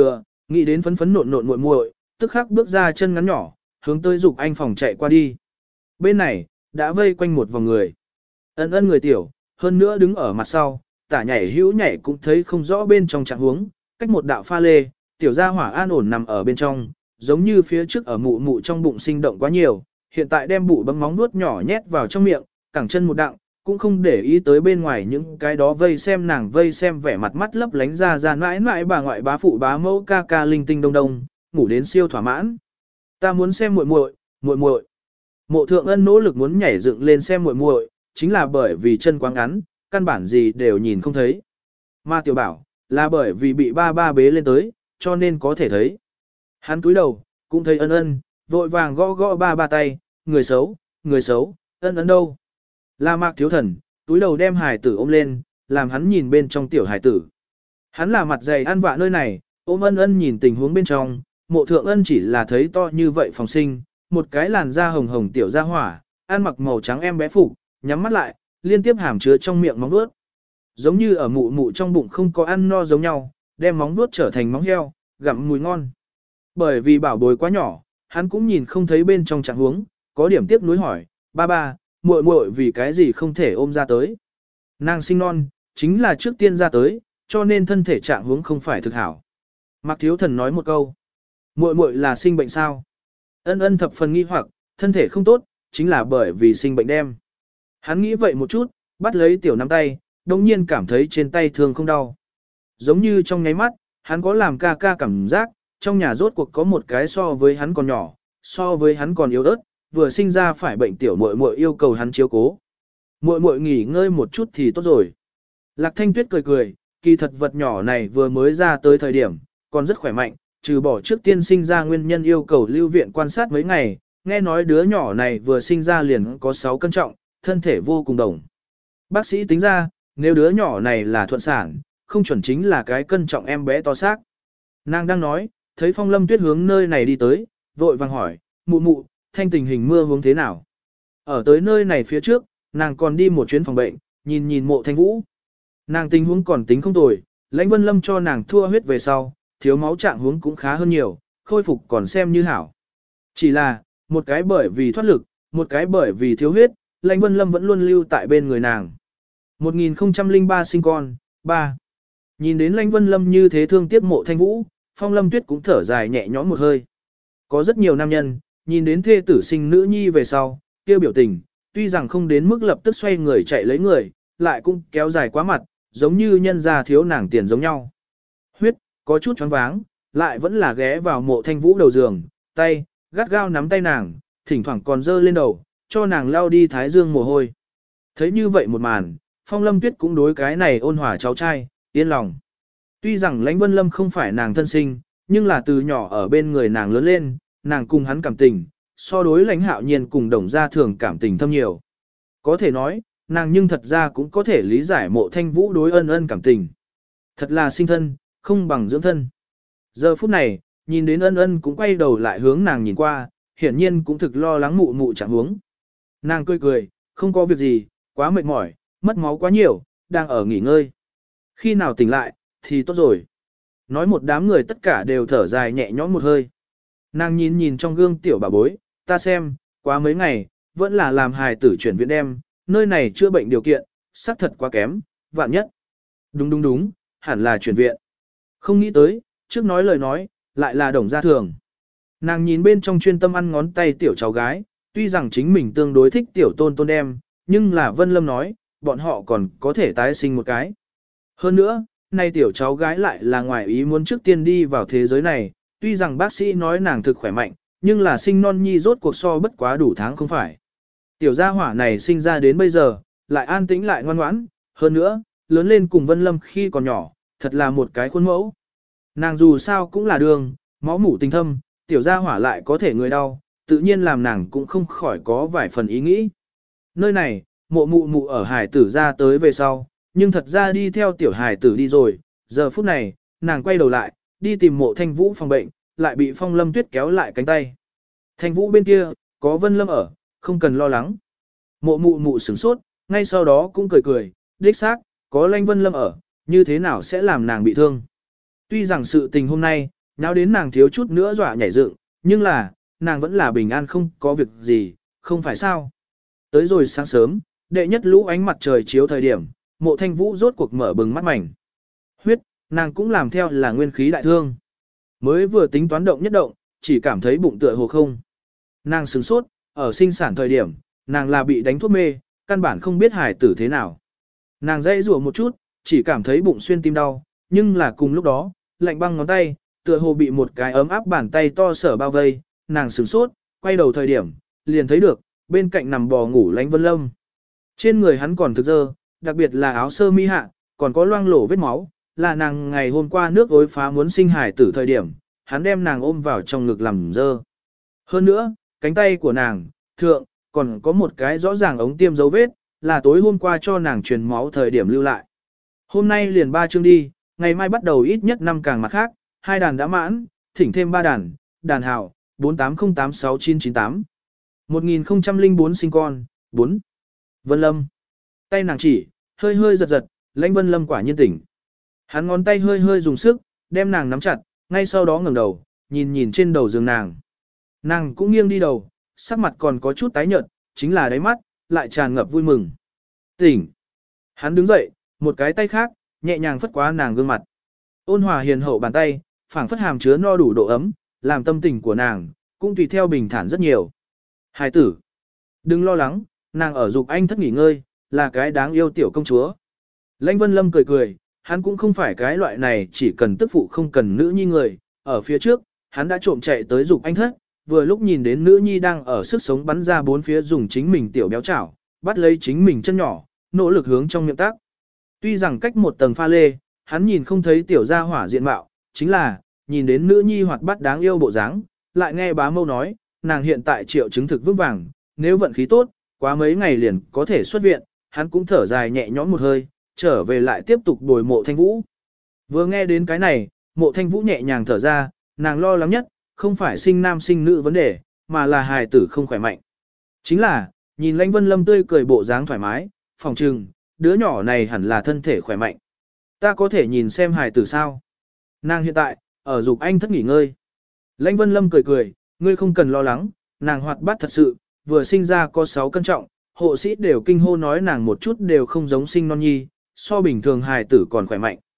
nghĩ đến phấn phấn nộn nộn muội muội, tức khắc bước ra chân ngắn nhỏ, hướng tới dục anh phòng chạy qua đi. Bên này, đã vây quanh một vòng người. Ân ân người tiểu, hơn nữa đứng ở mặt sau, tả nhảy hữu nhảy cũng thấy không rõ bên trong trạng huống, cách một đạo pha lê, tiểu gia hỏa an ổn nằm ở bên trong, giống như phía trước ở mụ mụ trong bụng sinh động quá nhiều, hiện tại đem bụ bấm móng vuốt nhỏ nhét vào trong miệng, cẳng chân một đặng, cũng không để ý tới bên ngoài những cái đó vây xem nàng vây xem vẻ mặt mắt lấp lánh ra ra mãi mãi bà ngoại bá phụ bá mẫu ca ca linh tinh đông đông, ngủ đến siêu thỏa mãn. Ta muốn xem muội muội, muội muội. Mộ Thượng Ân nỗ lực muốn nhảy dựng lên xem muội muội, chính là bởi vì chân quá ngắn, căn bản gì đều nhìn không thấy. Mà Tiểu Bảo, là bởi vì bị ba ba bế lên tới, cho nên có thể thấy. Hắn cúi đầu, cũng thấy Ân Ân, vội vàng gõ gõ ba ba tay, người xấu, người xấu, Ân Ân đâu? Là Mạc Thiếu Thần, túi đầu đem hải tử ôm lên, làm hắn nhìn bên trong tiểu hải tử. Hắn là mặt dày ăn vạ nơi này, ôm Ân Ân nhìn tình huống bên trong, Mộ Thượng Ân chỉ là thấy to như vậy phòng sinh, một cái làn da hồng hồng tiểu da hỏa, ăn mặc màu trắng em bé phục, nhắm mắt lại, liên tiếp hàm chứa trong miệng móng vuốt. Giống như ở mụ mụ trong bụng không có ăn no giống nhau, đem móng vuốt trở thành móng heo, gặm mùi ngon. Bởi vì bảo bối quá nhỏ, hắn cũng nhìn không thấy bên trong trạng huống, có điểm tiếc nuối hỏi, ba ba, muội muội vì cái gì không thể ôm ra tới. Nàng sinh non, chính là trước tiên ra tới, cho nên thân thể trạng huống không phải thực hảo. Mạc Thiếu Thần nói một câu, muội muội là sinh bệnh sao? Ân Ân thập phần nghi hoặc, thân thể không tốt, chính là bởi vì sinh bệnh đem. Hắn nghĩ vậy một chút, bắt lấy tiểu nắm tay, đồng nhiên cảm thấy trên tay thương không đau. Giống như trong nháy mắt, hắn có làm ca ca cảm giác, trong nhà rốt cuộc có một cái so với hắn còn nhỏ, so với hắn còn yếu ớt, vừa sinh ra phải bệnh tiểu muội muội yêu cầu hắn chiếu cố. Muội muội nghỉ ngơi một chút thì tốt rồi. Lạc Thanh Tuyết cười cười, kỳ thật vật nhỏ này vừa mới ra tới thời điểm, còn rất khỏe mạnh, trừ bỏ trước tiên sinh ra nguyên nhân yêu cầu lưu viện quan sát mấy ngày, nghe nói đứa nhỏ này vừa sinh ra liền có sáu cân trọng, thân thể vô cùng đồng. Bác sĩ tính ra, nếu đứa nhỏ này là thuận sản, không chuẩn chính là cái cân trọng em bé to xác. Nàng đang nói, thấy Phong Lâm Tuyết hướng nơi này đi tới, vội vàng hỏi, mụ mụ, thanh tình hình mưa hướng thế nào? Ở tới nơi này phía trước, nàng còn đi một chuyến phòng bệnh, nhìn nhìn Mộ Thanh Vũ. Nàng tình huống còn tính không tồi, Lãnh Vân Lâm cho nàng thua huyết về sau, thiếu máu trạng huống cũng khá hơn nhiều, khôi phục còn xem như hảo. Chỉ là, một cái bởi vì thoát lực, một cái bởi vì thiếu huyết, Lãnh Vân Lâm vẫn luôn lưu tại bên người nàng. một nghìn không trăm lẻ ba sinh con, ba. Nhìn đến Lãnh Vân Lâm như thế thương tiếc Mộ Thanh Vũ, Phong Lâm Tuyết cũng thở dài nhẹ nhõm một hơi. Có rất nhiều nam nhân, nhìn đến thê tử sinh nữ nhi về sau, kêu biểu tình, tuy rằng không đến mức lập tức xoay người chạy lấy người, lại cũng kéo dài quá mặt, giống như nhân gia thiếu nàng tiền giống nhau. Huyết, có chút choáng váng, lại vẫn là ghé vào Mộ Thanh Vũ đầu giường, tay, gắt gao nắm tay nàng, thỉnh thoảng còn dơ lên đầu, cho nàng lao đi thái dương mồ hôi. Thấy như vậy một màn, Phong Lâm Tuyết cũng đối cái này ôn hòa cháu trai, yên lòng. Tuy rằng Lãnh Vân Lâm không phải nàng thân sinh, nhưng là từ nhỏ ở bên người nàng lớn lên, nàng cùng hắn cảm tình, so đối Lãnh Hạo Nhiên cùng Đồng Gia Thường cảm tình thâm nhiều. Có thể nói, nàng nhưng thật ra cũng có thể lý giải Mộ Thanh Vũ đối Ân Ân cảm tình. Thật là sinh thân, không bằng dưỡng thân. Giờ phút này, nhìn đến Ân Ân cũng quay đầu lại hướng nàng nhìn qua, hiển nhiên cũng thực lo lắng mụ mụ chẳng huống. Nàng cười cười, không có việc gì, quá mệt mỏi, mất máu quá nhiều, đang ở nghỉ ngơi. Khi nào tỉnh lại, thì tốt rồi. Nói một đám người tất cả đều thở dài nhẹ nhõm một hơi. Nàng nhìn nhìn trong gương tiểu bà bối, ta xem, quá mấy ngày, vẫn là làm hài tử chuyển viện đem, nơi này chữa bệnh điều kiện, xác thật quá kém, vạn nhất. Đúng đúng đúng, hẳn là chuyển viện. Không nghĩ tới, trước nói lời nói, lại là Đồng Gia Thường. Nàng nhìn bên trong chuyên tâm ăn ngón tay tiểu cháu gái, tuy rằng chính mình tương đối thích tiểu tôn tôn đem, nhưng là Vân Lâm nói, bọn họ còn có thể tái sinh một cái. Hơn nữa, nay tiểu cháu gái lại là ngoài ý muốn trước tiên đi vào thế giới này, tuy rằng bác sĩ nói nàng thực khỏe mạnh, nhưng là sinh non nhi rốt cuộc so bất quá đủ tháng không phải. Tiểu gia hỏa này sinh ra đến bây giờ, lại an tĩnh lại ngoan ngoãn, hơn nữa, lớn lên cùng Vân Lâm khi còn nhỏ, thật là một cái khuôn mẫu. Nàng dù sao cũng là đường, máu mủ tình thâm, tiểu gia hỏa lại có thể người đau, tự nhiên làm nàng cũng không khỏi có vài phần ý nghĩ. Nơi này, mộ mụ mụ ở hải tử ra tới về sau, nhưng thật ra đi theo tiểu hải tử đi rồi, giờ phút này, nàng quay đầu lại, đi tìm Mộ Thanh Vũ phòng bệnh, lại bị Phong Lâm Tuyết kéo lại cánh tay. Thanh Vũ bên kia, có Vân Lâm ở, không cần lo lắng. Mộ mụ mụ sửng sốt, ngay sau đó cũng cười cười, đích xác, có Lãnh Vân Lâm ở, như thế nào sẽ làm nàng bị thương. Tuy rằng sự tình hôm nay, nháo đến nàng thiếu chút nữa dọa nhảy dựng, nhưng là, nàng vẫn là bình an không có việc gì, không phải sao. Tới rồi sáng sớm, đệ nhất lũ ánh mặt trời chiếu thời điểm, Mộ Thanh Vũ rốt cuộc mở bừng mắt mảnh. Huyết, nàng cũng làm theo là nguyên khí đại thương. Mới vừa tính toán động nhất động, chỉ cảm thấy bụng tựa hồ không. Nàng sửng sốt, ở sinh sản thời điểm, nàng là bị đánh thuốc mê, căn bản không biết hài tử thế nào. Nàng dãy rủa một chút, chỉ cảm thấy bụng xuyên tim đau, nhưng là cùng lúc đó, lạnh băng ngón tay, tựa hồ bị một cái ấm áp bàn tay to sở bao vây, nàng sửng sốt, quay đầu thời điểm, liền thấy được, bên cạnh nằm bò ngủ Lãnh Vân Lâm. Trên người hắn còn thực dơ, đặc biệt là áo sơ mi hạ, còn có loang lổ vết máu, là nàng ngày hôm qua nước ối phá muốn sinh hải tử thời điểm, hắn đem nàng ôm vào trong ngực làm dơ. Hơn nữa, cánh tay của nàng, thượng, còn có một cái rõ ràng ống tiêm dấu vết, là tối hôm qua cho nàng truyền máu thời điểm lưu lại. Hôm nay liền ba chương đi, ngày mai bắt đầu ít nhất năm càng mặt khác, hai đàn đã mãn, thỉnh thêm ba đàn, đàn hảo, bốn tám không tám sáu chín chín tám. một nghìn không trăm lẻ bốn sinh con, bốn. Vân Lâm. Tay nàng chỉ, hơi hơi giật giật, Lãnh Vân Lâm quả nhiên tỉnh. Hắn ngón tay hơi hơi dùng sức, đem nàng nắm chặt, ngay sau đó ngẩng đầu, nhìn nhìn trên đầu giường nàng. Nàng cũng nghiêng đi đầu, sắc mặt còn có chút tái nhợt, chính là đáy mắt, lại tràn ngập vui mừng. Tỉnh. Hắn đứng dậy, một cái tay khác, nhẹ nhàng phất qua nàng gương mặt. Ôn hòa hiền hậu bàn tay, phảng phất hàm chứa no đủ độ ấm, làm tâm tình của nàng, cũng tùy theo bình thản rất nhiều. Hài tử. Đừng lo lắng, nàng ở dục anh thất nghỉ ngơi, là cái đáng yêu tiểu công chúa. Lãnh Vân Lâm cười cười, hắn cũng không phải cái loại này chỉ cần tức phụ không cần nữ nhi người. Ở phía trước, hắn đã trộm chạy tới dục anh thất, vừa lúc nhìn đến nữ nhi đang ở sức sống bắn ra bốn phía dùng chính mình tiểu béo chảo, bắt lấy chính mình chân nhỏ, nỗ lực hướng trong miệng tác. Tuy rằng cách một tầng pha lê, hắn nhìn không thấy tiểu gia hỏa diện mạo, chính là, nhìn đến nữ nhi hoạt bát đáng yêu bộ dáng, lại nghe bá mâu nói, nàng hiện tại triệu chứng thực vững vàng, nếu vận khí tốt, quá mấy ngày liền có thể xuất viện, hắn cũng thở dài nhẹ nhõm một hơi, trở về lại tiếp tục bồi Mộ Thanh Vũ. Vừa nghe đến cái này, Mộ Thanh Vũ nhẹ nhàng thở ra, nàng lo lắng nhất, không phải sinh nam sinh nữ vấn đề, mà là hài tử không khỏe mạnh. Chính là, nhìn Lãnh Vân Lâm tươi cười bộ dáng thoải mái, phòng trừng, đứa nhỏ này hẳn là thân thể khỏe mạnh. Ta có thể nhìn xem hài tử sao? Nàng hiện tại, ở dục anh thất nghỉ ngơi. Lãnh Vân Lâm cười cười, ngươi không cần lo lắng, nàng hoạt bát thật sự, vừa sinh ra có sáu cân trọng, hộ sĩ đều kinh hô nói nàng một chút đều không giống sinh non nhi, so bình thường hài tử còn khỏe mạnh.